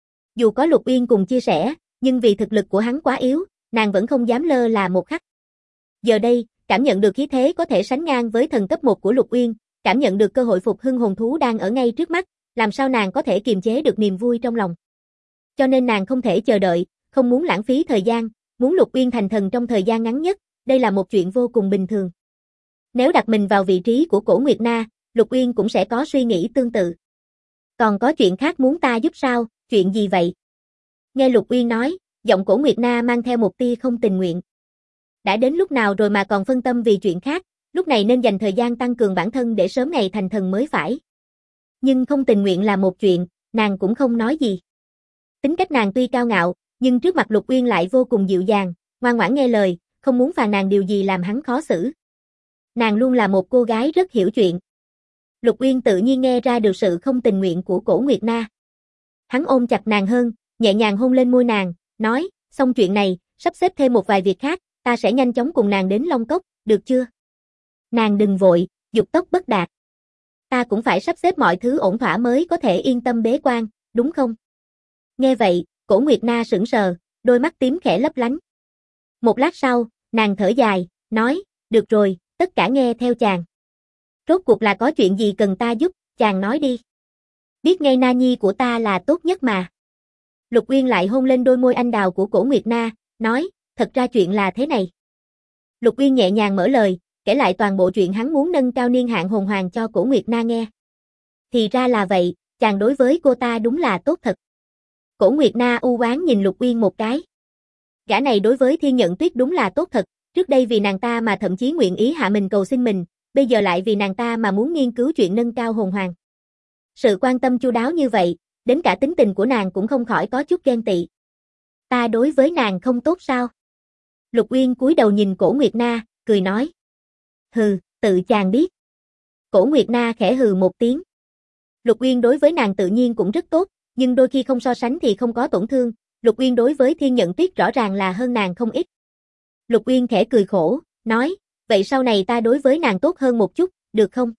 Dù có Lục Uyên cùng chia sẻ, nhưng vì thực lực của hắn quá yếu, nàng vẫn không dám lơ là một khắc. Giờ đây, cảm nhận được khí thế có thể sánh ngang với thần cấp 1 của Lục Uyên, cảm nhận được cơ hội phục hưng hồn thú đang ở ngay trước mắt, làm sao nàng có thể kiềm chế được niềm vui trong lòng. Cho nên nàng không thể chờ đợi, không muốn lãng phí thời gian, muốn Lục Uyên thành thần trong thời gian ngắn nhất, đây là một chuyện vô cùng bình thường. Nếu đặt mình vào vị trí của Cổ Nguyệt Na, Lục Uyên cũng sẽ có suy nghĩ tương tự. Còn có chuyện khác muốn ta giúp sao, chuyện gì vậy? Nghe Lục Uyên nói, giọng Cổ Nguyệt Na mang theo một tia không tình nguyện. Đã đến lúc nào rồi mà còn phân tâm vì chuyện khác, lúc này nên dành thời gian tăng cường bản thân để sớm ngày thành thần mới phải. Nhưng không tình nguyện là một chuyện, nàng cũng không nói gì. Tính cách nàng tuy cao ngạo, nhưng trước mặt Lục Uyên lại vô cùng dịu dàng, ngoan ngoãn nghe lời, không muốn phàn nàn điều gì làm hắn khó xử. Nàng luôn là một cô gái rất hiểu chuyện. Lục Uyên tự nhiên nghe ra được sự không tình nguyện của Cổ Nguyệt Na. Hắn ôm chặt nàng hơn, nhẹ nhàng hôn lên môi nàng, nói, xong chuyện này, sắp xếp thêm một vài việc khác, ta sẽ nhanh chóng cùng nàng đến Long Cốc, được chưa? Nàng đừng vội, dục tốc bất đạt. Ta cũng phải sắp xếp mọi thứ ổn thỏa mới có thể yên tâm bế quan, đúng không? Nghe vậy, Cổ Nguyệt Na sững sờ, đôi mắt tím khẽ lấp lánh. Một lát sau, nàng thở dài, nói, được rồi, tất cả nghe theo chàng. Rốt cuộc là có chuyện gì cần ta giúp, chàng nói đi. Biết ngay Na Nhi của ta là tốt nhất mà. Lục Uyên lại hôn lên đôi môi anh đào của Cổ Nguyệt Na, nói, thật ra chuyện là thế này. Lục Uyên nhẹ nhàng mở lời, kể lại toàn bộ chuyện hắn muốn nâng cao niên hạn hồn hoàng cho Cổ Nguyệt Na nghe. Thì ra là vậy, Chàng đối với cô ta đúng là tốt thật. Cổ Nguyệt Na u oán nhìn Lục Uyên một cái. Gã này đối với Thiên Nhận Tuyết đúng là tốt thật, trước đây vì nàng ta mà thậm chí nguyện ý hạ mình cầu xin mình, bây giờ lại vì nàng ta mà muốn nghiên cứu chuyện nâng cao hồn hoàng. Sự quan tâm chu đáo như vậy, đến cả tính tình của nàng cũng không khỏi có chút ghen tị. Ta đối với nàng không tốt sao? Lục Uyên cúi đầu nhìn Cổ Nguyệt Na, cười nói. Hừ, tự chàng biết. Cổ Nguyệt Na khẽ hừ một tiếng. Lục Uyên đối với nàng tự nhiên cũng rất tốt, nhưng đôi khi không so sánh thì không có tổn thương, Lục Uyên đối với Thiên Nhận Tuyết rõ ràng là hơn nàng không ít. Lục Uyên khẽ cười khổ, nói, vậy sau này ta đối với nàng tốt hơn một chút, được không?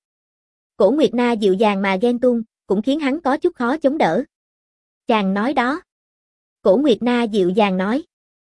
Cổ Nguyệt Na dịu dàng mà ghen tuông, cũng khiến hắn có chút khó chống đỡ. Chàng nói đó. Cổ Nguyệt Na dịu dàng nói.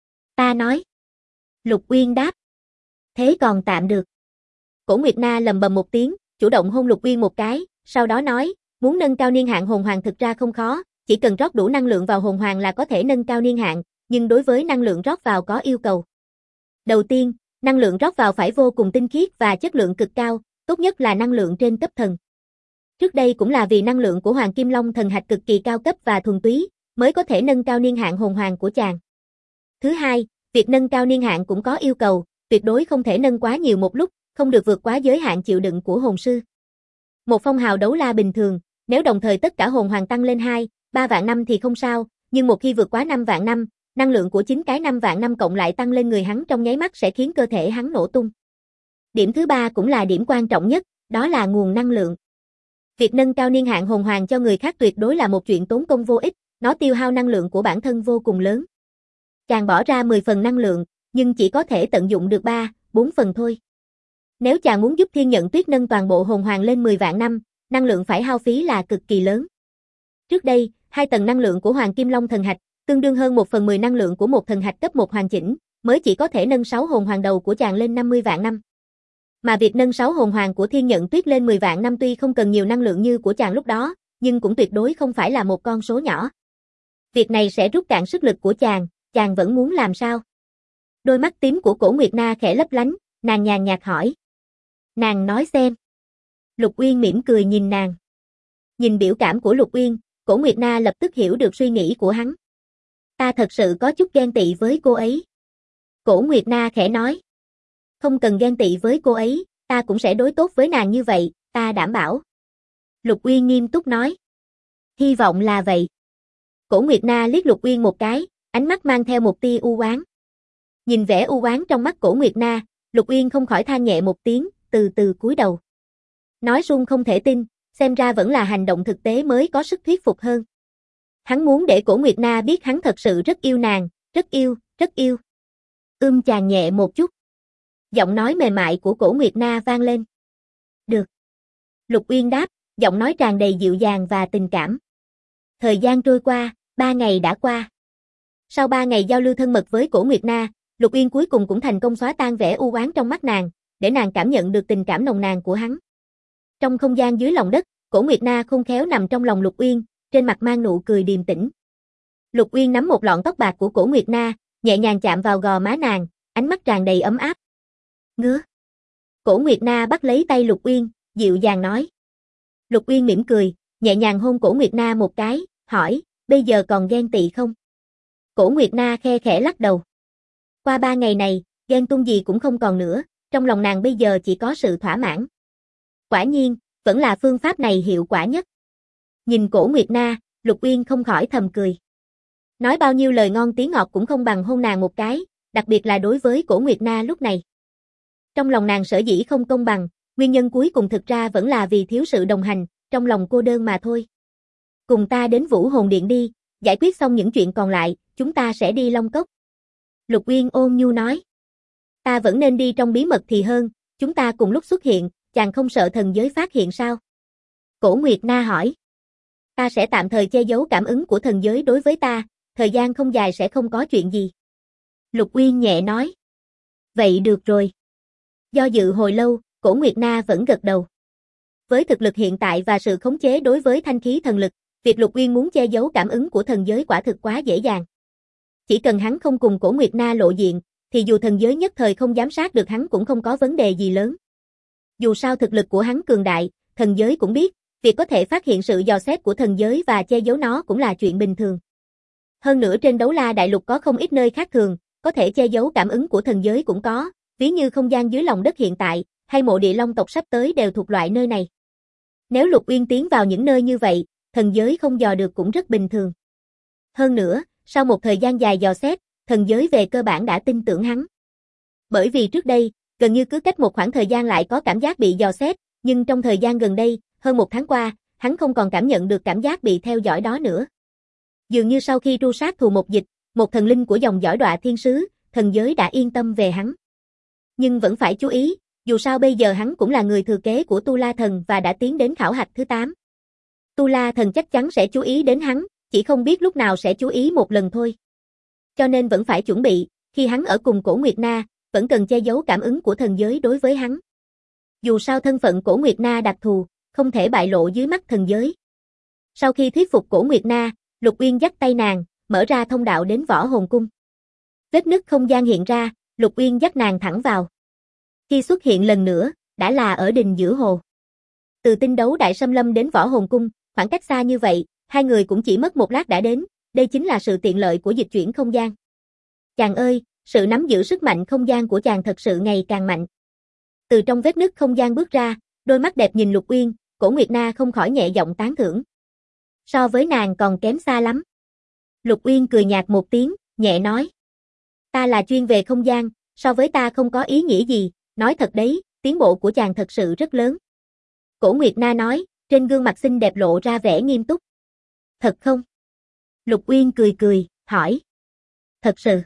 Ta nói. Lục Uyên đáp. Thế còn tạm được. Cổ Nguyệt Na lầm bầm một tiếng, chủ động hôn Lục Uyên một cái, sau đó nói, muốn nâng cao niên hạn hồn hoàng thực ra không khó, chỉ cần rót đủ năng lượng vào hồn hoàng là có thể nâng cao niên hạn, nhưng đối với năng lượng rót vào có yêu cầu. Đầu tiên, năng lượng rót vào phải vô cùng tinh khiết và chất lượng cực cao, tốt nhất là năng lượng trên cấp thần. Trước đây cũng là vì năng lượng của Hoàng Kim Long thần hạch cực kỳ cao cấp và thuần túy, mới có thể nâng cao niên hạn hồn hoàng của chàng. Thứ hai, việc nâng cao niên hạn cũng có yêu cầu, tuyệt đối không thể nâng quá nhiều một lúc, không được vượt quá giới hạn chịu đựng của hồn sư. Một phong hào đấu la bình thường, nếu đồng thời tất cả hồn hoàng tăng lên 2, 3 vạn năm thì không sao, nhưng một khi vượt quá 5 vạn năm, năng lượng của 9 cái 5 vạn năm cộng lại tăng lên người hắn trong nháy mắt sẽ khiến cơ thể hắn nổ tung. Điểm thứ ba cũng là điểm quan trọng nhất, đó là nguồn năng lượng. Việc nâng cao niên hạn hồn hoàng cho người khác tuyệt đối là một chuyện tốn công vô ích, nó tiêu hao năng lượng của bản thân vô cùng lớn. Chàng bỏ ra 10 phần năng lượng, nhưng chỉ có thể tận dụng được 3, 4 phần thôi. Nếu chàng muốn giúp Thiên Nhận Tuyết nâng toàn bộ hồn hoàng lên 10 vạn năm, năng lượng phải hao phí là cực kỳ lớn. Trước đây, 2 tầng năng lượng của Hoàng Kim Long thần hạch, tương đương hơn 1/10 năng lượng của một thần hạch cấp 1 hoàn chỉnh, mới chỉ có thể nâng 6 hồn hoàng đầu của chàng lên 50 vạn năm. Mà việc nâng 6 hồn hoàng của Thiên Nhận Tuyết lên 10 vạn năm tuy không cần nhiều năng lượng như của chàng lúc đó, nhưng cũng tuyệt đối không phải là một con số nhỏ. Việc này sẽ rút cạn sức lực của chàng vẫn muốn làm sao? Đôi mắt tím của Cổ Nguyệt Na khẽ lấp lánh, nàng nhàn nhạt hỏi. Nàng nói xem. Lục Uyên mỉm cười nhìn nàng. Nhìn biểu cảm của Lục Uyên, Cổ Nguyệt Na lập tức hiểu được suy nghĩ của hắn. Ta thật sự có chút ghen tị với cô ấy. Cổ Nguyệt Na khẽ nói. Không cần ghen tị với cô ấy, ta cũng sẽ đối tốt với nàng như vậy, ta đảm bảo. Lục Uyên nghiêm túc nói. Hy vọng là vậy. Cổ Nguyệt Na liếc Lục Uyên một cái, ánh mắt mang theo một tia u oán. Nhìn vẻ u oán trong mắt Cổ Nguyệt Na, Lục Uyên không khỏi than nhẹ một tiếng, từ từ cúi đầu. Nói suông không thể tin, xem ra vẫn là hành động thực tế mới có sức thuyết phục hơn. Hắn muốn để Cổ Nguyệt Na biết hắn thật sự rất yêu nàng, rất yêu, rất yêu. Chàng nhẹ một chút. Giọng nói mềm mại của Cổ Nguyệt Na vang lên. Được. Lục Uyên đáp, giọng nói tràn đầy dịu dàng và tình cảm. Thời gian trôi qua, 3 ngày đã qua. Sau 3 ngày giao lưu thân mật với Cổ Nguyệt Na, Lục Uyên cuối cùng cũng thành công xóa tan vẻ u oán trong mắt nàng, để nàng cảm nhận được tình cảm nồng nàn của hắn. Trong không gian dưới lòng đất, Cổ Nguyệt Na khôn khéo nằm trong lòng Lục Uyên, trên mặt mang nụ cười điềm tĩnh. Lục Uyên nắm một lọn tóc bạc của Cổ Nguyệt Na, nhẹ nhàng chạm vào gò má nàng, ánh mắt tràn đầy ấm áp. Ngứa. Cổ Nguyệt Na bắt lấy tay Lục Uyên, dịu dàng nói. Lục Uyên mỉm cười, nhẹ nhàng hôn Cổ Nguyệt Na một cái, hỏi, bây giờ còn ghen tị không? Cổ Nguyệt Na khe khẽ lắc đầu. Qua 3 ngày này, ghen tuông gì cũng không còn nữa, trong lòng nàng bây giờ chỉ có sự thỏa mãn. Quả nhiên, vẫn là phương pháp này hiệu quả nhất. Nhìn Cổ Nguyệt Na, Lục Uyên không khỏi thầm cười. Nói bao nhiêu lời ngon tiếng ngọt cũng không bằng hôn nàng một cái, đặc biệt là đối với Cổ Nguyệt Na lúc này. Trong lòng nàng sở dĩ không công bằng, nguyên nhân cuối cùng thực ra vẫn là vì thiếu sự đồng hành, trong lòng cô đơn mà thôi. Cùng ta đến Vũ Hồn Điện đi, giải quyết xong những chuyện còn lại, chúng ta sẽ đi Long Cốc. Lục Uyên ôn nhu nói. Ta vẫn nên đi trong bí mật thì hơn, chúng ta cùng lúc xuất hiện, chàng không sợ thần giới phát hiện sao? Cổ Nguyệt Na hỏi. Ta sẽ tạm thời che giấu cảm ứng của thần giới đối với ta, thời gian không dài sẽ không có chuyện gì. Lục Uyên nhẹ nói. Vậy được rồi. Do dự hồi lâu, Cổ Nguyệt Na vẫn gật đầu. Với thực lực hiện tại và sự khống chế đối với thanh khí thần lực, việc Lục Uyên muốn che giấu cảm ứng của thần giới quả thực quá dễ dàng. Chỉ cần hắn không cùng Cổ Nguyệt Na lộ diện, thì dù thần giới nhất thời không giám sát được hắn cũng không có vấn đề gì lớn. Dù sao thực lực của hắn cường đại, thần giới cũng biết, Việc có thể phát hiện sự dò xét của thần giới và che giấu nó cũng là chuyện bình thường. Hơn nữa trên Đấu La Đại Lục có không ít nơi khác thường, có thể che giấu cảm ứng của thần giới cũng có, ví như không gian dưới lòng đất hiện tại, hay mộ địa long tộc sắp tới đều thuộc loại nơi này. Nếu Lục Uyên tiến vào những nơi như vậy, thần giới không dò được cũng rất bình thường. Hơn nữa, sau một thời gian dài dò xét, thần giới về cơ bản đã tin tưởng hắn. Bởi vì trước đây, gần như cứ cách một khoảng thời gian lại có cảm giác bị dò xét, nhưng trong thời gian gần đây, hơn một tháng qua, hắn không còn cảm nhận được cảm giác bị theo dõi đó nữa. Dường như sau khi tru sát thù một dịch, một thần linh của dòng dõi Đọa Thiên Sứ, thần giới đã yên tâm về hắn. Nhưng vẫn phải chú ý, dù sao bây giờ hắn cũng là người thừa kế của Tu La Thần và đã tiến đến khảo hạch thứ 8. Tu La Thần chắc chắn sẽ chú ý đến hắn, chỉ không biết lúc nào sẽ chú ý một lần thôi. Cho nên vẫn phải chuẩn bị, khi hắn ở cùng Cổ Nguyệt Na, vẫn cần che giấu cảm ứng của thần giới đối với hắn. Dù sao thân phận Cổ Nguyệt Na đặc thù, không thể bại lộ dưới mắt thần giới. Sau khi thuyết phục Cổ Nguyệt Na, Lục Uyên dắt tay nàng, mở ra thông đạo đến Võ Hồn Cung. Vết nứt không gian hiện ra, Lục Uyên dắt nàng thẳng vào. Khi xuất hiện lần nữa, đã là ở đình giữa hồ. Từ Tinh Đấu Đại Xâm Lâm đến Võ Hồn Cung, khoảng cách xa như vậy, hai người cũng chỉ mất một lát đã đến, đây chính là sự tiện lợi của dịch chuyển không gian. Chàng ơi, sự nắm giữ sức mạnh không gian của chàng thật sự ngày càng mạnh. Từ trong vết nứt không gian bước ra, đôi mắt đẹp nhìn Lục Uyên, Cổ Nguyệt Na không khỏi nhẹ giọng tán thưởng. So với nàng còn kém xa lắm. Lục Uyên cười nhạt một tiếng, nhẹ nói. Ta là chuyên về không gian, so với ta không có ý nghĩa gì, nói thật đấy, tiến bộ của chàng thật sự rất lớn. Cổ Nguyệt Na nói, trên gương mặt xinh đẹp lộ ra vẻ nghiêm túc. Thật không? Lục Uyên cười cười, hỏi. Thật sự.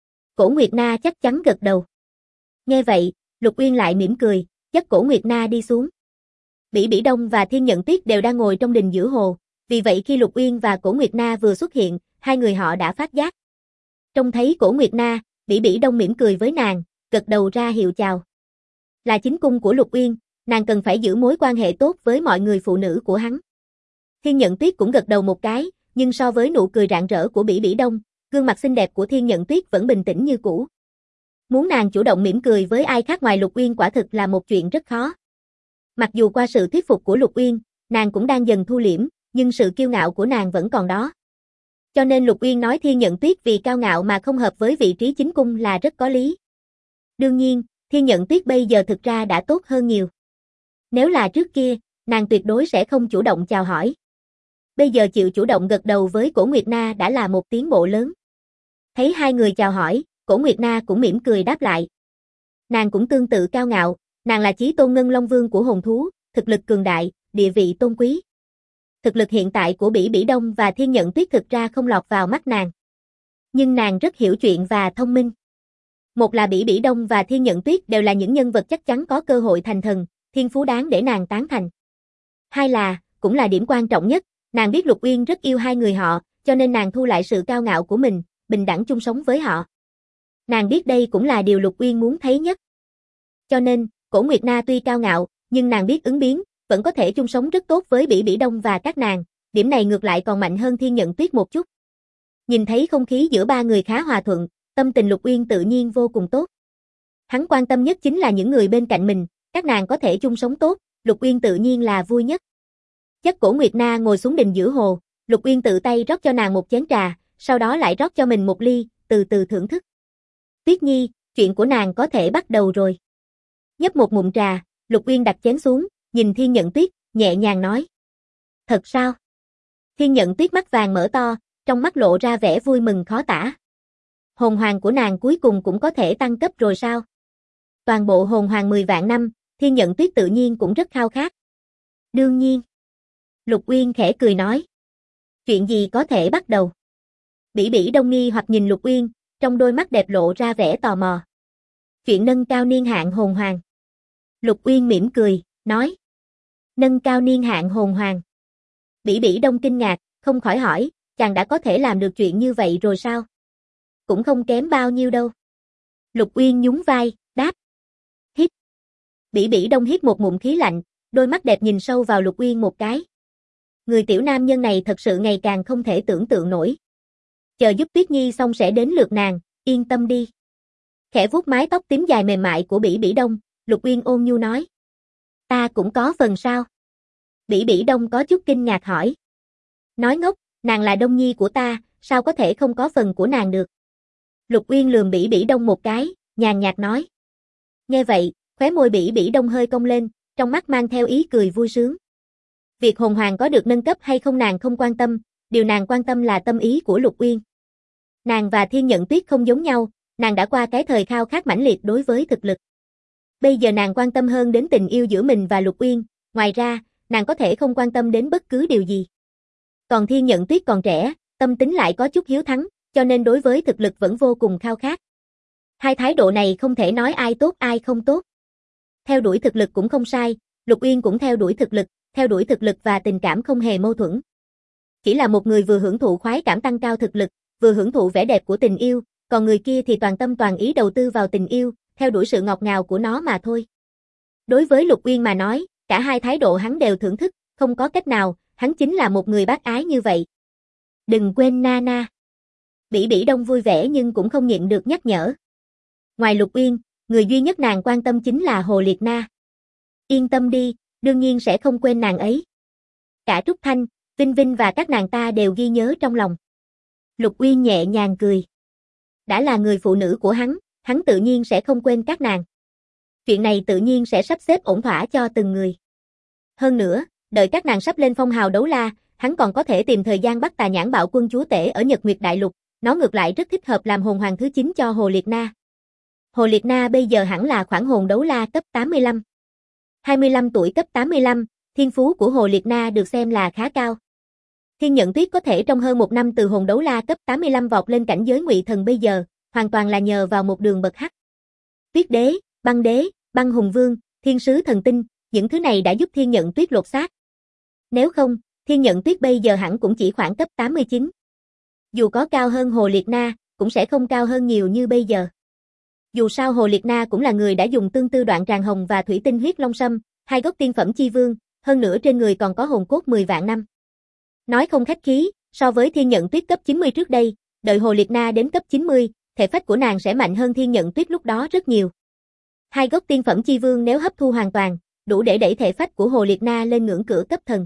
Cổ Nguyệt Na chắc chắn gật đầu. Nghe vậy, Lục Uyên lại mỉm cười, dắt Cổ Nguyệt Na đi xuống. Bỉ Bỉ Đông và Thiên Nhận Tuyết đều đang ngồi trong đình giữa hồ, vì vậy khi Lục Uyên và Cổ Nguyệt Na vừa xuất hiện, hai người họ đã phát giác. Trông thấy Cổ Nguyệt Na, Bỉ Bỉ Đông mỉm cười với nàng, gật đầu ra hiệu chào. Là chính cung của Lục Uyên, nàng cần phải giữ mối quan hệ tốt với mọi người phụ nữ của hắn. Thiên Nhận Tuyết cũng gật đầu một cái, nhưng so với nụ cười rạng rỡ của Bỉ Bỉ Đông, gương mặt xinh đẹp của Thiên Nhận Tuyết vẫn bình tĩnh như cũ. Muốn nàng chủ động mỉm cười với ai khác ngoài Lục Uyên quả thực là một chuyện rất khó. Mặc dù qua sự thuyết phục của Lục Uyên, nàng cũng đang dần thu liễm, nhưng sự kiêu ngạo của nàng vẫn còn đó. Cho nên Lục Uyên nói Thiên Nhận Tuyết vì cao ngạo mà không hợp với vị trí chính cung là rất có lý. Đương nhiên, Thiên Nhận Tuyết bây giờ thực ra đã tốt hơn nhiều. Nếu là trước kia, nàng tuyệt đối sẽ không chủ động chào hỏi. Bây giờ chịu chủ động gật đầu với Cổ Nguyệt Na đã là một tiến bộ lớn. Thấy hai người chào hỏi, Cổ Nguyệt Na cũng mỉm cười đáp lại. Nàng cũng tương tự cao ngạo, nàng là chí tôn ngân long vương của hồn thú, thực lực cường đại, địa vị tôn quý. Thực lực hiện tại của Bỉ Bỉ Đông và Thiên Nhận Tuyết thực ra không lọt vào mắt nàng. Nhưng nàng rất hiểu chuyện và thông minh. Một là Bỉ Bỉ Đông và Thiên Nhận Tuyết đều là những nhân vật chắc chắn có cơ hội thành thần, thiên phú đáng để nàng tán thành. Hai là, cũng là điểm quan trọng nhất, nàng biết Lục Uyên rất yêu hai người họ, cho nên nàng thu lại sự cao ngạo của mình, bình đẳng chung sống với họ. Nàng biết đây cũng là điều Lục Uyên muốn thấy nhất. Cho nên, Cổ Nguyệt Na tuy cao ngạo, nhưng nàng biết ứng biến, vẫn có thể chung sống rất tốt với Bỉ Bỉ Đông và các nàng, điểm này ngược lại còn mạnh hơn Thiên Nhận Tuyết một chút. Nhìn thấy không khí giữa ba người khá hòa thuận, tâm tình Lục Uyên tự nhiên vô cùng tốt. Hắn quan tâm nhất chính là những người bên cạnh mình, các nàng có thể chung sống tốt, Lục Uyên tự nhiên là vui nhất. Dắt Cổ Nguyệt Na ngồi xuống đình giữa hồ, Lục Uyên tự tay rót cho nàng một chén trà, sau đó lại rót cho mình một ly, từ từ thưởng thức. Tuyết Nhi, chuyện của nàng có thể bắt đầu rồi. Nhấp một ngụm trà, Lục Uyên đặt chén xuống, nhìn Thiên Nhận Tuyết, nhẹ nhàng nói. Thật sao? Thiên Nhận Tuyết mắt vàng mở to, trong mắt lộ ra vẻ vui mừng khó tả. Hồn hoàng của nàng cuối cùng cũng có thể tăng cấp rồi sao? Toàn bộ hồn hoàng 10 vạn năm, Thiên Nhận Tuyết tự nhiên cũng rất khao khát. Đương nhiên. Lục Uyên khẽ cười nói. Chuyện gì có thể bắt đầu? Bỉ Bỉ Đông nghi hoặc nhìn Lục Uyên, trong đôi mắt đẹp lộ ra vẻ tò mò. Chuyện nâng cao niên hạn hồn hoàng. Lục Uyên mỉm cười, nói. Nâng cao niên hạn hồn hoàng. Bỉ Bỉ Đông kinh ngạc, không khỏi hỏi, chàng đã có thể làm được chuyện như vậy rồi sao? Cũng không kém bao nhiêu đâu. Lục Uyên nhún vai, đáp. Hít. Bỉ Bỉ Đông hít một ngụm khí lạnh, đôi mắt đẹp nhìn sâu vào Lục Uyên một cái. Người tiểu nam nhân này thật sự ngày càng không thể tưởng tượng nổi. Chờ giúp Tuyết Nhi xong sẽ đến lượt nàng, yên tâm đi. Khẽ vuốt mái tóc tím dài mềm mại của Bỉ Bỉ Đông, Lục Uyên ôn nhu nói. Ta cũng có phần sao. Bỉ Bỉ Đông có chút kinh ngạc hỏi. Nói ngốc, nàng là Đông Nhi của ta, sao có thể không có phần của nàng được? Lục Uyên lườm Bỉ Bỉ Đông một cái, nhàn nhạt nói. Nghe vậy, khóe môi Bỉ Bỉ Đông hơi cong lên, trong mắt mang theo ý cười vui sướng. Việc hồn hoàng có được nâng cấp hay không nàng không quan tâm, điều nàng quan tâm là tâm ý của Lục Uyên. Nàng và Thiên Nhận Tuyết không giống nhau, nàng đã qua cái thời khao khát mãnh liệt đối với thực lực. Bây giờ nàng quan tâm hơn đến tình yêu giữa mình và Lục Uyên, ngoài ra, nàng có thể không quan tâm đến bất cứ điều gì. Còn Thiên Nhận Tuyết còn trẻ, tâm tính lại có chút hiếu thắng, cho nên đối với thực lực vẫn vô cùng khao khát. Hai thái độ này không thể nói ai tốt ai không tốt. Theo đuổi thực lực cũng không sai, Lục Uyên cũng theo đuổi thực lực và tình cảm không hề mâu thuẫn. Chỉ là một người vừa hưởng thụ khoái cảm tăng cao thực lực, vừa hưởng thụ vẻ đẹp của tình yêu, còn người kia thì toàn tâm toàn ý đầu tư vào tình yêu, theo đuổi sự ngọt ngào của nó mà thôi. Đối với Lục Uyên mà nói, cả hai thái độ hắn đều thưởng thức, không có cách nào, hắn chính là một người bác ái như vậy. Đừng quên Nana. Bỉ Bỉ Đông vui vẻ nhưng cũng không nhịn được nhắc nhở. Ngoài Lục Uyên, người duy nhất nàng quan tâm chính là Hồ Liệt Na. Yên tâm đi, đương nhiên sẽ không quên nàng ấy. Cả Trúc Thanh, Vinh Vinh và các nàng ta đều ghi nhớ trong lòng. Lục Uyên nhẹ nhàng cười. Đã là người phụ nữ của hắn tự nhiên sẽ không quên các nàng. Chuyện này tự nhiên sẽ sắp xếp ổn thỏa cho từng người. Hơn nữa, đợi các nàng sắp lên phong hào đấu la, hắn còn có thể tìm thời gian bắt Tà Nhãn Bạo Quân chúa tể ở Nhật Nguyệt Đại Lục, nó ngược lại rất thích hợp làm hồn hoàng thứ 9 cho Hồ Liệt Na. Hồ Liệt Na bây giờ hẳn là khoản hồn đấu la cấp 85. 25 tuổi cấp 85, thiên phú của Hồ Liệt Na được xem là khá cao. Thiên Nhận Tuyết có thể trong hơn một năm từ hồn đấu la cấp 85 vọt lên cảnh giới ngụy thần bây giờ, hoàn toàn là nhờ vào một đường bậc hắc. Tuyết đế, băng hùng vương, thiên sứ thần tinh, những thứ này đã giúp Thiên Nhận Tuyết lột xác. Nếu không, Thiên Nhận Tuyết bây giờ hẳn cũng chỉ khoảng cấp 89. Dù có cao hơn Hồ Liệt Na, cũng sẽ không cao hơn nhiều như bây giờ. Dù sao Hồ Liệt Na cũng là người đã dùng tương tư đoạn tràng hồng và thủy tinh huyết long sâm, hai gốc tiên phẩm chi vương, hơn nữa trên người còn có hồn cốt 10 vạn năm. Nói không khách khí, so với Thiên Nhận Tuyết cấp 90 trước đây, đợi Hồ Liệt Na đến cấp 90, thể phách của nàng sẽ mạnh hơn Thiên Nhận Tuyết lúc đó rất nhiều. Hai gốc tiên phẩm chi vương nếu hấp thu hoàn toàn, đủ để đẩy thể phách của Hồ Liệt Na lên ngưỡng cửa cấp thần.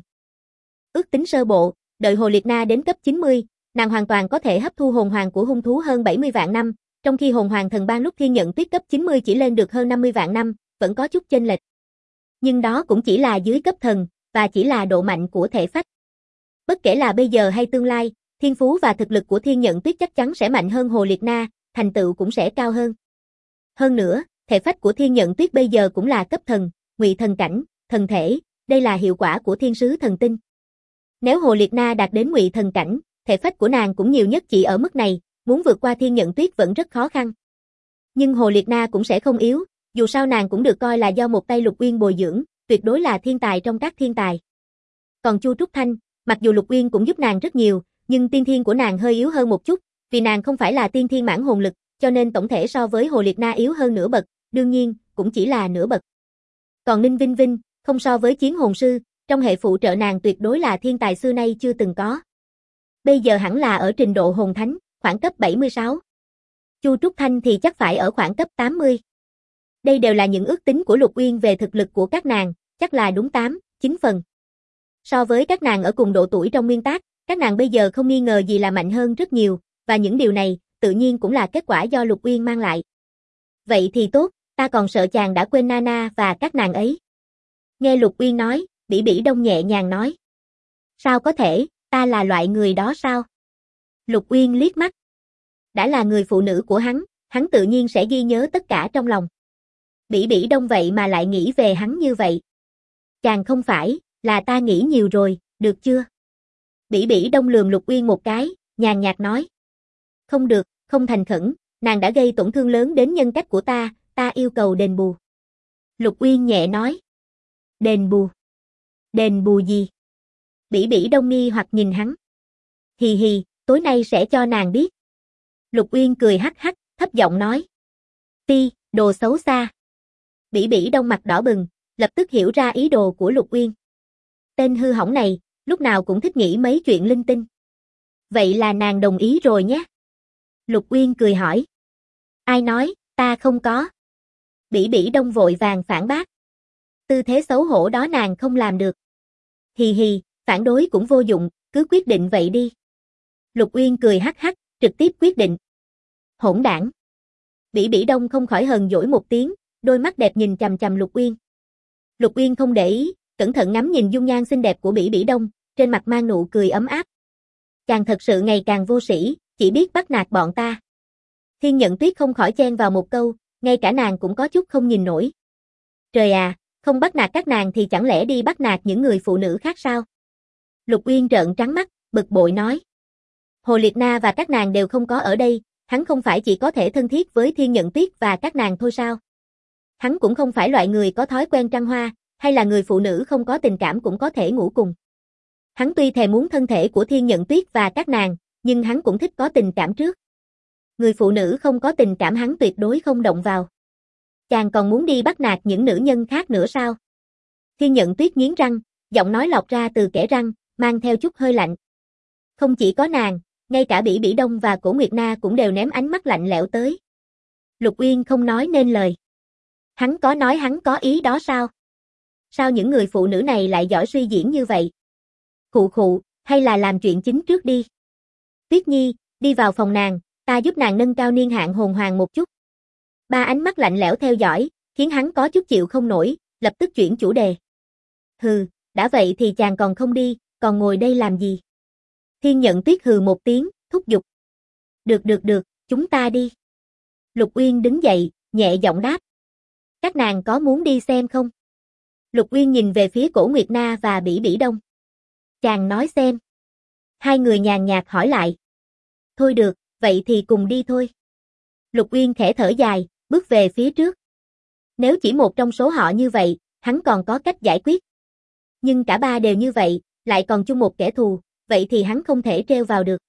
Ước tính sơ bộ, đợi Hồ Liệt Na đến cấp 90, nàng hoàn toàn có thể hấp thu hồn hoàng của hung thú hơn 70 vạn năm, trong khi hồn hoàng thần ban lúc Thiên Nhận Tuyết cấp 90 chỉ lên được hơn 50 vạn năm, vẫn có chút chênh lệch. Nhưng đó cũng chỉ là dưới cấp thần, và chỉ là độ mạnh của thể phách. Bất kể là bây giờ hay tương lai, thiên phú và thực lực của Thiên Nhận Tuyết chắc chắn sẽ mạnh hơn Hồ Liệt Na, thành tựu cũng sẽ cao hơn. Hơn nữa, thể phách của Thiên Nhận Tuyết bây giờ cũng là cấp thần, ngụy thần cảnh, thần thể, đây là hiệu quả của thiên sứ thần tinh. Nếu Hồ Liệt Na đạt đến ngụy thần cảnh, thể phách của nàng cũng nhiều nhất chỉ ở mức này, muốn vượt qua Thiên Nhận Tuyết vẫn rất khó khăn. Nhưng Hồ Liệt Na cũng sẽ không yếu, dù sao nàng cũng được coi là do một tay Lục Uyên bồi dưỡng, tuyệt đối là thiên tài trong các thiên tài. Còn Chu Trúc Thanh, mặc dù Lục Uyên cũng giúp nàng rất nhiều, nhưng tiên thiên của nàng hơi yếu hơn một chút, vì nàng không phải là tiên thiên mãn hồn lực, cho nên tổng thể so với Hồ Liệt Na yếu hơn nửa bậc, đương nhiên, cũng chỉ là nửa bậc. Còn Ninh Vinh Vinh, không so với Chiến Hồn Sư, trong hệ phụ trợ nàng tuyệt đối là thiên tài xưa nay chưa từng có. Bây giờ hẳn là ở trình độ hồn thánh, khoảng cấp 76. Chu Trúc Thanh thì chắc phải ở khoảng cấp 80. Đây đều là những ước tính của Lục Uyên về thực lực của các nàng, chắc là đúng 8, 9 phần. So với các nàng ở cùng độ tuổi trong nguyên tác, các nàng bây giờ không nghi ngờ gì là mạnh hơn rất nhiều, và những điều này, tự nhiên cũng là kết quả do Lục Uyên mang lại. Vậy thì tốt, ta còn sợ chàng đã quên Nana và các nàng ấy. Nghe Lục Uyên nói, Bỉ Bỉ Đông nhẹ nhàng nói. Sao có thể, ta là loại người đó sao? Lục Uyên liếc mắt. Đã là người phụ nữ của hắn tự nhiên sẽ ghi nhớ tất cả trong lòng. Bỉ Bỉ Đông vậy mà lại nghĩ về hắn như vậy. Chàng không phải, là ta nghĩ nhiều rồi, được chưa? Bỉ Bỉ Đông lườm Lục Uyên một cái, nhàn nhạt nói. Không được, không thành khẩn, nàng đã gây tổn thương lớn đến nhân cách của ta yêu cầu đền bù. Lục Uyên nhẹ nói. Đền bù? Đền bù gì? Bỉ Bỉ Đông nghi hoặc nhìn hắn. Hì hì, tối nay sẽ cho nàng biết. Lục Uyên cười hắc hắc, thấp giọng nói. Ti, đồ xấu xa. Bỉ Bỉ Đông mặt đỏ bừng, lập tức hiểu ra ý đồ của Lục Uyên. Tên hư hỏng này, lúc nào cũng thích nghĩ mấy chuyện linh tinh. Vậy là nàng đồng ý rồi nhé. Lục Uyên cười hỏi. Ai nói, ta không có. Bỉ Bỉ Đông vội vàng phản bác. Tư thế xấu hổ đó nàng không làm được. Hì hì, phản đối cũng vô dụng, cứ quyết định vậy đi. Lục Uyên cười hắc hắc, trực tiếp quyết định. Hỗn đảng. Bỉ Bỉ Đông không khỏi hờn dỗi một tiếng, đôi mắt đẹp nhìn chằm chằm Lục Uyên. Lục Uyên không để ý, cẩn thận ngắm nhìn dung nhan xinh đẹp của Bỉ Bỉ Đông, trên mặt mang nụ cười ấm áp. Chàng thật sự ngày càng vô sĩ, chỉ biết bắt nạt bọn ta. Thiên Nhận Tuyết không khỏi chen vào một câu, ngay cả nàng cũng có chút không nhìn nổi. Trời à, không bắt nạt các nàng thì chẳng lẽ đi bắt nạt những người phụ nữ khác sao? Lục Uyên trợn trắng mắt, bực bội nói. Hồ Liệt Na và các nàng đều không có ở đây, hắn không phải chỉ có thể thân thiết với Thiên Nhận Tuyết và các nàng thôi sao? Hắn cũng không phải loại người có thói quen trăng hoa, hay là người phụ nữ không có tình cảm cũng có thể ngủ cùng. Hắn tuy thèm muốn thân thể của Thiên Nhận Tuyết và các nàng, nhưng hắn cũng thích có tình cảm trước. Người phụ nữ không có tình cảm hắn tuyệt đối không động vào. Chàng còn muốn đi bắt nạt những nữ nhân khác nữa sao? Thiên Nhận Tuyết nghiến răng, giọng nói lọt ra từ kẽ răng, mang theo chút hơi lạnh. Không chỉ có nàng, ngay cả Bỉ Bỉ Đông và Cổ Nguyệt Na cũng đều ném ánh mắt lạnh lẽo tới. Lục Uyên không nói nên lời. Hắn có nói hắn có ý đó sao? Sao những người phụ nữ này lại giỏi suy diễn như vậy? Khụ khụ, hay là làm chuyện chính trước đi. Tuyết Nhi, đi vào phòng nàng, ta giúp nàng nâng cao niên hạn hồn hoàng một chút. Ba ánh mắt lạnh lẽo theo dõi, khiến hắn có chút chịu không nổi, lập tức chuyển chủ đề. Hừ, đã vậy thì chàng còn không đi, còn ngồi đây làm gì? Thiên Nhận Tuyết hừ một tiếng, thúc giục. Được, chúng ta đi. Lục Uyên đứng dậy, nhẹ giọng đáp. Các nàng có muốn đi xem không? Lục Uyên nhìn về phía Cổ Nguyệt Na và Bỉ Bỉ Đông. Chàng nói xem. Hai người nhàn nhạt hỏi lại. Thôi được, vậy thì cùng đi thôi. Lục Uyên khẽ thở dài, bước về phía trước. Nếu chỉ một trong số họ như vậy, hắn còn có cách giải quyết. Nhưng cả ba đều như vậy, lại còn chung một kẻ thù, vậy thì hắn không thể treo vào được.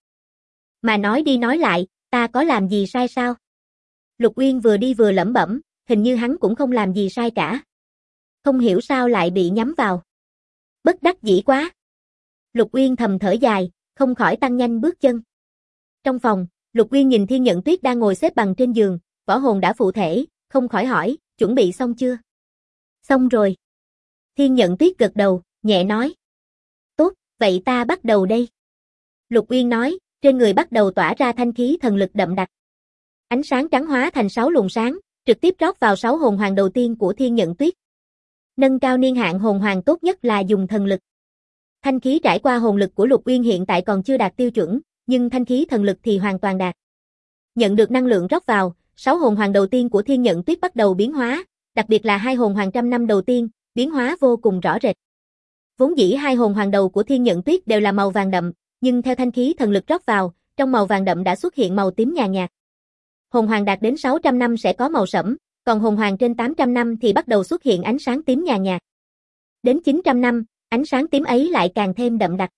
Mà nói đi nói lại, ta có làm gì sai sao? Lục Uyên vừa đi vừa lẩm bẩm, hình như hắn cũng không làm gì sai cả. Không hiểu sao lại bị nhắm vào. Bất đắc dĩ quá. Lục Uyên thầm thở dài, không khỏi tăng nhanh bước chân. Trong phòng, Lục Uyên nhìn Thiên Nhận Tuyết đang ngồi xếp bằng trên giường, võ hồn đã phụ thể, không khỏi hỏi, chuẩn bị xong chưa? Xong rồi. Thiên Nhận Tuyết gật đầu, nhẹ nói. Tốt, vậy ta bắt đầu đây. Lục Uyên nói, trên người bắt đầu tỏa ra thanh khí thần lực đậm đặc. Ánh sáng trắng hóa thành 6 luồng sáng, trực tiếp rót vào 6 hồn hoàng đầu tiên của Thiên Nhận Tuyết. Nâng cao niên hạn hồn hoàng tốt nhất là dùng thần lực. Thanh khí trải qua hồn lực của Lục Uyên hiện tại còn chưa đạt tiêu chuẩn, nhưng thanh khí thần lực thì hoàn toàn đạt. Nhận được năng lượng rót vào, 6 hồn hoàng đầu tiên của Thiên Nhận Tuyết bắt đầu biến hóa, đặc biệt là 2 hồn hoàng trăm năm đầu tiên, biến hóa vô cùng rõ rệt. Vốn dĩ 2 hồn hoàng đầu của Thiên Nhận Tuyết đều là màu vàng đậm, nhưng theo thanh khí thần lực rót vào, trong màu vàng đậm đã xuất hiện màu tím nhàn nhạt. Hồn hoàng đạt đến 600 năm sẽ có màu sẫm, còn hồn hoàng trên 800 năm thì bắt đầu xuất hiện ánh sáng tím nhàn nhạt. Đến 900 năm, ánh sáng tím ấy lại càng thêm đậm đặc.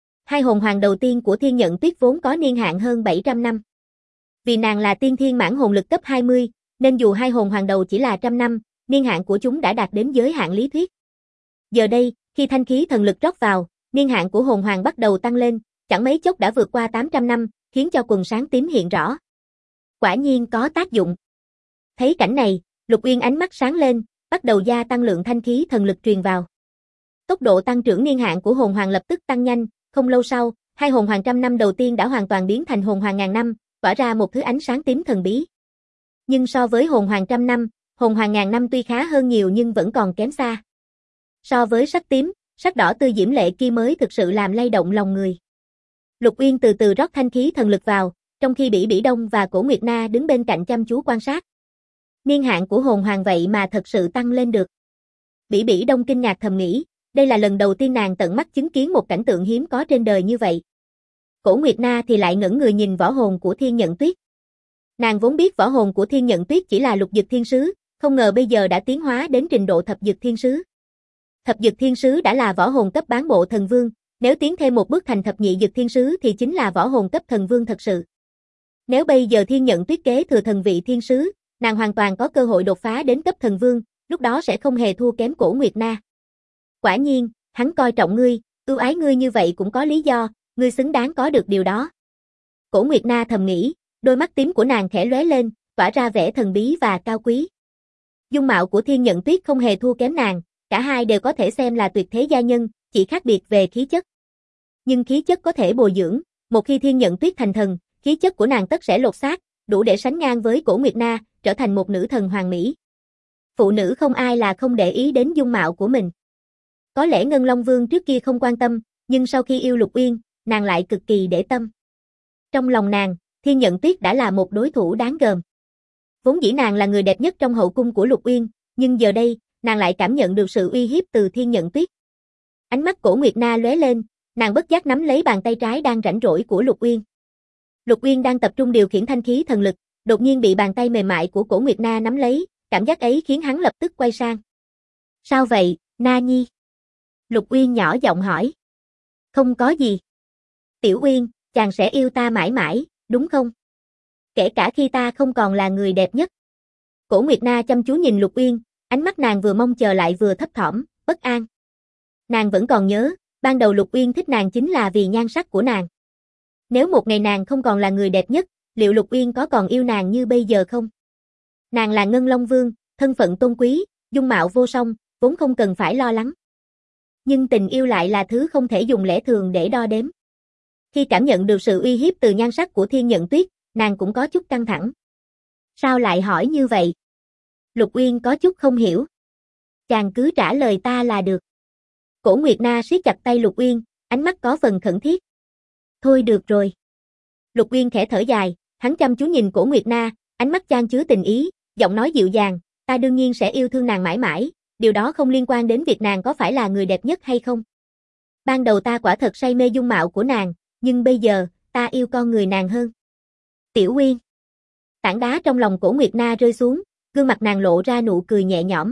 2 hồn hoàng đầu tiên của Thiên Nhận Tuyết vốn có niên hạn hơn 700 năm. Vì nàng là tiên thiên mãn hồn lực cấp 20, nên dù 2 hồn hoàng đầu chỉ là 100 năm, niên hạn của chúng đã đạt đến giới hạn lý thuyết. Giờ đây, khi thanh khí thần lực rót vào, niên hạn của hồn hoàng bắt đầu tăng lên, chẳng mấy chốc đã vượt qua 800 năm, khiến cho quần sáng tím hiện rõ. Quả nhiên có tác dụng. Thấy cảnh này, Lục Uyên ánh mắt sáng lên, bắt đầu gia tăng lượng thanh khí thần lực truyền vào. Tốc độ tăng trưởng niên hạn của hồn hoàng lập tức tăng nhanh, không lâu sau, 2 hồn hoàng trăm năm đầu tiên đã hoàn toàn biến thành hồn hoàng ngàn năm, tỏa ra một thứ ánh sáng tím thần bí. Nhưng so với hồn hoàng trăm năm, hồn hoàng ngàn năm tuy khá hơn nhiều nhưng vẫn còn kém xa. So với sắc tím, sắc đỏ tươi diễm lệ kia mới thực sự làm lay động lòng người. Lục Uyên từ từ rót thanh khí thần lực vào, trong khi Bỉ Bỉ Đông và Cổ Nguyệt Na đứng bên cạnh chăm chú quan sát. Niên hạn của hồn hoàng vậy mà thật sự tăng lên được. Bỉ Bỉ Đông kinh ngạc thầm nghĩ, đây là lần đầu tiên nàng tận mắt chứng kiến một cảnh tượng hiếm có trên đời như vậy. Cổ Nguyệt Na thì lại ngẩn người nhìn võ hồn của Thiên Nhận Tuyết. Nàng vốn biết võ hồn của Thiên Nhận Tuyết chỉ là lục dực thiên sứ, không ngờ bây giờ đã tiến hóa đến trình độ thập dực thiên sứ. Thập dực thiên sứ đã là võ hồn cấp bán bộ thần vương, nếu tiến thêm một bước thành thập nhị dực thiên sứ thì chính là võ hồn cấp thần vương thật sự. Nếu bây giờ Thiên Nhận Tuyết kế thừa thần vị thiên sứ, nàng hoàn toàn có cơ hội đột phá đến cấp thần vương, lúc đó sẽ không hề thua kém Cổ Nguyệt Na. Quả nhiên, hắn coi trọng ngươi, ưu ái ngươi như vậy cũng có lý do, ngươi xứng đáng có được điều đó. Cổ Nguyệt Na thầm nghĩ, đôi mắt tím của nàng khẽ lóe lên, tỏa ra vẻ thần bí và cao quý. Dung mạo của Thiên Nhận Tuyết không hề thua kém nàng, cả hai đều có thể xem là tuyệt thế gia nhân, chỉ khác biệt về khí chất. Nhưng khí chất có thể bồi dưỡng, một khi Thiên Nhận Tuyết thành thần, khí chất của nàng tất sẽ lột xác, đủ để sánh ngang với Cổ Nguyệt Na, trở thành một nữ thần hoàn mỹ. Phụ nữ không ai là không để ý đến dung mạo của mình. Có lẽ Ngân Long Vương trước kia không quan tâm, nhưng sau khi yêu Lục Uyên, nàng lại cực kỳ để tâm. Trong lòng nàng, Thiên Nhận Tuyết đã là một đối thủ đáng gờm. Vốn dĩ nàng là người đẹp nhất trong hậu cung của Lục Uyên, nhưng giờ đây, nàng lại cảm nhận được sự uy hiếp từ Thiên Nhận Tuyết. Ánh mắt Cổ Nguyệt Na lóe lên, nàng bất giác nắm lấy bàn tay trái đang rảnh rỗi của Lục Uyên. Lục Uyên đang tập trung điều khiển thanh khí thần lực, đột nhiên bị bàn tay mềm mại của Cổ Nguyệt Na nắm lấy, cảm giác ấy khiến hắn lập tức quay sang. Sao vậy, Na Nhi? Lục Uyên nhỏ giọng hỏi. Không có gì. Tiểu Uyên, chàng sẽ yêu ta mãi mãi, đúng không? Kể cả khi ta không còn là người đẹp nhất. Cổ Nguyệt Na chăm chú nhìn Lục Uyên, ánh mắt nàng vừa mong chờ lại vừa thấp thỏm, bất an. Nàng vẫn còn nhớ, ban đầu Lục Uyên thích nàng chính là vì nhan sắc của nàng. Nếu một ngày nàng không còn là người đẹp nhất, liệu Lục Uyên có còn yêu nàng như bây giờ không? Nàng là Ngân Long Vương, thân phận tôn quý, dung mạo vô song, vốn không cần phải lo lắng. Nhưng tình yêu lại là thứ không thể dùng lẽ thường để đo đếm. Khi cảm nhận được sự uy hiếp từ nhan sắc của Thiên Nhận Tuyết, nàng cũng có chút căng thẳng. Sao lại hỏi như vậy? Lục Uyên có chút không hiểu. Chàng cứ trả lời ta là được. Cổ Nguyệt Na siết chặt tay Lục Uyên, ánh mắt có phần khẩn thiết. Thôi được rồi. Lục Uyên khẽ thở dài, hắn chăm chú nhìn Cổ Nguyệt Na, ánh mắt chan chứa tình ý, giọng nói dịu dàng, ta đương nhiên sẽ yêu thương nàng mãi mãi, điều đó không liên quan đến việc nàng có phải là người đẹp nhất hay không. Ban đầu ta quả thật say mê dung mạo của nàng, nhưng bây giờ, ta yêu con người nàng hơn. Tiểu Uyên. Tảng đá trong lòng Cổ Nguyệt Na rơi xuống, gương mặt nàng lộ ra nụ cười nhẹ nhõm.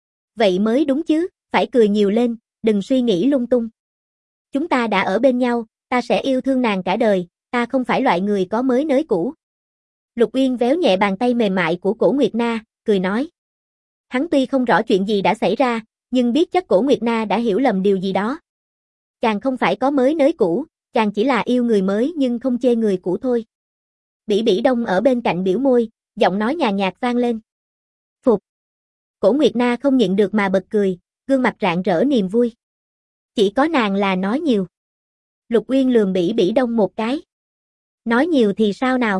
Vậy mới đúng chứ, phải cười nhiều lên, đừng suy nghĩ lung tung. Chúng ta đã ở bên nhau, ta sẽ yêu thương nàng cả đời, ta không phải loại người có mới nới cũ. Lục Uyên véo nhẹ bàn tay mềm mại của Cổ Nguyệt Na, cười nói. Hắn tuy không rõ chuyện gì đã xảy ra, nhưng biết chắc Cổ Nguyệt Na đã hiểu lầm điều gì đó. Chàng không phải có mới nới cũ, chàng chỉ là yêu người mới nhưng không chê người cũ thôi. Bỉ Bỉ Đông ở bên cạnh biểu môi, giọng nói nhàn nhạt vang lên. Phục. Cổ Nguyệt Na không nhịn được mà bật cười, gương mặt rạng rỡ niềm vui. Chỉ có nàng là nói nhiều. Lục Uyên lườm Bỉ Bỉ Đông một cái. Nói nhiều thì sao nào?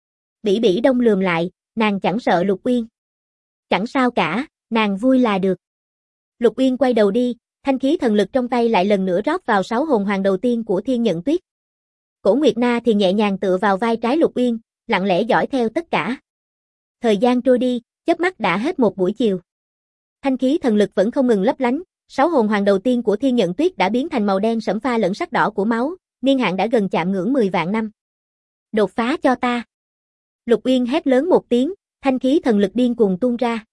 Bỉ Bỉ Đông lườm lại, nàng chẳng sợ Lục Uyên. Chẳng sao cả, nàng vui là được. Lục Uyên quay đầu đi, thanh khí thần lực trong tay lại lần nữa rót vào 6 hồn hoàng đầu tiên của Thiên Nhận Tuyết. Cổ Nguyệt Na thì nhẹ nhàng tựa vào vai trái Lục Uyên, lặng lẽ dõi theo tất cả. Thời gian trôi đi, chớp mắt đã hết một buổi chiều. Thanh khí thần lực vẫn không ngừng lấp lánh, 6 hồn hoàng đầu tiên của Thiên Nhận Tuyết đã biến thành màu đen sẫm pha lẫn sắc đỏ của máu, niên hạn đã gần chạm ngưỡng 10 vạn năm. Đột phá cho ta. Lục Uyên hét lớn một tiếng, thanh khí thần lực điên cuồng tuôn ra.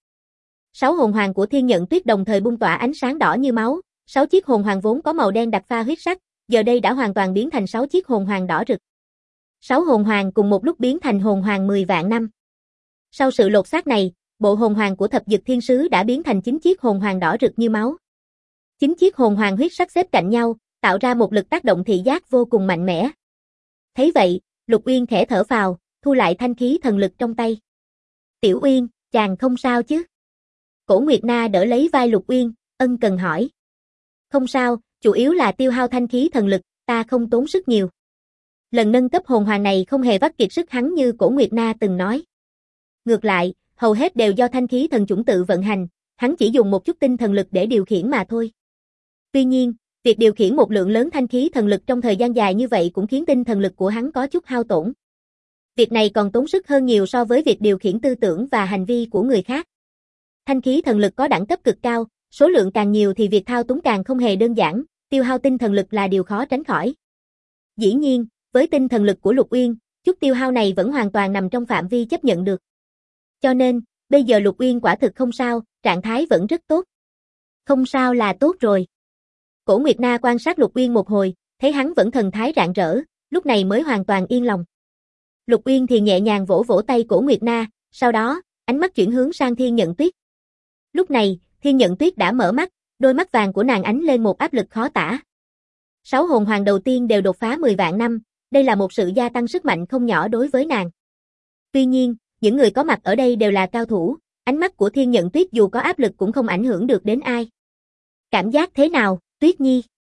6 hồn hoàng của Thiên Nhận Tuyết đồng thời bung tỏa ánh sáng đỏ như máu, 6 chiếc hồn hoàng vốn có màu đen đặc pha huyết sắc, giờ đây đã hoàn toàn biến thành 6 chiếc hồn hoàng đỏ rực. 6 hồn hoàng cùng một lúc biến thành hồn hoàng 10 vạn năm. Sau sự lột xác này, bộ hồn hoàng của Thập Dực Thiên Sứ đã biến thành 9 chiếc hồn hoàng đỏ rực như máu. 9 chiếc hồn hoàng huyết sắc xếp cạnh nhau, tạo ra một lực tác động thị giác vô cùng mạnh mẽ. Thấy vậy, Lục Uyên khẽ thở phào, thu lại thanh khí thần lực trong tay. Tiểu Uyên, chàng không sao chứ? Cổ Nguyệt Na đỡ lấy vai Lục Uyên, ân cần hỏi. Không sao, chủ yếu là tiêu hao thanh khí thần lực, ta không tốn sức nhiều. Lần nâng cấp hồn hoàng này không hề vắt kiệt sức hắn như Cổ Nguyệt Na từng nói. Ngược lại, hầu hết đều do thanh khí thần chủng tự vận hành, hắn chỉ dùng một chút tinh thần lực để điều khiển mà thôi. Tuy nhiên, việc điều khiển một lượng lớn thanh khí thần lực trong thời gian dài như vậy cũng khiến tinh thần lực của hắn có chút hao tổn. Việc này còn tốn sức hơn nhiều so với việc điều khiển tư tưởng và hành vi của người khác. Thanh khí thần lực có đẳng cấp cực cao, số lượng càng nhiều thì việc thao túng càng không hề đơn giản, tiêu hao tinh thần lực là điều khó tránh khỏi. Dĩ nhiên, với tinh thần lực của Lục Uyên, chút tiêu hao này vẫn hoàn toàn nằm trong phạm vi chấp nhận được. Cho nên, bây giờ Lục Uyên quả thực không sao, trạng thái vẫn rất tốt. Không sao là tốt rồi. Cổ Nguyệt Na quan sát Lục Uyên một hồi, thấy hắn vẫn thần thái rạng rỡ, lúc này mới hoàn toàn yên lòng. Lục Uyên thì nhẹ nhàng vỗ vỗ tay Cổ Nguyệt Na, sau đó, ánh mắt chuyển hướng sang Thiên Nhận Tuyết. Lúc này, Thiên Nhận Tuyết đã mở mắt, đôi mắt vàng của nàng ánh lên một áp lực khó tả. 6 hồn hoàng đầu tiên đều đột phá 10 vạn năm, đây là một sự gia tăng sức mạnh không nhỏ đối với nàng. Tuy nhiên, những người có mặt ở đây đều là cao thủ, ánh mắt của Thiên Nhận Tuyết dù có áp lực cũng không ảnh hưởng được đến ai. Cảm giác thế nào, Tuyết Nhi?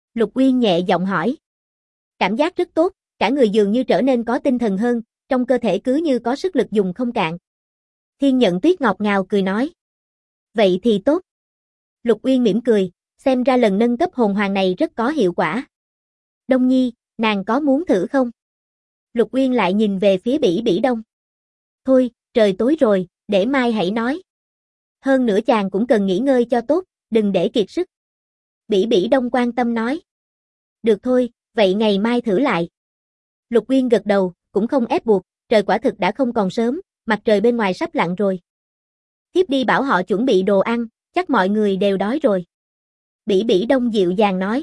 Lục Uyên nhẹ giọng hỏi. Cảm giác rất tốt, cả người dường như trở nên có tinh thần hơn, trong cơ thể cứ như có sức lực dùng không cạn. Thiên Nhận Tuyết ngọt ngào cười nói. Vậy thì tốt. Lục Uyên mỉm cười, xem ra lần nâng cấp hồn hoàng này rất có hiệu quả. Đông Nhi, nàng có muốn thử không? Lục Uyên lại nhìn về phía Bỉ Bỉ Đông. Thôi, trời tối rồi, để mai hãy nói. Hơn nữa chàng cũng cần nghỉ ngơi cho tốt, đừng để kiệt sức. Bỉ Bỉ Đông quan tâm nói. Được thôi, vậy ngày mai thử lại. Lục Uyên gật đầu, cũng không ép buộc, trời quả thực đã không còn sớm, mặt trời bên ngoài sắp lặn rồi. Thiếp đi bảo họ chuẩn bị đồ ăn, chắc mọi người đều đói rồi. Bỉ Bỉ Đông dịu dàng nói.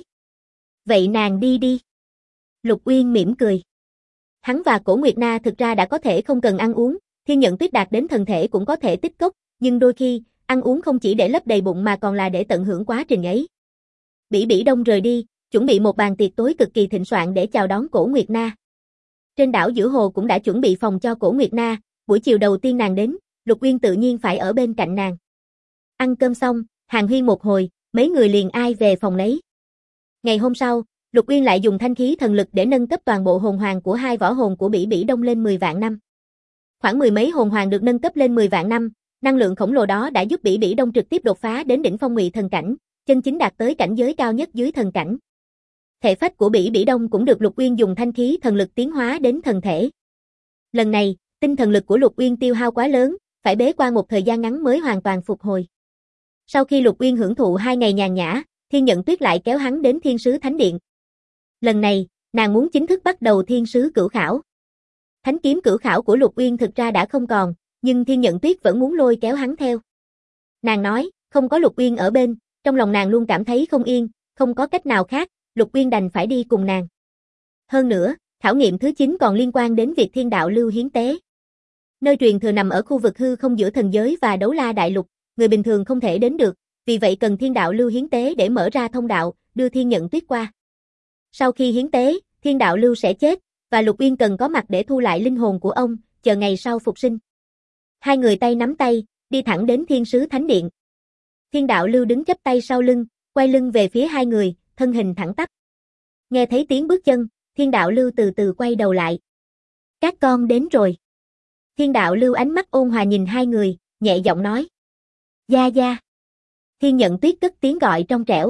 Vậy nàng đi đi. Lục Uyên mỉm cười. Hắn và Cổ Nguyệt Na thực ra đã có thể không cần ăn uống, Thiên Nhận Tuyết đạt đến thần thể cũng có thể tích cốc, nhưng đôi khi, ăn uống không chỉ để lấp đầy bụng mà còn là để tận hưởng quá trình ấy. Bỉ Bỉ Đông rời đi, chuẩn bị một bàn tiệc tối cực kỳ thịnh soạn để chào đón Cổ Nguyệt Na. Trên đảo giữa hồ cũng đã chuẩn bị phòng cho Cổ Nguyệt Na, buổi chiều đầu tiên nàng đến, Lục Uyên tự nhiên phải ở bên cạnh nàng. Ăn cơm xong, hàn huyên một hồi, mấy người liền ai về phòng nấy. Ngày hôm sau, Lục Uyên lại dùng thanh khí thần lực để nâng cấp toàn bộ hồn hoàng của hai võ hồn của Bỉ Bỉ Đông lên 10 vạn năm. Khoảng mười mấy hồn hoàng được nâng cấp lên 10 vạn năm, năng lượng khổng lồ đó đã giúp Bỉ Bỉ Đông trực tiếp đột phá đến đỉnh phong ngụy thần cảnh, chân chính đạt tới cảnh giới cao nhất dưới thần cảnh. Thể phách của Bỉ Bỉ Đông cũng được Lục Uyên dùng thanh khí thần lực tiến hóa đến thần thể. Lần này, tinh thần lực của Lục Uyên tiêu hao quá lớn, phải bế quan một thời gian ngắn mới hoàn toàn phục hồi. Sau khi Lục Uyên hưởng thụ 2 ngày nhàn nhã, Thiên Nhận Tuyết lại kéo hắn đến Thiên Sứ Thánh Điện. Lần này, nàng muốn chính thức bắt đầu Thiên Sứ Cửu Khảo. Thánh kiếm cửu khảo của Lục Uyên thực ra đã không còn, nhưng Thiên Nhận Tuyết vẫn muốn lôi kéo hắn theo. Nàng nói, không có Lục Uyên ở bên, trong lòng nàng luôn cảm thấy không yên, không có cách nào khác, Lục Uyên đành phải đi cùng nàng. Hơn nữa, khảo nghiệm thứ 9 còn liên quan đến việc thiên đạo lưu hiến tế. Nơi truyền thừa nằm ở khu vực hư không giữa thần giới và Đấu La Đại Lục, người bình thường không thể đến được, vì vậy cần thiên đạo lưu hiến tế để mở ra thông đạo, đưa Thiên Nhận Tuyết qua. Sau khi hiến tế, thiên đạo lưu sẽ chết, và Lục Uyên cần có mặt để thu lại linh hồn của ông, chờ ngày sau phục sinh. Hai người tay nắm tay, đi thẳng đến Thiên Sứ Thánh Điện. Thiên đạo lưu đứng chắp tay sau lưng, quay lưng về phía hai người, thân hình thẳng tắp. Nghe thấy tiếng bước chân, Thiên đạo lưu từ từ quay đầu lại. Các con đến rồi. Thiên đạo lưu ánh mắt ôn hòa nhìn hai người, nhẹ giọng nói. Gia Gia. Thiên Nhận Tuyết cất tiếng gọi trong trẻo.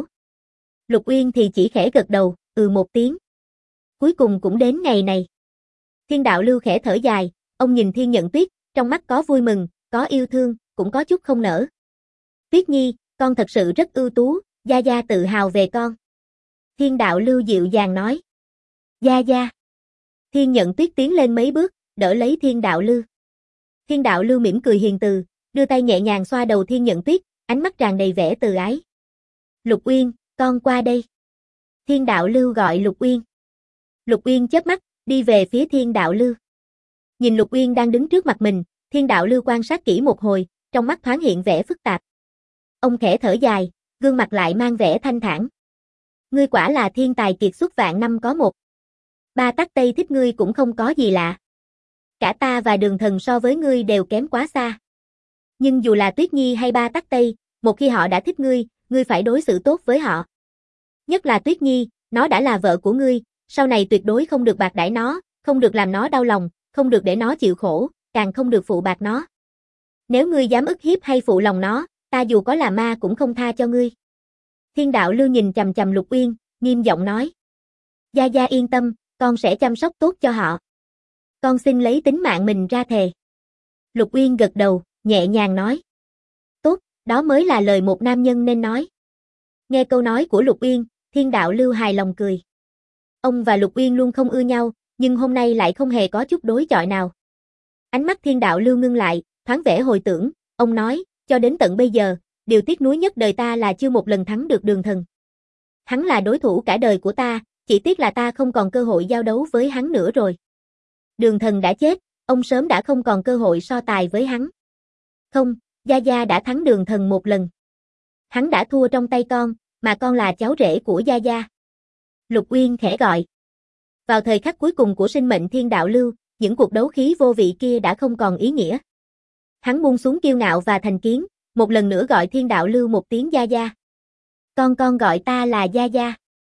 Lục Uyên thì chỉ khẽ gật đầu, một tiếng. Cuối cùng cũng đến ngày này. Thiên đạo lưu khẽ thở dài, ông nhìn Thiên Nhận Tuyết, trong mắt có vui mừng, có yêu thương, cũng có chút không nỡ. Tuyết Nhi, con thật sự rất ưu tú, Gia Gia tự hào về con. Thiên đạo lưu dịu dàng nói. Gia Gia. Thiên Nhận Tuyết tiến lên mấy bước, đỡ lấy Thiên đạo lưu. Thiên đạo lưu mỉm cười hiền từ, đưa tay nhẹ nhàng xoa đầu Thiên Nhận Tuyết, ánh mắt tràn đầy vẻ từ ái. Lục Uyên, con qua đây. Thiên đạo lưu gọi Lục Uyên. Lục Uyên chớp mắt, đi về phía Thiên đạo lưu. Nhìn Lục Uyên đang đứng trước mặt mình, Thiên đạo lưu quan sát kỹ một hồi, trong mắt thoáng hiện vẻ phức tạp. Ông khẽ thở dài, gương mặt lại mang vẻ thanh thản. Ngươi quả là thiên tài kiệt xuất vạn năm có một. Ba Tắc Tây thích ngươi cũng không có gì lạ. Cả ta và Đường Thần so với ngươi đều kém quá xa. Nhưng dù là Tuyết Nhi hay Ba Tắc Tây, một khi họ đã thích ngươi, ngươi phải đối xử tốt với họ. Nhất là Tuyết Nhi, nó đã là vợ của ngươi, sau này tuyệt đối không được bạc đãi nó, không được làm nó đau lòng, không được để nó chịu khổ, càng không được phụ bạc nó. Nếu ngươi dám ức hiếp hay phụ lòng nó, ta dù có là ma cũng không tha cho ngươi. Thiên đạo lưu nhìn chằm chằm Lục Uyên, nghiêm giọng nói. Gia Gia yên tâm, con sẽ chăm sóc tốt cho họ. Con xin lấy tính mạng mình ra thề. Lục Uyên gật đầu, nhẹ nhàng nói. Tốt, đó mới là lời một nam nhân nên nói. Nghe câu nói của Lục Uyên, Thiên đạo lưu hài lòng cười. Ông và Lục Uyên luôn không ưa nhau, nhưng hôm nay lại không hề có chút đối chọi nào. Ánh mắt Thiên đạo lưu ngưng lại, thoáng vẻ hồi tưởng, ông nói, cho đến tận bây giờ, điều tiếc nuối nhất đời ta là chưa một lần thắng được Đường Thần. Hắn là đối thủ cả đời của ta, chỉ tiếc là ta không còn cơ hội giao đấu với hắn nữa rồi. Đường Thần đã chết, ông sớm đã không còn cơ hội so tài với hắn. Không, Gia Gia đã thắng Đường Thần một lần. Hắn đã thua trong tay con, mà con là cháu rể của Gia Gia. Lục Uyên khẽ gọi. Vào thời khắc cuối cùng của sinh mệnh Thiên đạo lưu, những cuộc đấu khí vô vị kia đã không còn ý nghĩa. Hắn buông xuống kiêu ngạo và thành kiến, một lần nữa gọi Thiên đạo lưu một tiếng Gia Gia. Con gọi ta là Gia Gia.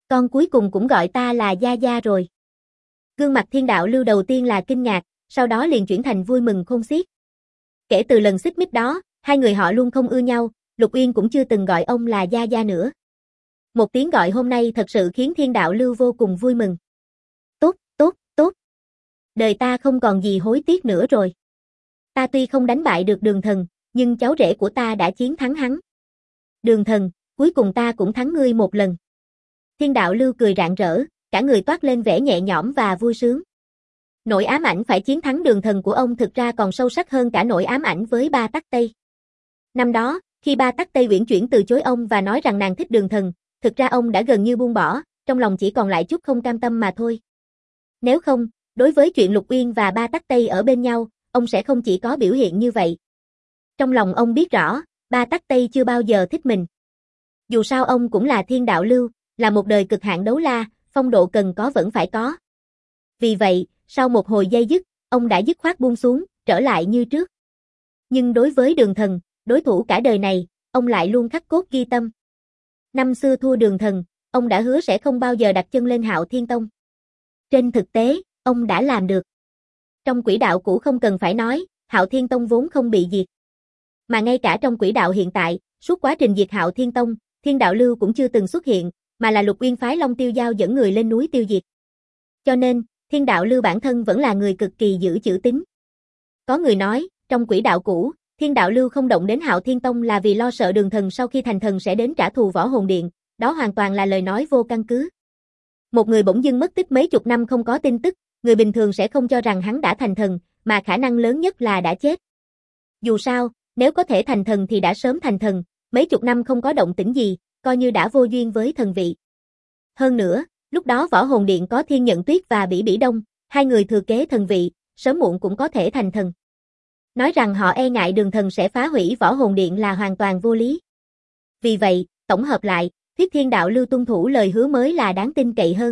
Con cuối cùng cũng gọi ta là Gia Gia rồi. Gương mặt Thiên Đạo Lưu đầu tiên là kinh ngạc, sau đó liền chuyển thành vui mừng khôn xiết. Kể từ lần xích mích đó, hai người họ luôn không ưa nhau, Lục Uyên cũng chưa từng gọi ông là Gia Gia nữa. Một tiếng gọi hôm nay thật sự khiến Thiên Đạo Lưu vô cùng vui mừng. Tốt, tốt, tốt. Đời ta không còn gì hối tiếc nữa rồi. Ta tuy không đánh bại được Đường Thần, nhưng cháu rể của ta đã chiến thắng hắn. Đường Thần, cuối cùng ta cũng thắng ngươi một lần. Thiên Đạo Lưu cười rạng rỡ, cả người toát lên vẻ nhẹ nhõm và vui sướng. Nỗi ám ảnh phải chiến thắng Đường Thần của ông thực ra còn sâu sắc hơn cả nỗi ám ảnh với Ba Tắc Tây. Năm đó, khi Ba Tắc Tây uyển chuyển từ chối ông và nói rằng nàng thích Đường Thần, thực ra ông đã gần như buông bỏ, trong lòng chỉ còn lại chút không cam tâm mà thôi. Nếu không, đối với chuyện Lục Uyên và Ba Tắc Tây ở bên nhau, ông sẽ không chỉ có biểu hiện như vậy. Trong lòng ông biết rõ, Ba Tắc Tây chưa bao giờ thích mình. Dù sao ông cũng là Thiên Đạo Lưu, là một đời cực hạn đấu la, phong độ cần có vẫn phải có. Vì vậy, sau một hồi dây dứt, ông đã dứt khoát buông xuống, trở lại như trước. Nhưng đối với Đường Thần, đối thủ cả đời này, ông lại luôn khắc cốt ghi tâm. Năm xưa thua Đường Thần, ông đã hứa sẽ không bao giờ đặt chân lên Hạo Thiên Tông. Trên thực tế, ông đã làm được. Trong quỹ đạo cũ không cần phải nói, Hạo Thiên Tông vốn không bị diệt. Mà ngay cả trong quỹ đạo hiện tại, suốt quá trình diệt Hạo Thiên Tông, Thiên Đạo Lưu cũng chưa từng xuất hiện, mà là Lục Uyên phái Long Tiêu Giao dẫn người lên núi tiêu diệt. Cho nên, Thiên Đạo Lưu bản thân vẫn là người cực kỳ giữ chữ tín. Có người nói, trong quỹ đạo cũ, Thiên Đạo Lưu không động đến Hạo Thiên Tông là vì lo sợ Đường Thần sau khi thành thần sẽ đến trả thù Võ Hồn Điện, đó hoàn toàn là lời nói vô căn cứ. Một người bỗng dưng mất tích mấy chục năm không có tin tức, người bình thường sẽ không cho rằng hắn đã thành thần, mà khả năng lớn nhất là đã chết. Dù sao, nếu có thể thành thần thì đã sớm thành thần, mấy chục năm không có động tĩnh gì, coi như đã vô duyên với thần vị. Hơn nữa, lúc đó Võ Hồn Điện có Thiên Nhận Tuyết và Bỉ Bỉ Đông, hai người thừa kế thần vị, sớm muộn cũng có thể thành thần. Nói rằng họ e ngại Đường Thần sẽ phá hủy Võ Hồn Điện là hoàn toàn vô lý. Vì vậy, tổng hợp lại, thuyết Thiên Đạo Lưu tuân thủ lời hứa mới là đáng tin cậy hơn.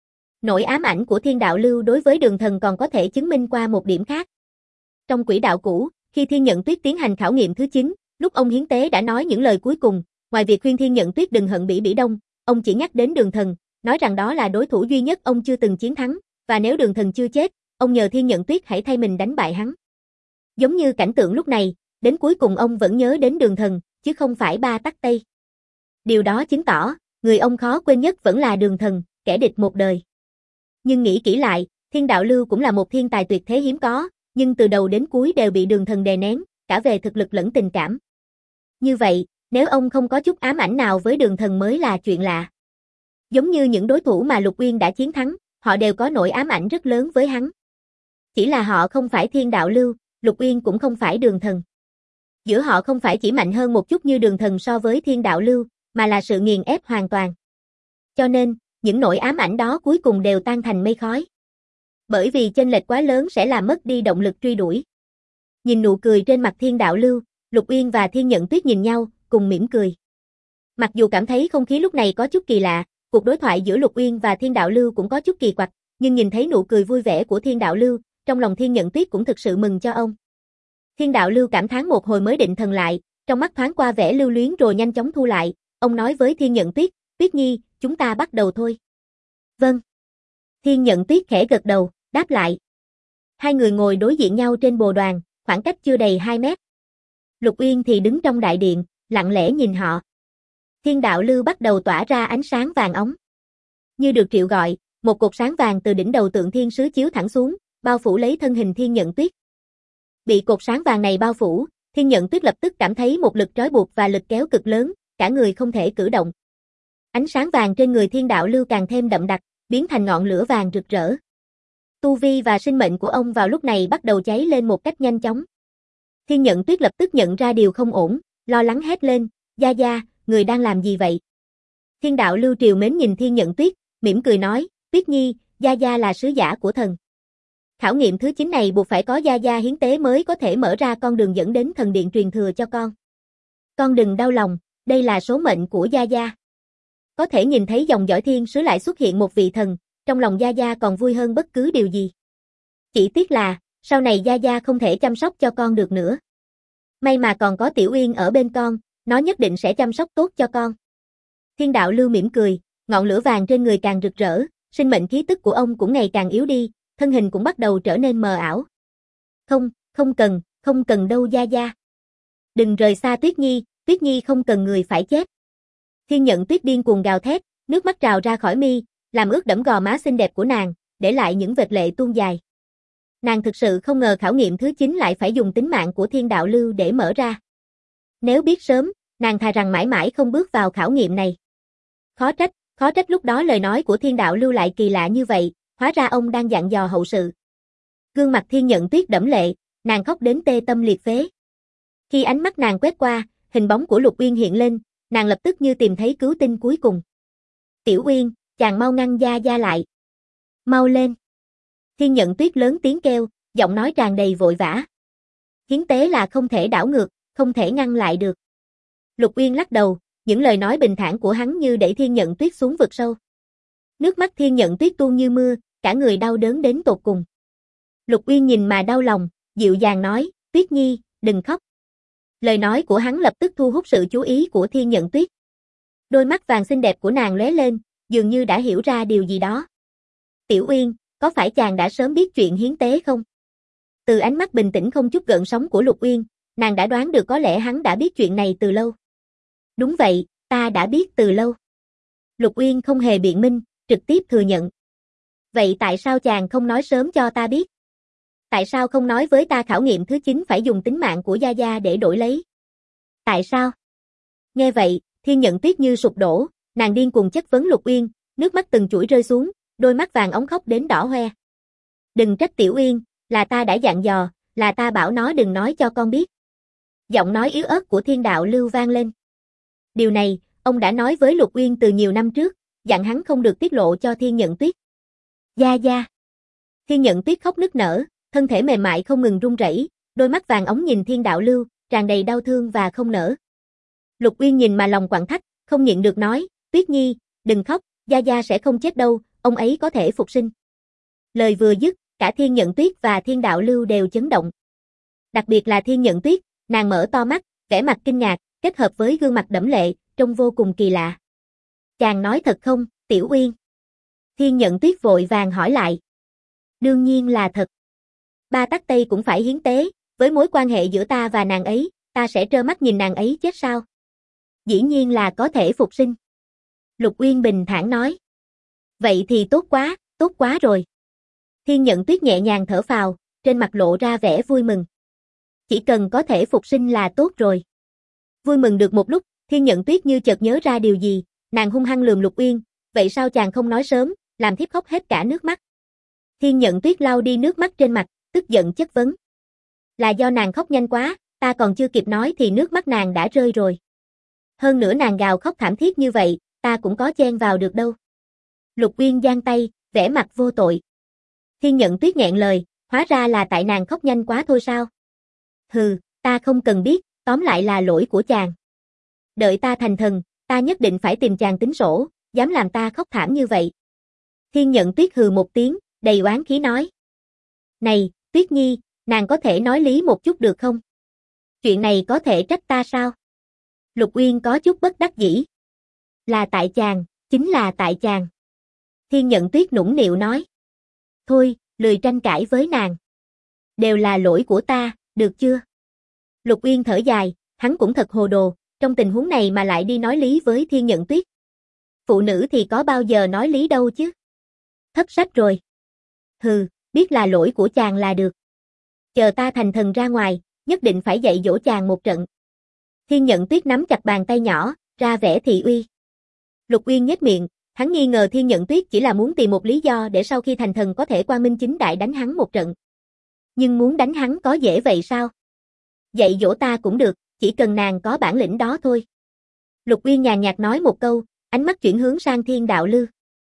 Nỗi ám ảnh của Thiên Đạo Lưu đối với Đường Thần còn có thể chứng minh qua một điểm khác. Trong quỹ đạo cũ, khi Thiên Nhận Tuyết tiến hành khảo nghiệm thứ 9, lúc ông hiến tế đã nói những lời cuối cùng, ngoài việc khuyên Thiên Nhận Tuyết đừng hận Bỉ Bỉ Đông, ông chỉ nhắc đến Đường Thần, nói rằng đó là đối thủ duy nhất ông chưa từng chiến thắng, và nếu Đường Thần chưa chết, ông nhờ Thiên Nhận Tuyết hãy thay mình đánh bại hắn. Giống như cảnh tượng lúc này, đến cuối cùng ông vẫn nhớ đến Đường Thần, chứ không phải Ba Tắc Tây. Điều đó chứng tỏ, người ông khó quên nhất vẫn là Đường Thần, kẻ địch một đời. Nhưng nghĩ kỹ lại, Thiên Đạo Lưu cũng là một thiên tài tuyệt thế hiếm có, nhưng từ đầu đến cuối đều bị Đường Thần đè nén, cả về thực lực lẫn tình cảm. Như vậy, nếu ông không có chút ám ảnh nào với Đường Thần mới là chuyện lạ. Giống như những đối thủ mà Lục Uyên đã chiến thắng, họ đều có nỗi ám ảnh rất lớn với hắn. Chỉ là họ không phải Thiên Đạo Lưu, Lục Uyên cũng không phải Đường Thần. Giữa họ không phải chỉ mạnh hơn một chút như Đường Thần so với Thiên Đạo Lưu, mà là sự nghiền ép hoàn toàn. Cho nên, những nỗi ám ảnh đó cuối cùng đều tan thành mây khói. Bởi vì chênh lệch quá lớn sẽ làm mất đi động lực truy đuổi. Nhìn nụ cười trên mặt Thiên Đạo Lưu, Lục Uyên và Thiên Nhận Tuyết nhìn nhau, cùng mỉm cười. Mặc dù cảm thấy không khí lúc này có chút kỳ lạ, cuộc đối thoại giữa Lục Uyên và Thiên Đạo Lưu cũng có chút kỳ quặc, nhưng nhìn thấy nụ cười vui vẻ của Thiên Đạo Lưu, trong lòng Thiên Nhận Tuyết cũng thực sự mừng cho ông. Thiên Đạo Lưu cảm thán một hồi mới định thần lại, trong mắt thoáng qua vẻ lưu luyến rồi nhanh chóng thu lại, ông nói với Thiên Nhận Tuyết, Tuyết Nhi, chúng ta bắt đầu thôi. Vâng. Thiên Nhận Tuyết khẽ gật đầu, đáp lại. Hai người ngồi đối diện nhau trên bồ đoàn, khoảng cách chưa đầy 2 mét. Lục Uyên thì đứng trong đại điện, lặng lẽ nhìn họ. Thiên Đạo Lưu bắt đầu tỏa ra ánh sáng vàng óng. Như được triệu gọi, một cột sáng vàng từ đỉnh đầu tượng thiên sứ chiếu thẳng xuống, bao phủ lấy thân hình Thiên Nhận Tuyết. Bị cột sáng vàng này bao phủ, Thiên Nhận Tuyết lập tức cảm thấy một lực trói buộc và lực kéo cực lớn, cả người không thể cử động. Ánh sáng vàng trên người Thiên Đạo Lưu càng thêm đậm đặc, biến thành ngọn lửa vàng rực rỡ. Tu vi và sinh mệnh của ông vào lúc này bắt đầu cháy lên một cách nhanh chóng. Thiên Nhận Tuyết lập tức nhận ra điều không ổn, lo lắng hét lên, Gia Gia, người đang làm gì vậy? Thiên Đạo Lưu trìu mến nhìn Thiên Nhận Tuyết, mỉm cười nói, Tuyết Nhi, Gia Gia là sứ giả của thần. Khảo nghiệm thứ 9 này buộc phải có Gia Gia hiến tế mới có thể mở ra con đường dẫn đến thần điện truyền thừa cho con. Con đừng đau lòng, đây là số mệnh của Gia Gia. Có thể nhìn thấy dòng dõi thiên sứ lại xuất hiện một vị thần, trong lòng Gia Gia còn vui hơn bất cứ điều gì. Chỉ tiếc là, sau này Gia Gia không thể chăm sóc cho con được nữa. May mà còn có Tiểu Uyên ở bên con, nó nhất định sẽ chăm sóc tốt cho con. Thiên Đạo Lưu mỉm cười, ngọn lửa vàng trên người càng rực rỡ, sinh mệnh khí tức của ông cũng ngày càng yếu đi, thân hình cũng bắt đầu trở nên mờ ảo. Không cần đâu Gia Gia. Đừng rời xa Tuyết Nhi không cần người phải chết. Thiên Nhận Tuyết điên cuồng gào thét, nước mắt trào ra khỏi mi, làm ướt đẫm gò má xinh đẹp của nàng, để lại những vệt lệ tuôn dài. Nàng thực sự không ngờ khảo nghiệm thứ 9 lại phải dùng tính mạng của Thiên Đạo Lưu để mở ra. Nếu biết sớm, nàng thà rằng mãi mãi không bước vào khảo nghiệm này. Khó trách lúc đó lời nói của Thiên Đạo Lưu lại kỳ lạ như vậy, hóa ra ông đang dặn dò hậu sự. Gương mặt Thiên Nhận Tuyết đẫm lệ, nàng khóc đến tê tâm liệt phế. Khi ánh mắt nàng quét qua, hình bóng của Lục Uyên hiện lên, nàng lập tức như tìm thấy cứu tinh cuối cùng. Tiểu Uyên, chàng mau ngăn Gia Gia lại. Mau lên. Thiên Nhận Tuyết lớn tiếng kêu, giọng nói tràn đầy vội vã. Hiến tế là không thể đảo ngược, không thể ngăn lại được. Lục Uyên lắc đầu, những lời nói bình thản của hắn như đẩy Thiên Nhận Tuyết xuống vực sâu. Nước mắt Thiên Nhận Tuyết tuôn như mưa, cả người đau đớn đến tột cùng. Lục Uyên nhìn mà đau lòng, dịu dàng nói, Tuyết Nhi, đừng khóc. Lời nói của hắn lập tức thu hút sự chú ý của Thiên Nhận Tuyết. Đôi mắt vàng xinh đẹp của nàng lóe lên, dường như đã hiểu ra điều gì đó. Tiểu Uyên, có phải chàng đã sớm biết chuyện hiến tế không? Từ ánh mắt bình tĩnh không chút gợn sóng của Lục Uyên, nàng đã đoán được có lẽ hắn đã biết chuyện này từ lâu. Đúng vậy, ta đã biết từ lâu. Lục Uyên không hề biện minh, trực tiếp thừa nhận. Vậy tại sao chàng không nói sớm cho ta biết? Tại sao không nói với ta khảo nghiệm thứ 9 phải dùng tính mạng của Gia Gia để đổi lấy? Tại sao? Nghe vậy, Thiên Nhận Tuyết như sụp đổ, nàng điên cuồng chất vấn Lục Uyên, nước mắt từng chuỗi rơi xuống, đôi mắt vàng óng khóc đến đỏ hoe. Đừng trách Tiểu Uyên, là ta đã dặn dò, là ta bảo nó đừng nói cho con biết. Giọng nói yếu ớt của Thiên Đạo Lưu vang lên. Điều này, ông đã nói với Lục Uyên từ nhiều năm trước, dặn hắn không được tiết lộ cho Thiên Nhận Tuyết. Gia Gia. Thiên Nhận Tuyết khóc nức nở, thân thể mềm mại không ngừng run rẩy, đôi mắt vàng óng nhìn Thiên Đạo Lưu, tràn đầy đau thương và không nỡ. Lục Uyên nhìn mà lòng quặn thắt, không nhịn được nói, Tuyết Nhi, đừng khóc, Gia Gia sẽ không chết đâu, ông ấy có thể phục sinh. Lời vừa dứt, cả Thiên Nhận Tuyết và Thiên Đạo Lưu đều chấn động. Đặc biệt là Thiên Nhận Tuyết, nàng mở to mắt, vẻ mặt kinh ngạc, kết hợp với gương mặt đẫm lệ, trông vô cùng kỳ lạ. Chàng nói thật không, Tiểu Uyên? Thiên Nhận Tuyết vội vàng hỏi lại. Đương nhiên là thật. Ba tắc Tây cũng phải hiến tế, với mối quan hệ giữa ta và nàng ấy, ta sẽ trơ mắt nhìn nàng ấy chết sao? Dĩ nhiên là có thể phục sinh. Lục Uyên bình thản nói. Vậy thì tốt quá rồi. Thiên Nhận Tuyết nhẹ nhàng thở phào, trên mặt lộ ra vẻ vui mừng. Chỉ cần có thể phục sinh là tốt rồi. Vui mừng được một lúc, Thiên Nhận Tuyết như chợt nhớ ra điều gì, nàng hung hăng lườm Lục Uyên, vậy sao chàng không nói sớm, làm thiếp khóc hết cả nước mắt. Thiên Nhận Tuyết lau đi nước mắt trên mặt, tức giận chất vấn. Là do nàng khóc nhanh quá, ta còn chưa kịp nói thì nước mắt nàng đã rơi rồi. Hơn nữa nàng gào khóc thảm thiết như vậy, ta cũng có chen vào được đâu. Lục Uyên giang tay, vẻ mặt vô tội. Thiên Nhận Tuyết nghẹn lời, hóa ra là tại nàng khóc nhanh quá thôi sao? Hừ, ta không cần biết, tóm lại là lỗi của chàng. Đợi ta thành thần, ta nhất định phải tìm chàng tính sổ, dám làm ta khóc thảm như vậy. Thiên Nhận Tuyết hừ một tiếng, đầy oán khí nói. Này, Tuyết Nhi, nàng có thể nói lý một chút được không? Chuyện này có thể trách ta sao? Lục Uyên có chút bất đắc dĩ. Là tại chàng, chính là tại chàng. Thiên Nhận Tuyết nũng nịu nói. Thôi, lười tranh cãi với nàng. Đều là lỗi của ta, được chưa? Lục Uyên thở dài, hắn cũng thật hồ đồ, trong tình huống này mà lại đi nói lý với Thiên Nhận Tuyết. Phụ nữ thì có bao giờ nói lý đâu chứ? Thất sách rồi. Hừ, biết là lỗi của chàng là được. Chờ ta thành thần ra ngoài, nhất định phải dạy dỗ chàng một trận. Thiên Nhận Tuyết nắm chặt bàn tay nhỏ, ra vẻ thị uy. Lục Uyên nhếch miệng, hắn nghi ngờ Thiên Nhận Tuyết chỉ là muốn tìm một lý do để sau khi thành thần có thể quang minh chính đại đánh hắn một trận. Nhưng muốn đánh hắn có dễ vậy sao? Dạy dỗ ta cũng được, chỉ cần nàng có bản lĩnh đó thôi. Lục Uyên nhàn nhạt nói một câu, ánh mắt chuyển hướng sang Thiên Đạo Lưu.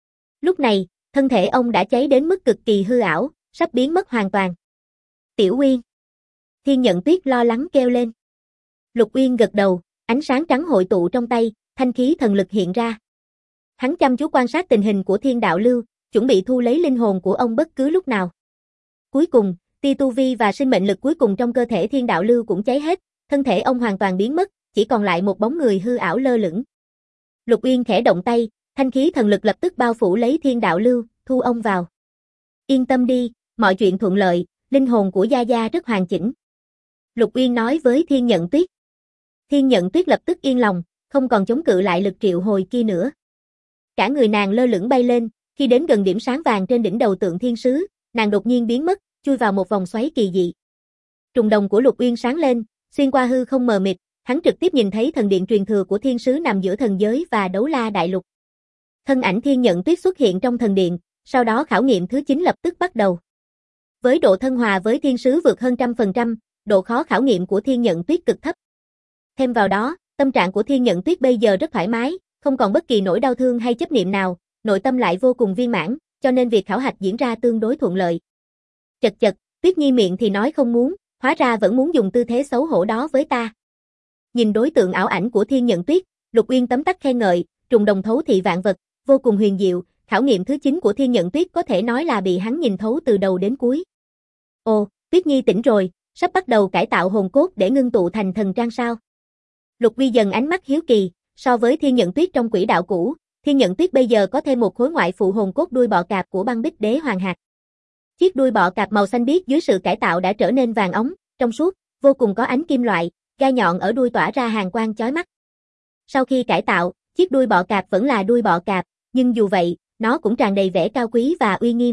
Lúc này, thân thể ông đã cháy đến mức cực kỳ hư ảo, sắp biến mất hoàn toàn. Tiểu Uyên. Thiên Nhận Tuyết lo lắng kêu lên. Lục Uyên gật đầu, ánh sáng trắng hội tụ trong tay, thanh khí thần lực hiện ra. Hắn chăm chú quan sát tình hình của Thiên Đạo Lưu, chuẩn bị thu lấy linh hồn của ông bất cứ lúc nào. Cuối cùng, tia tu vi và sinh mệnh lực cuối cùng trong cơ thể Thiên Đạo Lưu cũng cháy hết, thân thể ông hoàn toàn biến mất, chỉ còn lại một bóng người hư ảo lơ lửng. Lục Uyên khẽ động tay, Thanh khí thần lực lập tức bao phủ lấy Thiên Đạo Lưu, thu ông vào. Yên tâm đi, mọi chuyện thuận lợi, linh hồn của Gia Gia rất hoàn chỉnh. Lục Uyên nói với Thiên Nhận Tuyết. Thiên Nhận Tuyết lập tức yên lòng, không còn chống cự lại lực triệu hồi kia nữa. Cả người nàng lơ lửng bay lên, khi đến gần điểm sáng vàng trên đỉnh đầu tượng thiên sứ, nàng đột nhiên biến mất, chui vào một vòng xoáy kỳ dị. Trùng đồng của Lục Uyên sáng lên, xuyên qua hư không mờ mịt, hắn trực tiếp nhìn thấy thần điện truyền thừa của thiên sứ nằm giữa thần giới và đấu la đại lục. Thân ảnh Thiên Nhận Tuyết xuất hiện trong thần điện, sau đó khảo nghiệm thứ 9 lập tức bắt đầu. Với độ thân hòa với thiên sứ vượt hơn 100%, độ khó khảo nghiệm của Thiên Nhận Tuyết cực thấp. Thêm vào đó, tâm trạng của Thiên Nhận Tuyết bây giờ rất thoải mái, không còn bất kỳ nỗi đau thương hay chấp niệm nào, nội tâm lại vô cùng viên mãn, cho nên việc khảo hạch diễn ra tương đối thuận lợi. Chật chật, Tuyết Nhi miệng thì nói không muốn, hóa ra vẫn muốn dùng tư thế xấu hổ đó với ta. Nhìn đối tượng ảo ảnh của Thiên Nhận Tuyết, Lục Uyên tấm tắc khen ngợi, trùng đồng thấu thị vạn vật, vô cùng huyền diệu, khảo nghiệm thứ 9 của Thiên Nhận Tuyết có thể nói là bị hắn nhìn thấu từ đầu đến cuối. Ồ, Tuyết Nhi tỉnh rồi, sắp bắt đầu cải tạo hồn cốt để ngưng tụ thành thần trang sao? Lục Vi dần ánh mắt hiếu kỳ, so với Thiên Nhận Tuyết trong quỹ đạo cũ, Thiên Nhận Tuyết bây giờ có thêm một khối ngoại phụ hồn cốt đuôi bọ cạp của Băng Bích Đế Hoàng hạt. Chiếc đuôi bọ cạp màu xanh biếc dưới sự cải tạo đã trở nên vàng óng, trong suốt, vô cùng có ánh kim loại, gai nhọn ở đuôi tỏa ra hàn quang chói mắt. Sau khi cải tạo, chiếc đuôi bọ cạp vẫn là đuôi bọ cạp, nhưng dù vậy, nó cũng tràn đầy vẻ cao quý và uy nghiêm.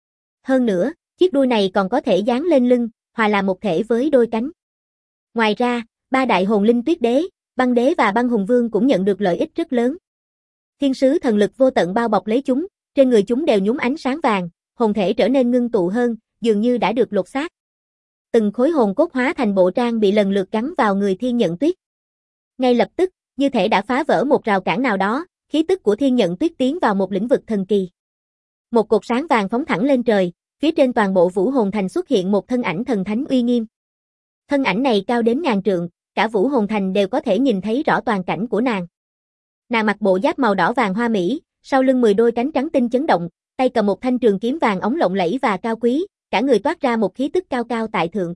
Hơn nữa, chiếc đuôi này còn có thể dán lên lưng, hòa làm một thể với đôi cánh. Ngoài ra, ba đại hồn linh Tuyết Đế, Băng Đế và Băng Hùng Vương cũng nhận được lợi ích rất lớn. Thiên sứ thần lực vô tận bao bọc lấy chúng, trên người chúng đều nhúng ánh sáng vàng, hồn thể trở nên ngưng tụ hơn, dường như đã được lột xác. Từng khối hồn cốt hóa thành bộ trang bị lần lượt gắn vào người Thiên Nhận Tuyết. Ngay lập tức, như thể đã phá vỡ một rào cản nào đó, khí tức của Thiên Nhận Tuyết tiến vào một lĩnh vực thần kỳ. Một cột sáng vàng phóng thẳng lên trời, phía trên toàn bộ Vũ Hồn Thành xuất hiện một thân ảnh thần thánh uy nghiêm. Thân ảnh này cao đến ngàn trượng, cả Vũ Hồn Thành đều có thể nhìn thấy rõ toàn cảnh của nàng. Nàng mặc bộ giáp màu đỏ vàng hoa mỹ, sau lưng 10 đôi cánh trắng tinh chấn động, tay cầm một thanh trường kiếm vàng óng lộng lẫy và cao quý, cả người toát ra một khí tức cao cao tại thượng.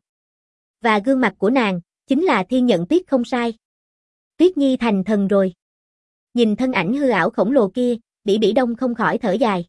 Và gương mặt của nàng, chính là Thiên Nhận Tuyết không sai. Tuyết Nhi thành thần rồi. Nhìn thân ảnh hư ảo khổng lồ kia, Bỉ Bỉ Đông không khỏi thở dài.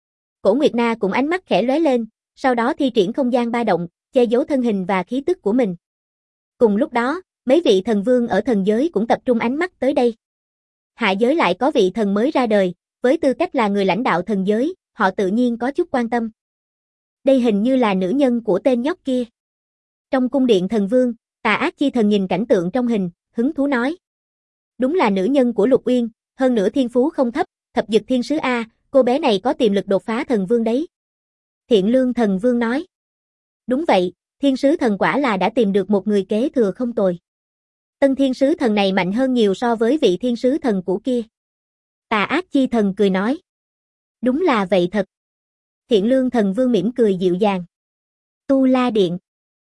Cổ Nguyệt Na cũng ánh mắt khẽ lóe lên, sau đó thi triển không gian ba động, che giấu thân hình và khí tức của mình. Cùng lúc đó, mấy vị thần vương ở thần giới cũng tập trung ánh mắt tới đây. Hạ giới lại có vị thần mới ra đời, với tư cách là người lãnh đạo thần giới, họ tự nhiên có chút quan tâm. Đây hình như là nữ nhân của tên nhóc kia. Trong cung điện thần vương, Tà Ác Chi Thần nhìn cảnh tượng trong hình, hứng thú nói. Đúng là nữ nhân của Lục Uyên, hơn nữa thiên phú không thấp, thập dực thiên sứ A, cô bé này có tiềm lực đột phá thần vương đấy. Thiện Lương thần vương nói. Đúng vậy, thiên sứ thần quả là đã tìm được một người kế thừa không tồi. Tân thiên sứ thần này mạnh hơn nhiều so với vị thiên sứ thần cũ kia. Tà Ác Chi Thần cười nói. Đúng là vậy thật. Thiện Lương thần vương mỉm cười dịu dàng. Tu La Điện.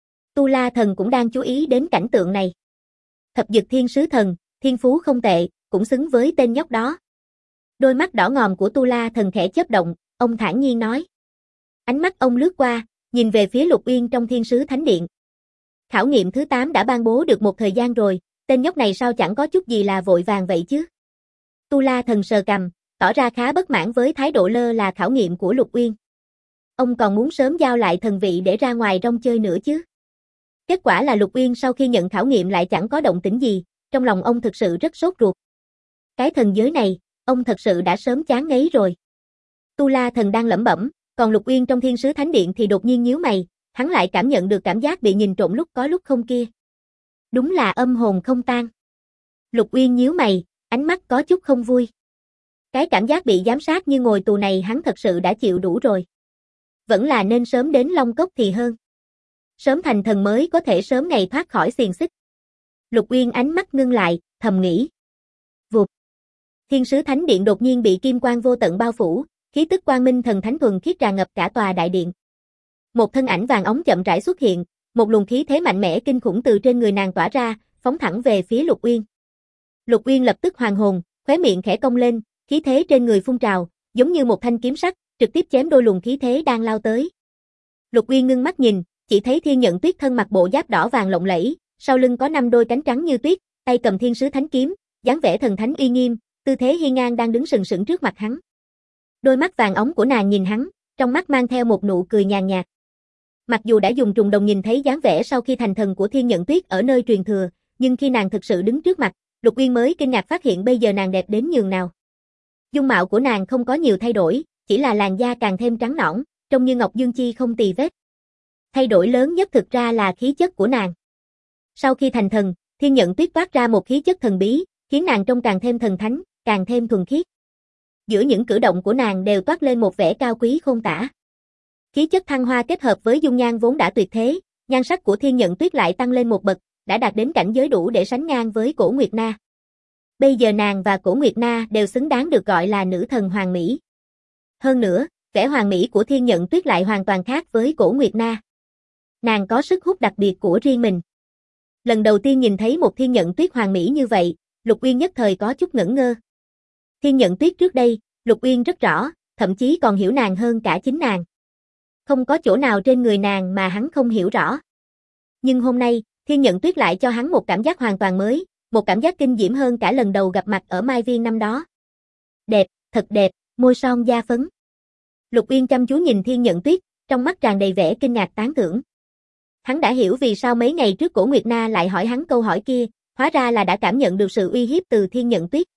Tu La thần cũng đang chú ý đến cảnh tượng này. Thập dực thiên sứ thần, thiên phú không tệ, cũng xứng với tên nhóc đó. Đôi mắt đỏ ngòm của Tu La thần khẽ chớp động, ông thản nhiên nói. Ánh mắt ông lướt qua, nhìn về phía Lục Uyên trong Thiên Sứ Thánh Điện. Khảo nghiệm thứ 8 đã ban bố được một thời gian rồi, tên nhóc này sao chẳng có chút gì là vội vàng vậy chứ? Tu La thần sờ cằm, tỏ ra khá bất mãn với thái độ lơ là khảo nghiệm của Lục Uyên. Ông còn muốn sớm giao lại thần vị để ra ngoài rong chơi nữa chứ. Kết quả là Lục Uyên sau khi nhận khảo nghiệm lại chẳng có động tĩnh gì, trong lòng ông thực sự rất sốt ruột. Cái thần giới này, ông thật sự đã sớm chán ngấy rồi. Tu La thần đang lẩm bẩm, còn Lục Uyên trong Thiên Sứ Thánh Điện thì đột nhiên nhíu mày, hắn lại cảm nhận được cảm giác bị nhìn trộm lúc có lúc không kia. Đúng là âm hồn không tan. Lục Uyên nhíu mày, ánh mắt có chút không vui. Cái cảm giác bị giám sát như ngồi tù này hắn thật sự đã chịu đủ rồi. Vẫn là nên sớm đến Long Cốc thì hơn. Sớm thành thần mới có thể sớm ngày thoát khỏi xiềng xích. Lục Uyên ánh mắt ngưng lại, thầm nghĩ. Vụt. Thiên Sứ Thánh Điện đột nhiên bị kim quang vô tận bao phủ, khí tức quang minh thần thánh thuần khiết tràn ngập cả tòa đại điện. Một thân ảnh vàng óng chậm rãi xuất hiện, một luồng khí thế mạnh mẽ kinh khủng từ trên người nàng tỏa ra, phóng thẳng về phía Lục Uyên. Lục Uyên lập tức hoàn hồn, khóe miệng khẽ cong lên, khí thế trên người phun trào, giống như một thanh kiếm sắc, trực tiếp chém đôi luồng khí thế đang lao tới. Lục Uyên ngưng mắt nhìn, chỉ thấy Thiên Nhận Tuyết thân mặc bộ giáp đỏ vàng lộng lẫy, sau lưng có 5 đôi cánh trắng như tuyết, tay cầm Thiên Sứ Thánh kiếm, dáng vẻ thần thánh uy nghiêm, tư thế hiên ngang đang đứng sừng sững trước mặt hắn. Đôi mắt vàng óng của nàng nhìn hắn, trong mắt mang theo một nụ cười nhàn nhạt. Mặc dù đã dùng trùng đồng nhìn thấy dáng vẻ sau khi thành thần của Thiên Nhận Tuyết ở nơi truyền thừa, nhưng khi nàng thực sự đứng trước mặt, Lục Uyên mới kinh ngạc phát hiện bây giờ nàng đẹp đến nhường nào. Dung mạo của nàng không có nhiều thay đổi, chỉ là làn da càng thêm trắng nõn, trông như ngọc dương chi không tì vết. Thay đổi lớn nhất thực ra là khí chất của nàng. Sau khi thành thần, Thiên Nhận Tuyết toát ra một khí chất thần bí, khiến nàng trông càng thêm thần thánh, càng thêm thuần khiết. Giữa những cử động của nàng đều toát lên một vẻ cao quý khôn tả. Khí chất thăng hoa kết hợp với dung nhan vốn đã tuyệt thế, nhan sắc của Thiên Nhận Tuyết lại tăng lên một bậc, đã đạt đến cảnh giới đủ để sánh ngang với Cổ Nguyệt Na. Bây giờ nàng và Cổ Nguyệt Na đều xứng đáng được gọi là nữ thần hoàng mỹ. Hơn nữa, vẻ hoàng mỹ của Thiên Nhận Tuyết lại hoàn toàn khác với Cổ Nguyệt Na. Nàng có sức hút đặc biệt của riêng mình. Lần đầu tiên nhìn thấy một Thiên Nhận Tuyết hoàng mỹ như vậy, Lục Uyên nhất thời có chút ngẩn ngơ. Thiên Nhận Tuyết trước đây, Lục Uyên rất rõ, thậm chí còn hiểu nàng hơn cả chính nàng. Không có chỗ nào trên người nàng mà hắn không hiểu rõ. Nhưng hôm nay, Thiên Nhận Tuyết lại cho hắn một cảm giác hoàn toàn mới, một cảm giác kinh diễm hơn cả lần đầu gặp mặt ở Mai Viên năm đó. Đẹp, thật đẹp, môi son da phấn. Lục Uyên chăm chú nhìn Thiên Nhận Tuyết, trong mắt tràn đầy vẻ kinh ngạc tán thưởng. Hắn đã hiểu vì sao mấy ngày trước Cổ Nguyệt Na lại hỏi hắn câu hỏi kia, hóa ra là đã cảm nhận được sự uy hiếp từ Thiên Nhận Tuyết.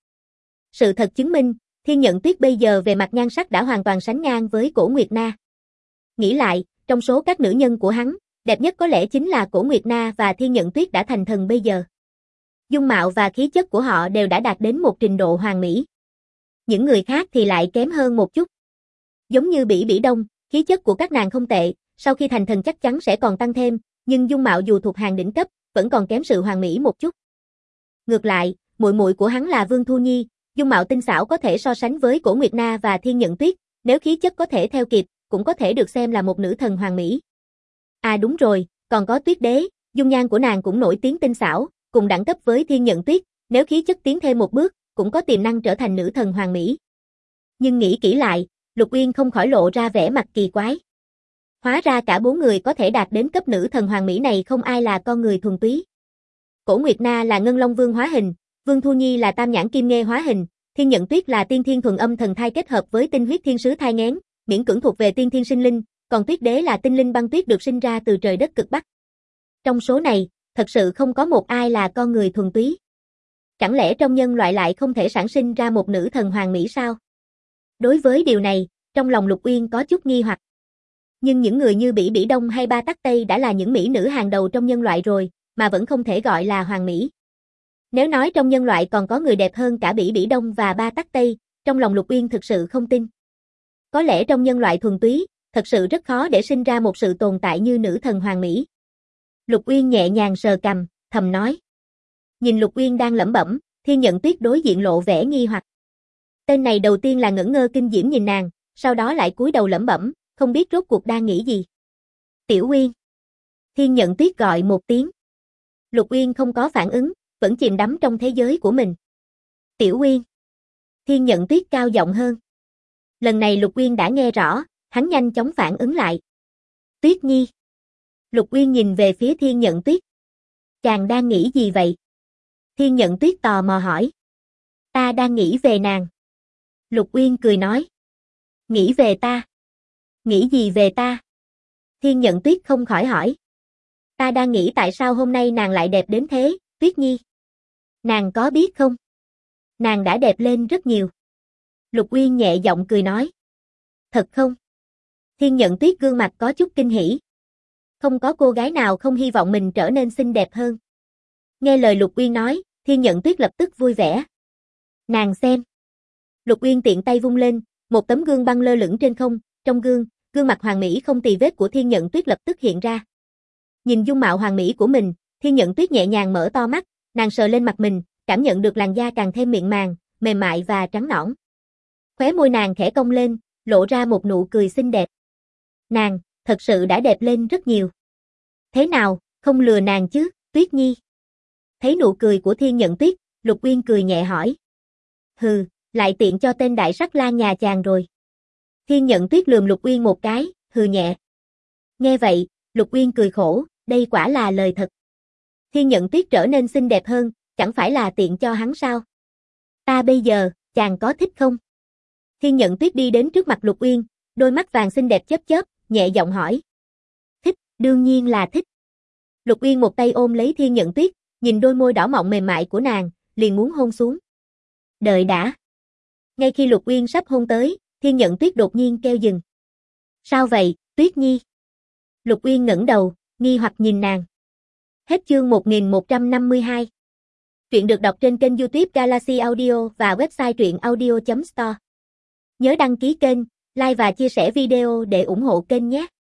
Sự thật chứng minh, Thiên Nhận Tuyết bây giờ về mặt nhan sắc đã hoàn toàn sánh ngang với Cổ Nguyệt Na. Nghĩ lại, trong số các nữ nhân của hắn, đẹp nhất có lẽ chính là Cổ Nguyệt Na và Thiên Nhận Tuyết đã thành thần bây giờ. Dung mạo và khí chất của họ đều đã đạt đến một trình độ hoàn mỹ. Những người khác thì lại kém hơn một chút. Giống như Bỉ Bỉ Đông, khí chất của các nàng không tệ, sau khi thành thần chắc chắn sẽ còn tăng thêm, nhưng dung mạo dù thuộc hàng đỉnh cấp, vẫn còn kém sự hoàn mỹ một chút. Ngược lại, muội muội của hắn là Vương Thu Nhi, dung mạo tinh xảo có thể so sánh với Cổ Nguyệt Na và Thiên Nhận Tuyết, nếu khí chất có thể theo kịp, cũng có thể được xem là một nữ thần hoàn mỹ. À đúng rồi, còn có Tuyết Đế, dung nhan của nàng cũng nổi tiếng tinh xảo, cùng đẳng cấp với Thiên Nhận Tuyết, nếu khí chất tiến thêm một bước, cũng có tiềm năng trở thành nữ thần hoàn mỹ. Nhưng nghĩ kỹ lại, Lục Uyên không khỏi lộ ra vẻ mặt kỳ quái. Hóa ra cả 4 người có thể đạt đến cấp nữ thần hoàng mỹ này không ai là con người thuần túy. Cổ Nguyệt Na là Ngân Long Vương hóa hình, Vương Thu Nhi là Tam Nhãn Kim Nghê hóa hình, Thiên Nhận Tuyết là Tiên Thiên Thuần Âm Thần Thai kết hợp với Tinh Huyết Thiên Sứ thai nghén, miễn cưỡng thuộc về tiên thiên sinh linh, còn Tuyết Đế là tinh linh băng tuyết được sinh ra từ trời đất cực Bắc. Trong số này, thật sự không có một ai là con người thuần túy. Chẳng lẽ trong nhân loại lại không thể sản sinh ra một nữ thần hoàng mỹ sao? Đối với điều này, trong lòng Lục Uyên có chút nghi hoặc. Nhưng những người như Bỉ Bỉ Đông hay Ba Tắc Tây đã là những mỹ nữ hàng đầu trong nhân loại rồi, mà vẫn không thể gọi là hoàng mỹ. Nếu nói trong nhân loại còn có người đẹp hơn cả Bỉ Bỉ Đông và Ba Tắc Tây, trong lòng Lục Uyên thực sự không tin. Có lẽ trong nhân loại thuần túy, thật sự rất khó để sinh ra một sự tồn tại như nữ thần hoàng mỹ. Lục Uyên nhẹ nhàng sờ cằm, thầm nói. Nhìn Lục Uyên đang lẩm bẩm, Thiên Nhận Tuyết đối diện lộ vẻ nghi hoặc. Tên này đầu tiên là ngẩn ngơ kinh diễm nhìn nàng, sau đó lại cúi đầu lẩm bẩm, không biết rốt cuộc đang nghĩ gì. Tiểu Uyên. Thiên Nhận Tuyết gọi một tiếng. Lục Uyên không có phản ứng, vẫn chìm đắm trong thế giới của mình. Tiểu Uyên. Thiên Nhận Tuyết cao giọng hơn. Lần này Lục Uyên đã nghe rõ, hắn nhanh chóng phản ứng lại. Tuyết Nhi. Lục Uyên nhìn về phía Thiên Nhận Tuyết. Chàng đang nghĩ gì vậy? Thiên Nhận Tuyết tò mò hỏi. Ta đang nghĩ về nàng. Lục Uyên cười nói. Nghĩ về ta? Nghĩ gì về ta? Thiên Nhận Tuyết không khỏi hỏi. Ta đang nghĩ tại sao hôm nay nàng lại đẹp đến thế, Tuyết Nhi. Nàng có biết không? Nàng đã đẹp lên rất nhiều. Lục Uyên nhẹ giọng cười nói. Thật không? Thiên Nhận Tuyết gương mặt có chút kinh hỉ. Không có cô gái nào không hy vọng mình trở nên xinh đẹp hơn. Nghe lời Lục Uyên nói, Thiên Nhận Tuyết lập tức vui vẻ. Nàng xem. Lục Uyên tiện tay vung lên, một tấm gương băng lơ lửng trên không, trong gương, gương mặt hoàng mỹ không tì vết của Thiên Nhận Tuyết lập tức hiện ra. Nhìn dung mạo hoàng mỹ của mình, Thiên Nhận Tuyết nhẹ nhàng mở to mắt, nàng sờ lên mặt mình, cảm nhận được làn da càng thêm mịn màng, mềm mại và trắng nõn. Khóe môi nàng khẽ cong lên, lộ ra một nụ cười xinh đẹp. Nàng, thật sự đã đẹp lên rất nhiều. Thế nào, không lừa nàng chứ, Tuyết Nhi? Thấy nụ cười của Thiên Nhận Tuyết, Lục Uyên cười nhẹ hỏi. Hừ, lại tiện cho tên đại sắc lang nhà chàng rồi. Thiên Nhận Tuyết lườm Lục Uyên một cái, hừ nhẹ. Nghe vậy, Lục Uyên cười khổ, đây quả là lời thật. Thiên Nhận Tuyết trở nên xinh đẹp hơn, chẳng phải là tiện cho hắn sao? Ta bây giờ, Chàng có thích không? Thiên Nhận Tuyết đi đến trước mặt Lục Uyên, đôi mắt vàng xinh đẹp chớp chớp, nhẹ giọng hỏi. Thích, đương nhiên là thích. Lục Uyên một tay ôm lấy Thiên Nhận Tuyết, nhìn đôi môi đỏ mọng mềm mại của nàng, liền muốn hôn xuống. Đợi đã. Ngay khi Lục Uyên sắp hôn tới, Thiên Nhận Tuyết đột nhiên kêu dừng. Sao vậy, Tuyết Nhi? Lục Uyên ngẩng đầu, nghi hoặc nhìn nàng. Hết chương 1152. Truyện được đọc trên kênh YouTube Galaxy Audio và website truyệnaudio.store. Nhớ đăng ký kênh, like và chia sẻ video để ủng hộ kênh nhé.